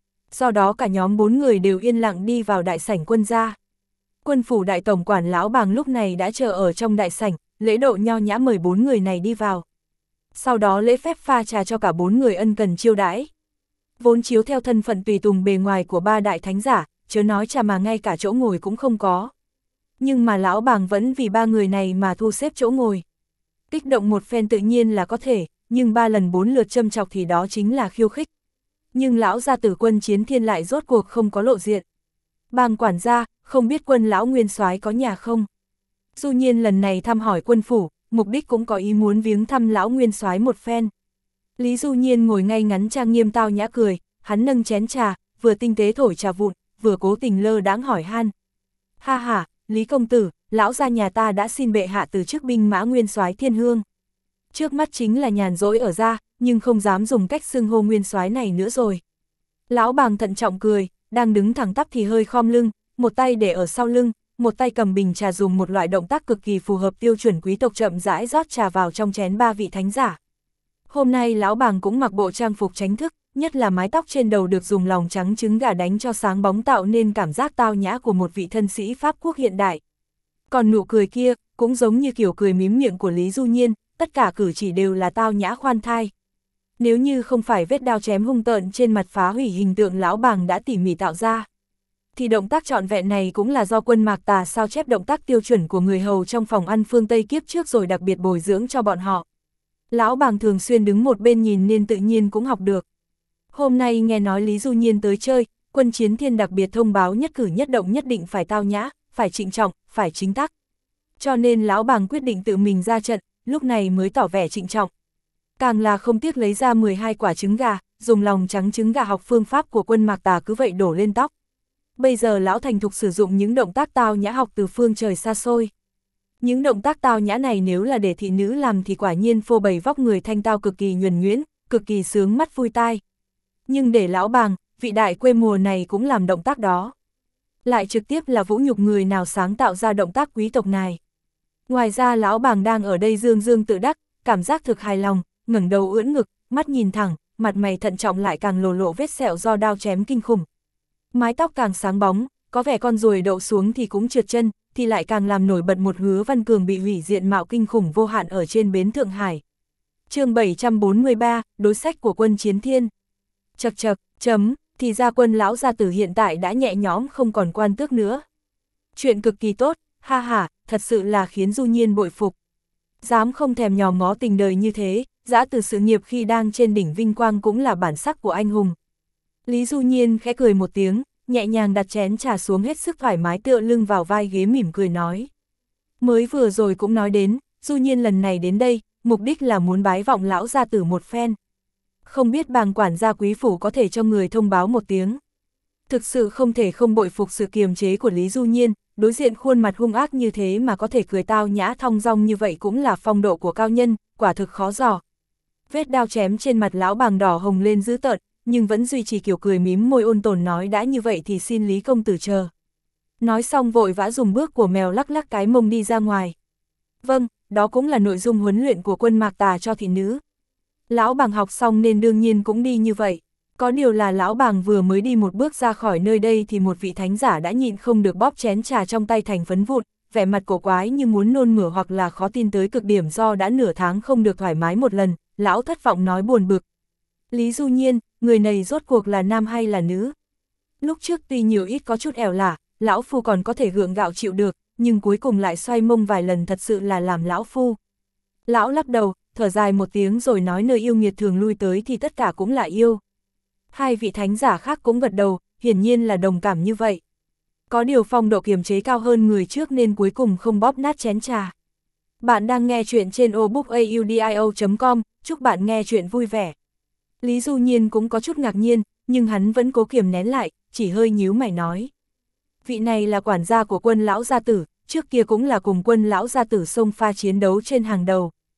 Do đó cả nhóm 4 người đều yên lặng đi vào đại sảnh quân gia. Quân phủ đại tổng quản lão Bàng lúc này đã chờ ở trong đại sảnh, lễ độ nho nhã mời 4 người này đi vào. Sau đó lễ phép pha trà cho cả 4 người ân cần chiêu đãi. Vốn chiếu theo thân phận tùy tùng bề ngoài của 3 đại thánh giả, chớ nói trà mà ngay cả chỗ ngồi cũng không có. Nhưng mà lão Bàng vẫn vì 3 người này mà thu xếp chỗ ngồi. Kích động một phen tự nhiên là có thể, nhưng 3 lần 4 lượt châm chọc thì đó chính là khiêu khích. Nhưng lão gia tử Quân Chiến Thiên lại rốt cuộc không có lộ diện. Bàng quản gia, không biết quân lão nguyên soái có nhà không? Du Nhiên lần này thăm hỏi quân phủ, mục đích cũng có ý muốn viếng thăm lão nguyên soái một phen. Lý Du Nhiên ngồi ngay ngắn trang nghiêm tao nhã cười, hắn nâng chén trà, vừa tinh tế thổi trà vụn, vừa cố tình lơ đãng hỏi han. Ha ha, Lý công tử, lão gia nhà ta đã xin bệ hạ từ chức binh mã nguyên soái thiên hương. Trước mắt chính là nhàn rỗi ở ra, nhưng không dám dùng cách xưng hô nguyên soái này nữa rồi. Lão Bàng thận trọng cười, đang đứng thẳng tắp thì hơi khom lưng, một tay để ở sau lưng, một tay cầm bình trà dùng một loại động tác cực kỳ phù hợp tiêu chuẩn quý tộc chậm rãi rót trà vào trong chén 3 vị thánh giả. Hôm nay lão Bàng cũng mặc bộ trang phục chính thức, nhất là mái tóc trên đầu được dùng lòng trắng trứng gà đánh cho sáng bóng tạo nên cảm giác tao nhã của một vị thân sĩ Pháp quốc hiện đại. Còn nụ cười kia, cũng giống như kiểu cười mím miệng của Lý Du Nhiên, tất cả cử chỉ đều là tao nhã khoan thai. Nếu như không phải vết đao chém hung tợn trên mặt phá hủy hình tượng lão Bàng đã tỉ mỉ tạo ra, thì động tác trọn vẹn này cũng là do quân Mạc Tà sao chép động tác tiêu chuẩn của người hầu trong phòng ăn phương Tây kiếp trước rồi đặc biệt bồi dưỡng cho bọn họ. Lão Bàng thường xuyên đứng một bên nhìn nên tự nhiên cũng học được. Hôm nay nghe nói Lý Du Nhiên tới chơi, Quân Chiến Thiên đặc biệt thông báo nhất cử nhất động nhất định phải tao nhã, phải trịnh trọng, phải chính tắc. Cho nên lão Bàng quyết định tự mình ra trận, lúc này mới tỏ vẻ trịnh trọng. Càng là không tiếc lấy ra 12 quả trứng gà, dùng lòng trắng trứng gà học phương pháp của quân Mạc Tà cứ vậy đổ lên tóc. Bây giờ lão thành thục sử dụng những động tác tao nhã học từ phương trời xa xôi. Những động tác tao nhã này nếu là để thị nữ làm thì quả nhiên phô bày vóc người thanh tao cực kỳ nhuần nhuyễn, cực kỳ sướng mắt vui tai. Nhưng để lão Bàng, vị đại quê mùa này cũng làm động tác đó. Lại trực tiếp là vũ nhục người nào sáng tạo ra động tác quý tộc này. Ngoài ra lão Bàng đang ở đây dương dương tự đắc, cảm giác thực hài lòng, ngẩng đầu ưỡn ngực, mắt nhìn thẳng, mặt mày thận trọng lại càng lộ lộ vết sẹo do đao chém kinh khủng. Mái tóc càng sáng bóng, có vẻ con ruồi đậu xuống thì cũng trượt chân, thì lại càng làm nổi bật một Hứa Văn Cường bị hủy diện mạo kinh khủng vô hạn ở trên bến Thượng Hải. Chương 743, đối sách của Quân Chiến Thiên. Chậc chậc, chấm, thì ra quân lão gia tử hiện tại đã nhẹ nhõm không còn quan tước nữa. Chuyện cực kỳ tốt, ha ha, thật sự là khiến Du Nhiên bội phục. Dám không thèm nhòm ngó tình đời như thế, dã từ sự nghiệp khi đang trên đỉnh vinh quang cũng là bản sắc của anh hùng. Lý Du Nhiên khẽ cười một tiếng, nhẹ nhàng đặt chén trà xuống hết sức thoải mái tựa lưng vào vai ghế mỉm cười nói. Mới vừa rồi cũng nói đến, Du Nhiên lần này đến đây, mục đích là muốn bái vọng lão gia tử một phen. Không biết Bàng quản gia quý phủ có thể cho người thông báo một tiếng. Thực sự không thể không bội phục sự kiềm chế của Lý Du Nhiên, đối diện khuôn mặt hung ác như thế mà có thể cười tao nhã thong dong như vậy cũng là phong độ của cao nhân, quả thực khó dò. Vết đao chém trên mặt lão Bàng đỏ hồng lên dữ tợn, nhưng vẫn duy trì kiểu cười mím môi ôn tồn nói đã như vậy thì xin Lý công tử chờ. Nói xong vội vã dùng bước của mèo lắc lắc cái mông đi ra ngoài. Vâng, đó cũng là nội dung huấn luyện của quân Mạc Tà cho thị nữ. Lão Bàng học xong nên đương nhiên cũng đi như vậy. Có điều là lão Bàng vừa mới đi một bước ra khỏi nơi đây thì một vị thánh giả đã nhịn không được bóp chén trà trong tay thành phấn vụn, vẻ mặt cổ quái như muốn nôn mửa hoặc là khó tin tới cực điểm do đã nửa tháng không được thoải mái một lần, lão thất vọng nói buồn bực. Lý Du Nhiên, người này rốt cuộc là nam hay là nữ? Lúc trước tuy nhiều ít có chút ẻo lả, lão phu còn có thể gượng gạo chịu được, nhưng cuối cùng lại xoay mông vài lần thật sự là làm lão phu. Lão lắc đầu, thở dài một tiếng rồi nói nơi yêu nghiệt thường lui tới thì tất cả cũng là yêu. Hai vị thánh giả khác cũng gật đầu, hiển nhiên là đồng cảm như vậy. Có điều phong độ kiềm chế cao hơn người trước nên cuối cùng không bóp nát chén trà. Bạn đang nghe chuyện trên obookaudio.com, chúc bạn nghe chuyện vui vẻ. Lý Du Nhiên cũng có chút ngạc nhiên, nhưng hắn vẫn cố kiềm nén lại, chỉ hơi nhíu mày nói. Vị này là quản gia của quân lão gia tử, trước kia cũng là cùng quân lão gia tử xông pha chiến đấu trên hàng đầu.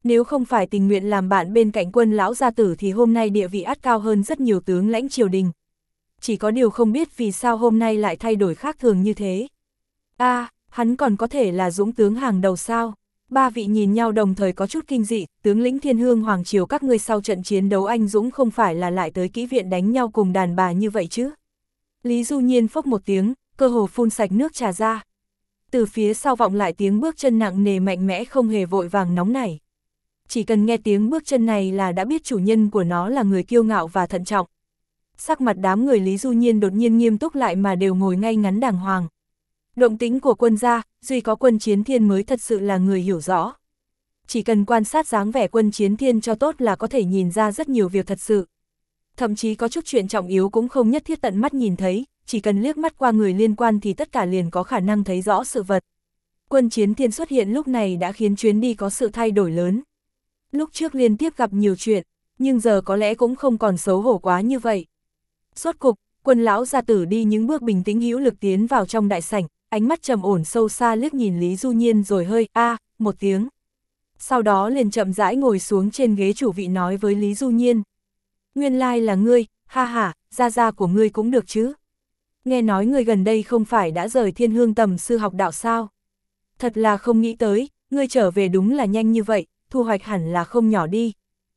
Nếu không phải tình nguyện làm bạn bên cạnh Quân lão gia tử thì hôm nay địa vị ắt cao hơn rất nhiều tướng lãnh triều đình. Chỉ có điều không biết vì sao hôm nay lại thay đổi khác thường như thế. Hắn còn có thể là dũng tướng hàng đầu sao? Ba vị nhìn nhau đồng thời có chút kinh dị, tướng lĩnh Thiên Hương Hoàng Triều các ngươi sau trận chiến đấu anh dũng không phải là lại tới kỹ viện đánh nhau cùng đàn bà như vậy chứ? Lý Du Nhiên phốc một tiếng, cơ hồ phun sạch nước trà ra. Từ phía sau vọng lại tiếng bước chân nặng nề mạnh mẽ không hề vội vàng nóng nảy. Chỉ cần nghe tiếng bước chân này là đã biết chủ nhân của nó là người kiêu ngạo và thận trọng. Sắc mặt đám người Lý Du Nhiên đột nhiên nghiêm túc lại mà đều ngồi ngay ngắn đàng hoàng. Động tĩnh của Quân gia, duy có Quân Chiến Thiên mới thật sự là người hiểu rõ. Chỉ cần quan sát dáng vẻ Quân Chiến Thiên cho tốt là có thể nhìn ra rất nhiều việc thật sự. Thậm chí có chút chuyện trọng yếu cũng không nhất thiết tận mắt nhìn thấy, chỉ cần liếc mắt qua người liên quan thì tất cả liền có khả năng thấy rõ sự vật. Quân Chiến Thiên xuất hiện lúc này đã khiến chuyến đi có sự thay đổi lớn. Lúc trước liên tiếp gặp nhiều chuyện, nhưng giờ có lẽ cũng không còn xấu hổ quá như vậy. Rốt cục, Quân lão gia tử đi những bước bình tĩnh hữu lực tiến vào trong đại sảnh, ánh mắt trầm ổn sâu xa liếc nhìn Lý Du Nhiên rồi hơi một tiếng. Sau đó liền chậm rãi ngồi xuống trên ghế chủ vị nói với Lý Du Nhiên. Nguyên lai là ngươi, ha ha, gia của ngươi cũng được chứ. Nghe nói ngươi gần đây không phải đã rời Thiên Hương Tầm sư học đạo sao. Thật là không nghĩ tới, ngươi trở về đúng là nhanh như vậy, thu hoạch hẳn là không nhỏ đi.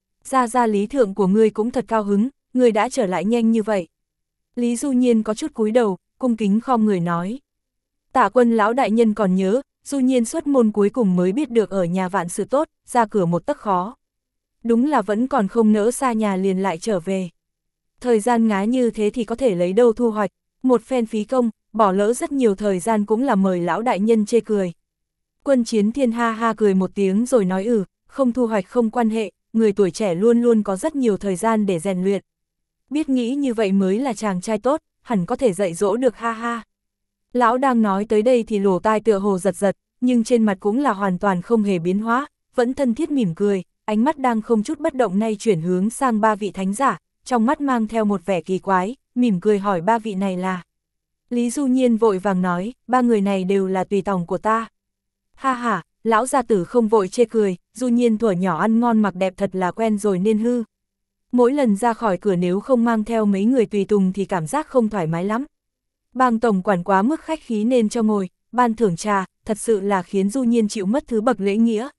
Gia lý thượng của ngươi cũng thật cao hứng, ngươi đã trở lại nhanh như vậy. Lý Du Nhiên có chút cúi đầu, cung kính khom người nói. Tạ Quân lão đại nhân còn nhớ, Du Nhiên xuất môn cuối cùng mới biết được ở nhà vạn sự tốt, ra cửa một tấc khó. Đúng là vẫn còn không nỡ xa nhà liền lại trở về. Thời gian ngắn như thế thì có thể lấy đâu thu hoạch, một phen phí công, bỏ lỡ rất nhiều thời gian cũng là mời lão đại nhân chê cười. Quân Chiến Thiên ha ha cười một tiếng rồi nói không thu hoạch không quan hệ, người tuổi trẻ luôn luôn có rất nhiều thời gian để rèn luyện. Biết nghĩ như vậy mới là chàng trai tốt, hẳn có thể dạy dỗ được ha ha. Lão đang nói tới đây thì lỗ tai tựa hồ giật giật, nhưng trên mặt cũng là hoàn toàn không hề biến hóa, vẫn thân thiết mỉm cười, ánh mắt đang không chút bất động nay chuyển hướng sang ba vị thánh giả, trong mắt mang theo một vẻ kỳ quái, mỉm cười hỏi ba vị này là. Lý Du Nhiên vội vàng nói, ba người này đều là tùy tòng của ta. Ha ha, lão gia tử không vội chê cười, Du Nhiên thuở nhỏ ăn ngon mặc đẹp thật là quen rồi nên hư. Mỗi lần ra khỏi cửa nếu không mang theo mấy người tùy tùng thì cảm giác không thoải mái lắm. Bang tổng quản quá mức khách khí nên cho ngồi, ban thưởng trà, thật sự là khiến Du Nhiên chịu mất thứ bậc lễ nghĩa.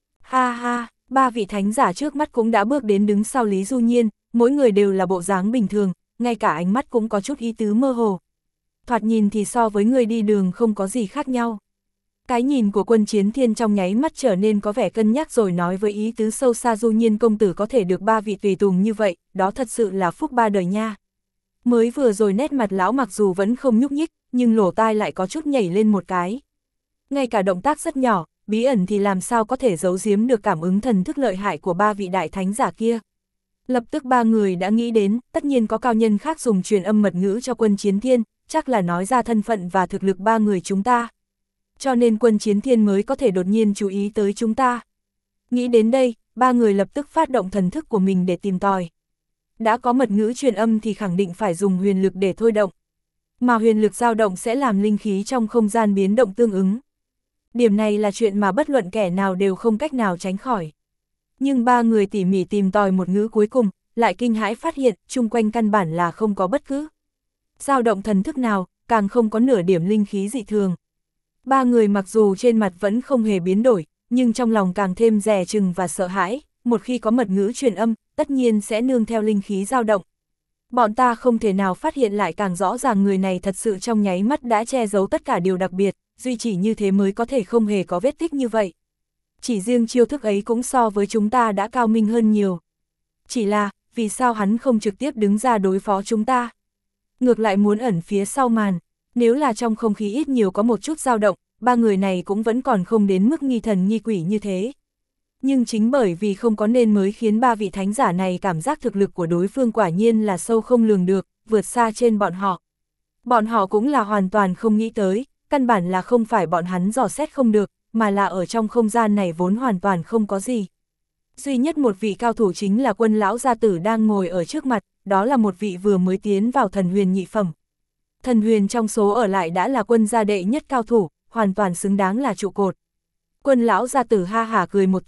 Ha ha, ba vị thánh giả trước mắt cũng đã bước đến đứng sau Lý Du Nhiên, mỗi người đều là bộ dáng bình thường, ngay cả ánh mắt cũng có chút ý tứ mơ hồ. Thoạt nhìn thì so với người đi đường không có gì khác nhau. Cái nhìn của Quân Chiến Thiên trong nháy mắt trở nên có vẻ cân nhắc rồi nói với ý tứ sâu xa Du Nhiên công tử có thể được ba vị tùy tùng như vậy, đó thật sự là phúc ba đời nha. Mới vừa rồi nét mặt lão mặc dù vẫn không nhúc nhích, nhưng lỗ tai lại có chút nhảy lên một cái. Ngay cả động tác rất nhỏ, bí ẩn thì làm sao có thể giấu giếm được cảm ứng thần thức lợi hại của ba vị đại thánh giả kia. Lập tức ba người đã nghĩ đến, tất nhiên có cao nhân khác dùng truyền âm mật ngữ cho Quân Chiến Thiên, chắc là nói ra thân phận và thực lực ba người chúng ta. Cho nên Quân Chiến Thiên mới có thể đột nhiên chú ý tới chúng ta. Nghĩ đến đây, ba người lập tức phát động thần thức của mình để tìm tòi. Đã có mật ngữ truyền âm thì khẳng định phải dùng huyền lực để thôi động. Mà huyền lực dao động sẽ làm linh khí trong không gian biến động tương ứng. Điểm này là chuyện mà bất luận kẻ nào đều không cách nào tránh khỏi. Nhưng ba người tỉ mỉ tìm tòi một ngữ cuối cùng, lại kinh hãi phát hiện chung quanh căn bản là không có bất cứ dao động thần thức nào, càng không có nửa điểm linh khí dị thường. Ba người mặc dù trên mặt vẫn không hề biến đổi, nhưng trong lòng càng thêm dè chừng và sợ hãi, một khi có mật ngữ truyền âm, tất nhiên sẽ nương theo linh khí dao động. Bọn ta không thể nào phát hiện lại càng rõ ràng người này thật sự trong nháy mắt đã che giấu tất cả điều đặc biệt, duy chỉ như thế mới có thể không hề có vết tích như vậy. Chỉ riêng chiêu thức ấy cũng so với chúng ta đã cao minh hơn nhiều. Chỉ là, vì sao hắn không trực tiếp đứng ra đối phó chúng ta? Ngược lại muốn ẩn phía sau màn, nếu là trong không khí ít nhiều có một chút dao động, ba người này cũng vẫn còn không đến mức nghi thần nghi quỷ như thế. Nhưng chính bởi vì không có nên mới khiến ba vị thánh giả này cảm giác thực lực của đối phương quả nhiên là sâu không lường được, vượt xa trên bọn họ. Bọn họ cũng là hoàn toàn không nghĩ tới, căn bản là không phải bọn hắn dò xét không được, mà là ở trong không gian này vốn hoàn toàn không có gì. Duy nhất một vị cao thủ chính là Quân lão gia tử đang ngồi ở trước mặt, đó là một vị vừa mới tiến vào thần huyền nhị phẩm. Thần huyền trong số ở lại đã là Quân gia đệ nhất cao thủ, hoàn toàn xứng đáng là trụ cột. Quân lão gia tử ha hả cười một tiếng,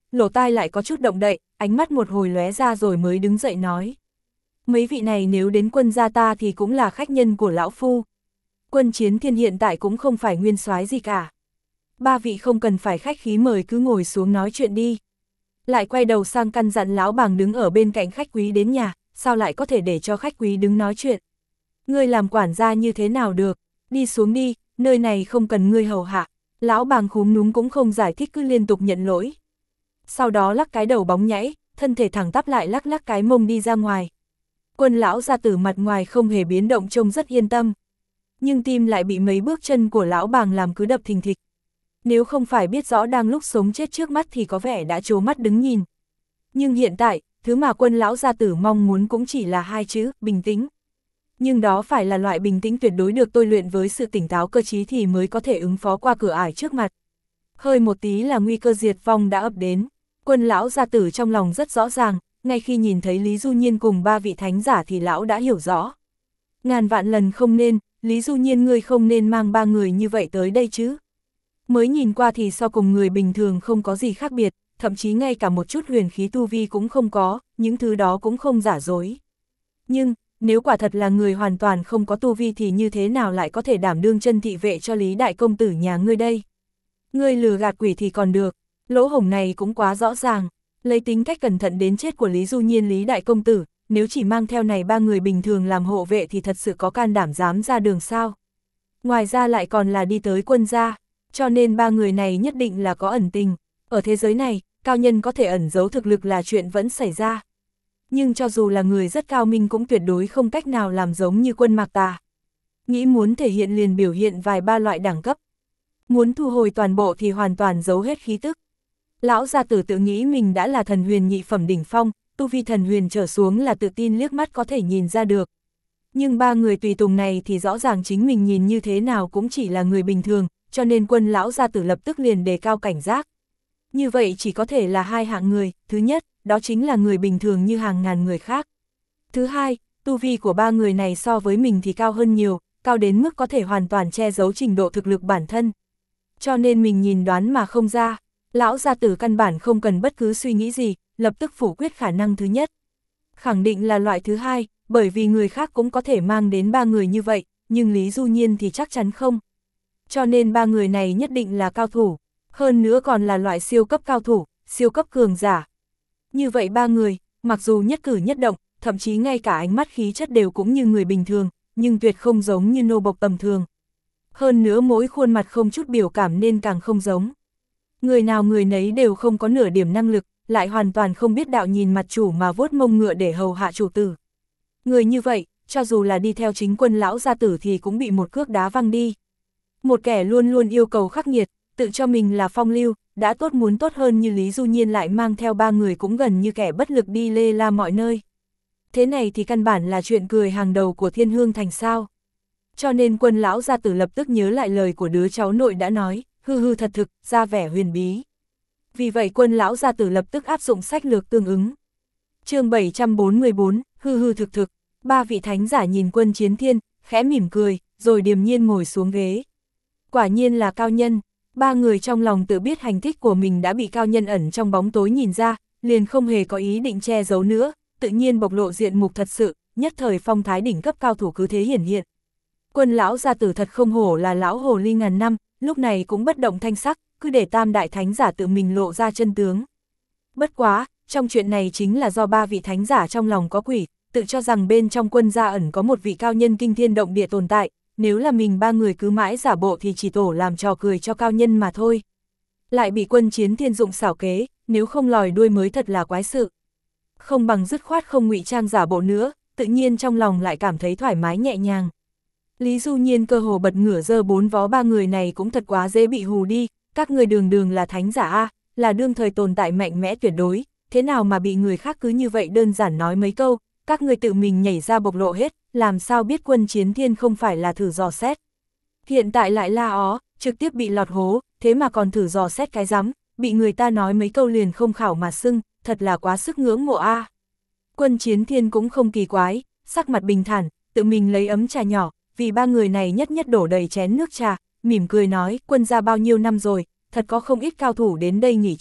lỗ tai lại có chút động đậy, ánh mắt một hồi lóe ra rồi mới đứng dậy nói. Mấy vị này nếu đến quân gia ta thì cũng là khách nhân của lão phu. Quân Chiến Thiên hiện tại cũng không phải nguyên soái gì cả. Ba vị không cần phải khách khí, mời cứ ngồi xuống nói chuyện đi. Lại quay đầu sang căn dặn lão bàng đứng ở bên cạnh khách quý đến nhà, sao lại có thể để cho khách quý đứng nói chuyện. Ngươi làm quản gia như thế nào được, đi xuống đi, nơi này không cần ngươi hầu hạ. Lão bàng khúm núm cũng không giải thích, cứ liên tục nhận lỗi. Sau đó lắc cái đầu bóng nhảy, thân thể thẳng tắp lại lắc lắc cái mông đi ra ngoài. Quân lão gia tử mặt ngoài không hề biến động, trông rất yên tâm. Nhưng tim lại bị mấy bước chân của lão bàng làm cứ đập thình thịch. Nếu không phải biết rõ đang lúc sống chết trước mắt thì có vẻ đã trố mắt đứng nhìn. Nhưng hiện tại, thứ mà quân lão gia tử mong muốn cũng chỉ là hai chữ, bình tĩnh. Nhưng đó phải là loại bình tĩnh tuyệt đối được tôi luyện với sự tỉnh táo cơ trí thì mới có thể ứng phó qua cửa ải trước mặt. Hơi một tí là nguy cơ diệt vong đã ập đến. Quân lão gia tử trong lòng rất rõ ràng, ngay khi nhìn thấy Lý Du Nhiên cùng ba vị thánh giả thì lão đã hiểu rõ. Ngàn vạn lần không nên, Lý Du Nhiên ngươi không nên mang ba người như vậy tới đây chứ. Mới nhìn qua thì so cùng người bình thường không có gì khác biệt, thậm chí ngay cả một chút huyền khí tu vi cũng không có, những thứ đó cũng không giả dối. Nhưng, nếu quả thật là người hoàn toàn không có tu vi thì như thế nào lại có thể đảm đương chân thị vệ cho Lý đại công tử nhà ngươi đây? Ngươi lừa gạt quỷ thì còn được, lỗ hổng này cũng quá rõ ràng. Lấy tính cách cẩn thận đến chết của Lý Du Nhiên Lý đại công tử, nếu chỉ mang theo này ba người bình thường làm hộ vệ thì thật sự có can đảm dám ra đường sao. Ngoài ra lại còn là đi tới quân gia, cho nên ba người này nhất định là có ẩn tình. Ở thế giới này, cao nhân có thể ẩn giấu thực lực là chuyện vẫn xảy ra. Nhưng cho dù là người rất cao minh cũng tuyệt đối không cách nào làm giống như Quân Mạc Tà. Nghĩ muốn thể hiện liền biểu hiện vài ba loại đẳng cấp. Muốn thu hồi toàn bộ thì hoàn toàn giấu hết khí tức. Lão gia tử tự nghĩ mình đã là thần huyền nhị phẩm đỉnh phong, tu vi thần huyền trở xuống là tự tin liếc mắt có thể nhìn ra được. Nhưng ba người tùy tùng này thì rõ ràng chính mình nhìn như thế nào cũng chỉ là người bình thường, cho nên quân lão gia tử lập tức liền đề cao cảnh giác. Như vậy chỉ có thể là hai hạng người, thứ nhất, đó chính là người bình thường như hàng ngàn người khác. Thứ hai, tu vi của ba người này so với mình thì cao hơn nhiều, cao đến mức có thể hoàn toàn che giấu trình độ thực lực bản thân. Cho nên mình nhìn đoán mà không ra, lão gia tử căn bản không cần bất cứ suy nghĩ gì, lập tức phủ quyết khả năng thứ nhất. Khẳng định là loại thứ hai, bởi vì người khác cũng có thể mang đến ba người như vậy, nhưng Lý Du Nhiên thì chắc chắn không. Cho nên ba người này nhất định là cao thủ, hơn nữa còn là loại siêu cấp cao thủ, siêu cấp cường giả. Như vậy ba người, mặc dù nhất cử nhất động, thậm chí ngay cả ánh mắt khí chất đều cũng như người bình thường, nhưng tuyệt không giống như nô bộc tầm thường. Hơn nữa mỗi khuôn mặt không chút biểu cảm nên càng không giống. Người nào người nấy đều không có nửa điểm năng lực, lại hoàn toàn không biết đạo nhìn mặt chủ mà vuốt mông ngựa để hầu hạ chủ tử. Người như vậy, cho dù là đi theo chính quân lão gia tử thì cũng bị một cước đá văng đi. Một kẻ luôn luôn yêu cầu khắc nghiệt, tự cho mình là phong lưu, đã tốt muốn tốt hơn như Lý Du Nhiên lại mang theo ba người cũng gần như kẻ bất lực đi lê la mọi nơi. Thế này thì căn bản là chuyện cười hàng đầu của Thiên Hương Thành sao. Cho nên quân lão gia tử lập tức nhớ lại lời của đứa cháu nội đã nói, hư hư thật thực, ra vẻ huyền bí. Vì vậy quân lão gia tử lập tức áp dụng sách lược tương ứng. Chương 744, hư hư thực thực, ba vị thánh giả nhìn Quân Chiến Thiên, khẽ mỉm cười, rồi điềm nhiên ngồi xuống ghế. Quả nhiên là cao nhân, ba người trong lòng tự biết hành tích của mình đã bị cao nhân ẩn trong bóng tối nhìn ra, liền không hề có ý định che giấu nữa, tự nhiên bộc lộ diện mục thật sự, nhất thời phong thái đỉnh cấp cao thủ cứ thế hiển hiện. Quân lão gia tử thật không hổ là lão hồ ly ngàn năm, lúc này cũng bất động thanh sắc, cứ để tam đại thánh giả tự mình lộ ra chân tướng. Bất quá, trong chuyện này chính là do ba vị thánh giả trong lòng có quỷ, tự cho rằng bên trong quân gia ẩn có một vị cao nhân kinh thiên động địa tồn tại, nếu là mình ba người cứ mãi giả bộ thì chỉ tổ làm trò cười cho cao nhân mà thôi. Lại bị Quân Chiến Thiên dụng xảo kế, nếu không lòi đuôi mới thật là quái sự. Không bằng dứt khoát không ngụy trang giả bộ nữa, tự nhiên trong lòng lại cảm thấy thoải mái nhẹ nhàng. Lý Du Nhiên cơ hồ bật ngửa giơ bốn vó ba người này cũng thật quá dễ bị hù đi, các người đường đường là thánh giả a, là đương thời tồn tại mạnh mẽ tuyệt đối, thế nào mà bị người khác cứ như vậy đơn giản nói mấy câu, các người tự mình nhảy ra bộc lộ hết, làm sao biết Quân Chiến Thiên không phải là thử dò xét. Hiện tại lại la ó, trực tiếp bị lọt hố, thế mà còn thử dò xét cái rắm, bị người ta nói mấy câu liền không khảo mà xưng, thật là quá sức ngưỡng mộ a. Quân Chiến Thiên cũng không kỳ quái, sắc mặt bình thản, tự mình lấy ấm trà nhỏ, vì ba người này nhất nhất đổ đầy chén nước trà, mỉm cười nói, quân gia bao nhiêu năm rồi, thật có không ít cao thủ đến đây nghỉ chân,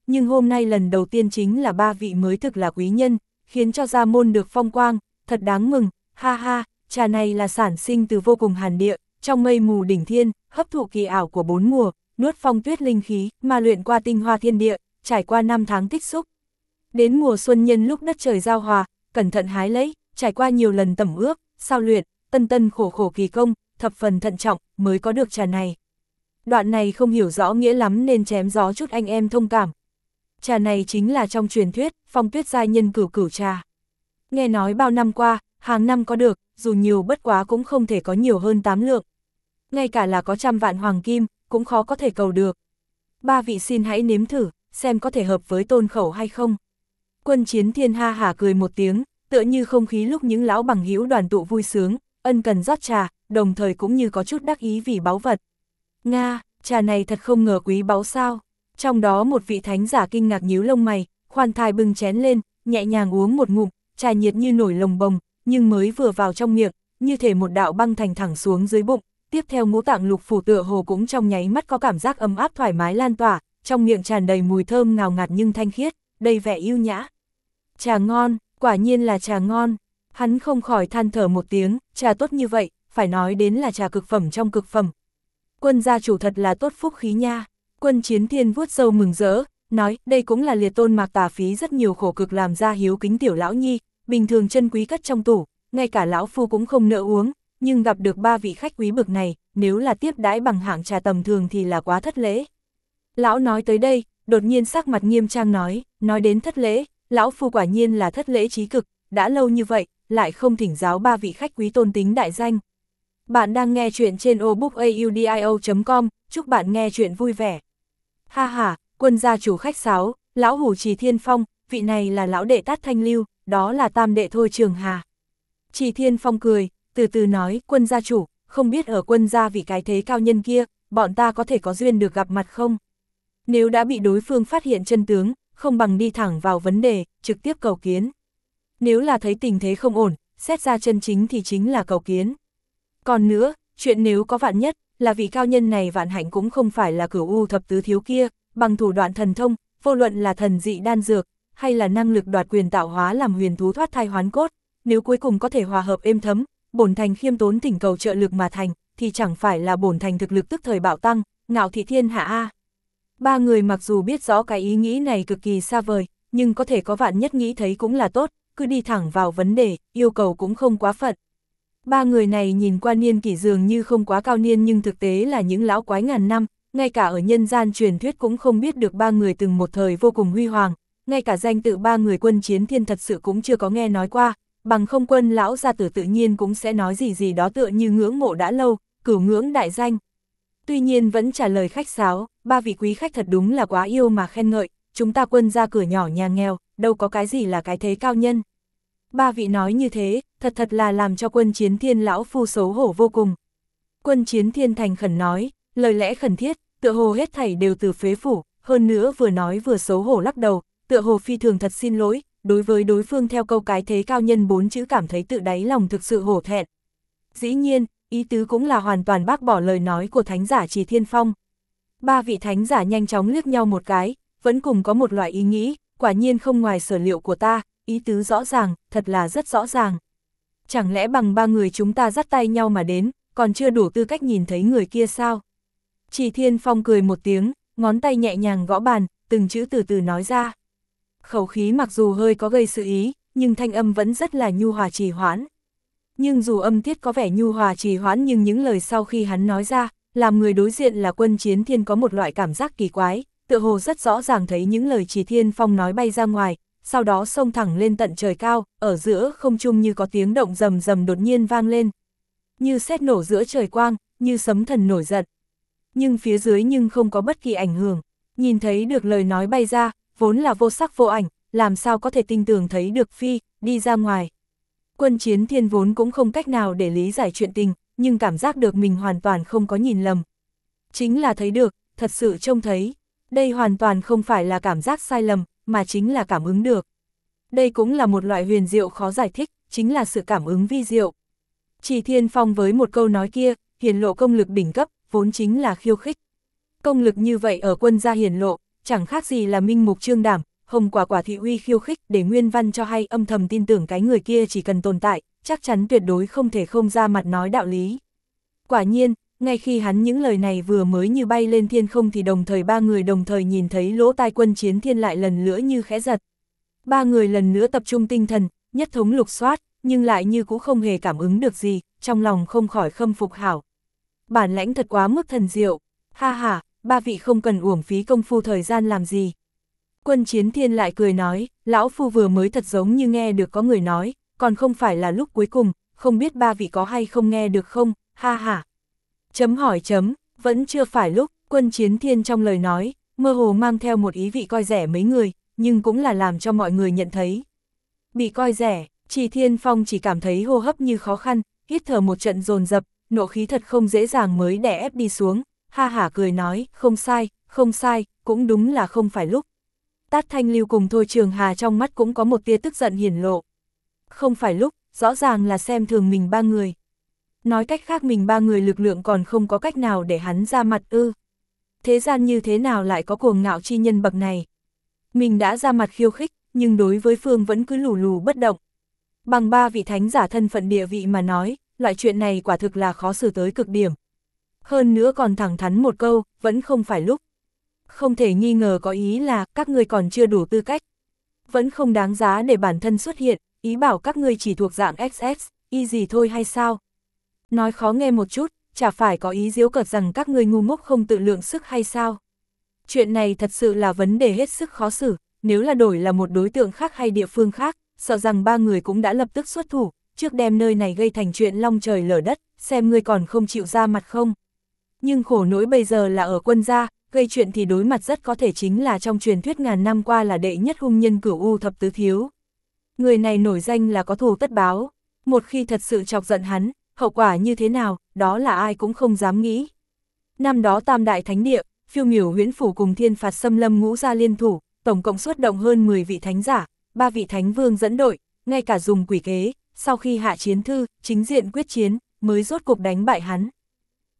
nhưng hôm nay lần đầu tiên chính là 3 vị mới thực là quý nhân, khiến cho gia môn được phong quang, thật đáng mừng, ha ha, trà này là sản sinh từ vô cùng hàn địa, trong mây mù đỉnh thiên, hấp thụ kỳ ảo của 4 mùa, nuốt phong tuyết linh khí, mà luyện qua tinh hoa thiên địa, trải qua 5 tháng tích xúc. Đến mùa xuân nhân lúc đất trời giao hòa, cẩn thận hái lấy, trải qua nhiều lần tẩm ướp, sao luyện, tân tân khổ khổ kỳ công, thập phần thận trọng, mới có được trà này. Đoạn này không hiểu rõ nghĩa lắm nên chém gió chút anh em thông cảm. Trà này chính là trong truyền thuyết, phong tuyết giai nhân cửu cửu trà. Nghe nói bao năm qua, hàng năm có được, dù nhiều bất quá cũng không thể có nhiều hơn 8 lượng. Ngay cả là có 100 vạn hoàng kim, cũng khó có thể cầu được. 3 vị xin hãy nếm thử, xem có thể hợp với Tôn khẩu hay không. Quân Chiến Thiên ha hả cười một tiếng, tựa như không khí lúc những lão bằng hữu đoàn tụ vui sướng, ân cần rót trà, đồng thời cũng như có chút đắc ý vì báu vật. Nga, trà này thật không ngờ quý báu sao. Trong đó một vị thánh giả kinh ngạc nhíu lông mày, khoan thai bưng chén lên, nhẹ nhàng uống một ngụm, trà nhiệt như nổi lồng bồng, nhưng mới vừa vào trong miệng, như thể một đạo băng thành thẳng xuống dưới bụng, tiếp theo ngũ tạng lục phủ tựa hồ cũng trong nháy mắt có cảm giác ấm áp thoải mái lan tỏa, trong miệng tràn đầy mùi thơm ngào ngạt nhưng thanh khiết, đầy vẻ yêu nhã. Trà ngon, quả nhiên là trà ngon. Hắn không khỏi than thở một tiếng, trà tốt như vậy, phải nói đến là trà cực phẩm trong cực phẩm. Quân gia chủ thật là tốt phúc khí nha. Quân Chiến Thiên vuốt râu mừng rỡ, nói, đây cũng là liệt tôn Mạc Tà phí rất nhiều khổ cực làm ra hiếu kính tiểu lão nhi, bình thường chân quý cất trong tủ, ngay cả lão phu cũng không nỡ uống, nhưng gặp được 3 vị khách quý bực này, nếu là tiếp đãi bằng hạng trà tầm thường thì là quá thất lễ. Lão nói tới đây, đột nhiên sắc mặt nghiêm trang nói đến thất lễ, lão phu quả nhiên là thất lễ chí cực, đã lâu như vậy, lại không thỉnh giáo 3 vị khách quý tôn tính đại danh. Bạn đang nghe chuyện trên obookaudio.com, chúc bạn nghe chuyện vui vẻ. Ha ha, quân gia chủ khách sáo, lão hủ Trì Thiên Phong, vị này là lão đệ Tát Thanh Lưu, đó là tam đệ Thôi Trường Hà. Trì Thiên Phong cười, từ từ nói, quân gia chủ, không biết ở quân gia vị cái thế cao nhân kia, bọn ta có thể có duyên được gặp mặt không? Nếu đã bị đối phương phát hiện chân tướng, không bằng đi thẳng vào vấn đề, trực tiếp cầu kiến. Nếu là thấy tình thế không ổn, xét ra chân chính thì chính là cầu kiến. Còn nữa, chuyện nếu có vạn nhất, là vị cao nhân này vạn hạnh cũng không phải là Cửu U thập tứ thiếu kia, bằng thủ đoạn thần thông, vô luận là thần dị đan dược, hay là năng lực đoạt quyền tạo hóa làm huyền thú thoát thai hoán cốt, nếu cuối cùng có thể hòa hợp êm thấm, bổn thành khiêm tốn thỉnh cầu trợ lực mà thành, thì chẳng phải là bổn thành thực lực tức thời bạo tăng, ngạo thị thiên hạ a. 3 người mặc dù biết rõ cái ý nghĩ này cực kỳ xa vời, nhưng có thể có vạn nhất nghĩ thấy cũng là tốt, cứ đi thẳng vào vấn đề, yêu cầu cũng không quá phận. 3 người này nhìn qua niên kỷ dường như không quá cao niên nhưng thực tế là những lão quái ngàn năm, ngay cả ở nhân gian truyền thuyết cũng không biết được 3 người từng một thời vô cùng huy hoàng, ngay cả danh tự 3 người Quân Chiến Thiên thật sự cũng chưa có nghe nói qua, bằng không Quân lão gia tử tự nhiên cũng sẽ nói gì đó tựa như ngưỡng mộ đã lâu, cửu ngưỡng đại danh. Tuy nhiên vẫn trả lời khách sáo, 3 vị quý khách thật đúng là quá yêu mà khen ngợi, chúng ta Quân gia cửa nhỏ nhà nghèo, đâu có cái gì là cái thế cao nhân. 3 vị nói như thế, thật là làm cho Quân Chiến Thiên lão phu xấu hổ vô cùng. Quân Chiến Thiên thành khẩn nói, lời lẽ khẩn thiết, tựa hồ hết thảy đều từ phế phủ, hơn nữa vừa nói vừa xấu hổ lắc đầu, tựa hồ phi thường thật xin lỗi, đối với đối phương theo câu cái thế cao nhân 4 chữ cảm thấy tự đáy lòng thực sự hổ thẹn. Dĩ nhiên, ý tứ cũng là hoàn toàn bác bỏ lời nói của thánh giả Trì Thiên Phong. 3 vị thánh giả nhanh chóng liếc nhau một cái, vẫn cùng có một loại ý nghĩ, quả nhiên không ngoài sở liệu của ta, ý tứ rõ ràng, thật là rất rõ ràng. Chẳng lẽ bằng 3 người chúng ta dắt tay nhau mà đến, còn chưa đủ tư cách nhìn thấy người kia sao? Trì Thiên Phong cười một tiếng, ngón tay nhẹ nhàng gõ bàn, từng chữ từ từ nói ra. Khẩu khí mặc dù hơi có gây sự ý, nhưng thanh âm vẫn rất là nhu hòa trì hoãn. Nhưng dù âm tiết có vẻ nhu hòa trì hoãn nhưng những lời sau khi hắn nói ra, làm người đối diện là Quân Chiến Thiên có một loại cảm giác kỳ quái, tựa hồ rất rõ ràng thấy những lời Trì Thiên Phong nói bay ra ngoài, sau đó xông thẳng lên tận trời cao, ở giữa không trung như có tiếng động rầm rầm đột nhiên vang lên. Như sét nổ giữa trời quang, như sấm thần nổi giận. Nhưng phía dưới nhưng không có bất kỳ ảnh hưởng, nhìn thấy được lời nói bay ra, vốn là vô sắc vô ảnh, làm sao có thể tinh tường thấy được phi, đi ra ngoài. Quân Chiến Thiên vốn cũng không cách nào để lý giải chuyện tình, nhưng cảm giác được mình hoàn toàn không có nhìn lầm. Chính là thấy được, thật sự trông thấy. Đây hoàn toàn không phải là cảm giác sai lầm, mà chính là cảm ứng được. Đây cũng là một loại huyền diệu khó giải thích, chính là sự cảm ứng vi diệu. Trì Thiên Phong với một câu nói kia, hiển lộ công lực đỉnh cấp, vốn chính là khiêu khích. Công lực như vậy ở quân gia hiển lộ, chẳng khác gì là minh mục trương đảm, hồng quả quả thị uy khiêu khích để Nguyên Văn cho hay âm thầm tin tưởng cái người kia chỉ cần tồn tại, chắc chắn tuyệt đối không thể không ra mặt nói đạo lý. Quả nhiên, ngay khi hắn những lời này vừa mới như bay lên thiên không thì đồng thời ba người đồng thời nhìn thấy lỗ tai Quân Chiến Thiên lại lần nữa như khẽ giật. Ba người lần nữa tập trung tinh thần, nhất thống lục soát, nhưng lại như cũng không hề cảm ứng được gì, trong lòng không khỏi khâm phục hảo. Bản lãnh thật quá mức thần diệu, ha ha, ba vị không cần uổng phí công phu thời gian làm gì. Quân Chiến Thiên lại cười nói, lão phu vừa mới thật giống như nghe được có người nói, còn không phải là lúc cuối cùng, không biết ba vị có hay không nghe được không, ha ha. Chấm hỏi chấm, vẫn chưa phải lúc, Quân Chiến Thiên trong lời nói, mơ hồ mang theo một ý vị coi rẻ mấy người, nhưng cũng là làm cho mọi người nhận thấy. Bị coi rẻ, Trì Thiên Phong chỉ cảm thấy hô hấp như khó khăn, hít thở một trận dồn dập, nộ khí thật không dễ dàng mới đè ép đi xuống, ha hả cười nói, không sai, cũng đúng là không phải lúc. Tát Thanh Lưu cùng Thôi Trường Hà trong mắt cũng có một tia tức giận hiển lộ. Không phải lúc, rõ ràng là xem thường mình ba người. Nói cách khác mình ba người lực lượng còn không có cách nào để hắn ra mặt ư. Thế gian như thế nào lại có cuồng ngạo chi nhân bậc này. Mình đã ra mặt khiêu khích, nhưng đối với Phương vẫn cứ lù lù bất động. Bằng ba vị thánh giả thân phận địa vị mà nói, loại chuyện này quả thực là khó xử tới cực điểm. Hơn nữa còn thẳng thắn một câu, vẫn không phải lúc. Không thể nghi ngờ có ý là các ngươi còn chưa đủ tư cách. Vẫn không đáng giá để bản thân xuất hiện, ý bảo các ngươi chỉ thuộc dạng XX, y gì thôi hay sao? Nói khó nghe một chút, chả phải có ý giễu cợt rằng các ngươi ngu ngốc không tự lượng sức hay sao? Chuyện này thật sự là vấn đề hết sức khó xử, nếu là đổi là một đối tượng khác hay địa phương khác, sợ rằng ba người cũng đã lập tức xuất thủ, trước đem nơi này gây thành chuyện long trời lở đất, xem ngươi còn không chịu ra mặt không. Nhưng khổ nỗi bây giờ là ở Quân gia, gây chuyện thì đối mặt rất có thể chính là trong truyền thuyết ngàn năm qua là đệ nhất hung nhân Cửu U thập tứ thiếu. Người này nổi danh là có thù tất báo, một khi thật sự chọc giận hắn, hậu quả như thế nào, đó là ai cũng không dám nghĩ. Năm đó Tam Đại Thánh Địa, Phiêu Miểu Huyễn Phủ cùng Thiên Phạt Xâm Lâm ngũ gia liên thủ, tổng cộng xuất động hơn 10 vị thánh giả, 3 vị thánh vương dẫn đội, ngay cả dùng quỷ kế, sau khi hạ chiến thư, chính diện quyết chiến, mới rốt cục đánh bại hắn.